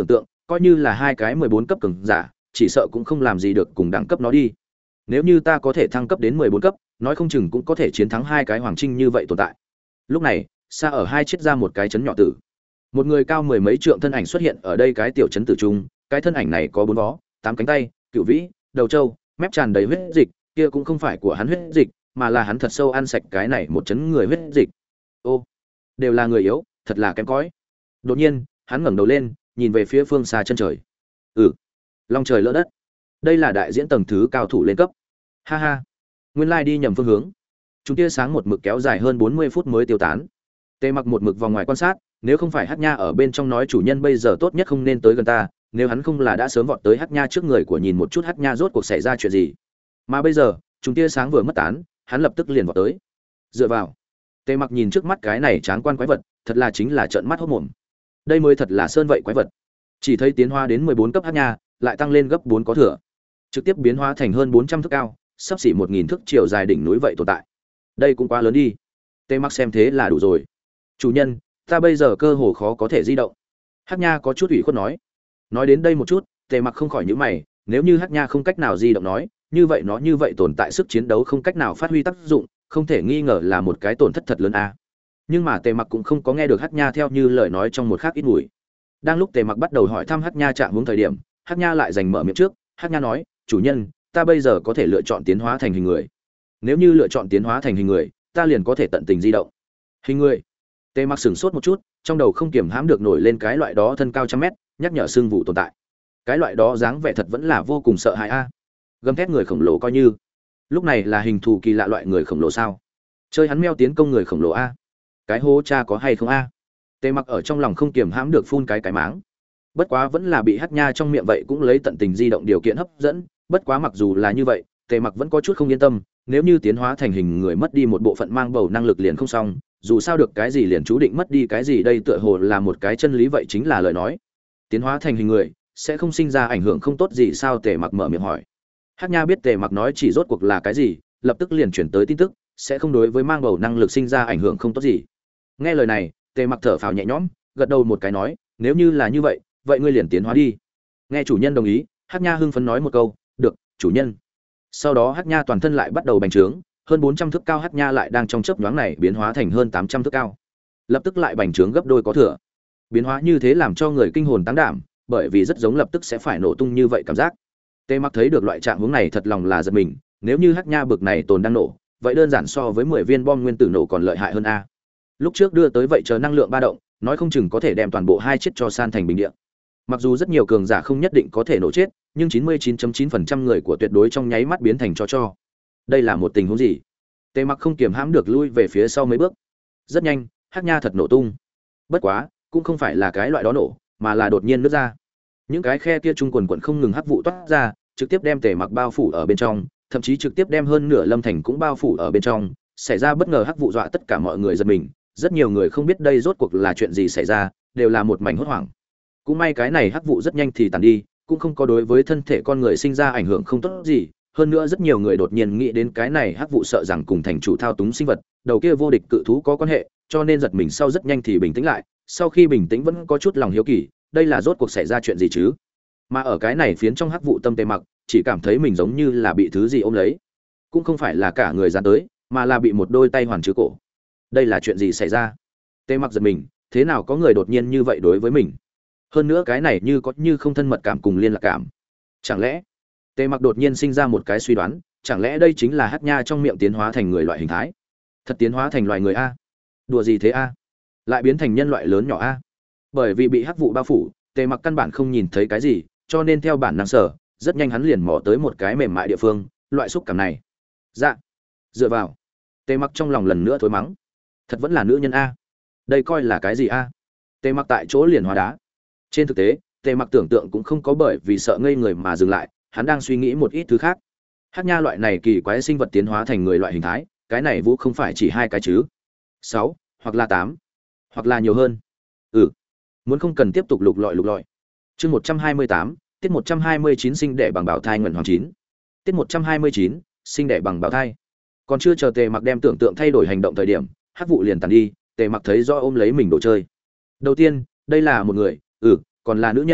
coi như là hai cái mười bốn cấp cường giả, chỉ sợ cũng không làm gì được cùng đẳng cấp nó đi. Nếu như ta có thể thăng cấp đến mười bốn cấp, nói không chừng cũng có thể chiến thắng hai cái hoàng trinh như vậy tồn tại. Lúc này, xa ở hai chiếc ra một cái chấn nhỏ tử. Một người cao mười mấy trượng thân ảnh xuất hiện ở đây cái tiểu chấn tử trung, cái thân ảnh này có bốn vó, tám cánh tay, cựu vĩ, đầu trâu, mép tràn đầy huyết dịch, kia cũng không phải của hắn huyết dịch, mà là hắn thật sâu ăn sạch cái này một chấn người huyết dịch. Ô, đều là người yếu, thật là kém cỏi. Đột nhiên, hắn ngẩng đầu lên, nhìn về phía phương xa chân trời. Ừ, long trời lỡ đất. Đây là đại diễn tầng thứ cao thủ lên cấp. Ha ha, nguyên lai đi nhầm phương hướng. Chúng tia sáng một mực kéo dài hơn bốn mươi phút mới tiêu tán. Tề Mặc một mực vòng ngoài quan sát, nếu không phải Hắc Nha ở bên trong nói chủ nhân bây giờ tốt nhất không nên tới gần ta, nếu hắn không là đã sớm vọt tới Hắc Nha trước người của nhìn một chút Hắc Nha rốt cuộc xảy ra chuyện gì. Mà bây giờ, chúng tia sáng vừa mất tán, hắn lập tức liền vọt tới. Dựa vào. Tề Mặc nhìn trước mắt cái này tráng quan quái vật, thật là chính là trợn mắt hốt mồm. Đây mới thật là sơn vậy quái vật. Chỉ thấy tiến hóa đến mười bốn cấp Hắc Nha, lại tăng lên gấp bốn có thừa. Trực tiếp biến hóa thành hơn bốn trăm thước cao, sắp xỉ một nghìn thước chiều dài đỉnh núi vậy tồn tại. Đây cũng quá lớn đi. Tề Mặc xem thế là đủ rồi. Chủ nhân, ta bây giờ cơ hồ khó có thể di động. Hắc Nha có chút ủy khuất nói. Nói đến đây một chút, Tề Mặc không khỏi nhíu mày, nếu như Hắc Nha không cách nào di động nói, như vậy nó như vậy tồn tại sức chiến đấu không cách nào phát huy tác dụng, không thể nghi ngờ là một cái tổn thất thật lớn a. Nhưng mà Tề Mặc cũng không có nghe được Hắc Nha theo như lời nói trong một khắc ít ngủi. Đang lúc Tề Mặc bắt đầu hỏi thăm Hắc Nha trạng huống thời điểm, Hắc Nha lại giành mở miệng trước, Hắc Nha nói, "Chủ nhân, ta bây giờ có thể lựa chọn tiến hóa thành hình người. Nếu như lựa chọn tiến hóa thành hình người, ta liền có thể tận tình di động." Hình người? Tề Mặc sửng sốt một chút, trong đầu không kiềm hãm được nổi lên cái loại đó thân cao trăm mét, nhắc nhở xương vụ tồn tại. Cái loại đó dáng vẻ thật vẫn là vô cùng sợ hãi a. Gầm thét người khổng lồ coi như. Lúc này là hình thù kỳ lạ loại người khổng lồ sao? Chơi hắn meo tiến công người khổng lồ a. Cái hố cha có hay không a? Tề Mặc ở trong lòng không kiềm hãm được phun cái cái máng. Bất quá vẫn là bị Hắc Nha trong miệng vậy cũng lấy tận tình di động điều kiện hấp dẫn, bất quá mặc dù là như vậy, Tề Mặc vẫn có chút không yên tâm, nếu như tiến hóa thành hình người mất đi một bộ phận mang bầu năng lực liền không xong, dù sao được cái gì liền chú định mất đi cái gì, đây tựa hồ là một cái chân lý vậy chính là lời nói. Tiến hóa thành hình người sẽ không sinh ra ảnh hưởng không tốt gì sao? Tề Mặc mở miệng hỏi. Hắc Nha biết Tề Mặc nói chỉ rốt cuộc là cái gì, lập tức liền chuyển tới tin tức, sẽ không đối với mang bầu năng lực sinh ra ảnh hưởng không tốt gì. Nghe lời này, Tề Mặc thở phào nhẹ nhõm, gật đầu một cái nói, nếu như là như vậy, vậy ngươi liền tiến hóa đi. Nghe chủ nhân đồng ý, Hắc Nha hưng phấn nói một câu, được, chủ nhân. Sau đó Hắc Nha toàn thân lại bắt đầu bành trướng, hơn bốn trăm thước cao Hắc Nha lại đang trong chớp nhoáng này biến hóa thành hơn tám trăm thước cao. Lập tức lại bành trướng gấp đôi có thừa. Biến hóa như thế làm cho người kinh hồn táng đảm, bởi vì rất giống lập tức sẽ phải nổ tung như vậy cảm giác. Tề Mặc thấy được loại trạng huống này thật lòng là giật mình, nếu như Hắc Nha bực này tồn đang nổ, vậy đơn giản so với mười viên bom nguyên tử nổ còn lợi hại hơn a. Lúc trước đưa tới vậy chờ năng lượng ba động, nói không chừng có thể đem toàn bộ hai chiếc cho san thành bình địa. Mặc dù rất nhiều cường giả không nhất định có thể nổ chết, nhưng chín mươi chín phẩy chín phần trăm người của tuyệt đối trong nháy mắt biến thành cho cho. Đây là một tình huống gì? Tề Mặc không kiềm hãm được lui về phía sau mấy bước. Rất nhanh, Hắc Nha thật nổ tung. Bất quá, cũng không phải là cái loại đó nổ, mà là đột nhiên nứt ra. Những cái khe kia trung quần quần không ngừng hắc vụ toát ra, trực tiếp đem Tề Mặc bao phủ ở bên trong, thậm chí trực tiếp đem hơn nửa Lâm Thành cũng bao phủ ở bên trong. Xảy ra bất ngờ hắc vụ dọa tất cả mọi người giật mình, rất nhiều người không biết đây rốt cuộc là chuyện gì xảy ra, đều là một mảnh hốt hoảng. Cũng may cái này hắc vụ rất nhanh thì tàn đi, cũng không có đối với thân thể con người sinh ra ảnh hưởng không tốt gì. Hơn nữa rất nhiều người đột nhiên nghĩ đến cái này hắc vụ sợ rằng cùng thành chủ thao túng sinh vật, đầu kia vô địch cự thú có quan hệ, cho nên giật mình sau rất nhanh thì bình tĩnh lại. Sau khi bình tĩnh vẫn có chút lòng hiếu kỳ, đây là rốt cuộc xảy ra chuyện gì chứ? Mà ở cái này phiến trong hắc vụ tâm Tề Mặc, chỉ cảm thấy mình giống như là bị thứ gì ôm lấy, cũng không phải là cả người dán tới, mà là bị một đôi tay hoàn trừ cổ. Đây là chuyện gì xảy ra? Tề Mặc giật mình, thế nào có người đột nhiên như vậy đối với mình? Hơn nữa cái này như có như không thân mật cảm cùng liên lạc cảm. Chẳng lẽ Tề Mặc đột nhiên sinh ra một cái suy đoán, chẳng lẽ đây chính là Hắc Nha trong miệng tiến hóa thành người loại hình thái? Thật tiến hóa thành loài người a? Đùa gì thế a? Lại biến thành nhân loại lớn nhỏ a? Bởi vì bị hắc vụ bao phủ, Tề Mặc căn bản không nhìn thấy cái gì, cho nên theo bản năng sở, rất nhanh hắn liền mò tới một cái mềm mại địa phương, loại xúc cảm này. Dạ. Dựa vào. Tề Mặc trong lòng lần nữa thối mắng. Thật vẫn là nữ nhân a? Đây coi là cái gì a? Tề Mặc tại chỗ liền hóa đá. Trên thực tế, Tề Mặc tưởng tượng cũng không có bởi vì sợ ngây người mà dừng lại, hắn đang suy nghĩ một ít thứ khác. Hắc Nha loại này kỳ quái sinh vật tiến hóa thành người loại hình thái, cái này vũ không phải chỉ hai cái chứ? Sáu, hoặc là tám, hoặc là nhiều hơn. Ừ. Muốn không cần tiếp tục lục lọi lục lọi. Chương một trăm hai mươi tám, tiết một trăm hai mươi chín sinh đẻ bằng bảo thai nguyện hoàng chín. Tiết một trăm hai mươi chín, sinh đẻ bằng bảo thai. Còn chưa chờ Tề Mặc đem tưởng tượng thay đổi hành động thời điểm, hắc vụ liền tàn đi, Tề Mặc thấy rõ ôm lấy mình đồ chơi. Đầu tiên, đây là một người, ừ, còn là nữ nhân,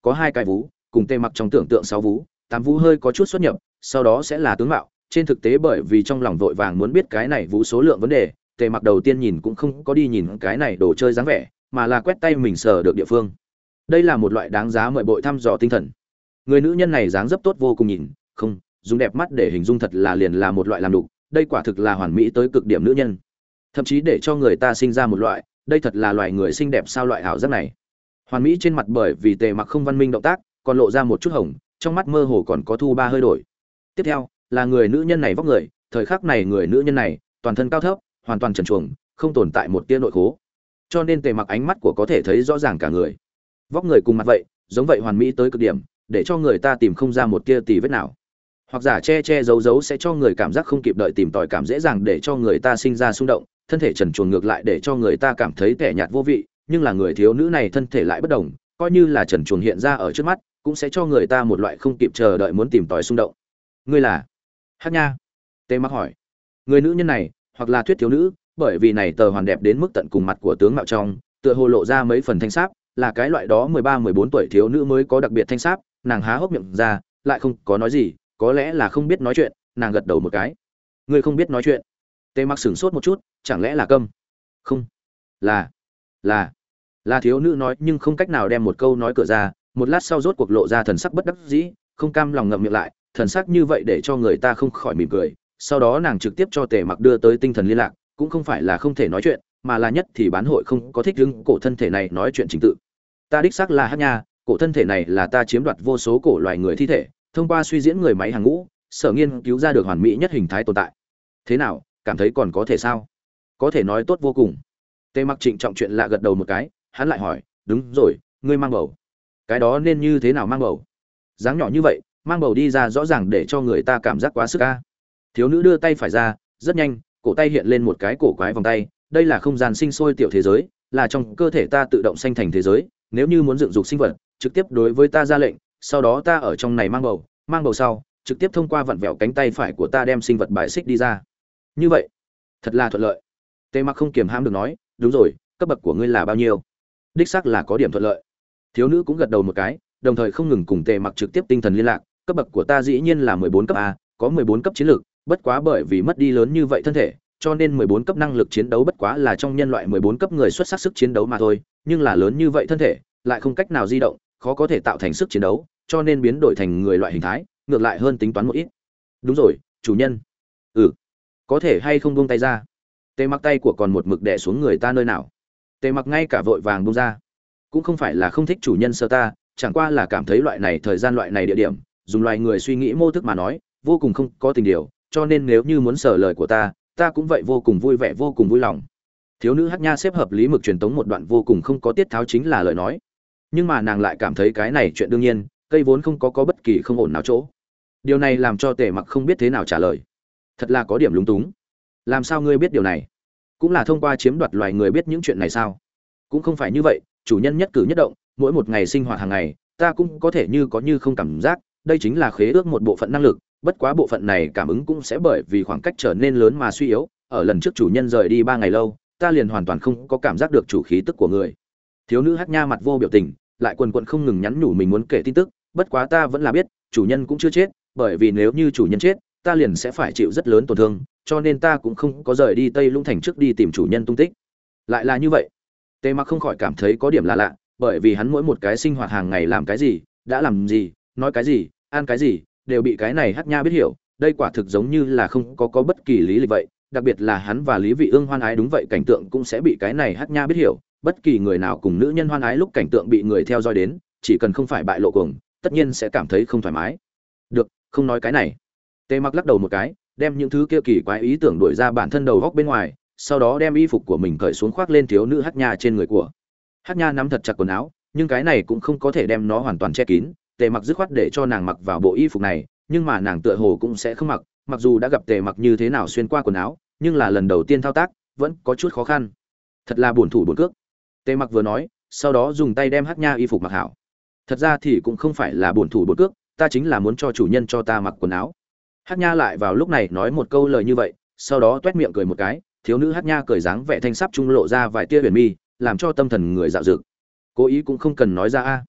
có hai cái vú, cùng tề mặc trong tưởng tượng sáu vú, tám vú hơi có chút xuất nhập, sau đó sẽ là tướng mạo. Trên thực tế bởi vì trong lòng vội vàng muốn biết cái này vú số lượng vấn đề, tề mặc đầu tiên nhìn cũng không có đi nhìn cái này đồ chơi dáng vẻ, mà là quét tay mình sờ được địa phương. Đây là một loại đáng giá mời bội thăm dò tinh thần. Người nữ nhân này dáng dấp tốt vô cùng nhìn, không, dùng đẹp mắt để hình dung thật là liền là một loại làm đủ, đây quả thực là hoàn mỹ tới cực điểm nữ nhân. Thậm chí để cho người ta sinh ra một loại, đây thật là loại người xinh đẹp sao loại ảo giác này. Hoàn mỹ trên mặt bởi vì tề mặc không văn minh động tác, còn lộ ra một chút hồng, trong mắt mơ hồ còn có thu ba hơi đổi. Tiếp theo, là người nữ nhân này vóc người, thời khắc này người nữ nhân này, toàn thân cao thấp, hoàn toàn trần truồng, không tồn tại một tia nội khố. Cho nên tề mặc ánh mắt của có thể thấy rõ ràng cả người. Vóc người cùng mặt vậy, giống vậy hoàn mỹ tới cực điểm, để cho người ta tìm không ra một tia tì vết nào. Hoặc giả che che giấu giấu sẽ cho người cảm giác không kịp đợi tìm tòi cảm dễ dàng để cho người ta sinh ra xung động, thân thể trần truồng ngược lại để cho người ta cảm thấy tẻ nhạt vô vị, nhưng là người thiếu nữ này thân thể lại bất đồng, coi như là trần truồng hiện ra ở trước mắt, cũng sẽ cho người ta một loại không kịp chờ đợi muốn tìm tòi xung động. Ngươi là? Hắc Nha. Tề Mặc hỏi. Người nữ nhân này, hoặc là thuyết thiếu nữ, bởi vì này tờ hoàn đẹp đến mức tận cùng mặt của tướng mạo trong, tựa hồ lộ ra mấy phần thanh sáp, là cái loại đó mười ba mười bốn tuổi thiếu nữ mới có đặc biệt thanh sáp, nàng há hốc miệng ra, lại không có nói gì, có lẽ là không biết nói chuyện, nàng gật đầu một cái. Ngươi không biết nói chuyện? Tề Mặc sửng sốt một chút, chẳng lẽ là câm? Không, là là là thiếu nữ nói, nhưng không cách nào đem một câu nói cửa ra, một lát sau rốt cuộc lộ ra thần sắc bất đắc dĩ, không cam lòng ngậm miệng lại, thần sắc như vậy để cho người ta không khỏi mỉm cười. Sau đó nàng trực tiếp cho Tề Mặc đưa tới tinh thần liên lạc, cũng không phải là không thể nói chuyện, mà là nhất thì bán hội không có thích ứng cổ thân thể này nói chuyện trình tự. Ta đích xác là Hắc Nha, cổ thân thể này là ta chiếm đoạt vô số cổ loài người thi thể, thông qua suy diễn người máy hàng ngũ, sở nghiên cứu ra được hoàn mỹ nhất hình thái tồn tại. Thế nào, cảm thấy còn có thể sao? Có thể nói tốt vô cùng. Tề Mặc trịnh trọng chuyện lạ gật đầu một cái, hắn lại hỏi, đúng rồi, ngươi mang bầu. Cái đó nên như thế nào mang bầu? Dáng nhỏ như vậy, mang bầu đi ra rõ ràng để cho người ta cảm giác quá sức a. Thiếu nữ đưa tay phải ra, rất nhanh, cổ tay hiện lên một cái cổ quái vòng tay, đây là không gian sinh sôi tiểu thế giới, là trong cơ thể ta tự động sinh thành thế giới, nếu như muốn dựng dục sinh vật, trực tiếp đối với ta ra lệnh, sau đó ta ở trong này mang bầu, mang bầu sau, trực tiếp thông qua vặn vẹo cánh tay phải của ta đem sinh vật bài xích đi ra. Như vậy, thật là thuận lợi. Tề Mặc không kiềm hãm được nói, đúng rồi, cấp bậc của ngươi là bao nhiêu? Đích xác là có điểm thuận lợi. Thiếu nữ cũng gật đầu một cái, đồng thời không ngừng cùng Tề Mặc trực tiếp tinh thần liên lạc, cấp bậc của ta dĩ nhiên là mười bốn cấp a, có mười bốn cấp chiến lược, bất quá bởi vì mất đi lớn như vậy thân thể, cho nên mười bốn cấp năng lực chiến đấu bất quá là trong nhân loại mười bốn cấp người xuất sắc sức chiến đấu mà thôi, nhưng là lớn như vậy thân thể, lại không cách nào di động, khó có thể tạo thành sức chiến đấu, cho nên biến đổi thành người loại hình thái, ngược lại hơn tính toán một ít. Đúng rồi, chủ nhân. Ừ, có thể hay không buông tay ra? Tề Mặc tay của còn một mực đè xuống người ta nơi nào? Tề Mặc ngay cả vội vàng buông ra. Cũng không phải là không thích chủ nhân sơ ta, chẳng qua là cảm thấy loại này thời gian loại này địa điểm, dùng loài người suy nghĩ mô thức mà nói, vô cùng không có tình điều, cho nên nếu như muốn sở lời của ta, ta cũng vậy vô cùng vui vẻ vô cùng vui lòng. Thiếu nữ Hắc Nha xếp hợp lý mực truyền tống một đoạn vô cùng không có tiết tháo chính là lời nói, nhưng mà nàng lại cảm thấy cái này chuyện đương nhiên, cây vốn không có có bất kỳ không ổn nào chỗ. Điều này làm cho Tề Mặc không biết thế nào trả lời, thật là có điểm lúng túng. Làm sao ngươi biết điều này? Cũng là thông qua chiếm đoạt loài người biết những chuyện này sao? Cũng không phải như vậy, chủ nhân nhất cử nhất động, mỗi một ngày sinh hoạt hàng ngày, ta cũng có thể như có như không cảm giác, đây chính là khế ước một bộ phận năng lực, bất quá bộ phận này cảm ứng cũng sẽ bởi vì khoảng cách trở nên lớn mà suy yếu, ở lần trước chủ nhân rời đi ba ngày lâu, ta liền hoàn toàn không có cảm giác được chủ khí tức của người. Thiếu nữ Hắc Nha mặt vô biểu tình, lại quần quần không ngừng nhắn nhủ mình muốn kể tin tức, bất quá ta vẫn là biết, chủ nhân cũng chưa chết, bởi vì nếu như chủ nhân chết, ta liền sẽ phải chịu rất lớn tổn thương, cho nên ta cũng không có rời đi Tây Lũng thành trước đi tìm chủ nhân tung tích. Lại là như vậy. Tề Mặc không khỏi cảm thấy có điểm lạ lạ, bởi vì hắn mỗi một cái sinh hoạt hàng ngày làm cái gì, đã làm gì, nói cái gì, ăn cái gì, đều bị cái này Hắc Nha biết hiểu, đây quả thực giống như là không có có bất kỳ lý lịch vậy, đặc biệt là hắn và Lý Vị Ương hoan ái đúng vậy cảnh tượng cũng sẽ bị cái này Hắc Nha biết hiểu, bất kỳ người nào cùng nữ nhân hoan ái lúc cảnh tượng bị người theo dõi đến, chỉ cần không phải bại lộ cuồng, tất nhiên sẽ cảm thấy không thoải mái. Được, không nói cái này. Tề Mặc lắc đầu một cái, đem những thứ kia kỳ quái ý tưởng đuổi ra bản thân đầu góc bên ngoài, sau đó đem y phục của mình cởi xuống khoác lên thiếu nữ Hắc Nha trên người của. Hắc Nha nắm thật chặt quần áo, nhưng cái này cũng không có thể đem nó hoàn toàn che kín, Tề Mặc dứt khoát để cho nàng mặc vào bộ y phục này, nhưng mà nàng tựa hồ cũng sẽ không mặc, mặc dù đã gặp Tề Mặc như thế nào xuyên qua quần áo, nhưng là lần đầu tiên thao tác, vẫn có chút khó khăn. Thật là buồn thủ buồn cước. Tề Mặc vừa nói, sau đó dùng tay đem Hắc Nha y phục mặc hảo. Thật ra thì cũng không phải là buồn thủ buồn cước, ta chính là muốn cho chủ nhân cho ta mặc quần áo. Hắc Nha lại vào lúc này nói một câu lời như vậy, sau đó toét miệng cười một cái, thiếu nữ Hắc Nha cười dáng vẻ thanh sắp trung lộ ra vài tia huyền mi, làm cho tâm thần người dạo dực. Cố ý cũng không cần nói ra a.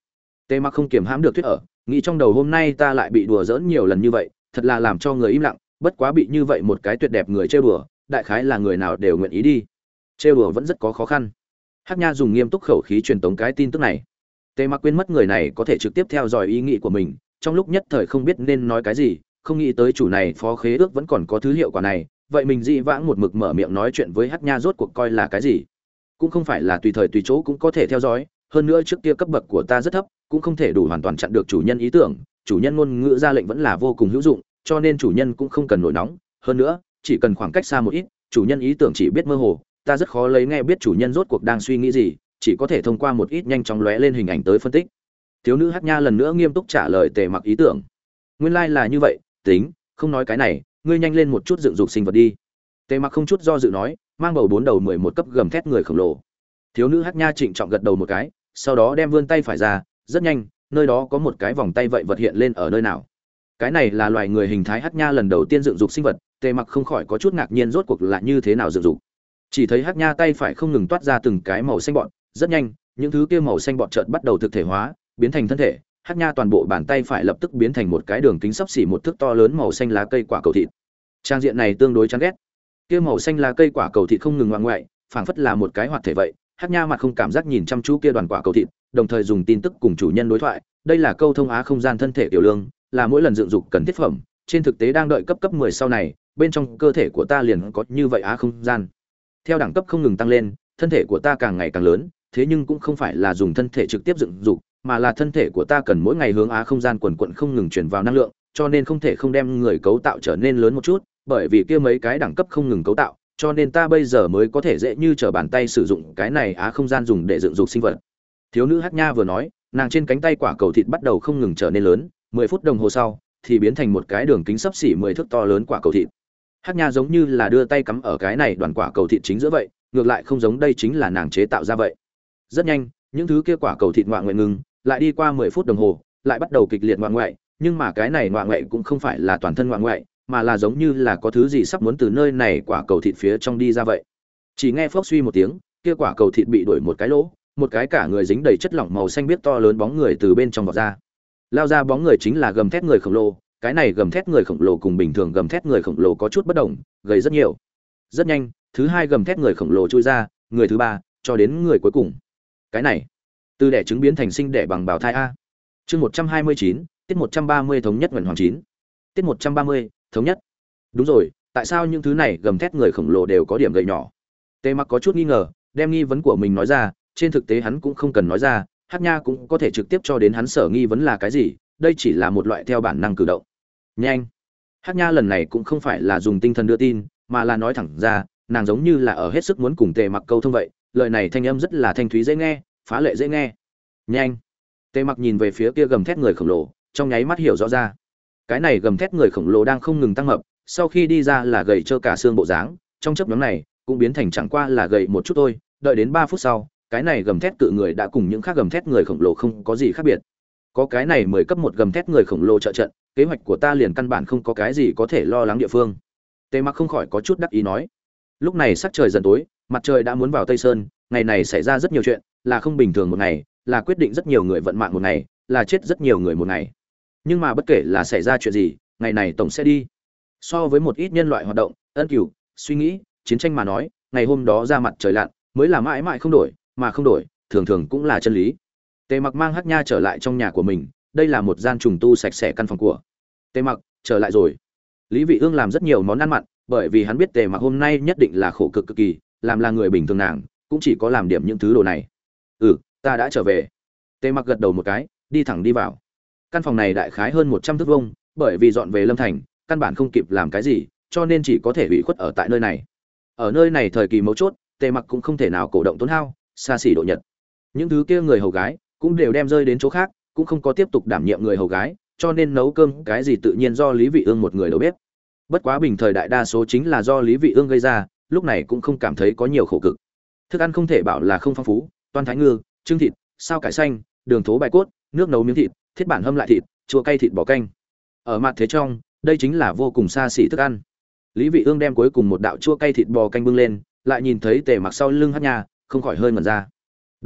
Tề Mặc không kiềm hãm được thuyết ở, nghĩ trong đầu hôm nay ta lại bị đùa giỡn nhiều lần như vậy, thật là làm cho người im lặng, bất quá bị như vậy một cái tuyệt đẹp người trêu đùa, đại khái là người nào đều nguyện ý đi. Trêu đùa vẫn rất có khó khăn. Hắc Nha dùng nghiêm túc khẩu khí truyền tống cái tin tức này. Tề Mặc quên mất người này có thể trực tiếp theo dõi ý nghĩ của mình, trong lúc nhất thời không biết nên nói cái gì, không nghĩ tới chủ này phó khế ước vẫn còn có thứ hiệu quả này, vậy mình dị vãng một mực mở miệng nói chuyện với Hắc Nha rốt cuộc coi là cái gì? Cũng không phải là tùy thời tùy chỗ cũng có thể theo dõi, hơn nữa trước kia cấp bậc của ta rất thấp, cũng không thể đủ hoàn toàn chặn được chủ nhân ý tưởng, chủ nhân ngôn ngữ ra lệnh vẫn là vô cùng hữu dụng, cho nên chủ nhân cũng không cần nổi nóng, hơn nữa, chỉ cần khoảng cách xa một ít, chủ nhân ý tưởng chỉ biết mơ hồ, ta rất khó lấy nghe biết chủ nhân rốt cuộc đang suy nghĩ gì, chỉ có thể thông qua một ít nhanh chóng lóe lên hình ảnh tới phân tích. Thiếu nữ Hắc Nha lần nữa nghiêm túc trả lời Tề Mặc ý tưởng. Nguyên lai like là như vậy, tính, không nói cái này, ngươi nhanh lên một chút dựng dục sinh vật đi. Tề Mặc không chút do dự nói, mang bầu bốn đầu mười một cấp gầm thét người khổng lồ. Thiếu nữ Hắc Nha trịnh trọng gật đầu một cái, sau đó đem vươn tay phải ra, rất nhanh, nơi đó có một cái vòng tay vậy vật hiện lên ở nơi nào. Cái này là loài người hình thái Hắc Nha lần đầu tiên dựng dục sinh vật, Tề Mặc không khỏi có chút ngạc nhiên rốt cuộc là như thế nào dựng dục. Chỉ thấy Hắc Nha tay phải không ngừng toát ra từng cái màu xanh bọt, rất nhanh, những thứ kia màu xanh bọt chợt bắt đầu thực thể hóa, biến thành thân thể. Hắc Nha toàn bộ bàn tay phải lập tức biến thành một cái đường kính sấp xỉ một thước to lớn màu xanh lá cây quả cầu thịt. Trang diện này tương đối chán ghét. Kia màu xanh lá cây quả cầu thịt không ngừng ngoại ngoại, phảng phất là một cái hoạt thể vậy. Hắc Nha mặt không cảm giác nhìn chăm chú kia đoàn quả cầu thịt, đồng thời dùng tin tức cùng chủ nhân đối thoại. Đây là câu thông á không gian thân thể tiểu lương, là mỗi lần dựng dục cần thiết phẩm. Trên thực tế đang đợi cấp cấp mười sau này, bên trong cơ thể của ta liền có như vậy á không gian. Theo đẳng cấp không ngừng tăng lên, thân thể của ta càng ngày càng lớn, thế nhưng cũng không phải là dùng thân thể trực tiếp dựng dục, mà là thân thể của ta cần mỗi ngày hướng á không gian quần quần không ngừng truyền vào năng lượng, cho nên không thể không đem người cấu tạo trở nên lớn một chút, bởi vì kia mấy cái đẳng cấp không ngừng cấu tạo, cho nên ta bây giờ mới có thể dễ như trở bàn tay sử dụng cái này á không gian dùng để dựng dục sinh vật. Thiếu nữ Hắc Nha vừa nói, nàng trên cánh tay quả cầu thịt bắt đầu không ngừng trở nên lớn, mười phút đồng hồ sau thì biến thành một cái đường kính sấp xỉ mười thước to lớn quả cầu thịt. Hắc Nha giống như là đưa tay cắm ở cái này đoàn quả cầu thịt chính giữa vậy, ngược lại không giống đây chính là nàng chế tạo ra vậy. Rất nhanh, những thứ kia quả cầu thịt ngoại ngoại ngừng, lại đi qua mười phút đồng hồ, lại bắt đầu kịch liệt ngoại ngoại, nhưng mà cái này ngoại ngoại cũng không phải là toàn thân ngoại ngoại, mà là giống như là có thứ gì sắp muốn từ nơi này quả cầu thịt phía trong đi ra vậy. Chỉ nghe phốc suy một tiếng, kia quả cầu thịt bị đuổi một cái lỗ, một cái cả người dính đầy chất lỏng màu xanh biếc to lớn bóng người từ bên trong vọt ra. Lao ra bóng người chính là gầm thét người khổng lồ, cái này gầm thét người khổng lồ cùng bình thường gầm thét người khổng lồ có chút bất đồng, gầy rất nhiều. Rất nhanh, thứ hai gầm thét người khổng lồ chui ra, người thứ ba, cho đến người cuối cùng. Cái này, từ đẻ trứng biến thành sinh đẻ bằng bào thai a. Chương một trăm hai mươi chín, tiết một trăm ba mươi thống nhất nguyện hoàng chín. Tiết một trăm ba mươi, thống nhất. Đúng rồi, tại sao những thứ này gầm thét người khổng lồ đều có điểm gầy nhỏ? Tề Mặc có chút nghi ngờ, đem nghi vấn của mình nói ra, trên thực tế hắn cũng không cần nói ra, Hắc Nha cũng có thể trực tiếp cho đến hắn sở nghi vấn là cái gì, đây chỉ là một loại theo bản năng cử động. Nhanh. Hắc Nha lần này cũng không phải là dùng tinh thần đưa tin, mà là nói thẳng ra, nàng giống như là ở hết sức muốn cùng Tề Mặc câu thông vậy, lời này thanh âm rất là thanh thúy dễ nghe, phá lệ dễ nghe. Nhanh. Tề Mặc nhìn về phía kia gầm thét người khổng lồ, trong nháy mắt hiểu rõ ra. Cái này gầm thét người khổng lồ đang không ngừng tăng mập, sau khi đi ra là gầy trơ cả xương bộ dáng, trong chớp nhoáng này cũng biến thành chẳng qua là gầy một chút thôi, đợi đến ba phút sau, cái này gầm thét cự người đã cùng những khác gầm thét người khổng lồ không có gì khác biệt. Có cái này mười cấp một gầm thét người khổng lồ trợ trận, kế hoạch của ta liền căn bản không có cái gì có thể lo lắng địa phương. Tề Mặc không khỏi có chút đắc ý nói. Lúc này sắc trời dần tối, mặt trời đã muốn vào Tây Sơn, ngày này xảy ra rất nhiều chuyện, là không bình thường một ngày, là quyết định rất nhiều người vận mạng một ngày, là chết rất nhiều người một ngày. Nhưng mà bất kể là xảy ra chuyện gì, ngày này tổng sẽ đi. So với một ít nhân loại hoạt động, ân cửu, suy nghĩ, chiến tranh mà nói, ngày hôm đó ra mặt trời lặn, mới là mãi mãi không đổi, mà không đổi, thường thường cũng là chân lý. Tề Mặc mang Hắc Nha trở lại trong nhà của mình, đây là một gian trùng tu sạch sẽ căn phòng của. Tề Mặc trở lại rồi. Lý Vị Ương làm rất nhiều món ăn mặn, bởi vì hắn biết Tề Mặc hôm nay nhất định là khổ cực cực kỳ, làm là người bình thường nàng, cũng chỉ có làm điểm những thứ đồ này. Ừ, ta đã trở về. Tề Mặc gật đầu một cái, đi thẳng đi vào. Căn phòng này đại khái hơn một trăm thước vuông, bởi vì dọn về Lâm Thành, căn bản không kịp làm cái gì, cho nên chỉ có thể ủy khuất ở tại nơi này. Ở nơi này thời kỳ mấu chốt, Tề Mặc cũng không thể nào cổ động tốn hao, xa xỉ độ nhật. Những thứ kia người hầu gái cũng đều đem rơi đến chỗ khác, cũng không có tiếp tục đảm nhiệm người hầu gái, cho nên nấu cơm cái gì tự nhiên do Lý Vị Ương một người đầu bếp. Bất quá bình thời đại đa số chính là do Lý Vị Ương gây ra, lúc này cũng không cảm thấy có nhiều khổ cực. Thức ăn không thể bảo là không phong phú, toan thái ngư, trứng thịt, sao cải xanh, đường thố bài cốt, nước nấu miếng thịt, thiết bản hâm lại thịt, chua cay thịt bò canh. Ở mặt thế trong, đây chính là vô cùng xa xỉ thức ăn. Lý Vị Ương đem cuối cùng một đạo chua cay thịt bò canh bưng lên, lại nhìn thấy Tề Mặc sau lưng Hắc Nha, không khỏi hơi ngẩn ra.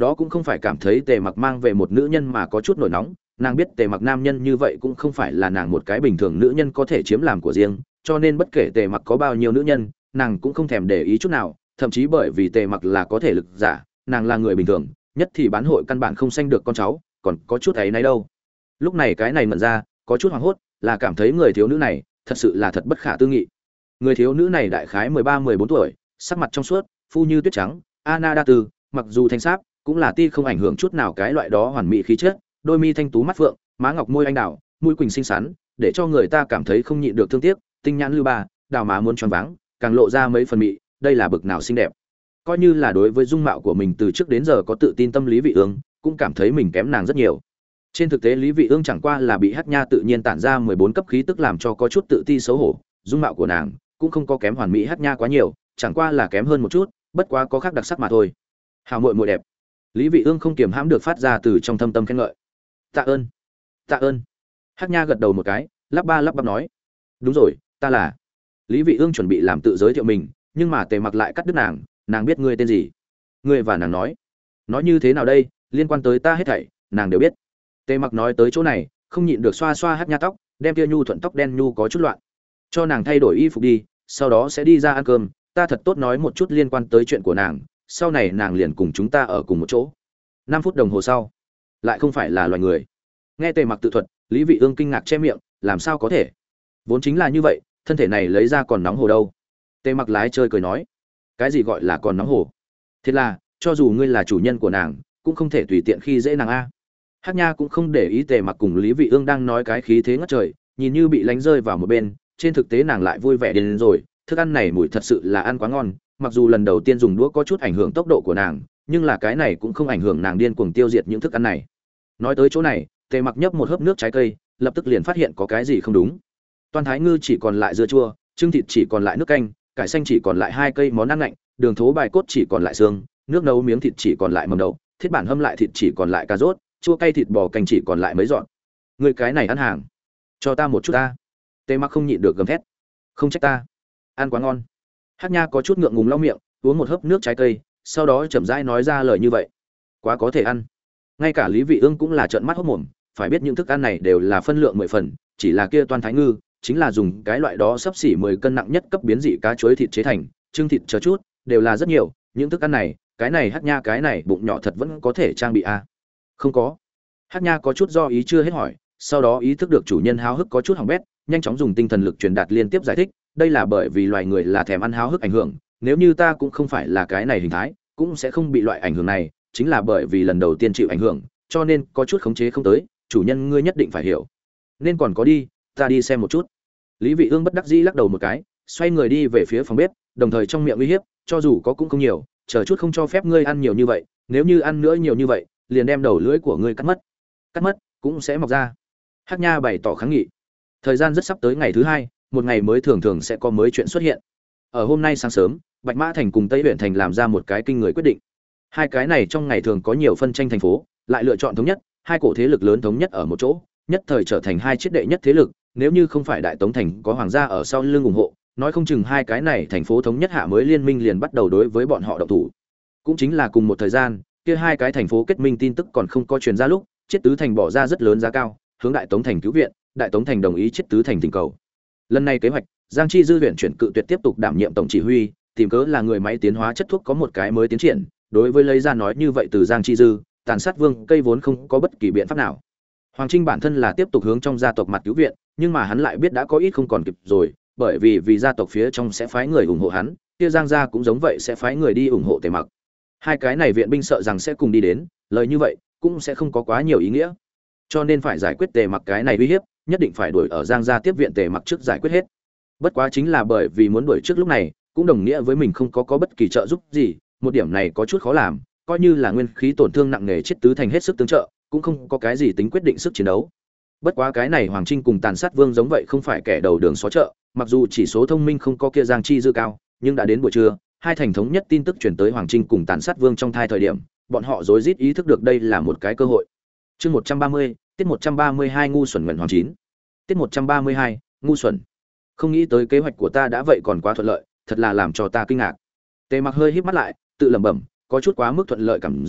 đó cũng không phải cảm thấy Tề Mặc mang về một nữ nhân mà có chút nổi nóng, nàng biết Tề Mặc nam nhân như vậy cũng không phải là nàng một cái bình thường nữ nhân có thể chiếm làm của riêng, cho nên bất kể Tề Mặc có bao nhiêu nữ nhân, nàng cũng không thèm để ý chút nào, thậm chí bởi vì Tề Mặc là có thể lực giả, nàng là người bình thường, nhất thì bán hội căn bản không sanh được con cháu, còn có chút ấy nấy đâu. Lúc này cái này mẩn ra, có chút hoảng hốt, là cảm thấy người thiếu nữ này, thật sự là thật bất khả tư nghị. Người thiếu nữ này đại khái mười ba mười bốn tuổi, sắc mặt trong suốt, phu như tuyết trắng, Ana Đa Tư, mặc dù thanh sáp, cũng là ti không ảnh hưởng chút nào cái loại đó hoàn mỹ khí chất, đôi mi thanh tú mắt phượng, má ngọc môi anh đào, mũi quỳnh xinh xắn, để cho người ta cảm thấy không nhịn được thương tiếc, tinh nhãn lưu ba, đào má muốn choáng váng, càng lộ ra mấy phần mị, đây là bực nào xinh đẹp. Coi như là đối với dung mạo của mình từ trước đến giờ có tự tin tâm lý vị ương, cũng cảm thấy mình kém nàng rất nhiều. Trên thực tế Lý Vị Ương chẳng qua là bị Hắc Nha tự nhiên tản ra mười bốn cấp khí tức làm cho có chút tự ti xấu hổ, dung mạo của nàng cũng không có kém hoàn mỹ Hắc Nha quá nhiều, chẳng qua là kém hơn một chút, bất quá có khác đặc sắc mà thôi. Hào muội muội đẹp. Lý Vị Ương không kiềm hãm được phát ra từ trong thâm tâm khen ngợi. Tạ ơn, tạ ơn. Hắc Nha gật đầu một cái, lắp ba lắp bắp nói, đúng rồi, ta là. Lý Vị Ương chuẩn bị làm tự giới thiệu mình, nhưng mà Tề Mặc lại cắt đứt nàng, nàng biết ngươi tên gì? Ngươi và nàng nói, nói như thế nào đây, liên quan tới ta hết thảy, nàng đều biết. Tề Mặc nói tới chỗ này, không nhịn được xoa xoa Hắc Nha tóc, đem kia nhu thuận tóc đen nhu có chút loạn. Cho nàng thay đổi y phục đi, sau đó sẽ đi ra ăn cơm, ta thật tốt nói một chút liên quan tới chuyện của nàng, sau này nàng liền cùng chúng ta ở cùng một chỗ. Năm phút đồng hồ sau, lại không phải là loài người. Nghe Tề Mặc tự thuật, Lý Vị Ương kinh ngạc che miệng, làm sao có thể? Vốn chính là như vậy, thân thể này lấy ra còn nóng hồ đâu. Tề Mặc lái chơi cười nói, cái gì gọi là còn nóng hồ? Thế là, cho dù ngươi là chủ nhân của nàng, cũng không thể tùy tiện khi dễ nàng a. Hắc Nha cũng không để ý Tề Mặc cùng Lý Vị Ương đang nói cái khí thế ngất trời, nhìn như bị lánh rơi vào một bên, trên thực tế nàng lại vui vẻ đến rồi, thức ăn này mùi thật sự là ăn quá ngon, mặc dù lần đầu tiên dùng đũa có chút ảnh hưởng tốc độ của nàng, nhưng là cái này cũng không ảnh hưởng nàng điên cuồng tiêu diệt những thức ăn này. Nói tới chỗ này, Tề Mặc nhấp một hớp nước trái cây, lập tức liền phát hiện có cái gì không đúng. Toan Thái Ngư chỉ còn lại dưa chua, trứng thịt chỉ còn lại nước canh, cải xanh chỉ còn lại hai cây món ăn lạnh, đường thố bài cốt chỉ còn lại xương, nước nấu miếng thịt chỉ còn lại mầm đậu, thiết bản hâm lại thịt chỉ còn lại cà rốt, chua cay thịt bò canh chỉ còn lại mấy dọn. Người cái này ăn hàng, cho ta một chút ta. Tề Mặc không nhịn được gầm thét, không trách ta, ăn quá ngon. Hắc Nha có chút ngượng ngùng lau miệng, uống một hớp nước trái cây, sau đó chậm rãi nói ra lời như vậy, quá có thể ăn. Ngay cả Lý Vị Ương cũng là trợn mắt hốt mồm, phải biết những thức ăn này đều là phân lượng mười phần, chỉ là kia Toan Thái Ngư chính là dùng cái loại đó sắp xỉ mười cân nặng nhất cấp biến dị cá chuối thịt chế thành, trưng thịt chờ chút, đều là rất nhiều, những thức ăn này, cái này Hắc Nha cái này bụng nhỏ thật vẫn có thể trang bị a. À? Không có. Hắc Nha có chút do ý chưa hết hỏi, sau đó ý thức được chủ nhân háo hức có chút hỏng bét, nhanh chóng dùng tinh thần lực truyền đạt liên tiếp giải thích, đây là bởi vì loài người là thèm ăn háo hức ảnh hưởng, nếu như ta cũng không phải là cái này hình thái, cũng sẽ không bị loại ảnh hưởng này, chính là bởi vì lần đầu tiên chịu ảnh hưởng, cho nên có chút khống chế không tới, chủ nhân ngươi nhất định phải hiểu. Nên còn có đi, ta đi xem một chút. Lý Vị Ương bất đắc dĩ lắc đầu một cái, xoay người đi về phía phòng bếp, đồng thời trong miệng uy hiếp, cho dù có cũng không nhiều, chờ chút không cho phép ngươi ăn nhiều như vậy, nếu như ăn nữa nhiều như vậy, liền đem đầu lưỡi của ngươi cắt mất. Cắt mất cũng sẽ mọc ra. Hắc Nha bày tỏ kháng nghị. Thời gian rất sắp tới ngày thứ hai, một ngày mới thường thường sẽ có mới chuyện xuất hiện. Ở hôm nay sáng sớm, Bạch Mã Thành cùng Tây Uyển Thành làm ra một cái kinh người quyết định. Hai cái này trong ngày thường có nhiều phân tranh thành phố, lại lựa chọn thống nhất, hai cổ thế lực lớn thống nhất ở một chỗ, nhất thời trở thành hai chiết đệ nhất thế lực, nếu như không phải Đại Tống Thành có hoàng gia ở sau lưng ủng hộ, nói không chừng hai cái này thành phố thống nhất hạ mới liên minh liền bắt đầu đối với bọn họ động thủ. Cũng chính là cùng một thời gian, kia hai cái thành phố kết minh tin tức còn không có truyền ra lúc, Chiết Tứ Thành bỏ ra rất lớn giá cao, hướng Đại Tống Thành cứu viện, Đại Tống Thành đồng ý Chiết Tứ Thành tình cầu. Lần này kế hoạch, Giang Chi Dư huyện chuyển cự tuyệt tiếp tục đảm nhiệm tổng chỉ huy, tìm cớ là người máy tiến hóa chất thuốc có một cái mới tiến triển, đối với lấy ra nói như vậy từ Giang Chi Dư, Tàn Sát Vương cây vốn không có bất kỳ biện pháp nào. Hoàng Trinh bản thân là tiếp tục hướng trong gia tộc mặt cứu viện, nhưng mà hắn lại biết đã có ít không còn kịp rồi, bởi vì vì gia tộc phía trong sẽ phái người ủng hộ hắn, kia Giang gia cũng giống vậy sẽ phái người đi ủng hộ Tề Mặc. Hai cái này viện binh sợ rằng sẽ cùng đi đến, lời như vậy cũng sẽ không có quá nhiều ý nghĩa. Cho nên phải giải quyết Tề Mặc cái này uy hiếp, nhất định phải đuổi ở Giang gia tiếp viện Tề Mặc trước giải quyết hết. Bất quá chính là bởi vì muốn đuổi trước lúc này, cũng đồng nghĩa với mình không có có bất kỳ trợ giúp gì, một điểm này có chút khó làm, coi như là nguyên khí tổn thương nặng nề Chiết Tứ Thành hết sức tương trợ, cũng không có cái gì tính quyết định sức chiến đấu. Bất quá cái này Hoàng Trinh cùng Tàn Sát Vương giống vậy không phải kẻ đầu đường xó chợ, mặc dù chỉ số thông minh không có kia Giang Chi Dư cao, nhưng đã đến buổi trưa, hai thành thống nhất tin tức truyền tới Hoàng Trinh cùng Tàn Sát Vương trong thai thời điểm, bọn họ rối rít ý thức được đây là một cái cơ hội. Chương một trăm ba mươi, tiết một trăm ba mươi hai ngu xuẩn nguyện hoàng chín. Tiết một trăm ba mươi hai, ngu xuẩn. Không nghĩ tới kế hoạch của ta đã vậy còn quá thuận lợi, thật là làm cho ta kinh ngạc. Tề Mặc hơi híp mắt lại, tự lẩm bẩm, có chút quá mức thuận lợi cảm giác,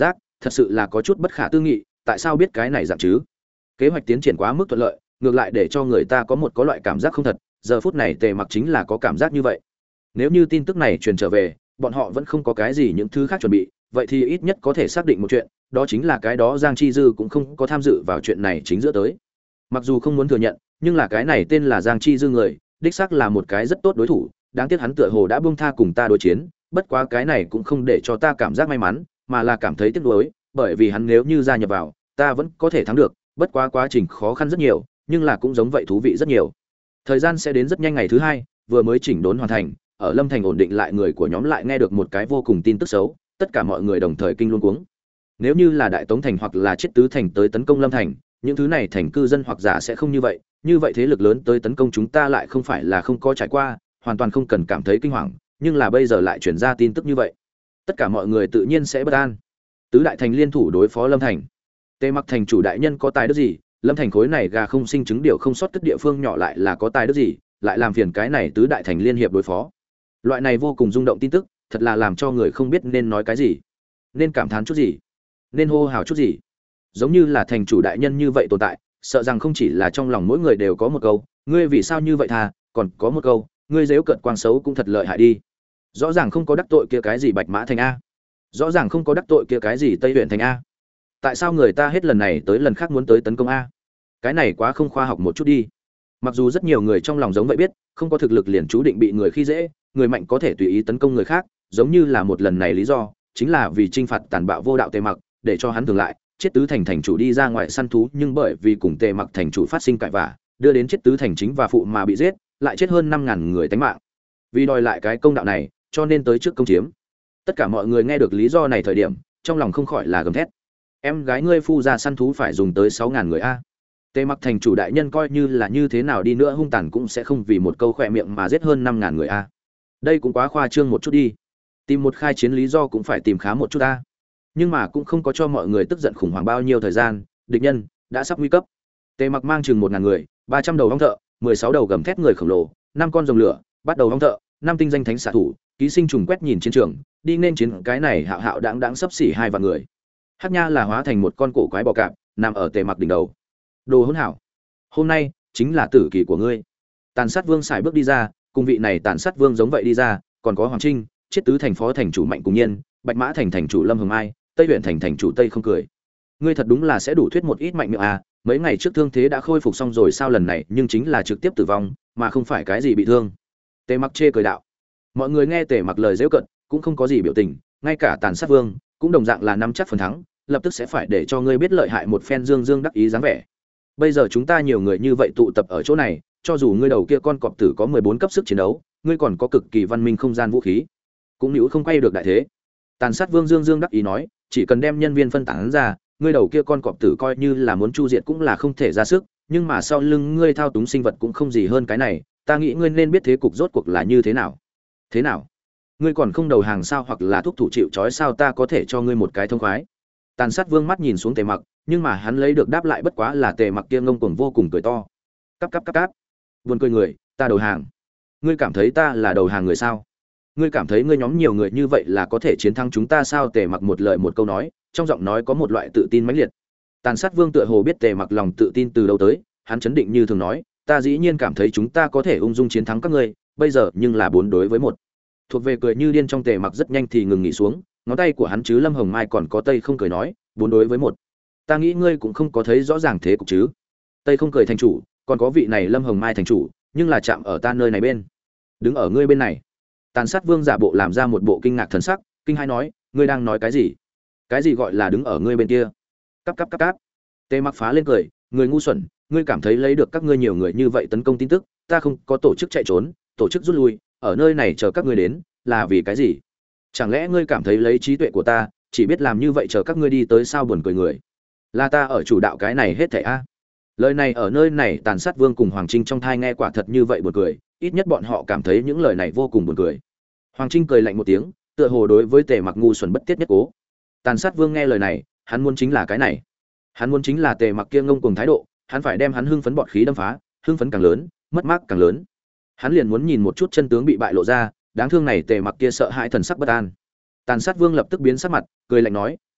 thật sự là có chút bất khả tư nghị, tại sao biết cái này dạng chứ? Kế hoạch tiến triển quá mức thuận lợi, ngược lại để cho người ta có một có loại cảm giác không thật, giờ phút này Tề Mặc chính là có cảm giác như vậy. Nếu như tin tức này truyền trở về, bọn họ vẫn không có cái gì những thứ khác chuẩn bị, vậy thì ít nhất có thể xác định một chuyện, đó chính là cái đó Giang Chi Dư cũng không có tham dự vào chuyện này chính giữa tới. Mặc dù không muốn thừa nhận, nhưng là cái này tên là Giang Chi Dư người, đích xác là một cái rất tốt đối thủ, đáng tiếc hắn tựa hồ đã buông tha cùng ta đối chiến, bất quá cái này cũng không để cho ta cảm giác may mắn, mà là cảm thấy tiếc nuối, bởi vì hắn nếu như gia nhập vào, ta vẫn có thể thắng được, bất quá quá trình khó khăn rất nhiều, nhưng là cũng giống vậy thú vị rất nhiều. Thời gian sẽ đến rất nhanh, ngày thứ hai, vừa mới chỉnh đốn hoàn thành, ở Lâm Thành ổn định lại, người của nhóm lại nghe được một cái vô cùng tin tức xấu, tất cả mọi người đồng thời kinh luống cuống. Nếu như là Đại Tống thành hoặc là Chiết Tứ thành tới tấn công Lâm Thành, những thứ này thành cư dân hoặc giả sẽ không như vậy, như vậy thế lực lớn tới tấn công chúng ta lại không phải là không có trải qua, hoàn toàn không cần cảm thấy kinh hoàng, nhưng là bây giờ lại truyền ra tin tức như vậy, tất cả mọi người tự nhiên sẽ bất an. Tứ đại thành liên thủ đối phó Lâm Thành. Tề Mặc thành chủ đại nhân có tài đức gì? Lâm Thành khối này gà không sinh trứng điều không sót cất địa phương nhỏ lại là có tài đức gì, lại làm phiền cái này tứ đại thành liên hiệp đối phó. Loại này vô cùng rung động tin tức, thật là làm cho người không biết nên nói cái gì, nên cảm thán chút gì, nên hô hào chút gì. Giống như là thành chủ đại nhân như vậy tồn tại, sợ rằng không chỉ là trong lòng mỗi người đều có một câu, ngươi vì sao như vậy tha, còn có một câu, ngươi giễu cợt quang xấu cũng thật lợi hại đi. Rõ ràng không có đắc tội kia cái gì Bạch Mã thành a, rõ ràng không có đắc tội kia cái gì Tây Huyện thành a, tại sao người ta hết lần này tới lần khác muốn tới tấn công a? Cái này quá không khoa học một chút đi. Mặc dù rất nhiều người trong lòng giống vậy biết, không có thực lực liền chú định bị người khi dễ, người mạnh có thể tùy ý tấn công người khác, giống như là một lần này lý do, chính là vì trinh phạt tàn bạo vô đạo Tề Mặc, để cho hắn dừng lại, Chiết Tứ thành thành chủ đi ra ngoài săn thú, nhưng bởi vì cùng Tề Mặc thành chủ phát sinh cãi vã, đưa đến Chiết Tứ thành chính và phụ mà bị giết, lại chết hơn năm ngàn người tánh mạng. Vì đòi lại cái công đạo này, cho nên tới trước công chiếm. Tất cả mọi người nghe được lý do này thời điểm, trong lòng không khỏi là gầm thét. Em gái ngươi phu ra săn thú phải dùng tới sáu ngàn người a. Tề Mặc thành chủ đại nhân coi như là như thế nào đi nữa hung tàn cũng sẽ không vì một câu khỏe miệng mà giết hơn năm ngàn người a. Đây cũng quá khoa trương một chút đi. Tìm một khai chiến lý do cũng phải tìm khá một chút a. Nhưng mà cũng không có cho mọi người tức giận khủng hoảng bao nhiêu thời gian, địch nhân đã sắp nguy cấp. Tề Mặc mang chừng một ngàn người, ba trăm đầu ong thợ, mười sáu đầu gầm thét người khổng lồ, năm con rồng lửa, bắt đầu ong thợ, năm tinh danh thánh xạ thủ, ký sinh trùng quét nhìn chiến trường, đi nên chiến cái này hạo hạo đãng đãng sắp xỉ hai vạn người. Hắc Nha là hóa thành một con cổ quái bò cạp, nằm ở Tề Mặc đỉnh đầu. Đồ hỗn hảo, hôm nay chính là tử kỳ của ngươi. Tàn Sát Vương xài bước đi ra, cùng vị này Tàn Sát Vương giống vậy đi ra, còn có Hoàng Trinh, Chiết Tứ thành phó thành chủ Mạnh Cùng Nhiên, Bạch Mã thành thành chủ Lâm Hồng Mai, Tây Huyện thành thành chủ Tây Không Cười. Ngươi thật đúng là sẽ đủ thuyết một ít mạnh miệng à, mấy ngày trước thương thế đã khôi phục xong rồi sao, lần này nhưng chính là trực tiếp tử vong, mà không phải cái gì bị thương. Tề Mặc chê cười đạo. Mọi người nghe Tề Mặc lời giễu cợt, cũng không có gì biểu tình, ngay cả Tàn Sát Vương cũng đồng dạng là nắm chắc phần thắng, lập tức sẽ phải để cho ngươi biết lợi hại một phen, dương dương đắc ý dáng vẻ. Bây giờ chúng ta nhiều người như vậy tụ tập ở chỗ này, cho dù ngươi đầu kia con cọp tử có mười bốn cấp sức chiến đấu, ngươi còn có cực kỳ văn minh không gian vũ khí, cũng níu không quay được đại thế. Tàn Sát Vương dương dương đắc ý nói, chỉ cần đem nhân viên phân tán ra, ngươi đầu kia con cọp tử coi như là muốn chu diệt cũng là không thể ra sức, nhưng mà sau lưng ngươi thao túng sinh vật cũng không gì hơn cái này, ta nghĩ ngươi nên biết thế cục rốt cuộc là như thế nào. Thế nào? Ngươi còn không đầu hàng sao, hoặc là thúc thủ chịu trói sao, ta có thể cho ngươi một cái thông khoái. Tàn Sát Vương mắt nhìn xuống Tề Mặc, nhưng mà hắn lấy được đáp lại bất quá là Tề Mặc kia ngông cuồng vô cùng cười to. Cắp cắp cắp cắp. Buồn cười người, ta đầu hàng. Ngươi cảm thấy ta là đầu hàng người sao? Ngươi cảm thấy ngươi nhóm nhiều người như vậy là có thể chiến thắng chúng ta sao? Tề Mặc một lời một câu nói, trong giọng nói có một loại tự tin mãnh liệt. Tàn Sát Vương tựa hồ biết Tề Mặc lòng tự tin từ đâu tới, hắn chấn định như thường nói, ta dĩ nhiên cảm thấy chúng ta có thể ung dung chiến thắng các ngươi, bây giờ nhưng là bốn đối với một. Thuộc về cười như điên trong Tề Mặc rất nhanh thì ngừng nghỉ xuống, ngón tay của hắn chứ Lâm Hồng Mai còn có Tây Không Cười nói, bốn đối với một. Ta nghĩ ngươi cũng không có thấy rõ ràng thế cục chứ? Tây Không Cười thành chủ, còn có vị này Lâm Hồng Mai thành chủ, nhưng là chạm ở ta nơi này bên, đứng ở ngươi bên này. Tàn Sát Vương giả bộ làm ra một bộ kinh ngạc thần sắc, kinh hãi nói, ngươi đang nói cái gì? Cái gì gọi là đứng ở ngươi bên kia? Cắp cắp cắp cắp. Tề Mặc phá lên cười, người ngu xuẩn, ngươi cảm thấy lấy được các ngươi nhiều người như vậy tấn công tin tức, ta không có tổ chức chạy trốn, tổ chức rút lui, ở nơi này chờ các ngươi đến, là vì cái gì? Chẳng lẽ ngươi cảm thấy lấy trí tuệ của ta, chỉ biết làm như vậy chờ các ngươi đi tới sao? Buồn cười người. Là ta ở chủ đạo cái này hết thảy a. Lời này ở nơi này Tàn Sát Vương cùng Hoàng Trinh trong thai nghe quả thật như vậy buồn cười, ít nhất bọn họ cảm thấy những lời này vô cùng buồn cười. Hoàng Trinh cười lạnh một tiếng, tựa hồ đối với Tề Mặc ngu xuẩn bất tiết nhất cố. Tàn Sát Vương nghe lời này, hắn muốn chính là cái này. Hắn muốn chính là Tề Mặc kia ngông cuồng thái độ, hắn phải đem hắn hưng phấn bọt khí đâm phá, hưng phấn càng lớn, mất mát càng lớn. Hắn liền muốn nhìn một chút chân tướng bị bại lộ ra, đáng thương này Tề Mặc kia sợ hãi thần sắc bất an. Tàn Sát Vương lập tức biến sắc mặt, cười lạnh nói,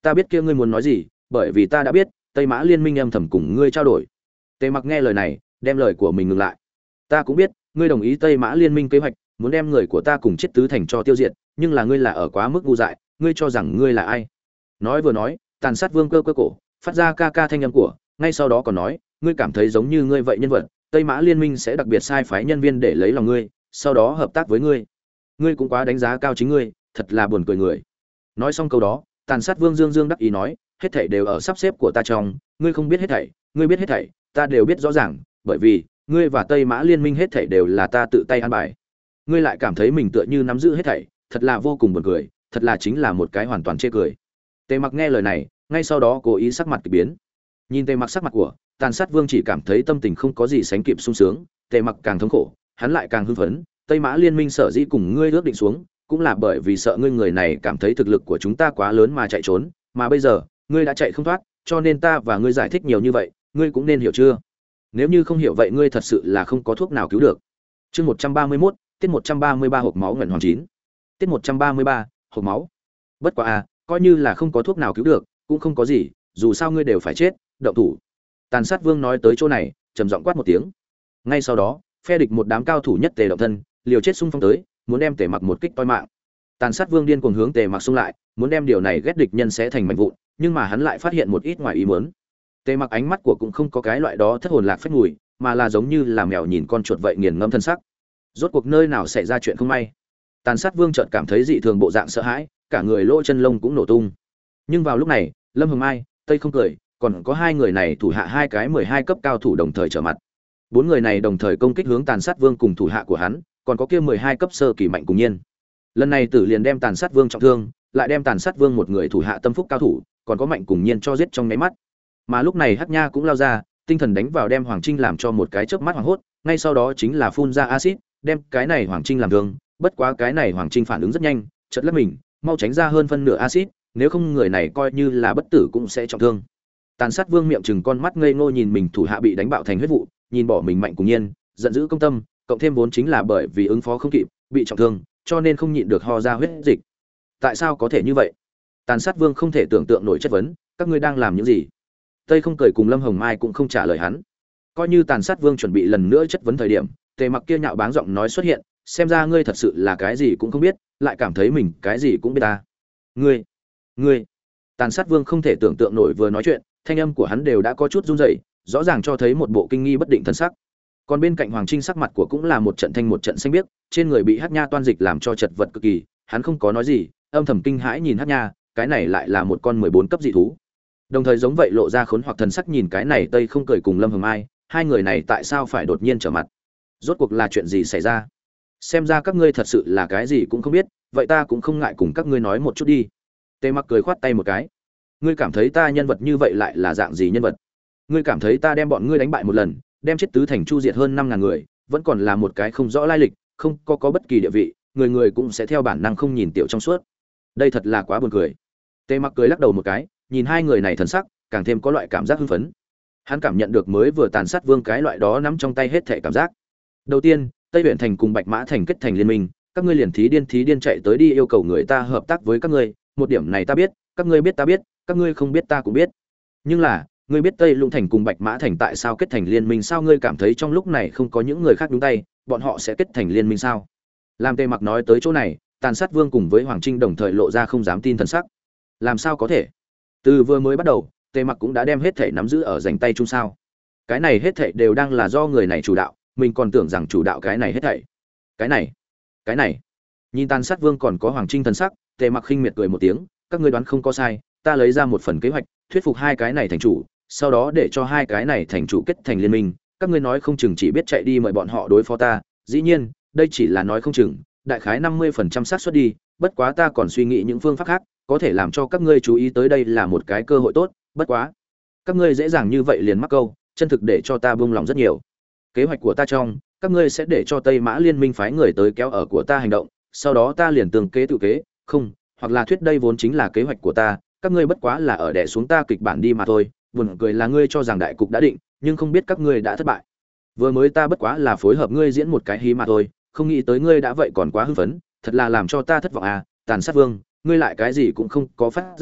Ta biết kia ngươi muốn nói gì, bởi vì ta đã biết Tây Mã Liên minh âm thầm cùng ngươi trao đổi. Tề Mặc nghe lời này, đem lời của mình ngừng lại. Ta cũng biết ngươi đồng ý Tây Mã Liên minh kế hoạch, muốn đem người của ta cùng chết tứ thành cho tiêu diệt, nhưng là ngươi là ở quá mức ngu dại, ngươi cho rằng ngươi là ai? Nói vừa nói, Tàn Sát Vương cơ cơ cổ, phát ra ca ca thanh âm của, ngay sau đó còn nói, ngươi cảm thấy giống như ngươi vậy nhân vật, Tây Mã Liên minh sẽ đặc biệt sai phái nhân viên để lấy lòng ngươi, sau đó hợp tác với ngươi. Ngươi cũng quá đánh giá cao chính ngươi, thật là buồn cười người. Nói xong câu đó, Tàn Sát Vương dương dương đắc ý nói, hết thảy đều ở sắp xếp của ta trong, ngươi không biết hết thảy, ngươi biết hết thảy, ta đều biết rõ ràng, bởi vì ngươi và Tây Mã Liên minh hết thảy đều là ta tự tay an bài. Ngươi lại cảm thấy mình tựa như nắm giữ hết thảy, thật là vô cùng buồn cười, thật là chính là một cái hoàn toàn chê cười. Tề Mặc nghe lời này, ngay sau đó cố ý sắc mặt kỳ biến. Nhìn Tề Mặc sắc mặt của, Tàn Sát Vương chỉ cảm thấy tâm tình không có gì sánh kịp sung sướng, Tề Mặc càng thống khổ, hắn lại càng hưng phấn, Tây Mã Liên minh sở dĩ cùng ngươi ước định xuống, cũng là bởi vì sợ ngươi người này cảm thấy thực lực của chúng ta quá lớn mà chạy trốn, mà bây giờ, ngươi đã chạy không thoát, cho nên ta và ngươi giải thích nhiều như vậy, ngươi cũng nên hiểu chưa? Nếu như không hiểu vậy ngươi thật sự là không có thuốc nào cứu được. Chương một trăm ba mươi mốt, tiết một trăm ba mươi ba hộp máu ngẩn hoàng chín. Tiết một trăm ba mươi ba, hộp máu. Bất quá à, coi như là không có thuốc nào cứu được, cũng không có gì, dù sao ngươi đều phải chết, động thủ. Tàn Sát Vương nói tới chỗ này, trầm giọng quát một tiếng. Ngay sau đó, phe địch một đám cao thủ nhất tề động thân, liều chết xung phong tới, muốn đem Tề Mặc một kích toi mạng. Tàn Sát Vương điên cuồng hướng Tề Mặc xung lại, muốn đem điều này ghét địch nhân sẽ thành mảnh vụn, nhưng mà hắn lại phát hiện một ít ngoài ý muốn. Tề Mặc ánh mắt của cũng không có cái loại đó thất hồn lạc phách mùi, mà là giống như là mèo nhìn con chuột vậy nghiền ngẫm thân sắc. Rốt cuộc nơi nào xảy ra chuyện không may? Tàn Sát Vương chợt cảm thấy dị thường bộ dạng sợ hãi, cả người lỗ chân lông cũng nổ tung. Nhưng vào lúc này, Lâm Hồng Mai, Tây Không Cười, còn có hai người này thủ hạ hai cái mười hai cấp cao thủ đồng thời trở mặt. Bốn người này đồng thời công kích hướng Tàn Sát Vương cùng thủ hạ của hắn, còn có kia mười hai cấp sơ kỳ mạnh cùng nhiên. Lần này Tử liền đem Tàn Sát Vương trọng thương, lại đem Tàn Sát Vương một người thủ hạ tâm phúc cao thủ, còn có mạnh cùng nhiên cho giết trong nháy mắt. Mà lúc này Hắc Nha cũng lao ra, tinh thần đánh vào đem Hoàng Trinh làm cho một cái chớp mắt hoảng hốt, ngay sau đó chính là phun ra axit, đem cái này Hoàng Trinh làm thương, bất quá cái này Hoàng Trinh phản ứng rất nhanh, chợt lấp mình, mau tránh ra hơn phân nửa axit, nếu không người này coi như là bất tử cũng sẽ trọng thương. Tàn Sát Vương miệng trừng con mắt ngây ngô nhìn mình thủ hạ bị đánh bạo thành huyết vụ, nhìn bỏ mình mạnh cùng nhiên, giận dữ công tâm, cộng thêm vốn chính là bởi vì ứng phó không kịp, bị trọng thương, cho nên không nhịn được ho ra huyết dịch. Tại sao có thể như vậy? Tàn Sát Vương không thể tưởng tượng nổi chất vấn, các ngươi đang làm những gì? Tây Không Cười cùng Lâm Hồng Mai cũng không trả lời hắn. Coi như Tàn Sát Vương chuẩn bị lần nữa chất vấn thời điểm, Tề Mặc kia nhạo báng giọng nói xuất hiện, xem ra ngươi thật sự là cái gì cũng không biết, lại cảm thấy mình cái gì cũng biết ta. Ngươi, ngươi. Tàn Sát Vương không thể tưởng tượng nổi vừa nói chuyện, thanh âm của hắn đều đã có chút run rẩy, rõ ràng cho thấy một bộ kinh nghi bất định thân sắc. Còn bên cạnh Hoàng Trinh sắc mặt của cũng là một trận thanh một trận xanh biếc, trên người bị Hắc Nha toan dịch làm cho chật vật cực kỳ, hắn không có nói gì, âm thầm kinh hãi nhìn Hắc Nha, cái này lại là một con mười bốn cấp dị thú. Đồng thời giống vậy lộ ra khốn hoặc thần sắc nhìn cái này Tây Không Cười cùng Lâm Hồng Mai, hai người này tại sao phải đột nhiên trở mặt? Rốt cuộc là chuyện gì xảy ra? Xem ra các ngươi thật sự là cái gì cũng không biết, vậy ta cũng không ngại cùng các ngươi nói một chút đi. Tề Mặc cười khoát tay một cái. Ngươi cảm thấy ta nhân vật như vậy lại là dạng gì nhân vật? Ngươi cảm thấy ta đem bọn ngươi đánh bại một lần, đem chết tứ thành chu diệt hơn năm ngàn người, vẫn còn là một cái không rõ lai lịch, không có có bất kỳ địa vị, người người cũng sẽ theo bản năng không nhìn tiểu trong suốt. Đây thật là quá buồn cười. Tề Mặc cười lắc đầu một cái, nhìn hai người này thần sắc, càng thêm có loại cảm giác hưng phấn. Hắn cảm nhận được mới vừa Tàn Sát Vương cái loại đó nắm trong tay hết thảy cảm giác. Đầu tiên, Tây Uyển Thành cùng Bạch Mã Thành kết thành liên minh, các ngươi liền thí điên thí điên chạy tới đi yêu cầu người ta hợp tác với các ngươi, một điểm này ta biết, các ngươi biết ta biết, các ngươi không biết ta cũng biết. Nhưng là, ngươi biết Tây Lũng Thành cùng Bạch Mã Thành tại sao kết thành liên minh sao? Ngươi cảm thấy trong lúc này không có những người khác nhúng tay, bọn họ sẽ kết thành liên minh sao? Làm Tề Mặc nói tới chỗ này, Tàn Sát Vương cùng với Hoàng Trinh đồng thời lộ ra không dám tin thần sắc. Làm sao có thể? Từ vừa mới bắt đầu, Tề Mặc cũng đã đem hết thảy nắm giữ ở rảnh tay chung sao? Cái này hết thảy đều đang là do người này chủ đạo, mình còn tưởng rằng chủ đạo cái này hết thảy. Cái này, cái này. Nhìn Tàn Sát Vương còn có Hoàng Trinh thần sắc, Tề Mặc khinh miệt cười một tiếng, các ngươi đoán không có sai, ta lấy ra một phần kế hoạch, thuyết phục hai cái này thành chủ, sau đó để cho hai cái này thành chủ kết thành liên minh, các ngươi nói không chừng chỉ biết chạy đi mời bọn họ đối phó ta, dĩ nhiên, đây chỉ là nói không chừng, đại khái năm mươi phần trăm xác suất đi, bất quá ta còn suy nghĩ những phương pháp khác, có thể làm cho các ngươi chú ý tới đây là một cái cơ hội tốt, bất quá, các ngươi dễ dàng như vậy liền mắc câu, chân thực để cho ta buông lòng rất nhiều. Kế hoạch của ta trong, các ngươi sẽ để cho Tây Mã Liên minh phái người tới kéo ở của ta hành động, sau đó ta liền tường kế tự kế, không, hoặc là thuyết đây vốn chính là kế hoạch của ta, các ngươi bất quá là ở đè xuống ta kịch bản đi mà thôi. Buồn cười là ngươi cho rằng đại cục đã định, nhưng không biết các ngươi đã thất bại. Vừa mới ta bất quá là phối hợp ngươi diễn một cái hí mà thôi, không nghĩ tới ngươi đã vậy còn quá hưng phấn, thật là làm cho ta thất vọng à. Tàn Sát Vương, ngươi lại cái gì cũng không có phát giác,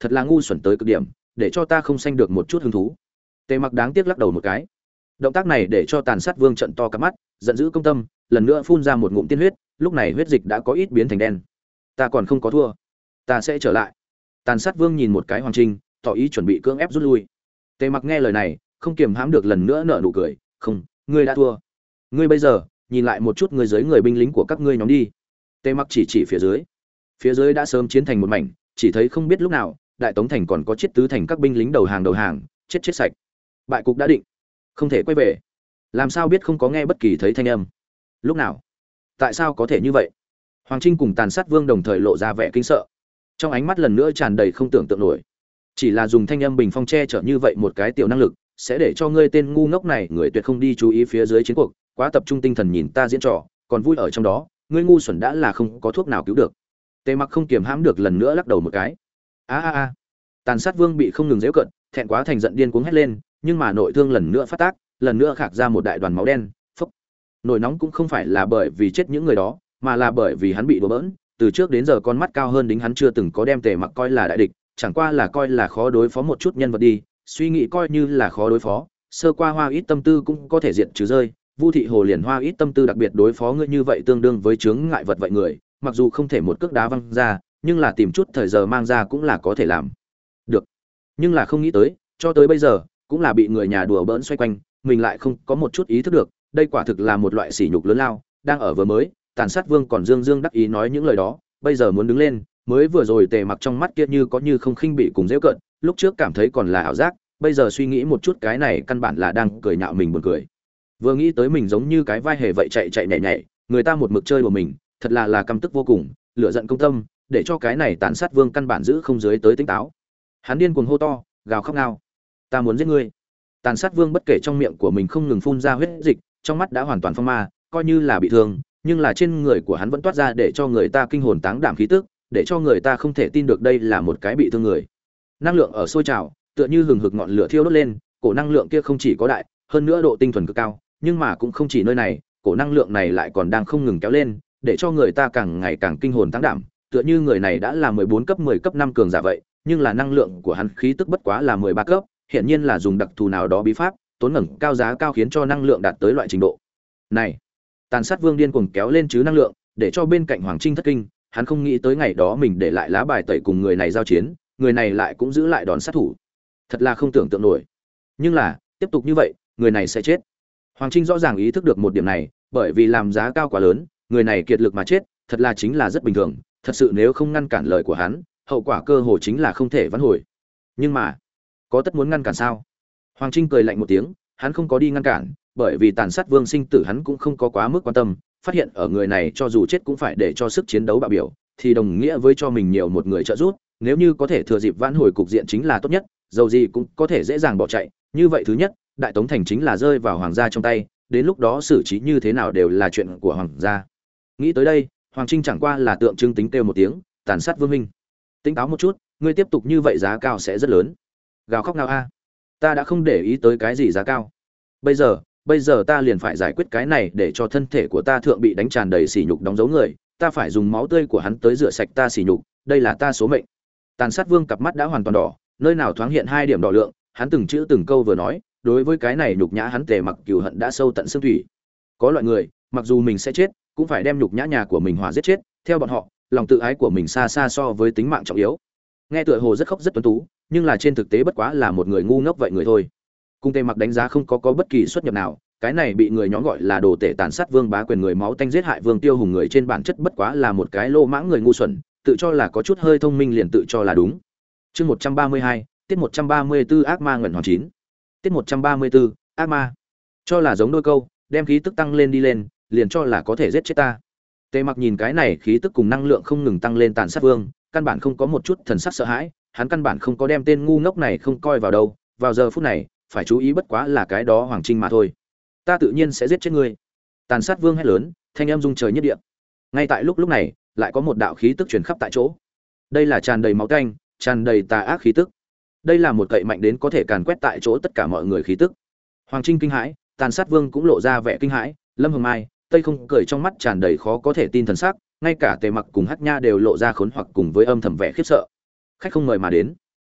thật là ngu xuẩn tới cực điểm, để cho ta không sanh được một chút hứng thú. Tề Mặc đáng tiếc lắc đầu một cái. Động tác này để cho Tàn Sát Vương trận to cả mắt, giận dữ công tâm, lần nữa phun ra một ngụm tiên huyết, lúc này huyết dịch đã có ít biến thành đen. Ta còn không có thua, ta sẽ trở lại. Tàn Sát Vương nhìn một cái Hoàng Trinh, tỏ ý chuẩn bị cưỡng ép rút lui. Tề Mặc nghe lời này, không kiềm hãm được lần nữa nở nụ cười, "Không, ngươi đã thua. Ngươi bây giờ, nhìn lại một chút ngươi dưới người binh lính của các ngươi nhóm đi." Tề Mặc chỉ chỉ phía dưới. Phía dưới đã sớm chiến thành một mảnh, chỉ thấy không biết lúc nào, Đại Tống thành còn có chiết tứ thành các binh lính đầu hàng đầu hàng, chết chết sạch. Bại cục đã định, không thể quay về. Làm sao biết không có nghe bất kỳ thấy thanh âm? Lúc nào? Tại sao có thể như vậy? Hoàng Trinh cùng Tàn Sát Vương đồng thời lộ ra vẻ kinh sợ. Trong ánh mắt lần nữa tràn đầy không tưởng tượng nổi. Chỉ là dùng thanh âm bình phong che chở như vậy một cái tiểu năng lực, sẽ để cho ngươi tên ngu ngốc này người tuyệt không đi chú ý phía dưới chiến cuộc, quá tập trung tinh thần nhìn ta diễn trò, còn vui ở trong đó, ngươi ngu xuẩn đã là không có thuốc nào cứu được. Tề Mặc không kiềm hãm được lần nữa lắc đầu một cái. A a a. Tàn Sát Vương bị không ngừng giễu cợt, thẹn quá thành giận điên cuống hét lên, nhưng mà nội thương lần nữa phát tác, lần nữa khạc ra một đại đoàn máu đen, phốc. Nổi nóng cũng không phải là bởi vì chết những người đó, mà là bởi vì hắn bị đùa bỡn, từ trước đến giờ con mắt cao hơn đính hắn chưa từng có đem Tề Mặc coi là đại địch, chẳng qua là coi là khó đối phó một chút nhân vật đi, suy nghĩ coi như là khó đối phó, sơ qua hoa ít tâm tư cũng có thể diệt trừ rơi, Vu thị hồ liền hoa ít tâm tư đặc biệt đối phó ngươi như vậy tương đương với chướng ngại vật vậy người, mặc dù không thể một cước đá văng ra, nhưng là tìm chút thời giờ mang ra cũng là có thể làm được. Nhưng là không nghĩ tới, cho tới bây giờ, cũng là bị người nhà đùa bỡn xoay quanh, mình lại không có một chút ý thức được, đây quả thực là một loại sỉ nhục lớn lao, đang ở vừa mới, Tàn Sát Vương còn dương dương đắc ý nói những lời đó, bây giờ muốn đứng lên, mới vừa rồi Tề Mặc trong mắt kia như có như không khinh bị cùng giễu cợt, lúc trước cảm thấy còn là ảo giác, bây giờ suy nghĩ một chút cái này căn bản là đang cười nhạo mình buồn cười. Vừa nghĩ tới mình giống như cái vai hề vậy chạy chạy nhảy nhảy, người ta một mực chơi của mình, thật là là căm tức vô cùng, lửa giận công tâm, để cho cái này Tàn Sát Vương căn bản giữ không dưới tới tính táo. Hắn điên cuồng hô to, gào khóc ngao, ta muốn giết ngươi. Tàn Sát Vương bất kể trong miệng của mình không ngừng phun ra huyết dịch, trong mắt đã hoàn toàn phong ma, coi như là bị thương, nhưng là trên người của hắn vẫn toát ra để cho người ta kinh hồn táng đảm khí tức, để cho người ta không thể tin được đây là một cái bị thương người. Năng lượng ở sôi trào, tựa như hừng hực ngọn lửa thiêu đốt lên, cổ năng lượng kia không chỉ có đại, hơn nữa độ tinh thuần cực cao, nhưng mà cũng không chỉ nơi này, cổ năng lượng này lại còn đang không ngừng kéo lên, để cho người ta càng ngày càng kinh hồn táng đảm, tựa như người này đã là mười bốn cấp mười cấp năm cường giả vậy, nhưng là năng lượng của hắn khí tức bất quá là mười ba cấp, hiện nhiên là dùng đặc thù nào đó bí pháp, tốn ngẩng cao giá cao khiến cho năng lượng đạt tới loại trình độ này. Tàn Sát Vương điên cuồng kéo lên chứ năng lượng, để cho bên cạnh Hoàng Trinh thất kinh, hắn không nghĩ tới ngày đó mình để lại lá bài tẩy cùng người này giao chiến, người này lại cũng giữ lại đòn sát thủ, thật là không tưởng tượng nổi. Nhưng là tiếp tục như vậy, người này sẽ chết. Hoàng Trinh rõ ràng ý thức được một điểm này, bởi vì làm giá cao quá lớn, người này kiệt lực mà chết, thật là chính là rất bình thường, thật sự nếu không ngăn cản lời của hắn, hậu quả cơ hồ chính là không thể vãn hồi. Nhưng mà, có tất muốn ngăn cản sao? Hoàng Trinh cười lạnh một tiếng, hắn không có đi ngăn cản, bởi vì Tàn Sát Vương sinh tử hắn cũng không có quá mức quan tâm, phát hiện ở người này cho dù chết cũng phải để cho sức chiến đấu bạo biểu, thì đồng nghĩa với cho mình nhiều một người trợ giúp, nếu như có thể thừa dịp vãn hồi cục diện chính là tốt nhất, dầu gì cũng có thể dễ dàng bỏ chạy, như vậy thứ nhất, Đại Tống thành chính là rơi vào hoàng gia trong tay, đến lúc đó xử trí như thế nào đều là chuyện của hoàng gia. Nghĩ tới đây, Hoàng Trinh chẳng qua là tượng trưng tính kêu một tiếng, Tàn Sát Vương minh, tỉnh táo một chút, ngươi tiếp tục như vậy giá cao sẽ rất lớn. Gào khóc nào a, ta đã không để ý tới cái gì giá cao. Bây giờ, bây giờ ta liền phải giải quyết cái này để cho thân thể của ta thượng bị đánh tràn đầy sỉ nhục đóng dấu người, ta phải dùng máu tươi của hắn tới rửa sạch ta sỉ nhục, đây là ta số mệnh. Tàn Sát Vương cặp mắt đã hoàn toàn đỏ, nơi nào thoáng hiện hai điểm đỏ lượng, hắn từng chữ từng câu vừa nói, đối với cái này nhục nhã hắn Tề Mặc cừu hận đã sâu tận xương thủy. Có loại người, mặc dù mình sẽ chết, cũng phải đem nhục nhã nhà của mình hỏa giết chết, theo bọn họ, lòng tự ái của mình xa xa so với tính mạng trọng yếu. Nghe tựa hồ rất khóc rất tuấn tú, nhưng là trên thực tế bất quá là một người ngu ngốc vậy người thôi. Cung Tề Mặc đánh giá không có có bất kỳ xuất nhập nào, cái này bị người nhóm gọi là đồ tể Tàn Sát Vương bá quyền người máu tanh giết hại Vương Tiêu Hùng người trên bản chất bất quá là một cái lô mãng người ngu xuẩn, tự cho là có chút hơi thông minh liền tự cho là đúng. Chương một trăm ba mươi hai, tiết một trăm ba mươi tư ác ma ngẩn hoàng chín. Tiết một trăm ba mươi tư, ác ma. Cho là giống đôi câu, đem khí tức tăng lên đi lên, liền cho là có thể giết chết ta. Tề Mặc nhìn cái này khí tức cùng năng lượng không ngừng tăng lên Tàn Sát Vương, căn bản không có một chút thần sắc sợ hãi, hắn căn bản không có đem tên ngu ngốc này không coi vào đâu, vào giờ phút này, phải chú ý bất quá là cái đó Hoàng Trinh mà thôi. Ta tự nhiên sẽ giết chết ngươi. Tàn Sát Vương hét lớn, thanh âm rung trời nhất địa. Ngay tại lúc lúc này, lại có một đạo khí tức truyền khắp tại chỗ. Đây là tràn đầy máu tanh, tràn đầy tà ác khí tức. Đây là một cậy mạnh đến có thể càn quét tại chỗ tất cả mọi người khí tức. Hoàng Trinh kinh hãi, Tàn Sát Vương cũng lộ ra vẻ kinh hãi, Lâm Hồng Mai, Tây Không cười trong mắt tràn đầy khó có thể tin thần sắc, ngay cả Tề Mặc cùng Hắc Nha đều lộ ra khốn hoặc cùng với âm thầm vẻ khiếp sợ. Khách không mời mà đến,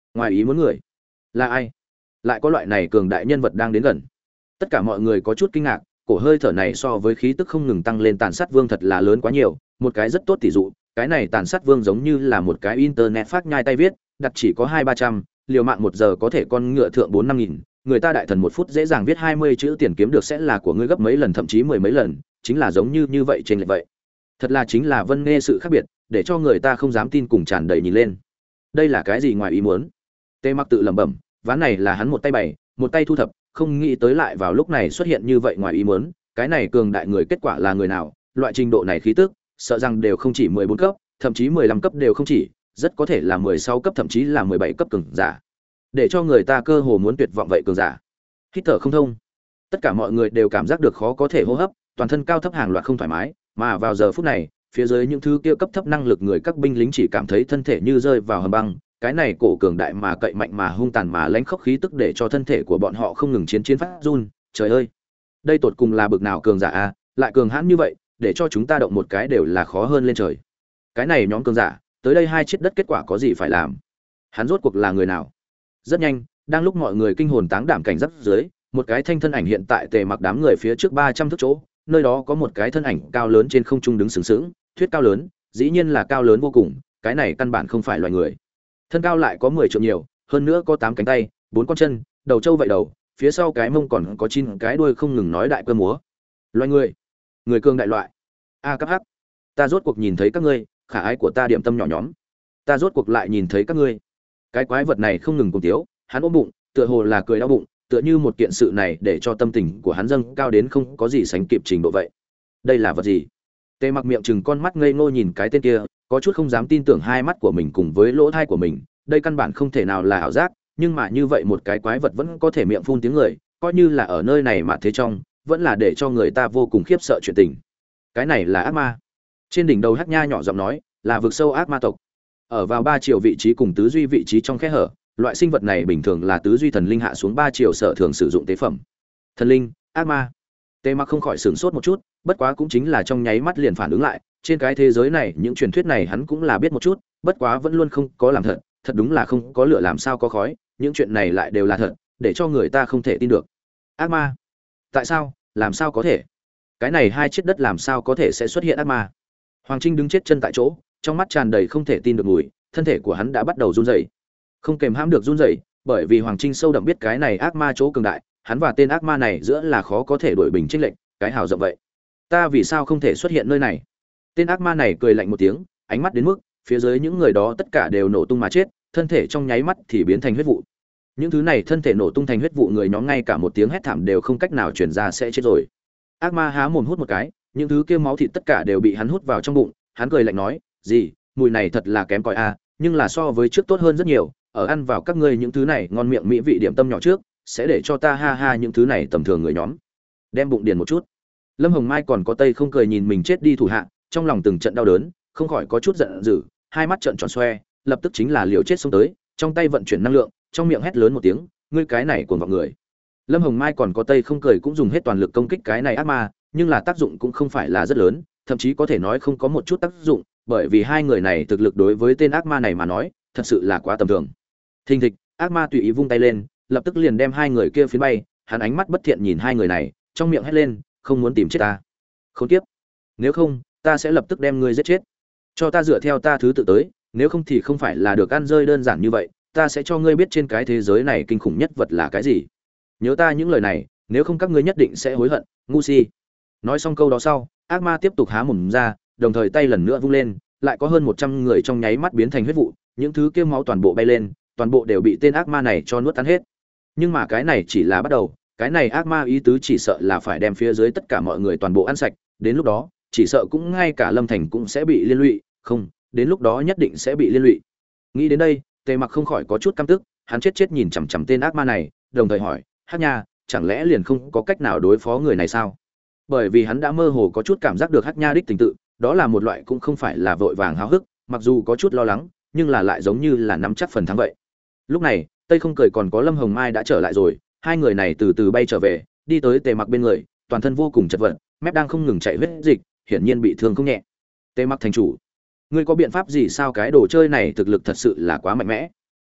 Ngoài ý muốn người là ai? Lại có loại này cường đại nhân vật đang đến gần. Tất cả mọi người có chút kinh ngạc, cổ hơi thở này so với khí tức không ngừng tăng lên tàn sát vương thật là lớn quá nhiều. Một cái rất tốt tỷ dụ, cái này tàn sát vương giống như là một cái internet phát nhai tay viết, đặt chỉ có hai ba trăm, liều mạng một giờ có thể con ngựa thượng bốn năm nghìn, người ta đại thần một phút dễ dàng viết hai mươi chữ tiền kiếm được sẽ là của ngươi gấp mấy lần thậm chí mười mấy lần, chính là giống như như vậy trên lệch vậy. Thật là chính là vân nghe sự khác biệt, để cho người ta không dám tin cùng tràn đầy nhìn lên. Đây là cái gì ngoài ý muốn? Tề Mặc tự lẩm bẩm, ván này là hắn một tay bày, một tay thu thập, không nghĩ tới lại vào lúc này xuất hiện như vậy ngoài ý muốn, cái này cường đại người kết quả là người nào, loại trình độ này khí tức, sợ rằng đều không chỉ mười bốn cấp, thậm chí mười lăm cấp đều không chỉ, rất có thể là mười sáu cấp thậm chí là mười bảy cấp cường giả. Để cho người ta cơ hồ muốn tuyệt vọng vậy cường giả. Hít thở không thông. Tất cả mọi người đều cảm giác được khó có thể hô hấp, toàn thân cao thấp hàng loạt không thoải mái, mà vào giờ phút này, phía dưới những thứ kia cấp thấp năng lực người các binh lính chỉ cảm thấy thân thể như rơi vào hầm băng, cái này cổ cường đại mà cậy mạnh mà hung tàn mà lãnh khốc khí tức để cho thân thể của bọn họ không ngừng chiến chiến phát run, trời ơi, đây tột cùng là bực nào cường giả a, lại cường hãn như vậy, để cho chúng ta động một cái đều là khó hơn lên trời. Cái này nhóm cường giả, tới đây hai chiếc đất kết quả có gì phải làm? Hắn rốt cuộc là người nào? Rất nhanh, đang lúc mọi người kinh hồn táng đảm cảnh giác dưới, một cái thanh thân ảnh hiện tại Tề Mặc đám người phía trước ba trăm thước chỗ, nơi đó có một cái thân ảnh cao lớn trên không trung đứng sừng sững, thuyết cao lớn, dĩ nhiên là cao lớn vô cùng, cái này căn bản không phải loài người. Thân cao lại có mười trượng nhiều, hơn nữa có tám cánh tay, bốn con chân, đầu trâu vậy đầu, phía sau cái mông còn có chín cái đuôi không ngừng nói đại cơ múa. Loài người, người cường đại loại. A cấp hắc, ta rốt cuộc nhìn thấy các ngươi, khả ái của ta điểm tâm nhỏ nhóm. Ta rốt cuộc lại nhìn thấy các ngươi. Cái quái vật này không ngừng cùng tiếu, hắn ôm bụng, tựa hồ là cười đau bụng, tựa như một kiện sự này để cho tâm tình của hắn dâng cao đến không có gì sánh kịp trình độ vậy. Đây là vật gì? Tề Mặc miệng chừng con mắt ngây ngô nhìn cái tên kia, có chút không dám tin tưởng hai mắt của mình cùng với lỗ tai của mình, đây căn bản không thể nào là ảo giác, nhưng mà như vậy một cái quái vật vẫn có thể miệng phun tiếng người, coi như là ở nơi này mà thế trong, vẫn là để cho người ta vô cùng khiếp sợ chuyện tình. Cái này là ác ma. Trên đỉnh đầu Hắc Nha nhỏ giọng nói, là vực sâu ác ma tộc. Ở vào ba chiều vị trí cùng tứ duy vị trí trong khe hở, loại sinh vật này bình thường là tứ duy thần linh hạ xuống ba chiều sở thường sử dụng tế phẩm. Thần linh, ác ma. Tề Mặc không khỏi sửng sốt một chút, bất quá cũng chính là trong nháy mắt liền phản ứng lại, trên cái thế giới này những truyền thuyết này hắn cũng là biết một chút, bất quá vẫn luôn không có làm thật, thật đúng là không có lửa làm sao có khói, những chuyện này lại đều là thật, để cho người ta không thể tin được. Ác ma? Tại sao? Làm sao có thể? Cái này hai chiếc đất làm sao có thể sẽ xuất hiện ác ma? Hoàng Trinh đứng chết chân tại chỗ, trong mắt tràn đầy không thể tin được mùi, thân thể của hắn đã bắt đầu run rẩy. Không kềm hãm được run rẩy, bởi vì Hoàng Trinh sâu đậm biết cái này ác ma chỗ cường đại, hắn và tên ác ma này giữa là khó có thể đổi bình chênh lệch, cái hào rộng vậy. Ta vì sao không thể xuất hiện nơi này? Tên ác ma này cười lạnh một tiếng, ánh mắt đến mức phía dưới những người đó tất cả đều nổ tung mà chết, thân thể trong nháy mắt thì biến thành huyết vụ. Những thứ này thân thể nổ tung thành huyết vụ người nhóm ngay cả một tiếng hét thảm đều không cách nào truyền ra sẽ chết rồi. Ác ma há mồm hút một cái, những thứ kia máu thịt tất cả đều bị hắn hút vào trong bụng, hắn cười lạnh nói, "Gì, mùi này thật là kém cỏi a, nhưng là so với trước tốt hơn rất nhiều, ở ăn vào các ngươi những thứ này ngon miệng mỹ vị điểm tâm nhỏ trước, sẽ để cho ta ha ha những thứ này tầm thường người nhóm." Đem bụng điền một chút. Lâm Hồng Mai còn có Tây không cười nhìn mình chết đi thủ hạ, trong lòng từng trận đau đớn, không khỏi có chút giận dữ, hai mắt trợn tròn xoe, lập tức chính là liều chết xông tới, trong tay vận chuyển năng lượng, trong miệng hét lớn một tiếng, ngươi cái này cuồng vọng người. Lâm Hồng Mai còn có Tây không cười cũng dùng hết toàn lực công kích cái này ác ma, nhưng là tác dụng cũng không phải là rất lớn, thậm chí có thể nói không có một chút tác dụng, bởi vì hai người này thực lực đối với tên ác ma này mà nói, thật sự là quá tầm thường. Thình thịch, ác ma tùy ý vung tay lên, lập tức liền đem hai người kia phiến bay, hắn ánh mắt bất thiện nhìn hai người này, trong miệng hét lên, không muốn tìm chết ta. Khốn kiếp, nếu không, ta sẽ lập tức đem ngươi giết chết. Cho ta dựa theo ta thứ tự tới, nếu không thì không phải là được ăn rơi đơn giản như vậy, ta sẽ cho ngươi biết trên cái thế giới này kinh khủng nhất vật là cái gì. Nhớ ta những lời này, nếu không các ngươi nhất định sẽ hối hận, ngu si. Nói xong câu đó sau, ác ma tiếp tục há mồm ra, đồng thời tay lần nữa vung lên, lại có hơn một trăm người trong nháy mắt biến thành huyết vụ, những thứ kia máu toàn bộ bay lên, toàn bộ đều bị tên ác ma này cho nuốt tan hết. Nhưng mà cái này chỉ là bắt đầu, cái này ác ma ý tứ chỉ sợ là phải đem phía dưới tất cả mọi người toàn bộ ăn sạch, đến lúc đó, chỉ sợ cũng ngay cả Lâm Thành cũng sẽ bị liên lụy, không, đến lúc đó nhất định sẽ bị liên lụy. Nghĩ đến đây, Tề Mặc không khỏi có chút căm tức, hắn chết chết nhìn chằm chằm tên ác ma này, đồng thời hỏi, Hắc Nha, chẳng lẽ liền không có cách nào đối phó người này sao? Bởi vì hắn đã mơ hồ có chút cảm giác được Hắc Nha đích tình tự, đó là một loại cũng không phải là vội vàng háo hức, mặc dù có chút lo lắng, nhưng là lại giống như là nắm chắc phần thắng vậy. Lúc này, Tây không cười còn có Lâm Hồng Mai đã trở lại rồi, hai người này từ từ bay trở về, đi tới Tề Mặc bên người, toàn thân vô cùng chật vật, mép đang không ngừng chảy huyết dịch, hiển nhiên bị thương không nhẹ. Tề Mặc thành chủ, ngươi có biện pháp gì sao? Cái đồ chơi này thực lực thật sự là quá mạnh mẽ.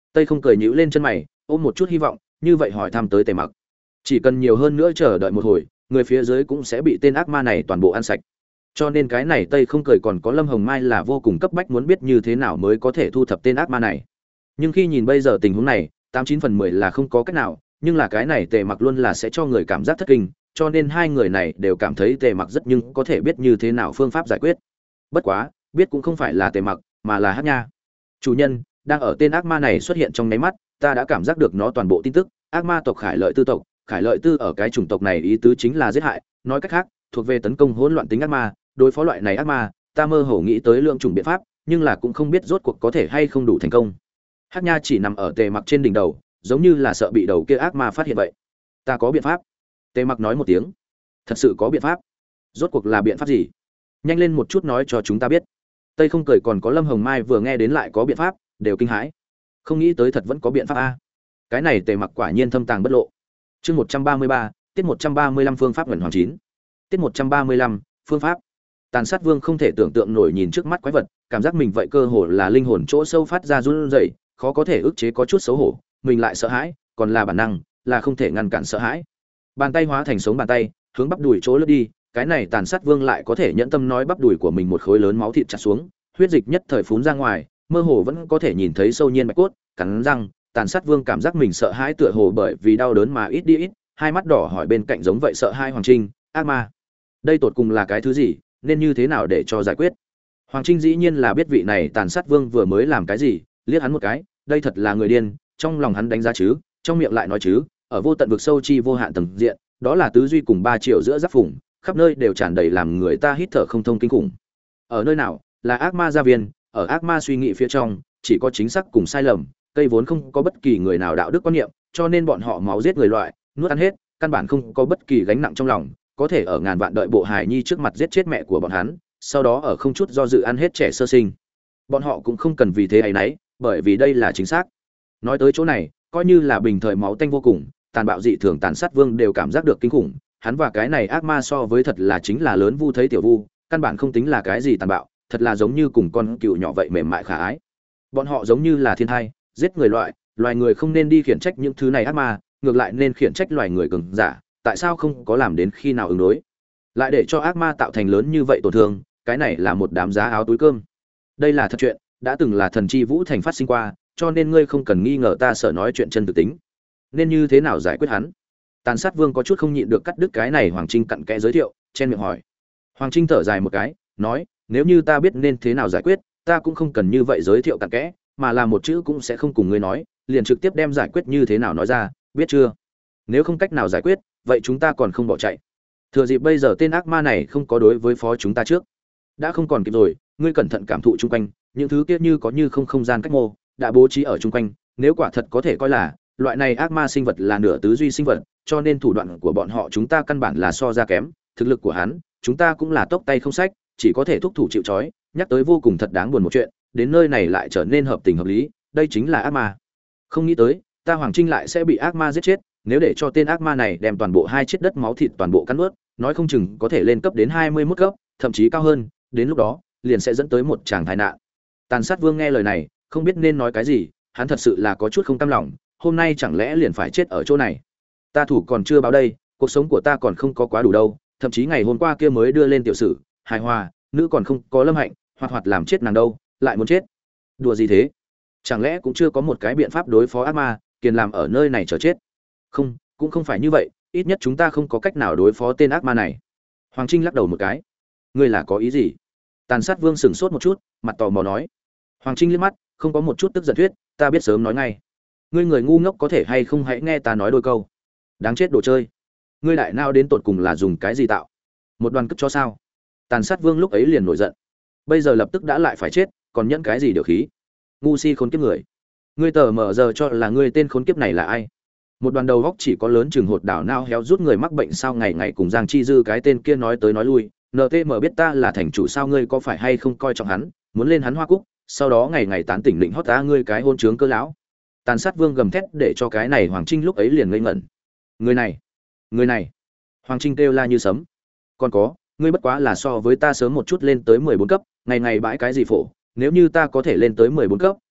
Tây không cười nhíu lên chân mày, ôm một chút hy vọng, như vậy hỏi thăm tới Tề Mặc. Chỉ cần nhiều hơn nữa chờ đợi một hồi, người phía dưới cũng sẽ bị tên ác ma này toàn bộ ăn sạch. Cho nên cái này Tây không cười còn có Lâm Hồng Mai là vô cùng cấp bách muốn biết như thế nào mới có thể thu thập tên ác ma này. Nhưng khi nhìn bây giờ tình huống này, tám chín phần mười là không có cách nào, nhưng là cái này Tề Mặc luôn là sẽ cho người cảm giác thất kinh, cho nên hai người này đều cảm thấy Tề Mặc rất nhưng có thể biết như thế nào phương pháp giải quyết. Bất quá, biết cũng không phải là Tề Mặc, mà là Hắc Nha. Chủ nhân, đang ở tên ác ma này xuất hiện trong nháy mắt, ta đã cảm giác được nó toàn bộ tin tức, ác ma tộc Khải Lợi Tư tộc, Khải Lợi Tư ở cái chủng tộc này ý tứ chính là giết hại, nói cách khác, thuộc về tấn công hỗn loạn tính ác ma, đối phó loại này ác ma, ta mơ hồ nghĩ tới lượng chủng biện pháp, nhưng là cũng không biết rốt cuộc có thể hay không đủ thành công. Hắc Nha chỉ nằm ở Tề Mặc trên đỉnh đầu, giống như là sợ bị đầu kia ác ma phát hiện vậy. Ta có biện pháp. Tề Mặc nói một tiếng. Thật sự có biện pháp. Rốt cuộc là biện pháp gì? Nhanh lên một chút nói cho chúng ta biết. Tây không cười còn có Lâm Hồng Mai vừa nghe đến lại có biện pháp, đều kinh hãi. Không nghĩ tới thật vẫn có biện pháp a. Cái này Tề Mặc quả nhiên thâm tàng bất lộ. Chương một trăm ba mươi ba, tiết một trăm ba mươi lăm phương pháp ngẩn hoàng chín. Tiết một trăm ba mươi lăm, phương pháp. Tàn Sát Vương không thể tưởng tượng nổi nhìn trước mắt quái vật, cảm giác mình vậy cơ hồ là linh hồn chỗ sâu phát ra run rẩy, khó có thể ức chế có chút xấu hổ, mình lại sợ hãi, còn là bản năng, là không thể ngăn cản sợ hãi. Bàn tay hóa thành sống bàn tay, hướng bắp đùi chỗ lướt đi, cái này Tàn Sát Vương lại có thể nhẫn tâm nói bắp đùi của mình một khối lớn máu thịt chặt xuống, huyết dịch nhất thời phún ra ngoài, mơ hồ vẫn có thể nhìn thấy sâu nhiên bạch cốt, cắn răng, Tàn Sát Vương cảm giác mình sợ hãi tựa hồ bởi vì đau đớn mà ít đi ít, hai mắt đỏ hỏi bên cạnh giống vậy sợ hai Hoàng Trinh, ác ma. Đây tột cùng là cái thứ gì, nên như thế nào để cho giải quyết? Hoàng Trinh dĩ nhiên là biết vị này Tàn Sát Vương vừa mới làm cái gì, liếc hắn một cái, đây thật là người điên, trong lòng hắn đánh giá chứ, trong miệng lại nói chứ, ở vô tận vực sâu chi vô hạn tầng diện, đó là tứ duy cùng ba triệu giữa giáp phủng, khắp nơi đều tràn đầy làm người ta hít thở không thông kinh khủng. Ở nơi nào, là ác ma gia viên, ở ác ma suy nghĩ phía trong, chỉ có chính xác cùng sai lầm, cây vốn không có bất kỳ người nào đạo đức quan niệm, cho nên bọn họ máu giết người loại, nuốt ăn hết, căn bản không có bất kỳ gánh nặng trong lòng, có thể ở ngàn vạn đợi bộ hài nhi trước mặt giết chết mẹ của bọn hắn, sau đó ở không chút do dự ăn hết trẻ sơ sinh. Bọn họ cũng không cần vì thế ấy nấy, bởi vì đây là chính xác. Nói tới chỗ này, coi như là bình thời máu tanh vô cùng, tàn bạo dị thường Tàn Sát Vương đều cảm giác được kinh khủng, hắn và cái này ác ma so với thật là chính là lớn vu thấy tiểu vu, căn bản không tính là cái gì tàn bạo, thật là giống như cùng con cừu nhỏ vậy mềm mại khả ái. Bọn họ giống như là thiên thai, giết người loại, loài người không nên đi khiển trách những thứ này ác ma, ngược lại nên khiển trách loài người cường giả, tại sao không có làm đến khi nào ứng đối, lại để cho ác ma tạo thành lớn như vậy tổn thương, cái này là một đám giá áo túi cơm. Đây là thật chuyện, đã từng là thần chi vũ thành phát sinh qua, cho nên ngươi không cần nghi ngờ ta sợ nói chuyện chân thực tính. Nên như thế nào giải quyết hắn? Tàn Sát Vương có chút không nhịn được cắt đứt cái này Hoàng Trinh cặn kẽ giới thiệu, chen miệng hỏi. Hoàng Trinh thở dài một cái, nói, nếu như ta biết nên thế nào giải quyết, ta cũng không cần như vậy giới thiệu cặn kẽ, mà là một chữ cũng sẽ không cùng ngươi nói, liền trực tiếp đem giải quyết như thế nào nói ra, biết chưa? Nếu không cách nào giải quyết, vậy chúng ta còn không bỏ chạy. Thừa dịp bây giờ tên ác ma này không có đối với phó chúng ta trước, đã không còn kịp rồi, ngươi cẩn thận cảm thụ chung quanh, những thứ kia như có như không không gian cách mô, đã bố trí ở chung quanh, nếu quả thật có thể coi là loại này ác ma sinh vật là nửa tứ duy sinh vật, cho nên thủ đoạn của bọn họ chúng ta căn bản là so ra kém, thực lực của hắn, chúng ta cũng là tốc tay không sách, chỉ có thể thúc thủ chịu trói, nhắc tới vô cùng thật đáng buồn một chuyện, đến nơi này lại trở nên hợp tình hợp lý, đây chính là ác ma. Không nghĩ tới, ta Hoàng Trinh lại sẽ bị ác ma giết chết, nếu để cho tên ác ma này đem toàn bộ hai chiếc đất máu thịt toàn bộ cắn nuốt, nói không chừng có thể lên cấp đến hai mươi mốt cấp, thậm chí cao hơn, đến lúc đó, liền sẽ dẫn tới một tràng tai nạn. Tàn Sát Vương nghe lời này, không biết nên nói cái gì, hắn thật sự là có chút không cam lòng, hôm nay chẳng lẽ liền phải chết ở chỗ này. Ta thủ còn chưa báo đây, cuộc sống của ta còn không có quá đủ đâu, thậm chí ngày hôm qua kia mới đưa lên tiểu sử, hài hòa, nữ còn không có lâm hạnh, hoạt hoạt làm chết nàng đâu, lại muốn chết. Đùa gì thế? Chẳng lẽ cũng chưa có một cái biện pháp đối phó ác ma, kiền làm ở nơi này chờ chết? Không, cũng không phải như vậy, ít nhất chúng ta không có cách nào đối phó tên ác ma này. Hoàng Trinh lắc đầu một cái. Ngươi là có ý gì? Tàn Sát Vương sững sốt một chút, mặt tò mò nói. Hoàng Trinh liếc mắt, không có một chút tức giận thuyết, ta biết sớm nói ngay. Ngươi người ngu ngốc có thể hay không hãy nghe ta nói đôi câu. Đáng chết đồ chơi. Ngươi đại nao đến tột cùng là dùng cái gì tạo? Một đoàn cất cho sao? Tàn Sát Vương lúc ấy liền nổi giận. Bây giờ lập tức đã lại phải chết, còn nhẫn cái gì điều khí? Ngu si khốn kiếp người. Ngươi tờ mở giờ cho là ngươi tên khốn kiếp này là ai? Một đoàn đầu góc chỉ có lớn chừng hột đảo nao héo rút người mắc bệnh sao ngày ngày cùng Giang Chi Dư cái tên kia nói tới nói lui, en tê em biết ta là thành chủ sao ngươi có phải hay không coi trọng hắn, muốn lên hắn hoa cúc, sau đó ngày ngày tán tỉnh định hót ta ngươi cái hôn trướng cơ lão. Tàn Sát Vương gầm thét để cho cái này Hoàng Trinh lúc ấy liền ngây ngẩn. Người này, người này. Hoàng Trinh kêu la như sấm. Còn có, ngươi bất quá là so với ta sớm một chút lên tới mười bốn cấp, ngày ngày bãi cái gì phổ, nếu như ta có thể lên tới mười bốn cấp,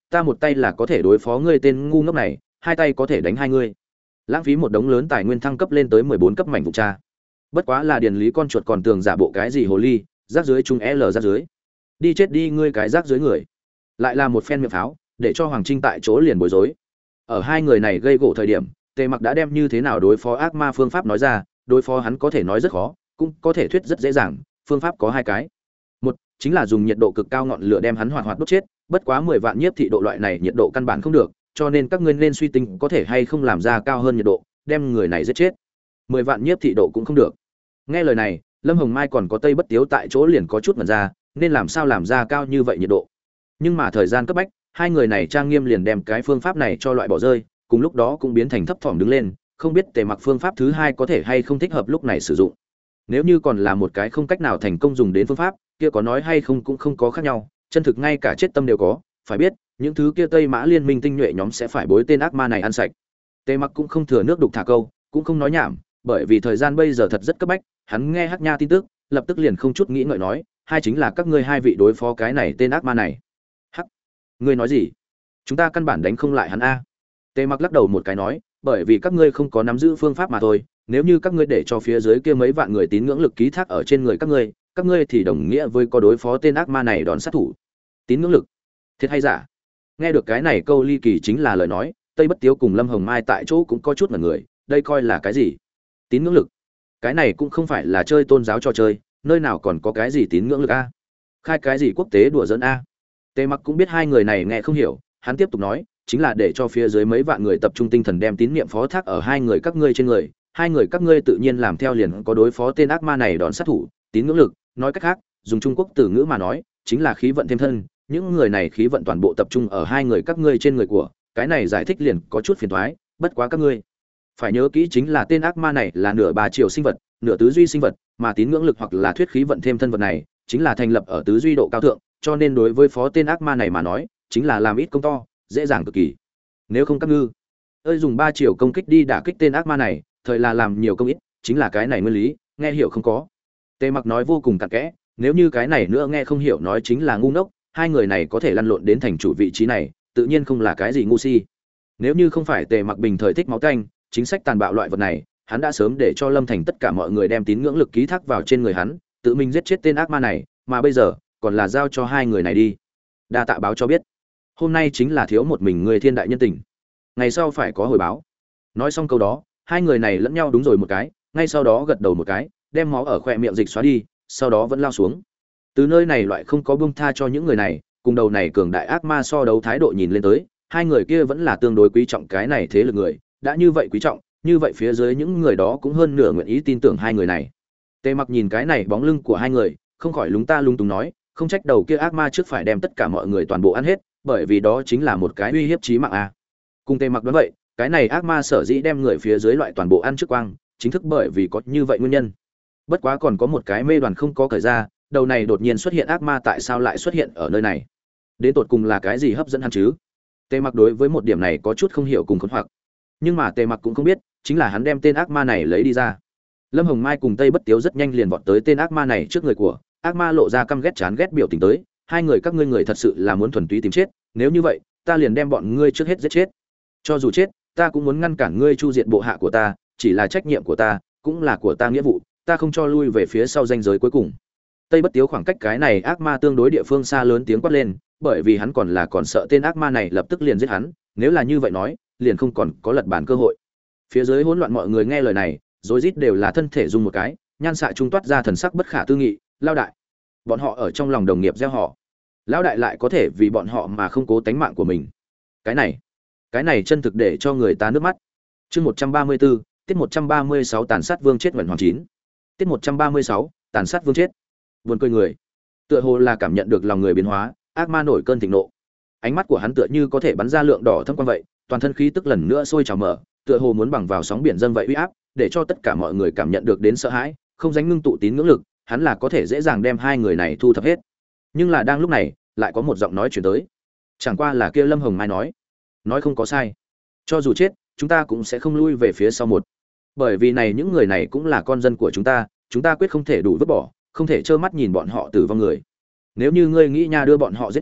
ta một tay là có thể đối phó ngươi tên ngu ngốc này, hai tay có thể đánh hai ngươi. Lãng phí một đống lớn tài nguyên thăng cấp lên tới mười bốn cấp mảnh vụ tra. Bất quá là điền lý con chuột còn tưởng giả bộ cái gì hồ ly, rác dưới trung L rác dưới. Đi chết đi ngươi cái rác dưới người. Lại là một phen miệng pháo, để cho Hoàng Trinh tại chỗ liền bối rối. Ở hai người này gây gỗ thời điểm, Tề Mặc đã đem như thế nào đối phó ác ma phương pháp nói ra, đối phó hắn có thể nói rất khó, cũng có thể thuyết rất dễ dàng, phương pháp có hai cái. Một, chính là dùng nhiệt độ cực cao ngọn lửa đem hắn hoạt hoạt đốt chết, bất quá mười vạn nhiếp thị độ loại này nhiệt độ căn bản không được, cho nên các ngươi nên suy tính có thể hay không làm ra cao hơn nhiệt độ, đem người này giết chết. Mười vạn nhiếp thị độ cũng không được. Nghe lời này, Lâm Hồng Mai còn có Tây Bất Tiếu tại chỗ liền có chút ngẩn ra, nên làm sao làm ra cao như vậy nhiệt độ. Nhưng mà thời gian cấp bách, hai người này trang nghiêm liền đem cái phương pháp này cho loại bỏ rơi, cùng lúc đó cũng biến thành thấp thỏm đứng lên, không biết Tề Mặc phương pháp thứ hai có thể hay không thích hợp lúc này sử dụng. Nếu như còn là một cái không cách nào thành công dùng đến phương pháp, kia có nói hay không cũng không có khác nhau, chân thực ngay cả chết tâm đều có, phải biết, những thứ kia Tây Mã liên minh tinh nhuệ nhóm sẽ phải bối tên ác ma này ăn sạch. Tề Mặc cũng không thừa nước đục thả câu, cũng không nói nhảm, bởi vì thời gian bây giờ thật rất cấp bách, hắn nghe Hắc Nha tin tức, lập tức liền không chút nghĩ ngợi nói, hai chính là các ngươi hai vị đối phó cái này tên ác ma này. Hắc, ngươi nói gì? Chúng ta căn bản đánh không lại hắn a. Tề Mặc lắc đầu một cái nói, bởi vì các ngươi không có nắm giữ phương pháp mà thôi, nếu như các ngươi để cho phía dưới kia mấy vạn người tín ngưỡng lực ký thác ở trên người các ngươi, các ngươi thì đồng nghĩa với có đối phó tên ác ma này đòn sát thủ. Tín ngưỡng lực? Thiệt hay giả? Nghe được cái này câu ly kỳ chính là lời nói, Tây Bất Tiếu cùng Lâm Hồng Mai tại chỗ cũng có chút ngẩn người, đây coi là cái gì? Tín ngưỡng lực? Cái này cũng không phải là chơi tôn giáo trò chơi, nơi nào còn có cái gì tín ngưỡng lực a? Khai cái gì quốc tế đùa giỡn a? Tề Mặc cũng biết hai người này nghe không hiểu, hắn tiếp tục nói, chính là để cho phía dưới mấy vạn người tập trung tinh thần đem tín niệm phó thác ở hai người các ngươi trên người, hai người các ngươi tự nhiên làm theo liền có đối phó tên ác ma này đòn sát thủ, tín ngưỡng lực, nói cách khác, dùng Trung Quốc từ ngữ mà nói, chính là khí vận thêm thân, những người này khí vận toàn bộ tập trung ở hai người các ngươi trên người của, cái này giải thích liền có chút phiền toái, bất quá các ngươi phải nhớ kỹ chính là tên ác ma này là nửa ba chiều sinh vật, nửa tứ duy sinh vật, mà tín ngưỡng lực hoặc là thuyết khí vận thêm thân vật này, chính là thành lập ở tứ duy độ cao thượng, cho nên đối với phó tên ác ma này mà nói, chính là làm ít công to, dễ dàng cực kỳ. Nếu không các ngư ơi dùng ba chiều công kích đi đả kích tên ác ma này, thời là làm nhiều công ít, chính là cái này nguyên lý, nghe hiểu không có? Tề Mặc nói vô cùng cặn kẽ, nếu như cái này nữa nghe không hiểu nói chính là ngu ngốc, hai người này có thể lăn lộn đến thành chủ vị trí này, tự nhiên không là cái gì ngu si. Nếu như không phải Tề Mặc bình thời thích máu tanh, chính sách tàn bạo loại vật này, hắn đã sớm để cho Lâm Thành tất cả mọi người đem tín ngưỡng lực ký thác vào trên người hắn, tự mình giết chết tên ác ma này, mà bây giờ, còn là giao cho hai người này đi. Đa tạ báo cho biết, hôm nay chính là thiếu một mình người thiên đại nhân tình, ngày sau phải có hồi báo. Nói xong câu đó, hai người này lẫn nhau đúng rồi một cái, ngay sau đó gật đầu một cái, đem máu ở khóe miệng dịch xóa đi, sau đó vẫn lao xuống. Từ nơi này loại không có buông tha cho những người này, cùng đầu này cường đại ác ma so đấu thái độ nhìn lên tới, hai người kia vẫn là tương đối quý trọng cái này thế lực người, đã như vậy quý trọng, như vậy phía dưới những người đó cũng hơn nửa nguyện ý tin tưởng hai người này. Tề Mặc nhìn cái này bóng lưng của hai người, không khỏi lúng ta lung túng nói, không trách đầu kia ác ma trước phải đem tất cả mọi người toàn bộ ăn hết, bởi vì đó chính là một cái uy hiếp chí mạng a. Cùng Tề Mặc đoán vậy, cái này ác ma sở dĩ đem người phía dưới loại toàn bộ ăn trước quang, chính thức bởi vì có như vậy nguyên nhân. Bất quá còn có một cái mê đoàn không có cởi ra, đầu này đột nhiên xuất hiện ác ma tại sao lại xuất hiện ở nơi này? Đến tột cùng là cái gì hấp dẫn hắn chứ? Tề Mặc đối với một điểm này có chút không hiểu cùng khốn hoặc. Nhưng mà Tề Mặc cũng không biết, chính là hắn đem tên ác ma này lấy đi ra. Lâm Hồng Mai cùng Tây Bất Tiếu rất nhanh liền vọt tới tên ác ma này trước người của, ác ma lộ ra căm ghét chán ghét biểu tình tới, hai người các ngươi người thật sự là muốn thuần túy tìm chết, nếu như vậy, ta liền đem bọn ngươi trước hết giết chết. Cho dù chết, ta cũng muốn ngăn cản ngươi chu diệt bộ hạ của ta, chỉ là trách nhiệm của ta, cũng là của ta nghĩa vụ, ta không cho lui về phía sau ranh giới cuối cùng. Tây Bất Tiếu khoảng cách cái này ác ma tương đối địa phương xa lớn tiếng quát lên, bởi vì hắn còn là còn sợ tên ác ma này lập tức liền giết hắn, nếu là như vậy nói, liền không còn có lật bàn cơ hội. Phía dưới hỗn loạn mọi người nghe lời này, rối rít đều là thân thể rung một cái, nhan xạ trung toát ra thần sắc bất khả tư nghị, lao đại. Bọn họ ở trong lòng đồng nghiệp gieo họ, lão đại lại có thể vì bọn họ mà không cố tánh mạng của mình. Cái này, cái này chân thực để cho người ta nước mắt. Chương một trăm ba mươi tư, tiết một trăm ba mươi sáu tàn sát vương chết nguyện hoàng chín. Tiết một trăm ba mươi sáu, tàn sát vương chết. Buồn cười người. Tựa hồ là cảm nhận được lòng người biến hóa, ác ma nổi cơn thịnh nộ. Ánh mắt của hắn tựa như có thể bắn ra lượng đỏ thâm quang vậy, toàn thân khí tức lần nữa sôi trào mở, tựa hồ muốn bằng vào sóng biển dâng vậy uy áp, để cho tất cả mọi người cảm nhận được đến sợ hãi, không dám ngưng tụ tín ngưỡng lực, hắn là có thể dễ dàng đem hai người này thu thập hết. Nhưng là đang lúc này, lại có một giọng nói truyền tới. Chẳng qua là kia Lâm Hồng Mai nói, nói không có sai. Cho dù chết, chúng ta cũng sẽ không lui về phía sau một. Bởi vì này những người này cũng là con dân của chúng ta, chúng ta quyết không thể đủ vứt bỏ, không thể trơ mắt nhìn bọn họ tử vong người. Nếu như ngươi nghĩ nha đưa bọn họ giết chết,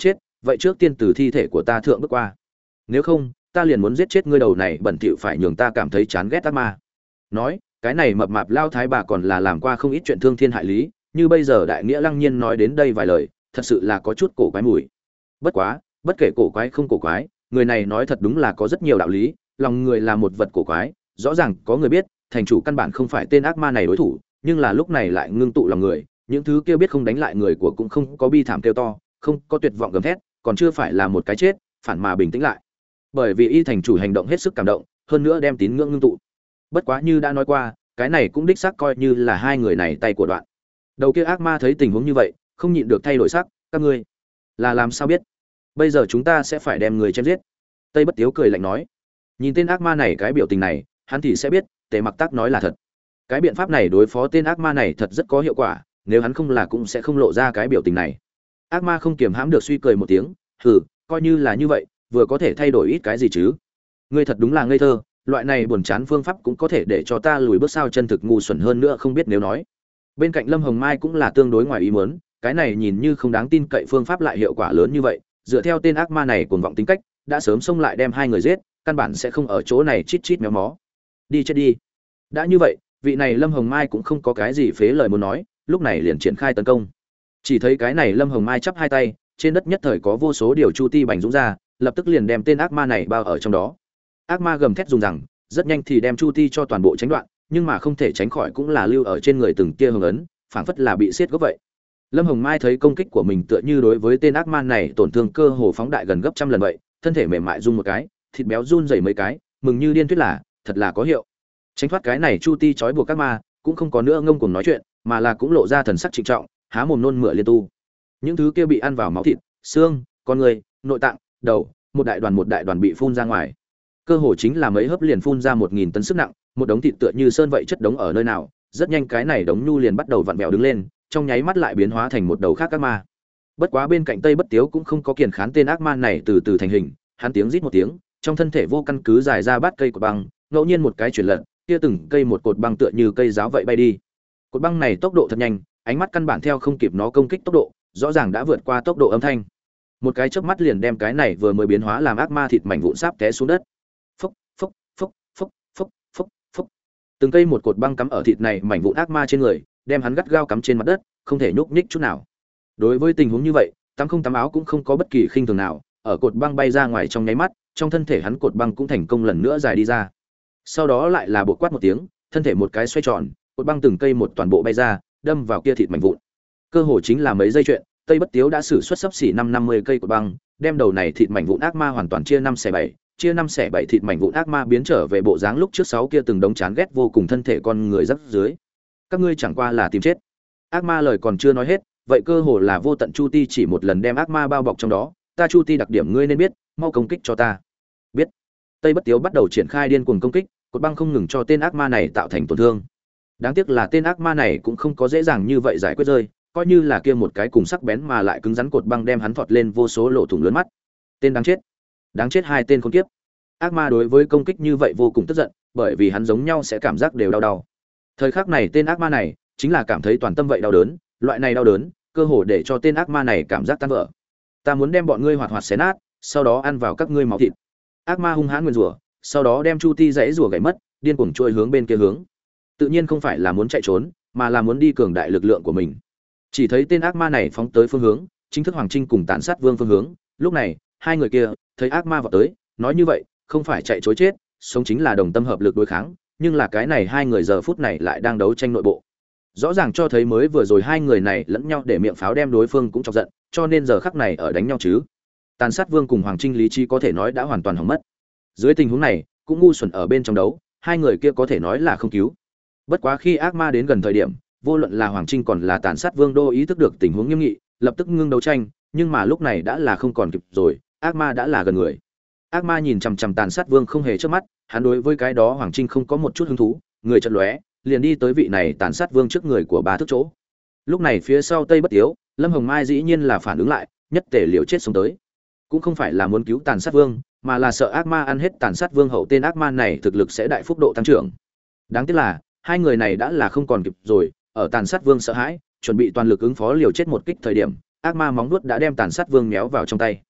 vậy trước tiên từ thi thể của ta thượng bước qua, nếu không ta liền muốn giết chết ngươi đầu này bẩn thỉu phải nhường ta cảm thấy chán ghét ác ma. Nói cái này mập mạp lao thái bà còn là làm qua không ít chuyện thương thiên hại lý, như bây giờ đại nghĩa lăng nhiên nói đến đây vài lời thật sự là có chút cổ quái mùi. Bất quá bất kể cổ quái không cổ quái, người này nói thật đúng là có rất nhiều đạo lý. Lòng người là một vật cổ quái, rõ ràng có người biết thành chủ căn bản không phải tên ác ma này đối thủ, nhưng là lúc này lại ngưng tụ lòng người, những thứ kia biết không đánh lại người của cũng không có bi thảm kêu to, không có tuyệt vọng gầm thét, còn chưa phải là một cái chết, phản mà bình tĩnh lại. Bởi vì y thành chủ hành động hết sức cảm động, hơn nữa đem tín ngưỡng ngưng tụ. Bất quá như đã nói qua, cái này cũng đích xác coi như là hai người này tay của đoạn. Đầu kia ác ma thấy tình huống như vậy, không nhịn được thay đổi sắc, các ngươi là làm sao biết? Bây giờ chúng ta sẽ phải đem người chém giết. Tây Bất Tiếu cười lạnh nói. Nhìn tên ác ma này cái biểu tình này, hắn thì sẽ biết, Tề Mặc Tắc nói là thật. Cái biện pháp này đối phó tên ác ma này thật rất có hiệu quả, nếu hắn không là cũng sẽ không lộ ra cái biểu tình này. Ác ma không kiềm hãm được suy cười một tiếng, hừ, coi như là như vậy, vừa có thể thay đổi ít cái gì chứ? Ngươi thật đúng là ngây thơ, loại này buồn chán phương pháp cũng có thể để cho ta lùi bước sao? Chân thực ngu xuẩn hơn nữa không biết nếu nói. Bên cạnh Lâm Hồng Mai cũng là tương đối ngoài ý muốn, cái này nhìn như không đáng tin cậy phương pháp lại hiệu quả lớn như vậy, dựa theo tên ác ma này cuồng vọng tính cách, đã sớm xông lại đem hai người giết, căn bản sẽ không ở chỗ này chít chít méo mó. Đi chết đi. Đã như vậy, vị này Lâm Hồng Mai cũng không có cái gì phế lời muốn nói, lúc này liền triển khai tấn công. Chỉ thấy cái này Lâm Hồng Mai chắp hai tay, trên đất nhất thời có vô số điều chu ti bành dũng ra, lập tức liền đem tên ác ma này bao ở trong đó. Ác ma gầm thét dùng rằng, rất nhanh thì đem chu ti cho toàn bộ tránh đoạn, nhưng mà không thể tránh khỏi cũng là lưu ở trên người từng kia hồng ấn, phảng phất là bị siết gốc vậy. Lâm Hồng Mai thấy công kích của mình tựa như đối với tên ác ma này tổn thương cơ hồ phóng đại gần gấp trăm lần vậy, thân thể mềm mại rung một cái, thịt béo run rẩy mấy cái, mừng như điên thuyết là, thật là có hiệu. Tránh thoát cái này chu ti trói buộc các ma, cũng không có nữa ngông cuồng nói chuyện, mà là cũng lộ ra thần sắc trịnh trọng, há mồm nôn mửa liên tu. Những thứ kia bị ăn vào máu thịt, xương, con người, nội tạng, đầu, một đại đoàn một đại đoàn bị phun ra ngoài. Cơ hồ chính là mấy hớp liền phun ra một nghìn tấn sức nặng, một đống thịt tựa như sơn vậy chất đống ở nơi nào, rất nhanh cái này đống nhu liền bắt đầu vặn vẹo đứng lên, trong nháy mắt lại biến hóa thành một đầu khác ác ma. Bất quá bên cạnh Tây Bất Tiếu cũng không có kiềm khán tên ác ma này từ từ thành hình, hắn tiếng rít một tiếng, trong thân thể vô căn cứ dài ra bát cây của băng, ngẫu nhiên một cái chuyển lật, kia từng cây một cột băng tựa như cây giáo vậy bay đi. Cột băng này tốc độ thật nhanh, ánh mắt căn bản theo không kịp nó công kích tốc độ, rõ ràng đã vượt qua tốc độ âm thanh. Một cái chớp mắt liền đem cái này vừa mới biến hóa làm ác ma thịt mảnh vụn sáp té xuống đất. Phốc, phốc, phốc, phốc, phốc, phốc, phốc. Từng cây một cột băng cắm ở thịt này mảnh vụn ác ma trên người, đem hắn gắt gao cắm trên mặt đất, không thể nhúc nhích chút nào. Đối với tình huống như vậy, tắm không tắm áo cũng không có bất kỳ khinh thường nào, ở cột băng bay ra ngoài trong nháy mắt, trong thân thể hắn cột băng cũng thành công lần nữa dài đi ra. Sau đó lại là bộ quát một tiếng, thân thể một cái xoay tròn, cột băng từng cây một toàn bộ bay ra, đâm vào kia thịt mảnh vụn. Cơ hồ chính là mấy giây chuyện, Tây Bất Tiếu đã sử xuất sấp xỉ năm năm mươi cây cột băng, đem đầu này thịt mảnh vụn ác ma hoàn toàn chia năm xẻ bảy, chia năm xẻ bảy thịt mảnh vụn ác ma biến trở về bộ dáng lúc trước sáu kia từng đống chán ghét vô cùng thân thể con người rắc dưới. Các ngươi chẳng qua là tìm chết. Ác ma lời còn chưa nói hết, vậy cơ hồ là vô tận chu ti chỉ một lần đem ác ma bao bọc trong đó, ta chu ti đặc điểm ngươi nên biết, mau công kích cho ta. Biết. Tây Bất Tiếu bắt đầu triển khai điên cuồng công kích, cột băng không ngừng cho tên ác ma này tạo thành tổn thương. Đáng tiếc là tên ác ma này cũng không có dễ dàng như vậy giải quyết rơi, coi như là kia một cái cùng sắc bén mà lại cứng rắn cột băng đem hắn thọt lên vô số lỗ thủng lớn mắt. Tên đáng chết. Đáng chết hai tên khốn kiếp. Ác ma đối với công kích như vậy vô cùng tức giận, bởi vì hắn giống nhau sẽ cảm giác đều đau đau. Thời khắc này tên ác ma này chính là cảm thấy toàn tâm vậy đau đớn, loại này đau đớn, cơ hồ để cho tên ác ma này cảm giác tan vỡ. Ta muốn đem bọn ngươi hoạt hoạt xé nát, sau đó ăn vào các ngươi máu thịt. Ác ma hung hãn nguyên rủa, sau đó đem chu ti rẽ rủa gãy mất, điên cuồng trôi hướng bên kia hướng. Tự nhiên không phải là muốn chạy trốn, mà là muốn đi cường đại lực lượng của mình. Chỉ thấy tên ác ma này phóng tới phương hướng, chính thức Hoàng Trinh cùng Tàn Sát Vương phương hướng. Lúc này, hai người kia thấy ác ma vọt tới, nói như vậy, không phải chạy trối chết, sống chính là đồng tâm hợp lực đối kháng, nhưng là cái này hai người giờ phút này lại đang đấu tranh nội bộ. Rõ ràng cho thấy mới vừa rồi hai người này lẫn nhau để miệng pháo đem đối phương cũng chọc giận, cho nên giờ khắc này ở đánh nhau chứ. Tàn Sát Vương cùng Hoàng Trinh lý trí có thể nói đã hoàn toàn hỏng mất. Dưới tình huống này, cũng ngu xuẩn ở bên trong đấu, hai người kia có thể nói là không cứu. Bất quá khi ác ma đến gần thời điểm, vô luận là Hoàng Trinh còn là Tàn Sát Vương đô ý thức được tình huống nghiêm nghị, lập tức ngưng đấu tranh, nhưng mà lúc này đã là không còn kịp rồi, ác ma đã là gần người. Ác ma nhìn chằm chằm Tàn Sát Vương không hề chớp mắt, hắn đối với cái đó Hoàng Trinh không có một chút hứng thú, người chợt lóe, liền đi tới vị này Tàn Sát Vương trước người của ba thước chỗ. Lúc này phía sau Tây Bất Tiếu, Lâm Hồng Mai dĩ nhiên là phản ứng lại, nhất tề liều chết sống tới. Cũng không phải là muốn cứu Tàn Sát Vương, mà là sợ ác ma ăn hết Tàn Sát Vương hậu tên ác ma này thực lực sẽ đại phúc độ tăng trưởng. Đáng tiếc là, hai người này đã là không còn kịp rồi, ở Tàn Sát Vương sợ hãi, chuẩn bị toàn lực ứng phó liều chết một kích thời điểm, ác ma móng vuốt đã đem Tàn Sát Vương méo vào trong tay.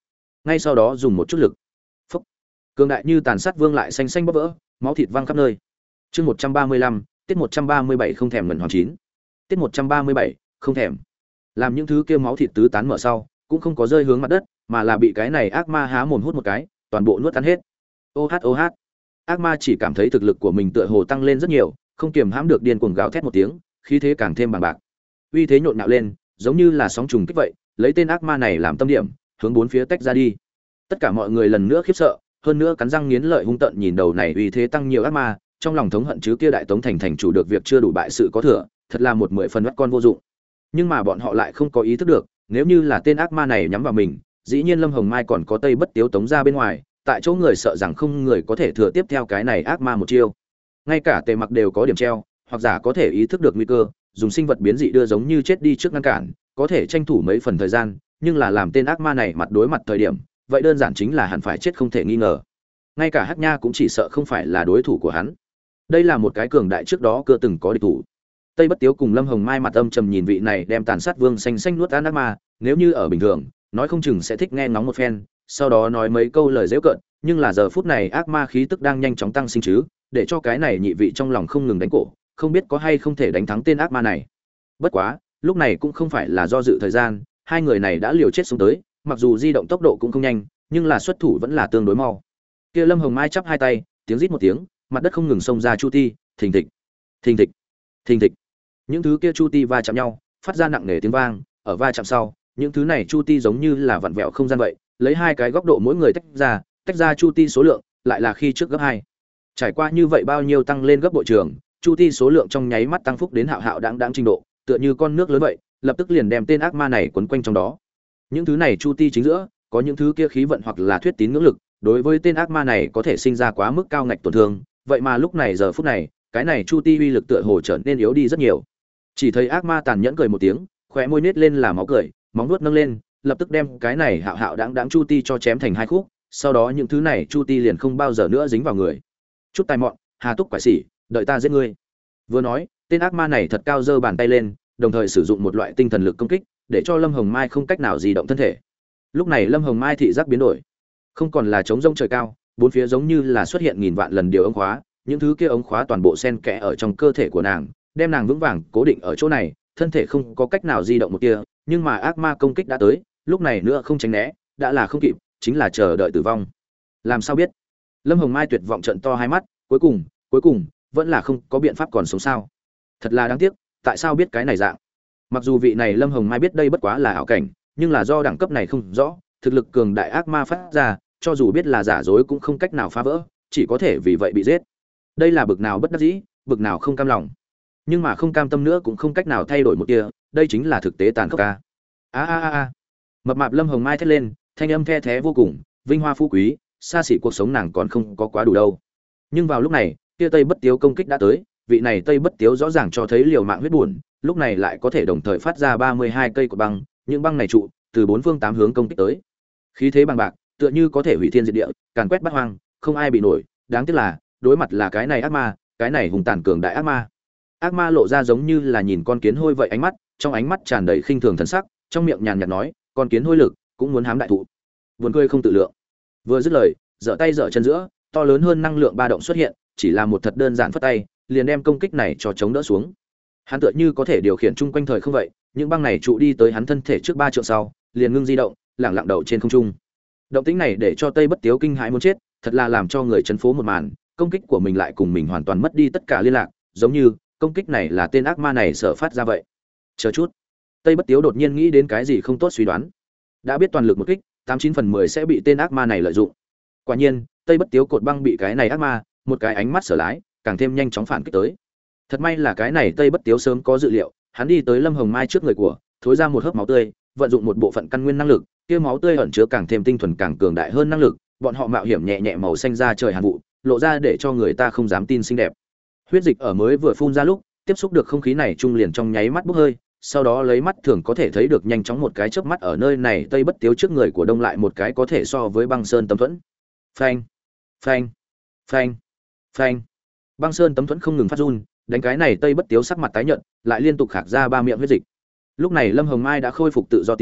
ngay sau đó dùng một chút lực. Phốc. Cường đại như tàn sát vương lại xanh xanh bóp vỡ, máu thịt văng khắp nơi. Chương một trăm ba mươi lăm, tiết một trăm ba mươi bảy không thèm ngẩn hoàng chín. Tiết một trăm ba mươi bảy, không thèm. Làm những thứ kia máu thịt tứ tán mở sau, cũng không có rơi hướng mặt đất, mà là bị cái này ác ma há mồm hút một cái, toàn bộ nuốt tan hết. Ô hát ô hát. Ác ma chỉ cảm thấy thực lực của mình tựa hồ tăng lên rất nhiều, không kiềm hãm được điên cuồng gào thét một tiếng, khí thế càng thêm bằng bạc. Uy thế nhộn nhạo lên, giống như là sóng trùng kích vậy, lấy tên ác ma này làm tâm điểm, hướng bốn phía tách ra đi. Tất cả mọi người lần nữa khiếp sợ, hơn nữa cắn răng nghiến lợi hung tợn nhìn đầu này uy thế tăng nhiều ác ma, trong lòng thống hận chứ kia đại tống thành thành chủ được việc chưa đủ bại sự có thừa, thật là một mười phần bắt con vô dụng. Nhưng mà bọn họ lại không có ý thức được, nếu như là tên ác ma này nhắm vào mình, dĩ nhiên Lâm Hồng Mai còn có Tây Bất Tiếu tống ra bên ngoài, tại chỗ người sợ rằng không người có thể thừa tiếp theo cái này ác ma một chiêu. Ngay cả Tề Mặc đều có điểm treo, hoặc giả có thể ý thức được nguy cơ, dùng sinh vật biến dị đưa giống như chết đi trước ngăn cản, có thể tranh thủ mấy phần thời gian, nhưng là làm tên ác ma này mặt đối mặt thời điểm, vậy đơn giản chính là hẳn phải chết không thể nghi ngờ. Ngay cả Hắc Nha cũng chỉ sợ không phải là đối thủ của hắn. Đây là một cái cường đại trước đó chưa từng có địch thủ. Tây Bất Tiếu cùng Lâm Hồng Mai mặt âm trầm nhìn vị này đem tàn sát vương xanh xanh nuốt ăn ác ma, nếu như ở bình thường, nói không chừng sẽ thích nghe ngóng một phen, sau đó nói mấy câu lời giễu cợt, nhưng là giờ phút này ác ma khí tức đang nhanh chóng tăng sinh chứ, để cho cái này nhị vị trong lòng không ngừng đánh cổ, không biết có hay không thể đánh thắng tên ác ma này. Bất quá, lúc này cũng không phải là do dự thời gian, hai người này đã liều chết xuống tới, mặc dù di động tốc độ cũng không nhanh, nhưng là xuất thủ vẫn là tương đối mau. Kia Lâm Hồng Mai chắp hai tay, tiếng rít một tiếng, mặt đất không ngừng xông ra chu ti, thình thịch, thình thịch, thình thịch. Những thứ kia chu ti va chạm nhau, phát ra nặng nề tiếng vang, ở va chạm sau, những thứ này chu ti giống như là vặn vẹo không gian vậy, lấy hai cái góc độ mỗi người tách ra, tách ra chu ti số lượng lại là khi trước gấp hai. Trải qua như vậy bao nhiêu tăng lên gấp bội trường, chu ti số lượng trong nháy mắt tăng phúc đến hạo hạo đãng đãng trình độ, tựa như con nước lớn vậy, lập tức liền đem tên ác ma này quấn quanh trong đó. Những thứ này chu ti chính giữa, có những thứ kia khí vận hoặc là thuyết tín ngưỡng lực, đối với tên ác ma này có thể sinh ra quá mức cao ngạch tổn thương, vậy mà lúc này giờ phút này, cái này chu ti uy lực tựa hồ trở nên yếu đi rất nhiều. Chỉ thấy ác ma tàn nhẫn cười một tiếng, khóe môi nết lên là máu cười, móng vuốt nâng lên, lập tức đem cái này hạo hạo đãng đãng chu ti cho chém thành hai khúc, sau đó những thứ này chu ti liền không bao giờ nữa dính vào người. Chút tài mọn, hà túc quải xỉ, đợi ta giết ngươi. Vừa nói, tên ác ma này thật cao giơ bàn tay lên, đồng thời sử dụng một loại tinh thần lực công kích, để cho Lâm Hồng Mai không cách nào di động thân thể. Lúc này Lâm Hồng Mai thị giác biến đổi, không còn là trống rông trời cao, bốn phía giống như là xuất hiện nghìn vạn lần điều ống khóa, những thứ kia ống khóa toàn bộ xen kẽ ở trong cơ thể của nàng, đem nàng vững vàng cố định ở chỗ này, thân thể không có cách nào di động một tia, nhưng mà ác ma công kích đã tới, lúc này nữa không tránh né, đã là không kịp, chính là chờ đợi tử vong. Làm sao biết? Lâm Hồng Mai tuyệt vọng trợn to hai mắt, cuối cùng, cuối cùng vẫn là không có biện pháp còn sống sao? Thật là đáng tiếc, tại sao biết cái này dạng? Mặc dù vị này Lâm Hồng Mai biết đây bất quá là ảo cảnh, nhưng là do đẳng cấp này không rõ, thực lực cường đại ác ma phát ra, cho dù biết là giả dối cũng không cách nào phá vỡ, chỉ có thể vì vậy bị giết. Đây là bực nào bất đắc dĩ, bực nào không cam lòng. Nhưng mà không cam tâm nữa cũng không cách nào thay đổi một tia, đây chính là thực tế tàn khốc ca. A a a a. Mập mạp Lâm Hồng Mai thét lên, thanh âm the thé vô cùng, vinh hoa phú quý, xa xỉ cuộc sống nàng còn không có quá đủ đâu. Nhưng vào lúc này, kia Tây Bất Tiếu công kích đã tới, vị này Tây Bất Tiếu rõ ràng cho thấy liều mạng huyết buồn, lúc này lại có thể đồng thời phát ra ba mươi hai cây cột băng, những băng này trụ từ bốn phương tám hướng công kích tới. Khí thế bằng bạc, tựa như có thể hủy thiên diệt địa, càn quét bát hoang, không ai bị nổi, đáng tiếc là, đối mặt là cái này ác ma, cái này hùng tàn cường đại ác ma. Ác ma lộ ra giống như là nhìn con kiến hôi vậy ánh mắt, trong ánh mắt tràn đầy khinh thường thần sắc, trong miệng nhàn nhạt nói, con kiến hôi lực cũng muốn hám đại thụ. Buồn cười không tự lượng. Vừa dứt lời, giở tay giở chân giữa, to lớn hơn năng lượng ba động xuất hiện, chỉ là một thật đơn giản phất tay, liền đem công kích này cho chống đỡ xuống. Hắn tựa như có thể điều khiển chung quanh thời không vậy, những băng này trụ đi tới hắn thân thể trước ba trượng sau, liền ngưng di động, lẳng lặng đậu trên không trung. Động tĩnh này để cho Tây Bất Tiếu kinh hãi muốn chết, thật là làm cho người chấn phố một màn, công kích của mình lại cùng mình hoàn toàn mất đi tất cả liên lạc, giống như công kích này là tên ác ma này sở phát ra vậy. Chờ chút, Tây Bất Tiếu đột nhiên nghĩ đến cái gì không tốt suy đoán. Đã biết toàn lực một kích, tám chín phần mười sẽ bị tên ác ma này lợi dụng. Quả nhiên, Tây Bất Tiếu cột băng bị cái này ác ma, một cái ánh mắt sở lái, càng thêm nhanh chóng phản kích tới. Thật may là cái này Tây Bất Tiếu sớm có dự liệu, hắn đi tới Lâm Hồng Mai trước người của, thối ra một hớp máu tươi, vận dụng một bộ phận căn nguyên năng lực, kia máu tươi ẩn chứa càng thêm tinh thuần càng cường đại hơn năng lực, bọn họ mạo hiểm nhẹ nhẹ màu xanh ra trời hàn vụ, lộ ra để cho người ta không dám tin xinh đẹp. Huyết dịch ở mới vừa phun ra lúc, tiếp xúc được không khí này trung liền trong nháy mắt bốc hơi, sau đó lấy mắt thường có thể thấy được nhanh chóng một cái chớp mắt ở nơi này Tây Bất Tiếu trước người của đông lại một cái có thể so với băng sơn tấm thuẫn. Phanh, phanh, phanh, phanh. Băng sơn tấm thuẫn không ngừng phát run, đánh cái này Tây Bất Tiếu sắc mặt tái nhợt, lại liên tục khạc ra ba miệng huyết dịch. Lúc này Lâm Hồng Mai đã khôi phục tự do tiếng,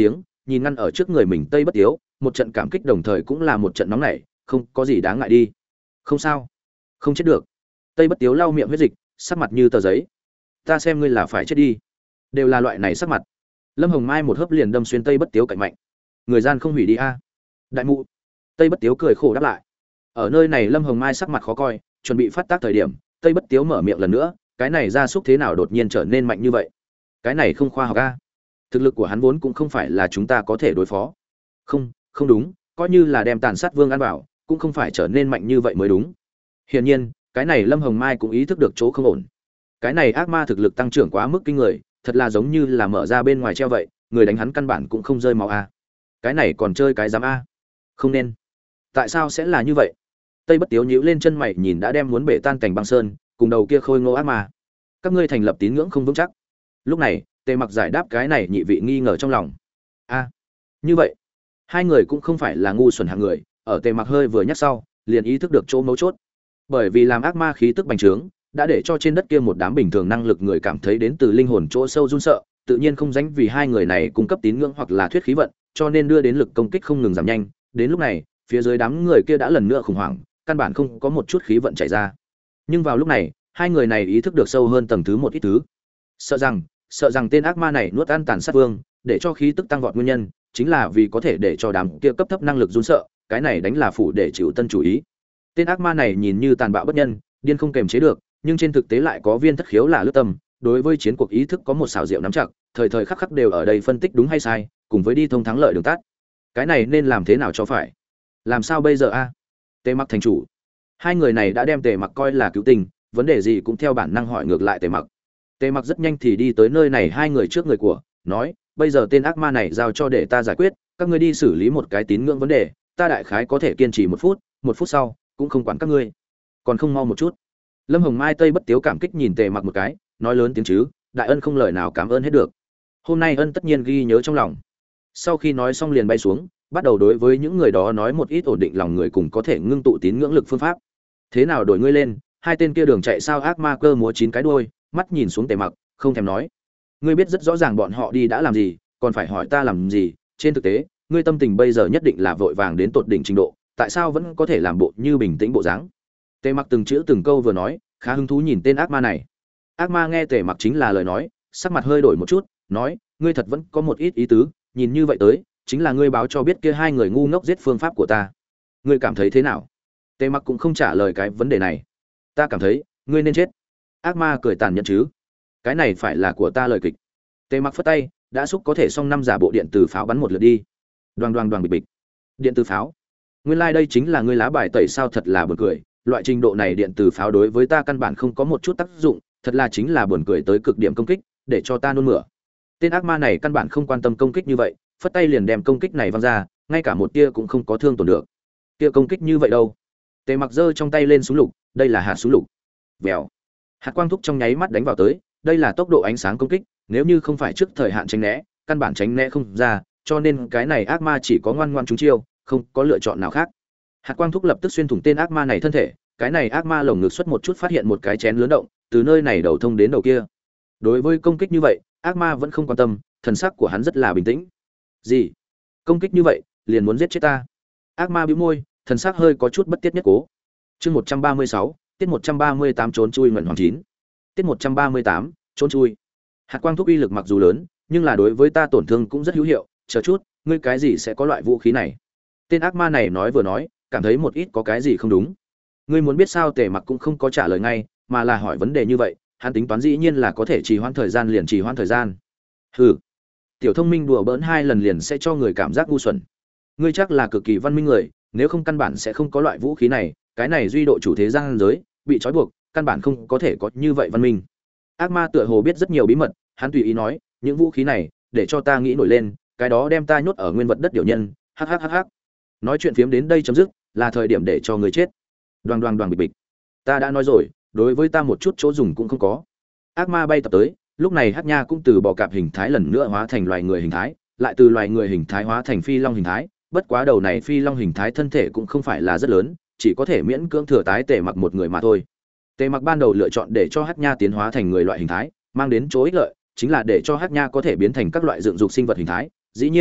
nhìn ngăn ở trước người mình Tây Bất Tiếu, một trận cảm kích đồng thời cũng là một trận nóng nảy, không có gì đáng ngại đi. Không sao, không chết được. Tây Bất Tiếu lau miệng huyết dịch, sắc mặt như tờ giấy. Ta xem ngươi là phải chết đi. Đều là loại này sắc mặt. Lâm Hồng Mai một hớp liền đâm xuyên Tây Bất Tiếu cạnh mạnh. Người gian không hủy đi a. Đại mụ. Tây Bất Tiếu cười khổ đáp lại. Ở nơi này Lâm Hồng Mai sắc mặt khó coi, chuẩn bị phát tác thời điểm, Tây Bất Tiếu mở miệng lần nữa, cái này gia súc thế nào đột nhiên trở nên mạnh như vậy? Cái này không khoa học a. Thực lực của hắn vốn cũng không phải là chúng ta có thể đối phó. Không, không đúng, coi như là đem Tàn Sát Vương ăn vào, cũng không phải trở nên mạnh như vậy mới đúng. Hiển nhiên, cái này Lâm Hồng Mai cũng ý thức được chỗ không ổn. Cái này ác ma thực lực tăng trưởng quá mức kinh người, thật là giống như là mở ra bên ngoài treo vậy, người đánh hắn căn bản cũng không rơi máu a. Cái này còn chơi cái dám a? Không nên. Tại sao sẽ là như vậy? Tây Bất Tiếu nhíu lên chân mày nhìn đã đem muốn bể tan cảnh băng sơn, cùng đầu kia khôi ngô ác ma. Các ngươi thành lập tín ngưỡng không vững chắc. Lúc này, Tề Mặc giải đáp cái này nhị vị nghi ngờ trong lòng. A, như vậy, hai người cũng không phải là ngu xuẩn hạng người, ở Tề Mặc hơi vừa nhắc sau, liền ý thức được chỗ mấu chốt. Bởi vì làm ác ma khí tức bành trướng, đã để cho trên đất kia một đám bình thường năng lực người cảm thấy đến từ linh hồn chỗ sâu run sợ, tự nhiên không dánh vì hai người này cung cấp tín ngưỡng hoặc là thuyết khí vận, cho nên đưa đến lực công kích không ngừng giảm nhanh. Đến lúc này, phía dưới đám người kia đã lần nữa khủng hoảng, căn bản không có một chút khí vận chảy ra. Nhưng vào lúc này, hai người này ý thức được sâu hơn tầng thứ một ít thứ. Sợ rằng, sợ rằng tên ác ma này nuốt ăn Tàn Sát Vương, để cho khí tức tăng vọt nguyên nhân, chính là vì có thể để cho đám kia cấp thấp năng lực run sợ, cái này đánh là phủ để chịu tân chủ ý. Tên ác ma này nhìn như tàn bạo bất nhân, điên không kềm chế được, nhưng trên thực tế lại có viên thất khiếu là lướt tâm, đối với chiến cuộc ý thức có một xảo diệu nắm chặt, thời thời khắc khắc đều ở đây phân tích đúng hay sai, cùng với đi thông thắng lợi đường tắt. Cái này nên làm thế nào cho phải? Làm sao bây giờ a? Tề Mặc thành chủ. Hai người này đã đem Tề Mặc coi là cứu tình, vấn đề gì cũng theo bản năng hỏi ngược lại Tề Mặc. Tề Mặc rất nhanh thì đi tới nơi này hai người trước người của, nói, bây giờ tên ác ma này giao cho để ta giải quyết, các ngươi đi xử lý một cái tín ngưỡng vấn đề, ta đại khái có thể kiên trì một phút, một phút sau, cũng không quản các ngươi. Còn không mau một chút. Lâm Hồng Mai Tây Bất Tiếu cảm kích nhìn Tề Mặc một cái, nói lớn tiếng chứ, đại ân không lời nào cảm ơn hết được. Hôm nay ân tất nhiên ghi nhớ trong lòng. Sau khi nói xong liền bay xuống, bắt đầu đối với những người đó nói một ít ổn định lòng người cùng có thể ngưng tụ tín ngưỡng lực phương pháp. Thế nào đổi ngươi lên, hai tên kia đường chạy sao ác ma cơ múa chín cái đuôi, mắt nhìn xuống Tề Mặc, không thèm nói. Ngươi biết rất rõ ràng bọn họ đi đã làm gì, còn phải hỏi ta làm gì? Trên thực tế, ngươi tâm tình bây giờ nhất định là vội vàng đến tột đỉnh trình độ, tại sao vẫn có thể làm bộ như bình tĩnh bộ dáng? Tề Mặc từng chữ từng câu vừa nói, khá hứng thú nhìn tên ác ma này. Ác ma nghe Tề Mặc chính là lời nói, sắc mặt hơi đổi một chút, nói, ngươi thật vẫn có một ít ý tứ, nhìn như vậy tới, chính là ngươi báo cho biết kia hai người ngu ngốc giết phương pháp của ta. Ngươi cảm thấy thế nào? Tề Mặc cũng không trả lời cái vấn đề này. Ta cảm thấy, ngươi nên chết. Ác ma cười tàn nhẫn chứ? Cái này phải là của ta lời kịch. Tề Mặc phất tay, đã xúc có thể xong năm giả bộ điện từ pháo bắn một lượt đi. Đoàng đoàng đoàng bịch bịch. Điện từ pháo. Nguyên lai like đây chính là ngươi lá bài tẩy sao, thật là buồn cười. Loại trình độ này điện từ pháo đối với ta căn bản không có một chút tác dụng, thật là chính là buồn cười tới cực điểm công kích, để cho ta nôn mửa. Tên ác ma này căn bản không quan tâm công kích như vậy, phất tay liền đem công kích này văng ra, ngay cả một tia cũng không có thương tổn được. Tia công kích như vậy đâu? Tề Mặc giơ trong tay lên súng lục, đây là hạt súng lục. Vèo. Hạt quang thúc trong nháy mắt đánh vào tới, đây là tốc độ ánh sáng công kích, nếu như không phải trước thời hạn tránh né, căn bản tránh né không ra, cho nên cái này ác ma chỉ có ngoan ngoan trúng chiêu, không có lựa chọn nào khác. Hạt quang thúc lập tức xuyên thủng tên ác ma này thân thể, cái này ác ma lồng ngực xuất một chút phát hiện một cái chén lớn động, từ nơi này đầu thông đến đầu kia. Đối với công kích như vậy, ác ma vẫn không quan tâm, thần sắc của hắn rất là bình tĩnh. Gì? Công kích như vậy, liền muốn giết chết ta? Ác ma bĩu môi, thần sắc hơi có chút bất tiết nhất cố. Chương một trăm ba mươi sáu, tiết một trăm ba mươi tám trốn chui ngẩn hoàng chín. Tiết một trăm ba mươi tám, trốn chui. Hạt quang thúc uy lực mặc dù lớn, nhưng là đối với ta tổn thương cũng rất hữu hiệu, chờ chút, ngươi cái gì sẽ có loại vũ khí này? Tên ác ma này nói vừa nói, cảm thấy một ít có cái gì không đúng. Ngươi muốn biết sao? Tề Mặc cũng không có trả lời ngay, mà là hỏi vấn đề như vậy, hắn tính toán dĩ nhiên là có thể trì hoãn thời gian liền trì hoãn thời gian. Hừ, tiểu thông minh đùa bỡn hai lần liền sẽ cho người cảm giác ngu xuẩn. Ngươi chắc là cực kỳ văn minh người, nếu không căn bản sẽ không có loại vũ khí này, cái này duy độ chủ thế gian giới, bị trói buộc, căn bản không có thể có như vậy văn minh. Ác ma tựa hồ biết rất nhiều bí mật, hắn tùy ý nói, những vũ khí này, để cho ta nghĩ nổi lên, cái đó đem ta nhốt ở nguyên vật đất điều nhân, hắc hắc hắc hắc. Nói chuyện phiếm đến đây chấm dứt, là thời điểm để cho người chết. Đoàng đoàng đoàng bịch bịch. Ta đã nói rồi, đối với ta một chút chỗ dùng cũng không có. Ác ma bay tập tới, lúc này Hắc Nha cũng từ bò cạp hình thái lần nữa hóa thành loài người hình thái, lại từ loài người hình thái hóa thành phi long hình thái, bất quá đầu này phi long hình thái thân thể cũng không phải là rất lớn, chỉ có thể miễn cưỡng thừa tái Tề Mặc một người mà thôi. Tề Mặc ban đầu lựa chọn để cho Hắc Nha tiến hóa thành người loại hình thái, mang đến chỗ ích lợi chính là để cho Hắc Nha có thể biến thành các loại dựng dục sinh vật hình thái. Dĩ nhiên,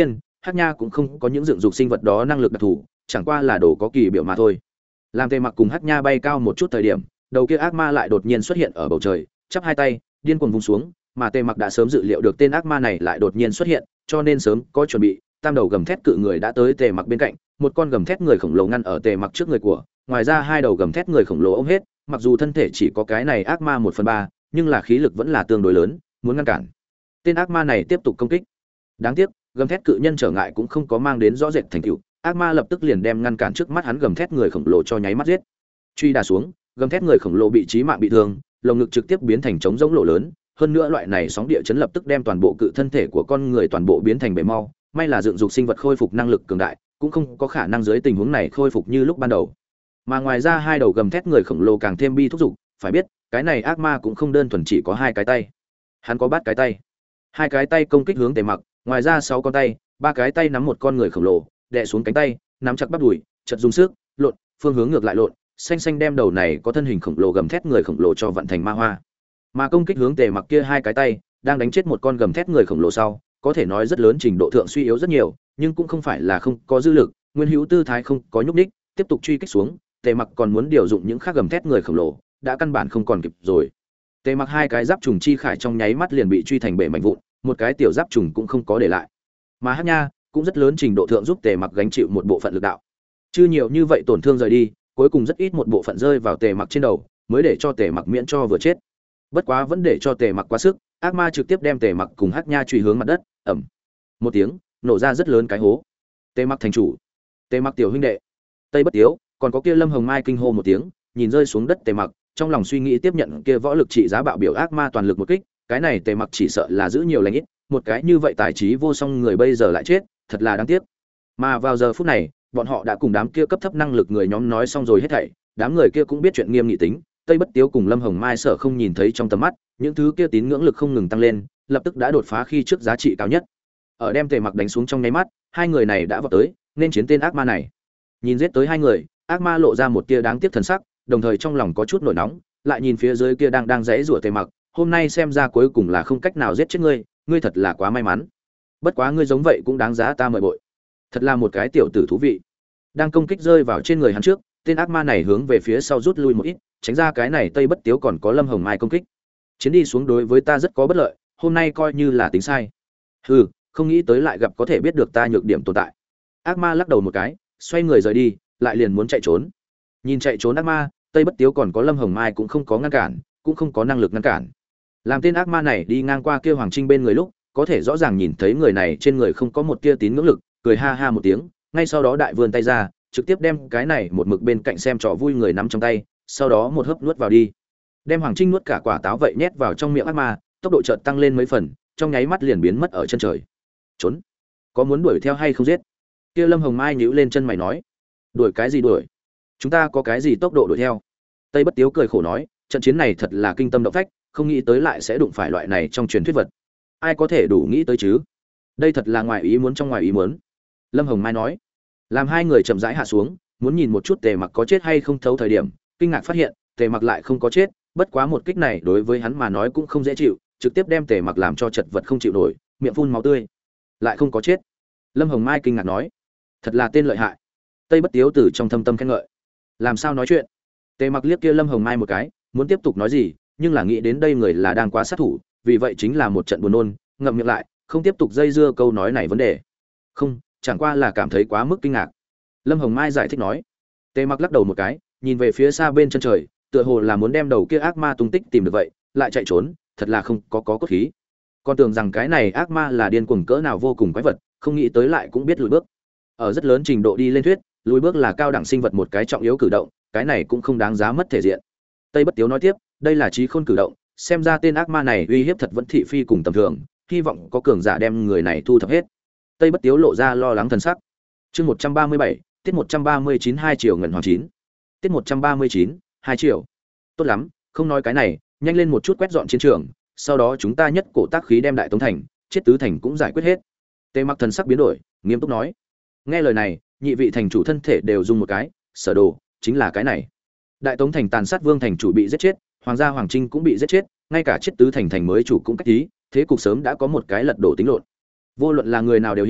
Hắc Nha cũng không có những dựng dục sinh vật đó năng lực đặc thù, chẳng qua là đồ có kỳ biểu mà thôi. Làm Tề Mặc cùng Hắc Nha bay cao một chút thời điểm, đầu kia ác ma lại đột nhiên xuất hiện ở bầu trời, chắp hai tay, điên cuồng vung xuống, mà Tề Mặc đã sớm dự liệu được tên ác ma này lại đột nhiên xuất hiện, cho nên sớm có chuẩn bị, tam đầu gầm thét cự người đã tới Tề Mặc bên cạnh, một con gầm thét người khổng lồ ngăn ở Tề Mặc trước người của, ngoài ra hai đầu gầm thét người khổng lồ ôm hết, mặc dù thân thể chỉ có cái này ác ma một phần ba, nhưng là khí lực vẫn là tương đối lớn, muốn ngăn cản. Tên ác ma này tiếp tục công kích. Đáng tiếc, gầm thét cự nhân trở ngại cũng không có mang đến rõ rệt thành tựu, ác ma lập tức liền đem ngăn cản trước mắt hắn gầm thét người khổng lồ cho nháy mắt giết. Truy đà xuống, gầm thét người khổng lồ bị chí mạng bị thương, lồng ngực trực tiếp biến thành trống rỗng lỗ lớn, hơn nữa loại này sóng địa chấn lập tức đem toàn bộ cự thân thể của con người toàn bộ biến thành bể mau, may là dựng dục sinh vật khôi phục năng lực cường đại, cũng không có khả năng dưới tình huống này khôi phục như lúc ban đầu. Mà ngoài ra hai đầu gầm thét người khổng lồ càng thêm bi thúc dục, phải biết, cái này ác ma cũng không đơn thuần chỉ có hai cái tay. Hắn có bát cái tay. Hai cái tay công kích hướng Tề Mặc, ngoài ra sáu con tay, ba cái tay nắm một con người khổng lồ, đè xuống cánh tay, nắm chặt bắp đùi, chợt dùng sức, lộn, phương hướng ngược lại lộn, xanh xanh đem đầu này có thân hình khổng lồ gầm thét người khổng lồ cho vận thành ma hoa. Mà công kích hướng Tề Mặc kia hai cái tay, đang đánh chết một con gầm thét người khổng lồ sau, có thể nói rất lớn trình độ thượng suy yếu rất nhiều, nhưng cũng không phải là không có dư lực, nguyên hữu tư thái không có nhúc nhích, tiếp tục truy kích xuống, Tề Mặc còn muốn điều dụng những khác gầm thét người khổng lồ, đã căn bản không còn kịp rồi. Tề Mặc hai cái giáp trùng chi khải trong nháy mắt liền bị truy thành bể mảnh vụn, một cái tiểu giáp trùng cũng không có để lại. Mà Hắc Nha cũng rất lớn trình độ thượng giúp Tề Mặc gánh chịu một bộ phận lực đạo. Chứ nhiều như vậy tổn thương rời đi, cuối cùng rất ít một bộ phận rơi vào Tề Mặc trên đầu, mới để cho Tề Mặc miễn cho vừa chết. Bất quá vẫn để cho Tề Mặc quá sức, ác ma trực tiếp đem Tề Mặc cùng Hắc Nha truy hướng mặt đất, ầm. Một tiếng, nổ ra rất lớn cái hố. Tề Mặc thành chủ, Tề Mặc tiểu huynh đệ, Tây Bất Tiếu, còn có kia Lâm Hồng Mai kinh hô một tiếng, nhìn rơi xuống đất Tề Mặc, trong lòng suy nghĩ tiếp nhận kia võ lực trị giá bạo biểu ác ma toàn lực một kích, cái này Tề Mặc chỉ sợ là giữ nhiều lành ít, một cái như vậy tài trí vô song người bây giờ lại chết, thật là đáng tiếc. Mà vào giờ phút này, bọn họ đã cùng đám kia cấp thấp năng lực người nhóm nói xong rồi hết thảy, đám người kia cũng biết chuyện nghiêm nghị tính, Tây Bất Tiếu cùng Lâm Hồng Mai sợ không nhìn thấy trong tầm mắt, những thứ kia tín ngưỡng lực không ngừng tăng lên, lập tức đã đột phá khi trước giá trị cao nhất. Ở đem Tề Mặc đánh xuống trong nháy mắt, hai người này đã vọt tới, nên chiến tên ác ma này. Nhìn giết tới hai người, ác ma lộ ra một tia đáng tiếc thần sắc, đồng thời trong lòng có chút nổi nóng, lại nhìn phía dưới kia đang đang giãy giụa Tề Mặc, hôm nay xem ra cuối cùng là không cách nào giết chết ngươi, ngươi thật là quá may mắn. Bất quá ngươi giống vậy cũng đáng giá ta mời bội. Thật là một cái tiểu tử thú vị. Đang công kích rơi vào trên người hắn trước, tên ác ma này hướng về phía sau rút lui một ít, tránh ra cái này Tây Bất Tiếu còn có Lâm Hồng Mai công kích. Chiến đi xuống đối với ta rất có bất lợi, hôm nay coi như là tính sai. Hừ, không nghĩ tới lại gặp có thể biết được ta nhược điểm tồn tại. Ác ma lắc đầu một cái, xoay người rời đi, lại liền muốn chạy trốn. Nhìn chạy trốn ác ma, Tây Bất Tiếu còn có Lâm Hồng Mai cũng không có ngăn cản, cũng không có năng lực ngăn cản. Làm tên ác ma này đi ngang qua kia Hoàng Trinh bên người lúc, có thể rõ ràng nhìn thấy người này trên người không có một tia tín ngưỡng lực, cười ha ha một tiếng, ngay sau đó đại vươn tay ra, trực tiếp đem cái này một mực bên cạnh xem trò vui người nắm trong tay, sau đó một hớp nuốt vào đi. Đem Hoàng Trinh nuốt cả quả táo vậy nhét vào trong miệng ác ma, tốc độ chợt tăng lên mấy phần, trong nháy mắt liền biến mất ở chân trời. Trốn? Có muốn đuổi theo hay không giết? Kia Lâm Hồng Mai nhíu lên chân mày nói, đuổi cái gì đuổi? Chúng ta có cái gì tốc độ đuổi theo? Tây Bất Tiếu cười khổ nói, trận chiến này thật là kinh tâm động phách, không nghĩ tới lại sẽ đụng phải loại này trong truyền thuyết vật. Ai có thể đủ nghĩ tới chứ? Đây thật là ngoài ý muốn trong ngoài ý muốn. Lâm Hồng Mai nói. Làm hai người chậm rãi hạ xuống, muốn nhìn một chút Tề Mặc có chết hay không thấu thời điểm, kinh ngạc phát hiện, Tề Mặc lại không có chết, bất quá một kích này đối với hắn mà nói cũng không dễ chịu, trực tiếp đem Tề Mặc làm cho chật vật không chịu nổi, miệng phun máu tươi. Lại không có chết. Lâm Hồng Mai kinh ngạc nói, thật là tên lợi hại. Tây Bất Tiếu từ trong thâm tâm khen ngợi. Làm sao nói chuyện? Tề Mặc liếc kia Lâm Hồng Mai một cái, muốn tiếp tục nói gì, nhưng là nghĩ đến đây người là đang quá sát thủ, vì vậy chính là một trận buồn nôn, ngậm miệng lại, không tiếp tục dây dưa câu nói này vấn đề. Không, chẳng qua là cảm thấy quá mức kinh ngạc. Lâm Hồng Mai giải thích nói. Tề Mặc lắc đầu một cái, nhìn về phía xa bên chân trời, tựa hồ là muốn đem đầu kia ác ma tung tích tìm được vậy, lại chạy trốn, thật là không có có cốt khí. Con tưởng rằng cái này ác ma là điên cuồng cỡ nào vô cùng quái vật, không nghĩ tới lại cũng biết lùi bước. Ở rất lớn trình độ đi lên thuyết, lùi bước là cao đẳng sinh vật một cái trọng yếu cử động, cái này cũng không đáng giá mất thể diện. Tây Bất Tiếu nói tiếp, đây là trí khôn cử động, xem ra tên ác ma này uy hiếp thật vẫn thị phi cùng tầm thường, hy vọng có cường giả đem người này thu thập hết. Tây Bất Tiếu lộ ra lo lắng thần sắc. Chương một trăm ba mươi bảy, tiết một trăm ba mươi chín hai triệu ngân hoàng chín. Tiết một trăm ba mươi chín, hai triệu. Tốt lắm, không nói cái này, nhanh lên một chút quét dọn chiến trường, sau đó chúng ta nhất cổ tác khí đem Đại Tống thành, chết tứ thành cũng giải quyết hết. Tề Mặc thần sắc biến đổi, nghiêm túc nói. Nghe lời này, nhị vị thành chủ thân thể đều rung một cái, sở đồ, chính là cái này. Đại Tống thành tàn sát Vương thành chủ bị giết chết, hoàng gia Hoàng Trinh cũng bị giết chết, ngay cả chết tứ thành thành mới chủ cũng cách tí, thế cục sớm đã có một cái lật đổ tính lộn. Vô luận là người nào đều hiểu,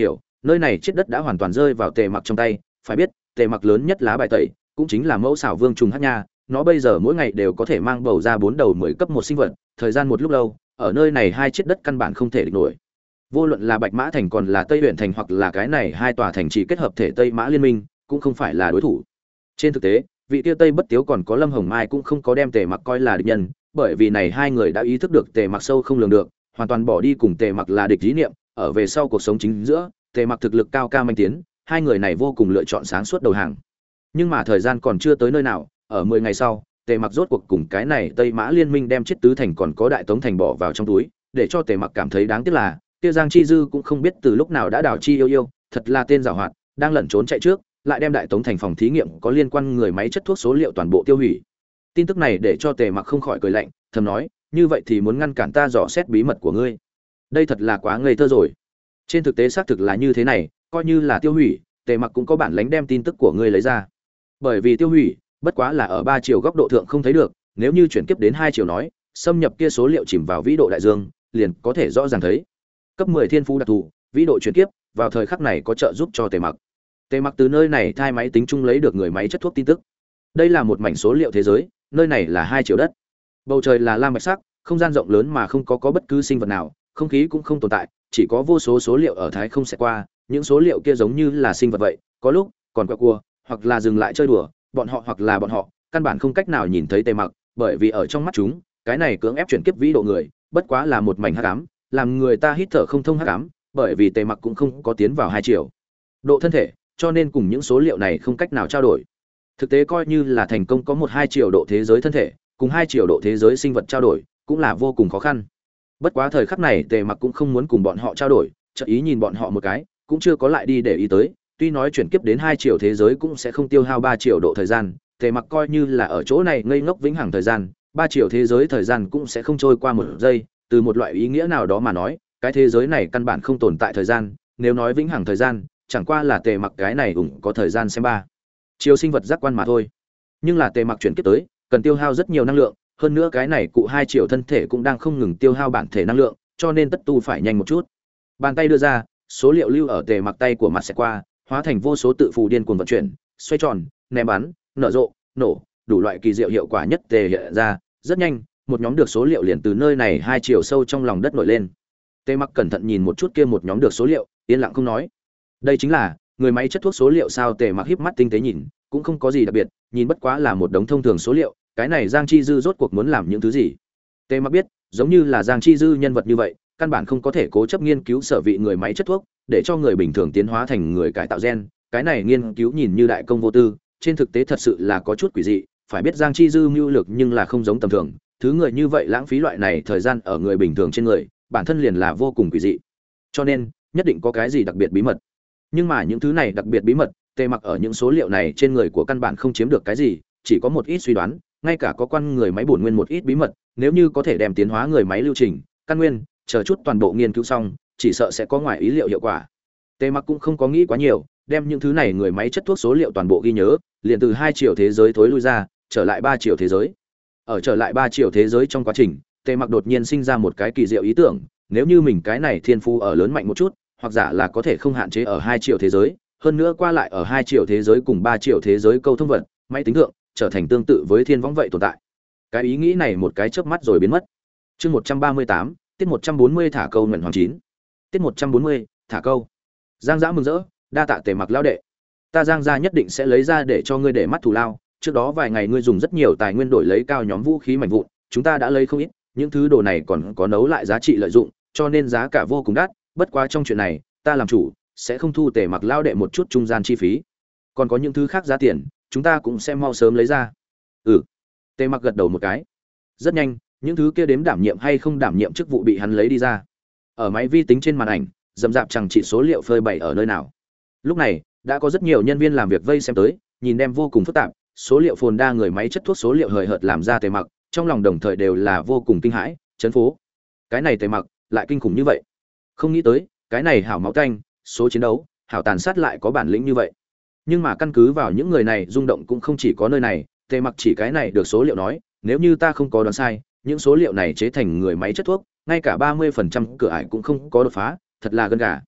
Nơi này chiếc đất đã hoàn toàn rơi vào Tề Mặc trong tay, phải biết, Tề Mặc lớn nhất lá bài tẩy, cũng chính là mẫu xảo vương trùng hắc nha, nó bây giờ mỗi ngày đều có thể mang bầu ra bốn đầu mười cấp một sinh vật, thời gian một lúc lâu, ở nơi này hai chiếc đất căn bản không thể địch nổi. Vô luận là Bạch Mã thành còn là Tây Huyền thành hoặc là cái này hai tòa thành trì kết hợp thể Tây Mã liên minh, cũng không phải là đối thủ. Trên thực tế, vị tiêu Tây Bất Tiếu còn có Lâm Hồng Mai cũng không có đem Tề Mặc coi là địch nhân, bởi vì này hai người đã ý thức được Tề Mặc sâu không lường được, hoàn toàn bỏ đi cùng Tề Mặc là địch ý niệm, ở về sau cuộc sống chính giữa, Tề Mặc thực lực cao ca manh tiến, hai người này vô cùng lựa chọn sáng suốt đầu hàng. Nhưng mà thời gian còn chưa tới nơi nào, ở mười ngày sau, Tề Mặc rốt cuộc cùng cái này Tây Mã liên minh đem chiết tứ thành còn có Đại Tống thành bỏ vào trong túi, để cho Tề Mặc cảm thấy đáng tiếc là, kia Giang Chi Dư cũng không biết từ lúc nào đã đảo chi yêu yêu, thật là tên giàu hoạt, đang lẩn trốn chạy trước, lại đem Đại Tống thành phòng thí nghiệm có liên quan người máy chất thuốc số liệu toàn bộ tiêu hủy. Tin tức này để cho Tề Mặc không khỏi cười lạnh, thầm nói, như vậy thì muốn ngăn cản ta dò xét bí mật của ngươi. Đây thật là quá ngây thơ rồi. Trên thực tế xác thực là như thế này, coi như là tiêu hủy, Tề Mặc cũng có bản lĩnh đem tin tức của ngươi lấy ra. Bởi vì tiêu hủy, bất quá là ở ba chiều góc độ thượng không thấy được, nếu như chuyển kiếp đến hai chiều nói, xâm nhập kia số liệu chìm vào vĩ độ đại dương, liền có thể rõ ràng thấy. Cấp mười thiên phú đặc thù, vĩ độ chuyển kiếp, vào thời khắc này có trợ giúp cho Tề Mặc. Tề Mặc từ nơi này thai máy tính chung lấy được người máy chất thuốc tin tức. Đây là một mảnh số liệu thế giới, nơi này là hai chiều đất. Bầu trời là lam bạch sắc, không gian rộng lớn mà không có có bất cứ sinh vật nào, không khí cũng không tồn tại, chỉ có vô số số liệu ở thái không sẽ qua, những số liệu kia giống như là sinh vật vậy, có lúc còn quẹo cua, hoặc là dừng lại chơi đùa, bọn họ hoặc là bọn họ, căn bản không cách nào nhìn thấy Tề Mặc, bởi vì ở trong mắt chúng, cái này cưỡng ép chuyển kiếp vĩ độ người, bất quá là một mảnh hắc ám, làm người ta hít thở không thông hắc ám, bởi vì Tề Mặc cũng không có tiến vào hai chiều độ thân thể, cho nên cùng những số liệu này không cách nào trao đổi. Thực tế coi như là thành công có một hai chiều độ thế giới thân thể, cùng hai chiều độ thế giới sinh vật trao đổi, cũng là vô cùng khó khăn. Bất quá thời khắc này Tề Mặc cũng không muốn cùng bọn họ trao đổi, chợt ý nhìn bọn họ một cái, cũng chưa có lại đi để ý tới, tuy nói chuyển kiếp đến hai chiều thế giới cũng sẽ không tiêu hao ba chiều độ thời gian, Tề Mặc coi như là ở chỗ này ngây ngốc vĩnh hằng thời gian, ba chiều thế giới thời gian cũng sẽ không trôi qua một giây, từ một loại ý nghĩa nào đó mà nói, cái thế giới này căn bản không tồn tại thời gian, nếu nói vĩnh hằng thời gian, chẳng qua là Tề Mặc cái này ủng có thời gian xem ba chiều sinh vật giác quan mà thôi. Nhưng là Tề Mặc chuyển kiếp tới, cần tiêu hao rất nhiều năng lượng, hơn nữa cái này cụ hai chiều thân thể cũng đang không ngừng tiêu hao bản thể năng lượng, cho nên tất tu phải nhanh một chút. Bàn tay đưa ra, số liệu lưu ở Tề Mặc tay của mặt sẽ qua, hóa thành vô số tự phù điên cuồng vận chuyển, xoay tròn, ném bắn, nở rộ, nổ, đủ loại kỳ diệu hiệu quả nhất tề hiện ra, rất nhanh, một nhóm được số liệu liền từ nơi này hai chiều sâu trong lòng đất nổi lên. Tề Mặc cẩn thận nhìn một chút kia một nhóm được số liệu, yên lặng không nói. Đây chính là người máy chất thuốc số liệu sao? Tề Mặc híp mắt tinh tế nhìn, cũng không có gì đặc biệt, nhìn bất quá là một đống thông thường số liệu, cái này Giang Chi Dư rốt cuộc muốn làm những thứ gì? Tề Mặc biết, giống như là Giang Chi Dư nhân vật như vậy, căn bản không có thể cố chấp nghiên cứu sở vị người máy chất thuốc, để cho người bình thường tiến hóa thành người cải tạo gen, cái này nghiên cứu nhìn như đại công vô tư, trên thực tế thật sự là có chút quỷ dị, phải biết Giang Chi Dư mưu lược nhưng là không giống tầm thường, thứ người như vậy lãng phí loại này thời gian ở người bình thường trên người, bản thân liền là vô cùng quỷ dị. Cho nên, nhất định có cái gì đặc biệt bí mật. Nhưng mà những thứ này đặc biệt bí mật, Tề Mặc ở những số liệu này trên người của căn bản không chiếm được cái gì, chỉ có một ít suy đoán, ngay cả có quan người máy bổn nguyên một ít bí mật, nếu như có thể đem tiến hóa người máy lưu trình, căn nguyên, chờ chút toàn bộ nghiên cứu xong, chỉ sợ sẽ có ngoài ý liệu hiệu quả. Tề Mặc cũng không có nghĩ quá nhiều, đem những thứ này người máy chất thuốc số liệu toàn bộ ghi nhớ, liền từ hai chiều thế giới thối lui ra, trở lại ba chiều thế giới. Ở trở lại ba chiều thế giới trong quá trình, Tề Mặc đột nhiên sinh ra một cái kỳ diệu ý tưởng, nếu như mình cái này thiên phú ở lớn mạnh một chút, hoặc giả là có thể không hạn chế ở hai chiều thế giới, hơn nữa qua lại ở hai chiều thế giới cùng ba chiều thế giới câu thông vật, máy tính thượng, trở thành tương tự với thiên võng vậy tồn tại. Cái ý nghĩ này một cái chớp mắt rồi biến mất. Chương một trăm ba mươi tám, tiết một trăm bốn mươi thả câu nguyện hoàng chín. Tiết một trăm bốn mươi, thả câu. Giang Dã mừng rỡ, đa tạ Tề Mặc lão đệ. Ta Giang gia nhất định sẽ lấy ra để cho ngươi để mắt thù lao, trước đó vài ngày ngươi dùng rất nhiều tài nguyên đổi lấy cao nhóm vũ khí mảnh vụn, chúng ta đã lấy không ít, những thứ đồ này còn có nấu lại giá trị lợi dụng, cho nên giá cả vô cùng đắt, bất quá trong chuyện này, ta làm chủ, sẽ không thu Tề Mặc lão đệ một chút trung gian chi phí. Còn có những thứ khác giá tiền, chúng ta cũng sẽ mau sớm lấy ra. Ừ. Tề Mặc gật đầu một cái. Rất nhanh, những thứ kia đếm đảm nhiệm hay không đảm nhiệm chức vụ bị hắn lấy đi ra. Ở máy vi tính trên màn ảnh, rầm rạp chẳng chỉ số liệu phơi bày ở nơi nào. Lúc này, đã có rất nhiều nhân viên làm việc vây xem tới, nhìn đem vô cùng phức tạp, số liệu phồn đa người máy chất thuốc số liệu hời hợt làm ra Tề Mặc, trong lòng đồng thời đều là vô cùng kinh hãi, chấn phố. Cái này Tề Mặc lại kinh khủng như vậy. Không nghĩ tới, cái này hảo máu tanh, số chiến đấu, hảo tàn sát lại có bản lĩnh như vậy. Nhưng mà căn cứ vào những người này rung động cũng không chỉ có nơi này, Tề Mặc chỉ cái này được số liệu nói, nếu như ta không có đoán sai, những số liệu này chế thành người máy chất thuốc, ngay cả ba mươi phần trăm cửa ải cũng không có đột phá, thật là gân gà.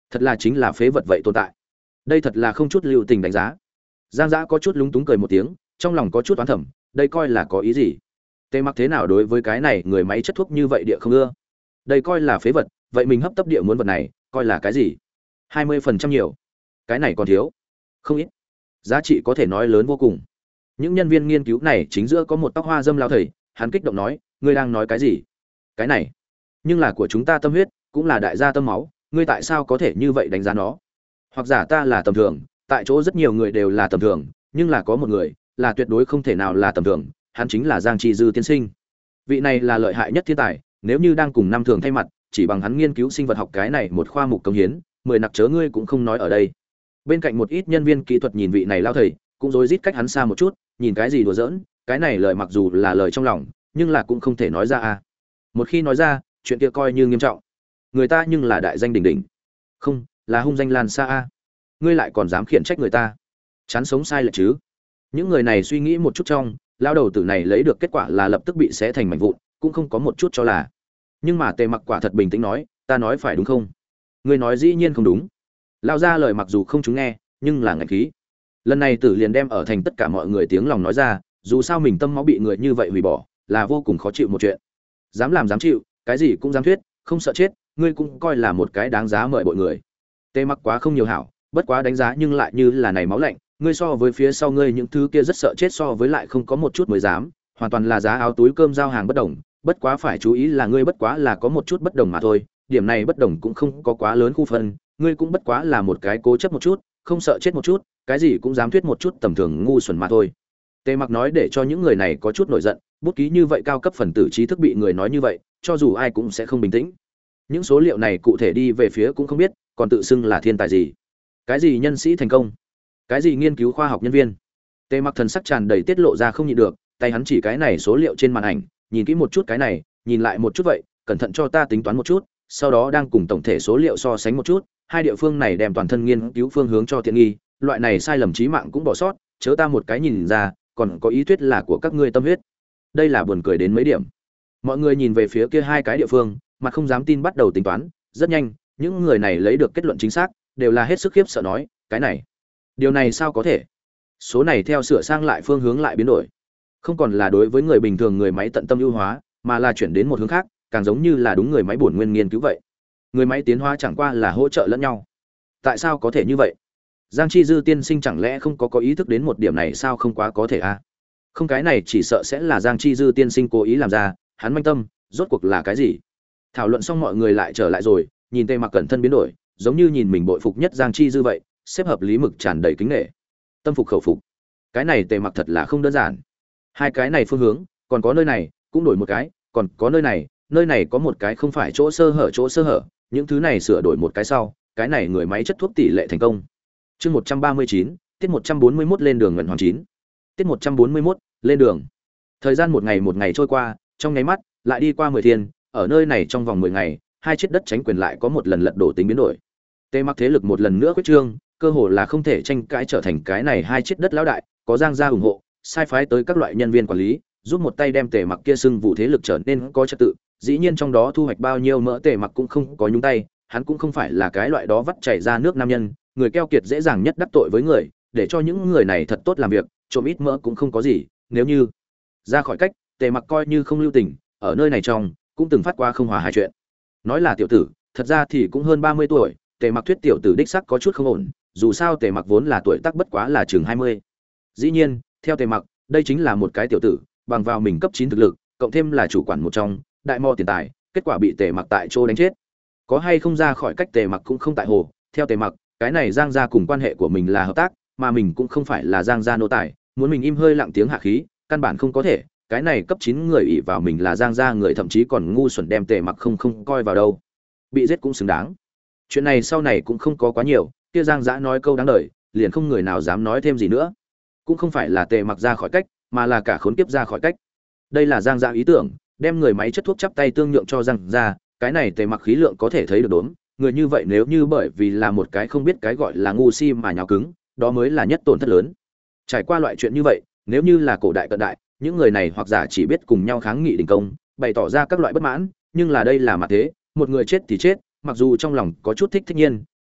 thật là chính là phế vật vậy tồn tại. Đây thật là không chút lưu tình đánh giá. Giang Dã có chút lúng túng cười một tiếng, trong lòng có chút oán thầm, đây coi là có ý gì? Tề Mặc thế nào đối với cái này người máy chất thuốc như vậy địa không ưa? Đây coi là phế vật, vậy mình hấp tấp địa muốn vật này, coi là cái gì? hai mươi phần trăm nhiều. Cái này còn thiếu. Không ít. Giá trị có thể nói lớn vô cùng. Những nhân viên nghiên cứu này chính giữa có một tóc hoa dâm lao thầy, hắn kích động nói, ngươi đang nói cái gì? Cái này, nhưng là của chúng ta tâm huyết, cũng là đại gia tâm máu, ngươi tại sao có thể như vậy đánh giá nó? Hoặc giả ta là tầm thường, tại chỗ rất nhiều người đều là tầm thường, nhưng là có một người là tuyệt đối không thể nào là tầm thường, hắn chính là Giang Chi Dư tiên sinh. Vị này là lợi hại nhất thiên tài, nếu như đang cùng năm thường thay mặt, chỉ bằng hắn nghiên cứu sinh vật học cái này một khoa mục công hiến, mười nặc chớ ngươi cũng không nói ở đây. Bên cạnh một ít nhân viên kỹ thuật nhìn vị này lao thầy, cũng rối rít cách hắn xa một chút, nhìn cái gì đùa giỡn, cái này lời mặc dù là lời trong lòng, nhưng là cũng không thể nói ra a. Một khi nói ra, chuyện kia coi như nghiêm trọng. Người ta nhưng là đại danh đỉnh đỉnh. Không, là hung danh lan xa a. Ngươi lại còn dám khiển trách người ta. Chán sống sai lệch chứ. Những người này suy nghĩ một chút trong, lao đầu tử này lấy được kết quả là lập tức bị xé thành mảnh vụn, cũng không có một chút cho là. Nhưng mà Tề Mặc quả thật bình tĩnh nói, ta nói phải đúng không? Ngươi nói dĩ nhiên không đúng. Lao ra lời mặc dù không chúng nghe, nhưng là ngạnh khí. Lần này tử liền đem ở thành tất cả mọi người tiếng lòng nói ra, dù sao mình tâm máu bị người như vậy hủy bỏ, là vô cùng khó chịu một chuyện. Dám làm dám chịu, cái gì cũng dám thuyết, không sợ chết, ngươi cũng coi là một cái đáng giá mời bội người. Tề Mặc quá không nhiều hảo, bất quá đánh giá nhưng lại như là này máu lạnh, ngươi so với phía sau ngươi những thứ kia rất sợ chết so với lại không có một chút mới dám, hoàn toàn là giá áo túi cơm giao hàng bất đồng, bất quá phải chú ý là ngươi bất quá là có một chút bất đồng mà thôi, điểm này bất đồng cũng không có quá lớn khu phân, ngươi cũng bất quá là một cái cố chấp một chút, không sợ chết một chút, cái gì cũng dám thuyết một chút tầm thường ngu xuẩn mà thôi. Tề Mặc nói để cho những người này có chút nổi giận, bút ký như vậy cao cấp phần tử trí thức bị người nói như vậy, cho dù ai cũng sẽ không bình tĩnh. Những số liệu này cụ thể đi về phía cũng không biết, còn tự xưng là thiên tài gì? Cái gì nhân sĩ thành công? Cái gì nghiên cứu khoa học nhân viên? Tề Mặc thần sắc tràn đầy tiết lộ ra không nhịn được, tay hắn chỉ cái này số liệu trên màn ảnh, nhìn kỹ một chút cái này, nhìn lại một chút vậy, cẩn thận cho ta tính toán một chút, sau đó đang cùng tổng thể số liệu so sánh một chút, hai địa phương này đem toàn thân nghiên cứu phương hướng cho tiện nghi, loại này sai lầm chí mạng cũng bỏ sót, chớ ta một cái nhìn ra, còn có ý thuyết là của các ngươi tâm huyết. Đây là buồn cười đến mấy điểm. Mọi người nhìn về phía kia hai cái địa phương, mà không dám tin bắt đầu tính toán, rất nhanh, những người này lấy được kết luận chính xác, đều là hết sức khiếp sợ nói, cái này, điều này sao có thể? Số này theo sửa sang lại phương hướng lại biến đổi, không còn là đối với người bình thường người máy tận tâm ưu hóa, mà là chuyển đến một hướng khác, càng giống như là đúng người máy bổn nguyên nghiên cứu vậy. Người máy tiến hóa chẳng qua là hỗ trợ lẫn nhau. Tại sao có thể như vậy? Giang Chi Dư tiên sinh chẳng lẽ không có có ý thức đến một điểm này sao không quá có thể a? À? Không, cái này chỉ sợ sẽ là Giang Chi Dư tiên sinh cố ý làm ra, hắn manh tâm, rốt cuộc là cái gì? Thảo luận xong mọi người lại trở lại rồi, nhìn Tề Mặc cẩn thân biến đổi, giống như nhìn mình bội phục nhất Giang Chi Dư vậy, xếp hợp lý mực tràn đầy kính nể. Tâm phục khẩu phục. Cái này Tề Mặc thật là không đơn giản. Hai cái này phương hướng, còn có nơi này, cũng đổi một cái, còn có nơi này, nơi này có một cái không phải chỗ sơ hở chỗ sơ hở, những thứ này sửa đổi một cái sau, cái này người máy chất thuốc tỷ lệ thành công. Chương một trăm ba mươi chín, tiết một trăm bốn mươi mốt lên đường nguyện hoàn chín. Tiết một trăm bốn mươi mốt, lên đường. Thời gian một ngày một ngày trôi qua, trong nháy mắt, lại đi qua mười thiên, ở nơi này trong vòng mười ngày, hai chiếc đất tránh quyền lại có một lần lật đổ tính biến đổi. Tề Mặc thế lực một lần nữa quyết trương, cơ hồ là không thể tranh cãi trở thành cái này hai chiếc đất lão đại, có Giang gia ủng hộ, sai phái tới các loại nhân viên quản lý, giúp một tay đem Tề Mặc kia xưng vụ thế lực trở nên có trật tự, dĩ nhiên trong đó thu hoạch bao nhiêu mỡ Tề Mặc cũng không có nhúng tay, hắn cũng không phải là cái loại đó vắt chảy ra nước nam nhân, người keo kiệt dễ dàng nhất đắc tội với người, để cho những người này thật tốt làm việc, trộm ít mỡ cũng không có gì, nếu như ra khỏi cách, Tề Mặc coi như không lưu tình, ở nơi này trong cũng từng phát qua không hòa hai chuyện. Nói là tiểu tử, thật ra thì cũng hơn ba mươi tuổi, Tề Mặc thuyết tiểu tử đích sắc có chút không ổn, dù sao Tề Mặc vốn là tuổi tác bất quá là chừng hai mươi. Dĩ nhiên, theo Tề Mặc, đây chính là một cái tiểu tử, bằng vào mình cấp chín thực lực, cộng thêm là chủ quản một trong, đại mo tiền tài, kết quả bị Tề Mặc tại chỗ đánh chết. Có hay không ra khỏi cách Tề Mặc cũng không tại hồ, theo Tề Mặc, cái này Giang gia cùng quan hệ của mình là hợp tác, mà mình cũng không phải là Giang gia nô tài, muốn mình im hơi lặng tiếng hạ khí, căn bản không có thể, cái này cấp chín người ỷ vào mình là Giang gia người thậm chí còn ngu xuẩn đem Tề Mặc không không coi vào đâu. Bị giết cũng xứng đáng. Chuyện này sau này cũng không có quá nhiều, kia Giang Dã nói câu đáng đời, liền không người nào dám nói thêm gì nữa. Cũng không phải là Tề Mặc ra khỏi cách, mà là cả khốn kiếp ra khỏi cách. Đây là Giang Dã ý tưởng, đem người máy chất thuốc chắp tay tương nhượng cho Giang gia, cái này Tề Mặc khí lượng có thể thấy được đốn, người như vậy nếu như bởi vì là một cái không biết cái gọi là ngu si mà nhào cứng, đó mới là nhất tổn thất lớn. Trải qua loại chuyện như vậy, nếu như là cổ đại cận đại, những người này hoặc giả chỉ biết cùng nhau kháng nghị đình công, bày tỏ ra các loại bất mãn, nhưng là đây là mặt thế, một người chết thì chết, mặc dù trong lòng có chút thích thích nhiên,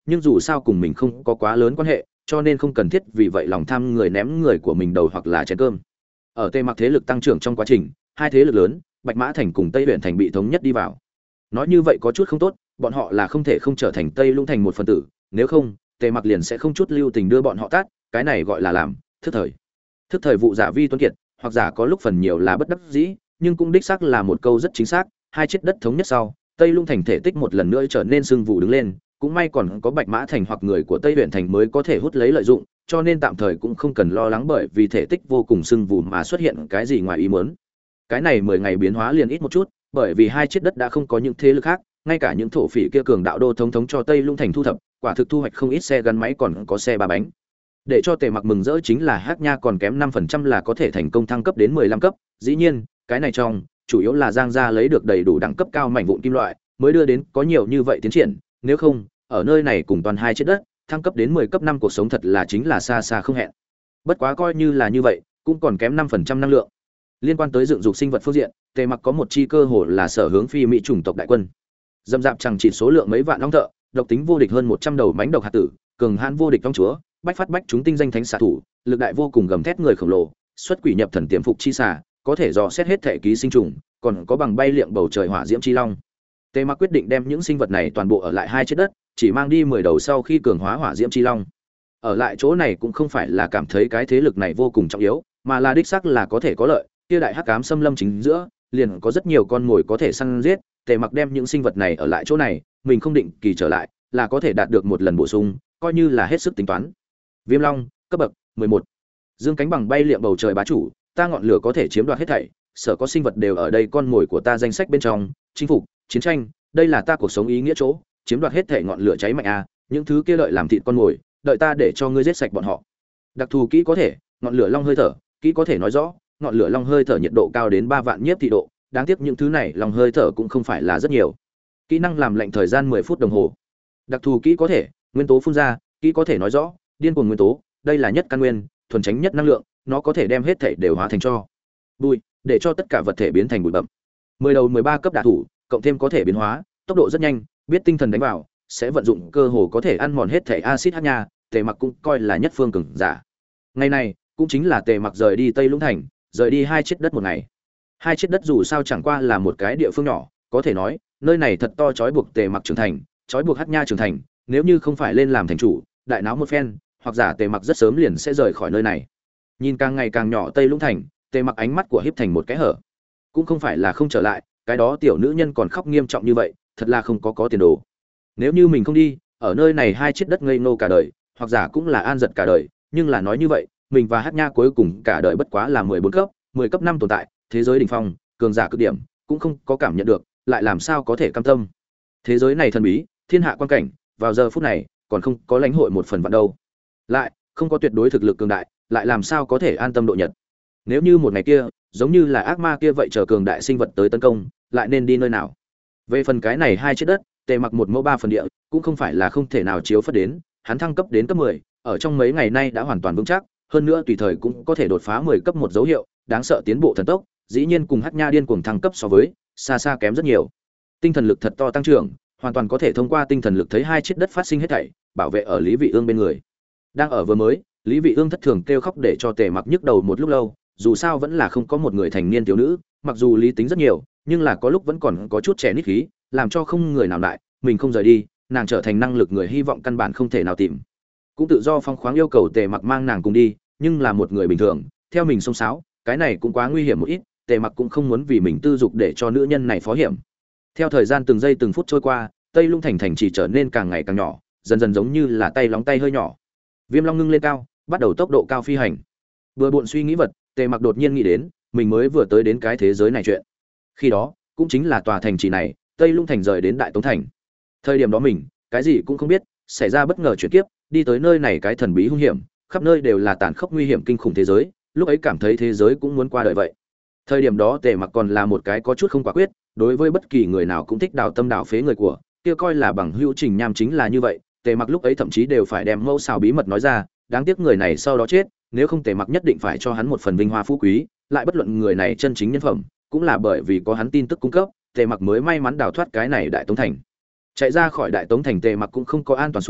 nhưng dù sao cùng mình không có quá lớn quan hệ, cho nên không cần thiết vì vậy lòng tham người ném người của mình đầu hoặc là chén cơm. Ở Tề Mặc thế lực tăng trưởng trong quá trình, hai thế lực lớn, Bạch Mã Thành cùng Tây Huyện Thành bị thống nhất đi vào. Nói như vậy có chút không tốt, bọn họ là không thể không trở thành Tây Lũng Thành một phần tử, nếu không, Tề Mặc liền sẽ không chút lưu tình đưa bọn họ tát, cái này gọi là làm thức thời. Thức thời vụ giả vi tuấn kiệt, hoặc giả có lúc phần nhiều là bất đắc dĩ, nhưng cũng đích xác là một câu rất chính xác, hai chiếc đất thống nhất sau, Tây Lũng Thành thể tích một lần nữa trở nên sưng vụ đứng lên, cũng may còn có Bạch Mã Thành hoặc người của Tây Huyện Thành mới có thể hút lấy lợi dụng, cho nên tạm thời cũng không cần lo lắng bởi vì thể tích vô cùng sưng vụ mà xuất hiện cái gì ngoài ý muốn. Cái này mười ngày biến hóa liền ít một chút, bởi vì hai chiếc đất đã không có những thế lực khác, ngay cả những thổ phỉ kia cường đạo đô thống thống cho Tây Lũng Thành thu thập, quả thực thu hoạch không ít xe gắn máy còn có xe ba bánh. Để cho Tề Mặc mừng rỡ chính là Hắc Nha còn kém năm phần trăm là có thể thành công thăng cấp đến mười lăm cấp, dĩ nhiên, cái này trong chủ yếu là Giang gia lấy được đầy đủ đẳng cấp cao mảnh vụn kim loại, mới đưa đến có nhiều như vậy tiến triển, nếu không, ở nơi này cùng toàn hai chiếc đất, thăng cấp đến mười cấp năm cuộc sống thật là chính là xa xa không hẹn. Bất quá coi như là như vậy, cũng còn kém năm phần trăm năng lượng. Liên quan tới dựng dục sinh vật phương diện, Tề Mặc có một chi cơ hồ là sở hướng phi mỹ chủng tộc đại quân. Dâm dạp chẳng chỉ số lượng mấy vạn long thợ, độc tính vô địch hơn một trăm đầu mãnh độc hạt tử, cường hãn vô địch trong chúa, bách phát bách chúng tinh danh thánh xạ thủ, lực đại vô cùng gầm thét người khổng lồ, xuất quỷ nhập thần tiềm phục chi xà, có thể dò xét hết thể ký sinh trùng, còn có bằng bay liệng bầu trời hỏa diễm chi long. Tề Mặc quyết định đem những sinh vật này toàn bộ ở lại hai chiếc đất, chỉ mang đi mười đầu sau khi cường hóa hỏa diễm chi long. Ở lại chỗ này cũng không phải là cảm thấy cái thế lực này vô cùng trọng yếu, mà là đích xác là có thể có lợi, kia đại hắc ám xâm lâm chính giữa, liền có rất nhiều con mồi có thể săn giết, Tề Mặc đem những sinh vật này ở lại chỗ này, mình không định kỳ trở lại, là có thể đạt được một lần bổ sung, coi như là hết sức tính toán. Viêm Long, cấp bậc mười một. Dương cánh bằng bay liệm bầu trời bá chủ, ta ngọn lửa có thể chiếm đoạt hết thảy, sở có sinh vật đều ở đây con mồi của ta danh sách bên trong, chinh phục, chiến tranh, đây là ta cuộc sống ý nghĩa chỗ, chiếm đoạt hết thảy ngọn lửa cháy mạnh a, những thứ kia lợi làm thịt con mồi, đợi ta để cho ngươi giết sạch bọn họ. Đặc thù kỹ có thể, ngọn lửa long hơi thở, kỹ có thể nói rõ, ngọn lửa long hơi thở nhiệt độ cao đến ba vạn nhiếp thị độ, đáng tiếc những thứ này long hơi thở cũng không phải là rất nhiều. Kỹ năng làm lạnh thời gian mười phút đồng hồ. Đặc thù kỹ có thể, nguyên tố phun ra, kỹ có thể nói rõ, điên cuồng nguyên tố, đây là nhất căn nguyên, thuần tránh nhất năng lượng, nó có thể đem hết thể đều hóa thành cho bụi, để cho tất cả vật thể biến thành bụi bặm. mười đầu mười ba cấp đả thủ, cộng thêm có thể biến hóa, tốc độ rất nhanh, biết tinh thần đánh vào, sẽ vận dụng cơ hồ có thể ăn mòn hết thể axit hắc nha, Tề Mặc cũng coi là nhất phương cường giả. Ngày này, cũng chính là Tề Mặc rời đi Tây Lũng Thành, rời đi hai chiếc đất một ngày. Hai chiếc đất dù sao chẳng qua là một cái địa phương nhỏ, có thể nói, nơi này thật to trói buộc Tề Mặc trưởng thành, trói buộc Hắc Nha trưởng thành, nếu như không phải lên làm thành chủ, đại náo một phen, hoặc giả Tề Mặc rất sớm liền sẽ rời khỏi nơi này. Nhìn càng ngày càng nhỏ Tây Lũng Thành, Tề Mặc ánh mắt của híp thành một cái hở. Cũng không phải là không trở lại, cái đó tiểu nữ nhân còn khóc nghiêm trọng như vậy, thật là không có có tiền đồ. Nếu như mình không đi, ở nơi này hai chiếc đất ngây ngô cả đời, hoặc giả cũng là an giật cả đời, nhưng là nói như vậy, mình và Hắc Nha cuối cùng cả đời bất quá là mười bốn cấp, mười cấp năm tồn tại, thế giới đỉnh phong, cường giả cực điểm, cũng không có cảm nhận được, lại làm sao có thể cam tâm. Thế giới này thần bí, thiên hạ quan cảnh, vào giờ phút này, còn không có lãnh hội một phần vạn đâu. Lại, không có tuyệt đối thực lực cường đại, lại làm sao có thể an tâm độ nhật. Nếu như một ngày kia, giống như là ác ma kia vậy chờ cường đại sinh vật tới tấn công, lại nên đi nơi nào? Về phần cái này hai chiếc đất, Tề Mặc một mẫu ba phần địa, cũng không phải là không thể nào chiếu phất đến, hắn thăng cấp đến cấp mười, ở trong mấy ngày nay đã hoàn toàn vững chắc, hơn nữa tùy thời cũng có thể đột phá mười cấp một dấu hiệu, đáng sợ tiến bộ thần tốc, dĩ nhiên cùng Hắc Nha điên cuồng thăng cấp so với, xa xa kém rất nhiều. Tinh thần lực thật to tăng trưởng, hoàn toàn có thể thông qua tinh thần lực thấy hai chiếc đất phát sinh hết thảy, bảo vệ ở Lý Vị Ương bên người. Đang ở vừa mới, Lý Vị Ương thất thường kêu khóc để cho Tề Mặc nhức đầu một lúc lâu, dù sao vẫn là không có một người thành niên thiếu nữ, mặc dù lý tính rất nhiều, nhưng là có lúc vẫn còn có chút trẻ nít khí, làm cho không người nào đại, mình không rời đi, nàng trở thành năng lực người hy vọng căn bản không thể nào tìm. Cũng tự do phong khoáng yêu cầu Tề Mặc mang nàng cùng đi, nhưng là một người bình thường, theo mình xông xáo, cái này cũng quá nguy hiểm một ít, Tề Mặc cũng không muốn vì mình tư dục để cho nữ nhân này phó hiểm. Theo thời gian từng giây từng phút trôi qua, Tây Lũng Thành thành chỉ trở nên càng ngày càng nhỏ, dần dần giống như là tay lóng tay hơi nhỏ. Viêm Long ngưng lên cao, bắt đầu tốc độ cao phi hành. Vừa buồn suy nghĩ vật, Tề Mặc đột nhiên nghĩ đến, mình mới vừa tới đến cái thế giới này chuyện. Khi đó, cũng chính là tòa thành trì này, Tây Lũng Thành rời đến Đại Tống Thành. Thời điểm đó mình, cái gì cũng không biết, xảy ra bất ngờ chuyển kiếp, đi tới nơi này cái thần bí hung hiểm, khắp nơi đều là tàn khốc nguy hiểm kinh khủng thế giới, lúc ấy cảm thấy thế giới cũng muốn qua đời vậy. Thời điểm đó Tề Mặc còn là một cái có chút không quả quyết, đối với bất kỳ người nào cũng thích đào tâm đào phế người của, kia coi là bằng hữu Trình Nham chính là như vậy, Tề Mặc lúc ấy thậm chí đều phải đem mẫu xào bí mật nói ra, đáng tiếc người này sau đó chết, nếu không Tề Mặc nhất định phải cho hắn một phần vinh hoa phú quý, lại bất luận người này chân chính nhân phẩm, cũng là bởi vì có hắn tin tức cung cấp, Tề Mặc mới may mắn đào thoát cái này Đại Tống Thành. Chạy ra khỏi Đại Tống Thành, Tề Mặc cũng không có an toàn xuống,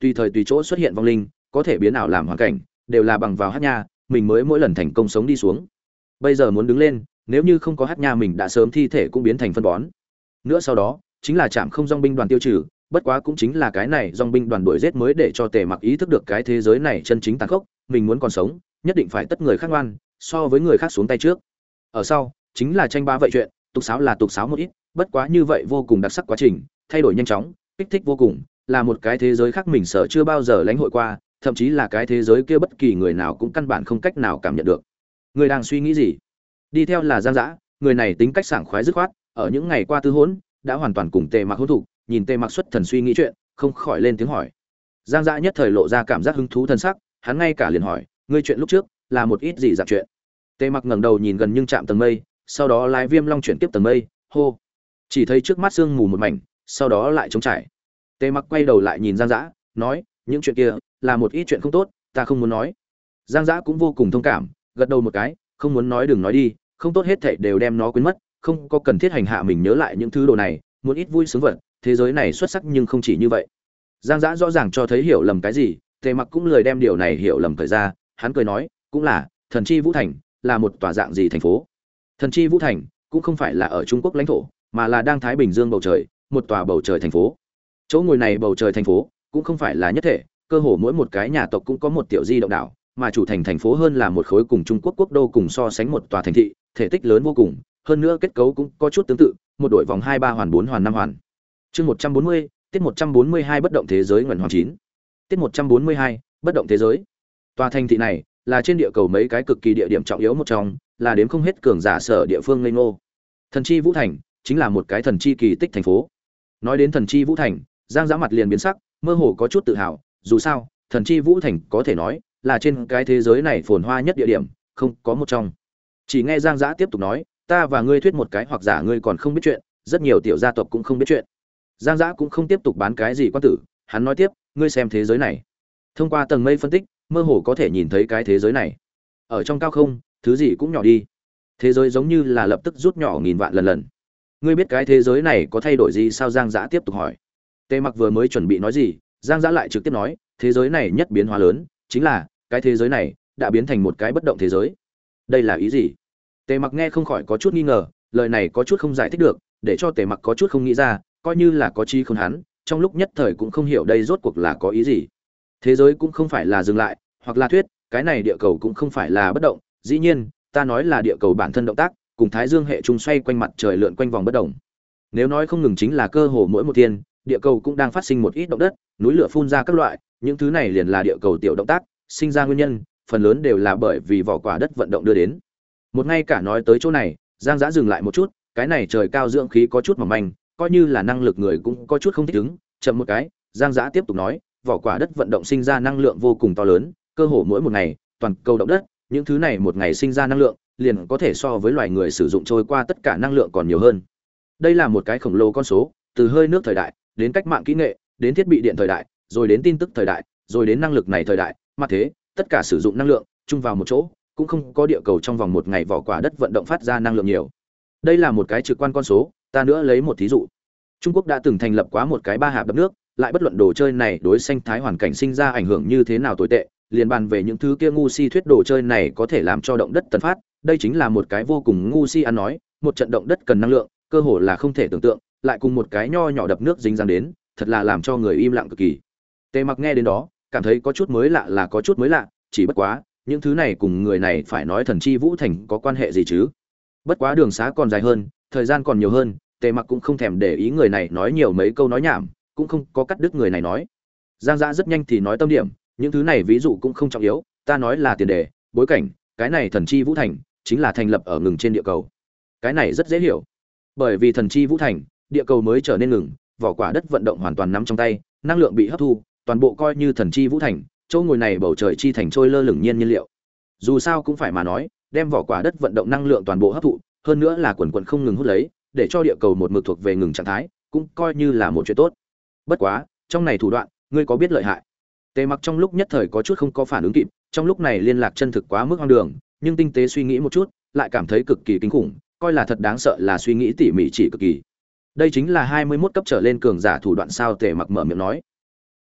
tùy thời tùy chỗ xuất hiện vong linh, có thể biến ảo làm hoàn cảnh, đều là bằng vào hát nha, mình mới mỗi lần thành công sống đi xuống. Bây giờ muốn đứng lên, nếu như không có hát nha mình đã sớm thi thể cũng biến thành phân bón. Nữa sau đó, chính là chạm không dòng binh đoàn tiêu trừ, bất quá cũng chính là cái này dòng binh đoàn đuổi giết mới để cho Tề Mặc ý thức được cái thế giới này chân chính tàn khốc, mình muốn còn sống, nhất định phải tất người khác ngoan, so với người khác xuống tay trước. Ở sau, chính là tranh ba vậy chuyện, tục sáo là tục sáo một ít, bất quá như vậy vô cùng đặc sắc quá trình, thay đổi nhanh chóng, kích thích vô cùng, là một cái thế giới khác mình sợ chưa bao giờ lãnh hội qua, thậm chí là cái thế giới kia bất kỳ người nào cũng căn bản không cách nào cảm nhận được. Người đang suy nghĩ gì? Đi theo là Giang Dã, người này tính cách sảng khoái dứt khoát, ở những ngày qua tư hỗn, đã hoàn toàn cùng Tề Mặc hỗn thủ, nhìn Tề Mặc xuất thần suy nghĩ chuyện, không khỏi lên tiếng hỏi. Giang Dã nhất thời lộ ra cảm giác hứng thú thân sắc, hắn ngay cả liền hỏi, ngươi chuyện lúc trước là một ít gì dạng chuyện? Tề Mặc ngẩng đầu nhìn gần nhưng chạm tầng mây, sau đó lái Viêm Long chuyển tiếp tầng mây, hô. Chỉ thấy trước mắt sương mù một mảnh, sau đó lại trống trải. Tề Mặc quay đầu lại nhìn Giang Dã, nói, những chuyện kia là một ít chuyện không tốt, ta không muốn nói. Giang Dã cũng vô cùng thông cảm, gật đầu một cái, không muốn nói đừng nói đi, không tốt hết thảy đều đem nó quên mất, không có cần thiết hành hạ mình nhớ lại những thứ đồ này, muốn ít vui sướng vật, thế giới này xuất sắc nhưng không chỉ như vậy. Giang Dã rõ ràng cho thấy hiểu lầm cái gì, Tề Mặc cũng lười đem điều này hiểu lầm thời ra, hắn cười nói, cũng là, Thần Chi Vũ Thành là một tòa dạng gì thành phố? Thần Chi Vũ Thành cũng không phải là ở Trung Quốc lãnh thổ, mà là đang Thái Bình Dương bầu trời, một tòa bầu trời thành phố. Chỗ ngồi này bầu trời thành phố cũng không phải là nhất thể, cơ hồ mỗi một cái nhà tộc cũng có một tiểu di động đảo, mà chủ thành thành phố hơn là một khối cùng Trung Quốc quốc đô cùng so sánh một tòa thành thị, thể tích lớn vô cùng, hơn nữa kết cấu cũng có chút tương tự, một đội vòng hai ba hoàn bốn hoàn năm hoàn. Chương một trăm bốn mươi, tiết một trăm bốn mươi hai bất động thế giới nguồn hoàng chín. Tiết một trăm bốn mươi hai, bất động thế giới. Tòa thành thị này là trên địa cầu mấy cái cực kỳ địa điểm trọng yếu một trong, là đếm không hết cường giả sở địa phương ngây ngô. Thần Chi Vũ Thành chính là một cái thần chi kỳ tích thành phố. Nói đến Thần Chi Vũ Thành, Giang Dã mặt liền biến sắc, mơ hồ có chút tự hào, dù sao, Thần Chi Vũ Thành có thể nói là trên cái thế giới này phồn hoa nhất địa điểm, không có một trong. Chỉ nghe Giang Dã tiếp tục nói, ta và ngươi thuyết một cái hoặc giả ngươi còn không biết chuyện, rất nhiều tiểu gia tộc cũng không biết chuyện. Giang Dã cũng không tiếp tục bán cái gì quan tử, hắn nói tiếp, ngươi xem thế giới này. Thông qua tầng mây phân tích, mơ hồ có thể nhìn thấy cái thế giới này. Ở trong cao không, thứ gì cũng nhỏ đi. Thế giới giống như là lập tức rút nhỏ nghìn vạn lần lần. Ngươi biết cái thế giới này có thay đổi gì sao? Giang Dã tiếp tục hỏi. Tề Mặc vừa mới chuẩn bị nói gì, Giang Dã lại trực tiếp nói, thế giới này nhất biến hóa lớn, chính là cái thế giới này đã biến thành một cái bất động thế giới. Đây là ý gì? Tề Mặc nghe không khỏi có chút nghi ngờ, lời này có chút không giải thích được, để cho Tề Mặc có chút không nghĩ ra, coi như là có trí khôn hắn, trong lúc nhất thời cũng không hiểu đây rốt cuộc là có ý gì. Thế giới cũng không phải là dừng lại, hoặc là thuyết, cái này địa cầu cũng không phải là bất động, dĩ nhiên, ta nói là địa cầu bản thân động tác, cùng Thái Dương hệ trung xoay quanh mặt trời lượn quanh vòng bất động. Nếu nói không ngừng chính là cơ hồ mỗi một thiên, địa cầu cũng đang phát sinh một ít động đất, núi lửa phun ra các loại, những thứ này liền là địa cầu tiểu động tác, sinh ra nguyên nhân, phần lớn đều là bởi vì vỏ quả đất vận động đưa đến. Một ngay cả nói tới chỗ này, Giang Dã dừng lại một chút, cái này trời cao dưỡng khí có chút mỏng manh, coi như là năng lực người cũng có chút không thích ứng, chậm một cái, Giang Dã tiếp tục nói, vỏ quả đất vận động sinh ra năng lượng vô cùng to lớn, cơ hồ mỗi một ngày, toàn cầu động đất, những thứ này một ngày sinh ra năng lượng, liền có thể so với loài người sử dụng trôi qua tất cả năng lượng còn nhiều hơn. Đây là một cái khổng lồ con số, từ hơi nước thời đại, đến cách mạng kỹ nghệ, đến thiết bị điện thời đại, rồi đến tin tức thời đại, rồi đến năng lực này thời đại, mà thế, tất cả sử dụng năng lượng chung vào một chỗ, cũng không có địa cầu trong vòng một ngày vỏ quả đất vận động phát ra năng lượng nhiều. Đây là một cái trực quan con số, ta nữa lấy một thí dụ. Trung Quốc đã từng thành lập quá một cái ba hạp đập nước, lại bất luận đồ chơi này đối sinh thái hoàn cảnh sinh ra ảnh hưởng như thế nào tồi tệ, liền bàn về những thứ kia ngu si thuyết đồ chơi này có thể làm cho động đất tần phát, đây chính là một cái vô cùng ngu si ăn nói, một trận động đất cần năng lượng, cơ hồ là không thể tưởng tượng, lại cùng một cái nho nhỏ đập nước dính dáng đến, thật là làm cho người im lặng cực kỳ. Tề Mặc nghe đến đó, cảm thấy có chút mới lạ là có chút mới lạ, chỉ bất quá, những thứ này cùng người này phải nói Thần Chi Vũ Thành có quan hệ gì chứ? Bất quá đường xá còn dài hơn, thời gian còn nhiều hơn, Tề Mặc cũng không thèm để ý người này nói nhiều mấy câu nói nhảm, cũng không có cắt đứt người này nói. Giang Dã rất nhanh thì nói tâm điểm, những thứ này ví dụ cũng không trọng yếu, ta nói là tiền đề, bối cảnh, cái này Thần Chi Vũ Thành chính là thành lập ở ngừng trên địa cầu. Cái này rất dễ hiểu. Bởi vì Thần Chi Vũ Thành, địa cầu mới trở nên ngừng, vỏ quả đất vận động hoàn toàn nắm trong tay, năng lượng bị hấp thu, toàn bộ coi như Thần Chi Vũ Thành, chỗ ngồi này bầu trời chi thành trôi lơ lửng nhiên nhiên liệu. Dù sao cũng phải mà nói, đem vỏ quả đất vận động năng lượng toàn bộ hấp thụ, hơn nữa là quần quần không ngừng hút lấy, để cho địa cầu một mực thuộc về ngừng trạng thái, cũng coi như là một chuyện tốt. Bất quá, trong này thủ đoạn, ngươi có biết lợi hại? Tề Mặc trong lúc nhất thời có chút không có phản ứng kịp, trong lúc này liên lạc chân thực quá mức hoang đường, nhưng tinh tế suy nghĩ một chút, lại cảm thấy cực kỳ kinh khủng, coi là thật đáng sợ là suy nghĩ tỉ mỉ chỉ cực kỳ. Đây chính là hai mươi mốt cấp trở lên cường giả thủ đoạn sao? Tề Mặc mở miệng nói.